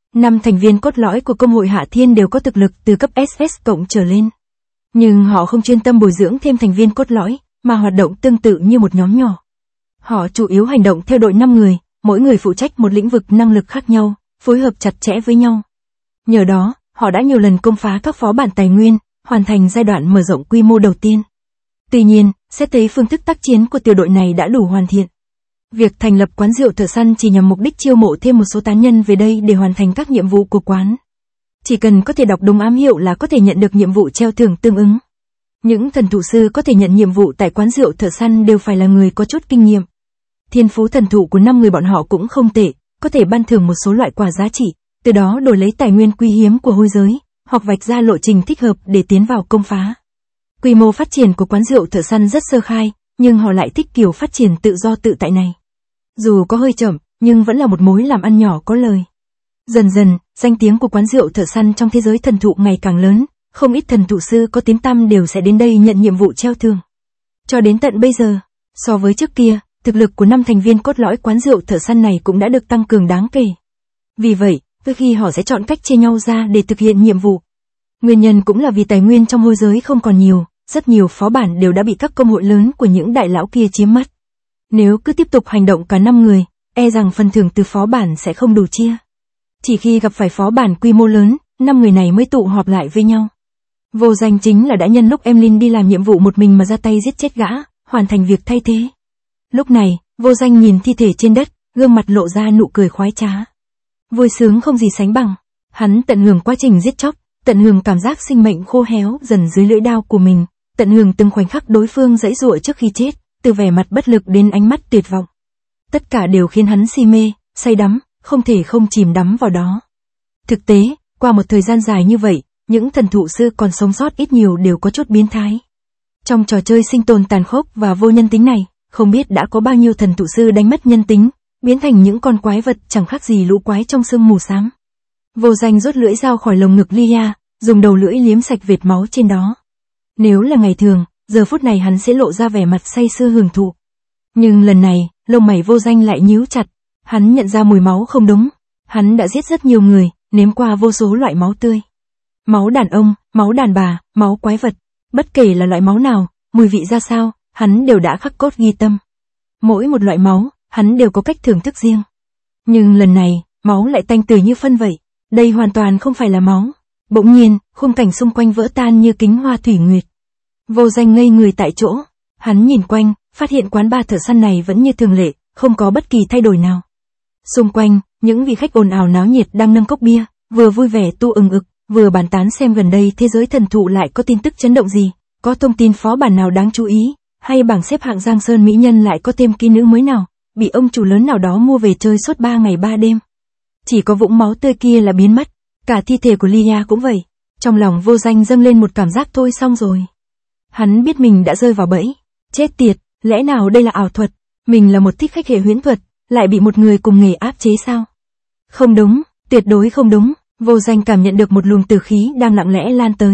5 thành viên cốt lõi của công hội Hạ Thiên đều có thực lực từ cấp SS cộng trở lên. Nhưng họ không chuyên tâm bồi dưỡng thêm thành viên cốt lõi, mà hoạt động tương tự như một nhóm nhỏ. Họ chủ yếu hành động theo đội 5 người, mỗi người phụ trách một lĩnh vực năng lực khác nhau, phối hợp chặt chẽ với nhau. Nhờ đó, họ đã nhiều lần công phá các phó bản tài nguyên, hoàn thành giai đoạn mở rộng quy mô đầu tiên. Tuy nhiên, xét thấy phương thức tác chiến của tiểu đội này đã đủ hoàn thiện. Việc thành lập quán rượu thợ săn chỉ nhằm mục đích chiêu mộ thêm một số tán nhân về đây để hoàn thành các nhiệm vụ của quán. Chỉ cần có thể đọc đúng ám hiệu là có thể nhận được nhiệm vụ treo thưởng tương ứng. Những thần thụ sư có thể nhận nhiệm vụ tại quán rượu thợ săn đều phải là người có chút kinh nghiệm. Thiên phú thần thụ của 5 người bọn họ cũng không tệ, có thể ban thưởng một số loại quà giá trị, từ đó đổi lấy tài nguyên quý hiếm của hôi giới, hoặc vạch ra lộ trình thích hợp để tiến vào công phá. Quy mô phát triển của quán rượu thợ săn rất sơ khai, nhưng họ lại thích kiểu phát triển tự do tự tại này. Dù có hơi chậm, nhưng vẫn là một mối làm ăn nhỏ có lời. Dần dần, danh tiếng của quán rượu thợ săn trong thế giới thần thụ ngày càng lớn, không ít thần thụ sư có tiếng tăm đều sẽ đến đây nhận nhiệm vụ treo thưởng. Cho đến tận bây giờ, so với trước kia, thực lực của 5 thành viên cốt lõi quán rượu thợ săn này cũng đã được tăng cường đáng kể. Vì vậy, đôi khi họ sẽ chọn cách chia nhau ra để thực hiện nhiệm vụ. Nguyên nhân cũng là vì tài nguyên trong hôi giới không còn nhiều, rất nhiều phó bản đều đã bị các công hội lớn của những đại lão kia chiếm mất. Nếu cứ tiếp tục hành động cả 5 người, e rằng phần thưởng từ phó bản sẽ không đủ chia. Chỉ khi gặp phải phó bản quy mô lớn, 5 người này mới tụ họp lại với nhau. Vô Danh chính là đã nhân lúc Emlyn đi làm nhiệm vụ một mình mà ra tay giết chết gã, hoàn thành việc thay thế. Lúc này, Vô Danh nhìn thi thể trên đất, gương mặt lộ ra nụ cười khoái trá. Vui sướng không gì sánh bằng. Hắn tận hưởng quá trình giết chóc, tận hưởng cảm giác sinh mệnh khô héo dần dưới lưỡi đao của mình, tận hưởng từng khoảnh khắc đối phương giãy giụa trước khi chết, từ vẻ mặt bất lực đến ánh mắt tuyệt vọng. Tất cả đều khiến hắn si mê, say đắm, không thể không chìm đắm vào đó. Thực tế, qua một thời gian dài như vậy, những thần thụ sư còn sống sót ít nhiều đều có chút biến thái. Trong trò chơi sinh tồn tàn khốc và vô nhân tính này, không biết đã có bao nhiêu thần thụ sư đánh mất nhân tính, biến thành những con quái vật chẳng khác gì lũ quái trong sương mù xám. Vô Danh rút lưỡi dao khỏi lồng ngực Lia, dùng đầu lưỡi liếm sạch vệt máu trên đó. Nếu là ngày thường, giờ phút này hắn sẽ lộ ra vẻ mặt say sưa hưởng thụ. Nhưng lần này, lông mày Vô Danh lại nhíu chặt. Hắn nhận ra mùi máu không đúng. Hắn đã giết rất nhiều người, nếm qua vô số loại máu tươi. Máu đàn ông, máu đàn bà, máu quái vật. Bất kể là loại máu nào, mùi vị ra sao, hắn đều đã khắc cốt ghi tâm. Mỗi một loại máu, hắn đều có cách thưởng thức riêng. Nhưng lần này, máu lại tanh tưởi như phân vậy. Đây hoàn toàn không phải là máu. Bỗng nhiên, khung cảnh xung quanh vỡ tan như kính hoa thủy nguyệt. Vô Danh ngây người tại chỗ. Hắn nhìn quanh, phát hiện quán bar thợ săn này vẫn như thường lệ, không có bất kỳ thay đổi nào. Xung quanh, những vị khách ồn ào náo nhiệt đang nâng cốc bia, vừa vui vẻ tu ừng ực, vừa bàn tán xem gần đây thế giới thần thụ lại có tin tức chấn động gì, có thông tin phó bản nào đáng chú ý, hay bảng xếp hạng Giang Sơn mỹ nhân lại có thêm kỹ nữ mới nào, bị ông chủ lớn nào đó mua về chơi suốt 3 ngày 3 đêm. Chỉ có vũng máu tươi kia là biến mất, cả thi thể của Lia cũng vậy. Trong lòng Vô Danh dâng lên một cảm giác thôi xong rồi. Hắn biết mình đã rơi vào bẫy. Chết tiệt, lẽ nào đây là ảo thuật? Mình là một thích khách hệ huyễn thuật, lại bị một người cùng nghề áp chế sao? Không đúng, tuyệt đối không đúng. Vô Danh cảm nhận được một luồng tử khí đang lặng lẽ lan tới.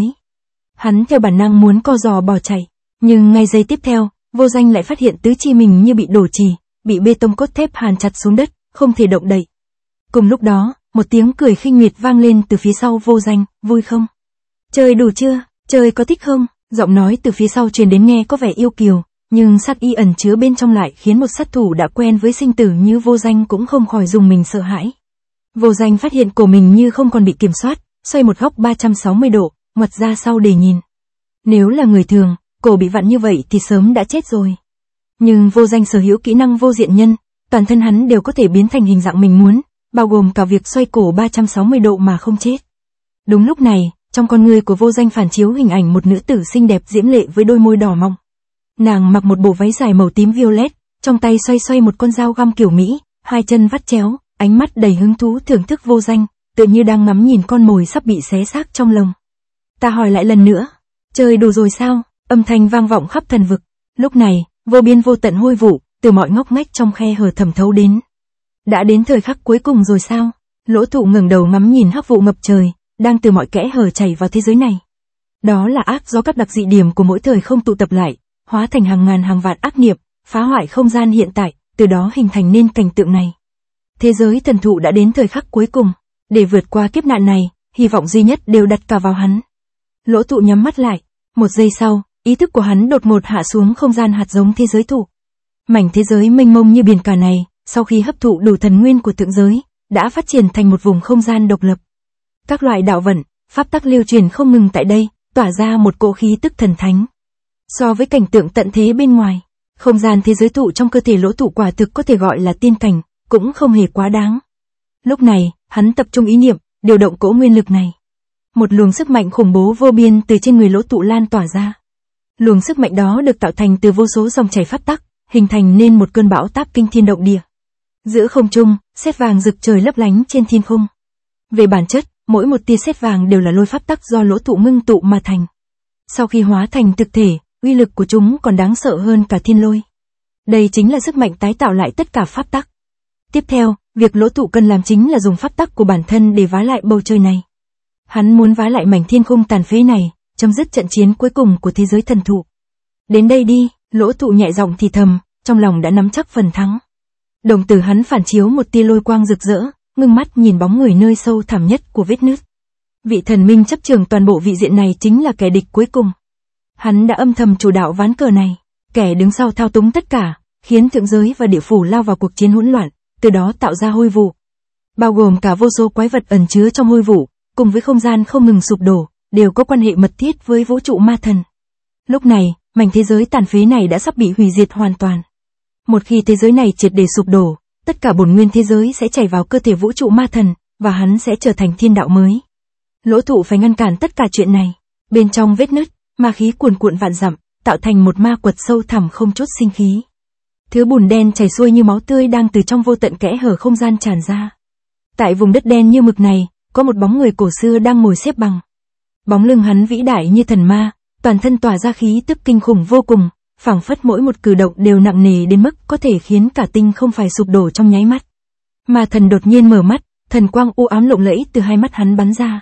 Hắn theo bản năng muốn co giò bỏ chạy, nhưng ngay giây tiếp theo, Vô Danh lại phát hiện tứ chi mình như bị đổ chì, bị bê tông cốt thép hàn chặt xuống đất, không thể động đậy. Cùng lúc đó, một tiếng cười khinh miệt vang lên từ phía sau Vô Danh, vui không? Chơi đủ chưa? Chơi có thích không? Giọng nói từ phía sau truyền đến nghe có vẻ yêu kiều, nhưng sát ý ẩn chứa bên trong lại khiến một sát thủ đã quen với sinh tử như Vô Danh cũng không khỏi dùng mình sợ hãi. Vô Danh phát hiện cổ mình như không còn bị kiểm soát, xoay một góc 360 độ, ngoặt ra sau để nhìn. Nếu là người thường, cổ bị vặn như vậy thì sớm đã chết rồi. Nhưng Vô Danh sở hữu kỹ năng vô diện nhân, toàn thân hắn đều có thể biến thành hình dạng mình muốn, bao gồm cả việc xoay cổ 360 độ mà không chết. Đúng lúc này, trong con người của Vô Danh phản chiếu hình ảnh một nữ tử xinh đẹp diễm lệ với đôi môi đỏ mọng. Nàng mặc một bộ váy dài màu tím violet, trong tay xoay xoay một con dao găm kiểu Mỹ, hai chân vắt chéo, ánh mắt đầy hứng thú thưởng thức Vô Danh, tựa như đang ngắm nhìn con mồi sắp bị xé xác trong lồng. Ta hỏi lại lần nữa, chơi đủ rồi sao? Âm thanh vang vọng khắp thần vực. Lúc này, vô biên vô tận hôi vụ, từ mọi ngóc ngách trong khe hở thẩm thấu đến. Đã đến thời khắc cuối cùng rồi sao? Lỗ Thụ ngẩng đầu ngắm nhìn hắc vụ ngập trời, đang từ mọi kẽ hở chảy vào thế giới này. Đó là ác do các đặc dị điểm của mỗi thời không tụ tập lại, hóa thành hàng ngàn hàng vạn ác niệm, phá hoại không gian hiện tại, từ đó hình thành nên cảnh tượng này. Thế giới thần thụ đã đến thời khắc cuối cùng, để vượt qua kiếp nạn này, hy vọng duy nhất đều đặt cả vào hắn. Lỗ Thụ nhắm mắt lại, một giây sau, ý thức của hắn đột ngột hạ xuống không gian hạt giống thế giới thụ. Mảnh thế giới mênh mông như biển cả này, sau khi hấp thụ đủ thần nguyên của thượng giới, đã phát triển thành một vùng không gian độc lập. Các loại đạo vận, pháp tắc lưu truyền không ngừng tại đây, tỏa ra một cỗ khí tức thần thánh. So với cảnh tượng tận thế bên ngoài, không gian thế giới thụ trong cơ thể Lỗ Thụ quả thực có thể gọi là tiên cảnh, cũng không hề quá đáng. Lúc này, hắn tập trung ý niệm, điều động cỗ nguyên lực này. Một luồng sức mạnh khủng bố vô biên từ trên người Lỗ Thụ lan tỏa ra. Luồng sức mạnh đó được tạo thành từ vô số dòng chảy pháp tắc, hình thành nên một cơn bão táp kinh thiên động địa. Giữa không trung, sét vàng rực trời lấp lánh trên thiên không. Về bản chất, mỗi một tia sét vàng đều là lôi pháp tắc do Lỗ Thụ ngưng tụ mà thành. Sau khi hóa thành thực thể, uy lực của chúng còn đáng sợ hơn cả thiên lôi. Đây chính là sức mạnh tái tạo lại tất cả pháp tắc. Tiếp theo, việc Lỗ Thụ cần làm chính là dùng pháp tắc của bản thân để vá lại bầu trời này. Hắn muốn vá lại mảnh thiên khung tàn phế này, chấm dứt trận chiến cuối cùng của thế giới thần thụ. Đến đây đi, Lỗ Thụ nhẹ giọng thì thầm, trong lòng đã nắm chắc phần thắng. Đồng tử hắn phản chiếu một tia lôi quang rực rỡ, ngưng mắt nhìn bóng người nơi sâu thẳm nhất của vết nứt. Vị thần minh chấp trường toàn bộ vị diện này chính là kẻ địch cuối cùng. Hắn đã âm thầm chủ đạo ván cờ này, kẻ đứng sau thao túng tất cả, khiến thượng giới và địa phủ lao vào cuộc chiến hỗn loạn, từ đó tạo ra hôi vụ. Bao gồm cả vô số quái vật ẩn chứa trong hôi vụ, cùng với không gian không ngừng sụp đổ, đều có quan hệ mật thiết với vũ trụ ma thần. Lúc này, mảnh thế giới tàn phế này đã sắp bị hủy diệt hoàn toàn. Một khi thế giới này triệt để sụp đổ, tất cả bổn nguyên thế giới sẽ chảy vào cơ thể vũ trụ ma thần, và hắn sẽ trở thành thiên đạo mới. Lỗ Thụ phải ngăn cản tất cả chuyện này. Bên trong vết nứt, ma khí cuồn cuộn vạn dặm, tạo thành một ma quật sâu thẳm không chút sinh khí. Thứ bùn đen chảy xuôi như máu tươi đang từ trong vô tận kẽ hở không gian tràn ra. Tại vùng đất đen như mực này, có một bóng người cổ xưa đang ngồi xếp bằng. Bóng lưng hắn vĩ đại như thần ma, toàn thân tỏa ra khí tức kinh khủng vô cùng, phảng phất mỗi một cử động đều nặng nề đến mức có thể khiến cả tinh không phải sụp đổ trong nháy mắt. Ma thần đột nhiên mở mắt, thần quang u ám lộng lẫy từ hai mắt hắn bắn ra.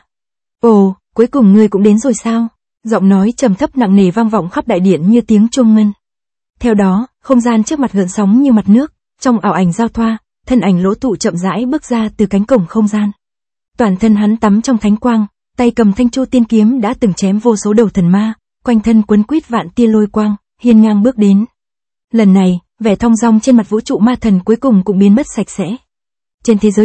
Ồ, cuối cùng ngươi cũng đến rồi sao? Giọng nói trầm thấp nặng nề vang vọng khắp đại điện như tiếng chuông ngân. Theo đó, không gian trước mặt gợn sóng như mặt nước, trong ảo ảnh giao thoa, thân ảnh Lỗ Thụ chậm rãi bước ra từ cánh cổng không gian. Toàn thân hắn tắm trong thánh quang, tay cầm thanh chu tiên kiếm đã từng chém vô số đầu thần ma, quanh thân quấn quýt vạn tia lôi quang, hiên ngang bước đến. Lần này, vẻ thong dong trên mặt vũ trụ ma thần cuối cùng cũng biến mất sạch sẽ. Trên thế giới này,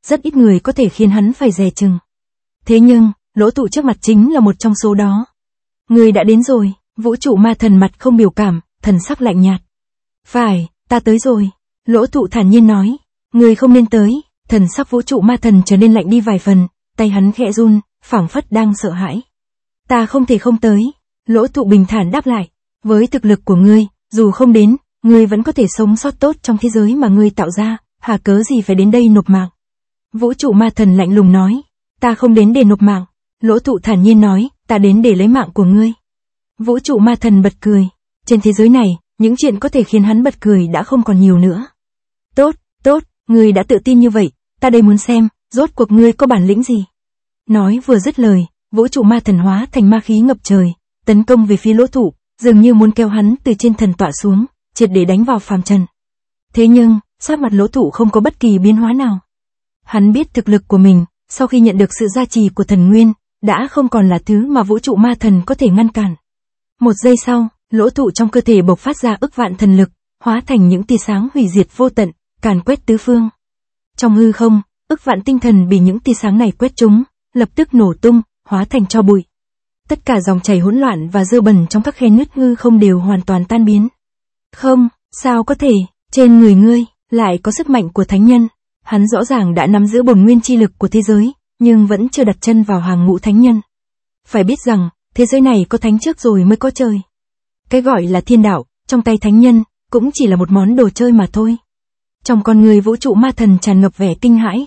rất ít người có thể khiến hắn phải dè chừng. Thế nhưng, Lỗ Tụ trước mặt chính là một trong số đó. Người đã đến rồi, vũ trụ ma thần mặt không biểu cảm, thần sắc lạnh nhạt. Phải, ta tới rồi. Lỗ Tụ thản nhiên nói. Người không nên tới. Thần sắc vũ trụ ma thần trở nên lạnh đi vài phần, tay hắn khẽ run, phảng phất đang sợ hãi. Ta không thể không tới. Lỗ Tụ bình thản đáp lại. Với thực lực của ngươi, dù không đến, ngươi vẫn có thể sống sót tốt trong thế giới mà ngươi tạo ra, hà cớ gì phải đến đây nộp mạng. Vũ trụ ma thần lạnh lùng nói. Ta không đến để nộp mạng. Lỗ Tụ thản nhiên nói, ta đến để lấy mạng của ngươi. Vũ trụ ma thần bật cười. Trên thế giới này, những chuyện có thể khiến hắn bật cười đã không còn nhiều nữa. Tốt, tốt, ngươi đã tự tin như vậy, ta đây muốn xem, rốt cuộc ngươi có bản lĩnh gì. Nói vừa dứt lời, vũ trụ ma thần hóa thành ma khí ngập trời, tấn công về phía Lỗ Tụ, dường như muốn kéo hắn từ trên thần tọa xuống, triệt để đánh vào phàm trần. Thế nhưng, sắc mặt Lỗ Tụ không có bất kỳ biến hóa nào. Hắn biết thực lực của mình, sau khi nhận được sự gia trì của thần nguyên, đã không còn là thứ mà vũ trụ ma thần có thể ngăn cản. Một giây sau, Lỗ Tụ trong cơ thể bộc phát ra ức vạn thần lực, hóa thành những tia sáng hủy diệt vô tận, càn quét tứ phương. Trong hư không, ức vạn tinh thần bị những tia sáng này quét trúng, lập tức nổ tung, hóa thành tro bụi. Tất cả dòng chảy hỗn loạn và dơ bẩn trong các khe nứt hư không đều hoàn toàn tan biến. Không, sao có thể, trên người ngươi lại có sức mạnh của thánh nhân. Hắn rõ ràng đã nắm giữ bổn nguyên chi lực của thế giới, nhưng vẫn chưa đặt chân vào hàng ngũ thánh nhân. Phải biết rằng, thế giới này có thánh trước rồi mới có trời. Cái gọi là thiên đạo, trong tay thánh nhân, cũng chỉ là một món đồ chơi mà thôi. Trong con người vũ trụ ma thần tràn ngập vẻ kinh hãi,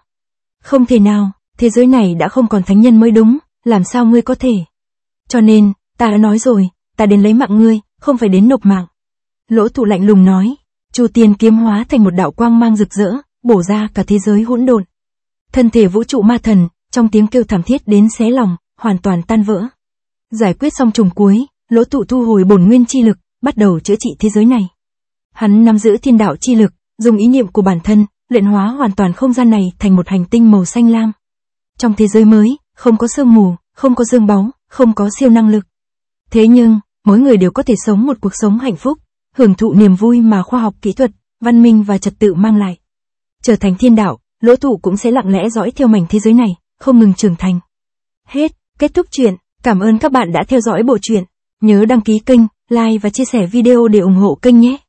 không thể nào, thế giới này đã không còn thánh nhân mới đúng, làm sao ngươi có thể. Cho nên, ta đã nói rồi, ta đến lấy mạng ngươi, không phải đến nộp mạng. Lỗ Tụ lạnh lùng nói, Chu Tiên kiếm hóa thành một đạo quang mang rực rỡ, bổ ra cả thế giới hỗn độn. Thân thể vũ trụ ma thần, trong tiếng kêu thảm thiết đến xé lòng, hoàn toàn tan vỡ. Giải quyết xong trùng cuối, Lỗ Tụ thu hồi bổn nguyên chi lực, bắt đầu chữa trị thế giới này. Hắn nắm giữ thiên đạo chi lực, dùng ý niệm của bản thân, luyện hóa hoàn toàn không gian này thành một hành tinh màu xanh lam. Trong thế giới mới, không có sương mù, không có dương báu, không có siêu năng lực. Thế nhưng, mỗi người đều có thể sống một cuộc sống hạnh phúc, hưởng thụ niềm vui mà khoa học kỹ thuật, văn minh và trật tự mang lại. Trở thành thiên đạo, Lỗ Tụ cũng sẽ lặng lẽ dõi theo mảnh thế giới này, không ngừng trưởng thành. Hết, kết thúc chuyện. Cảm ơn các bạn đã theo dõi bộ truyện. Nhớ đăng ký kênh, like và chia sẻ video để ủng hộ kênh nhé.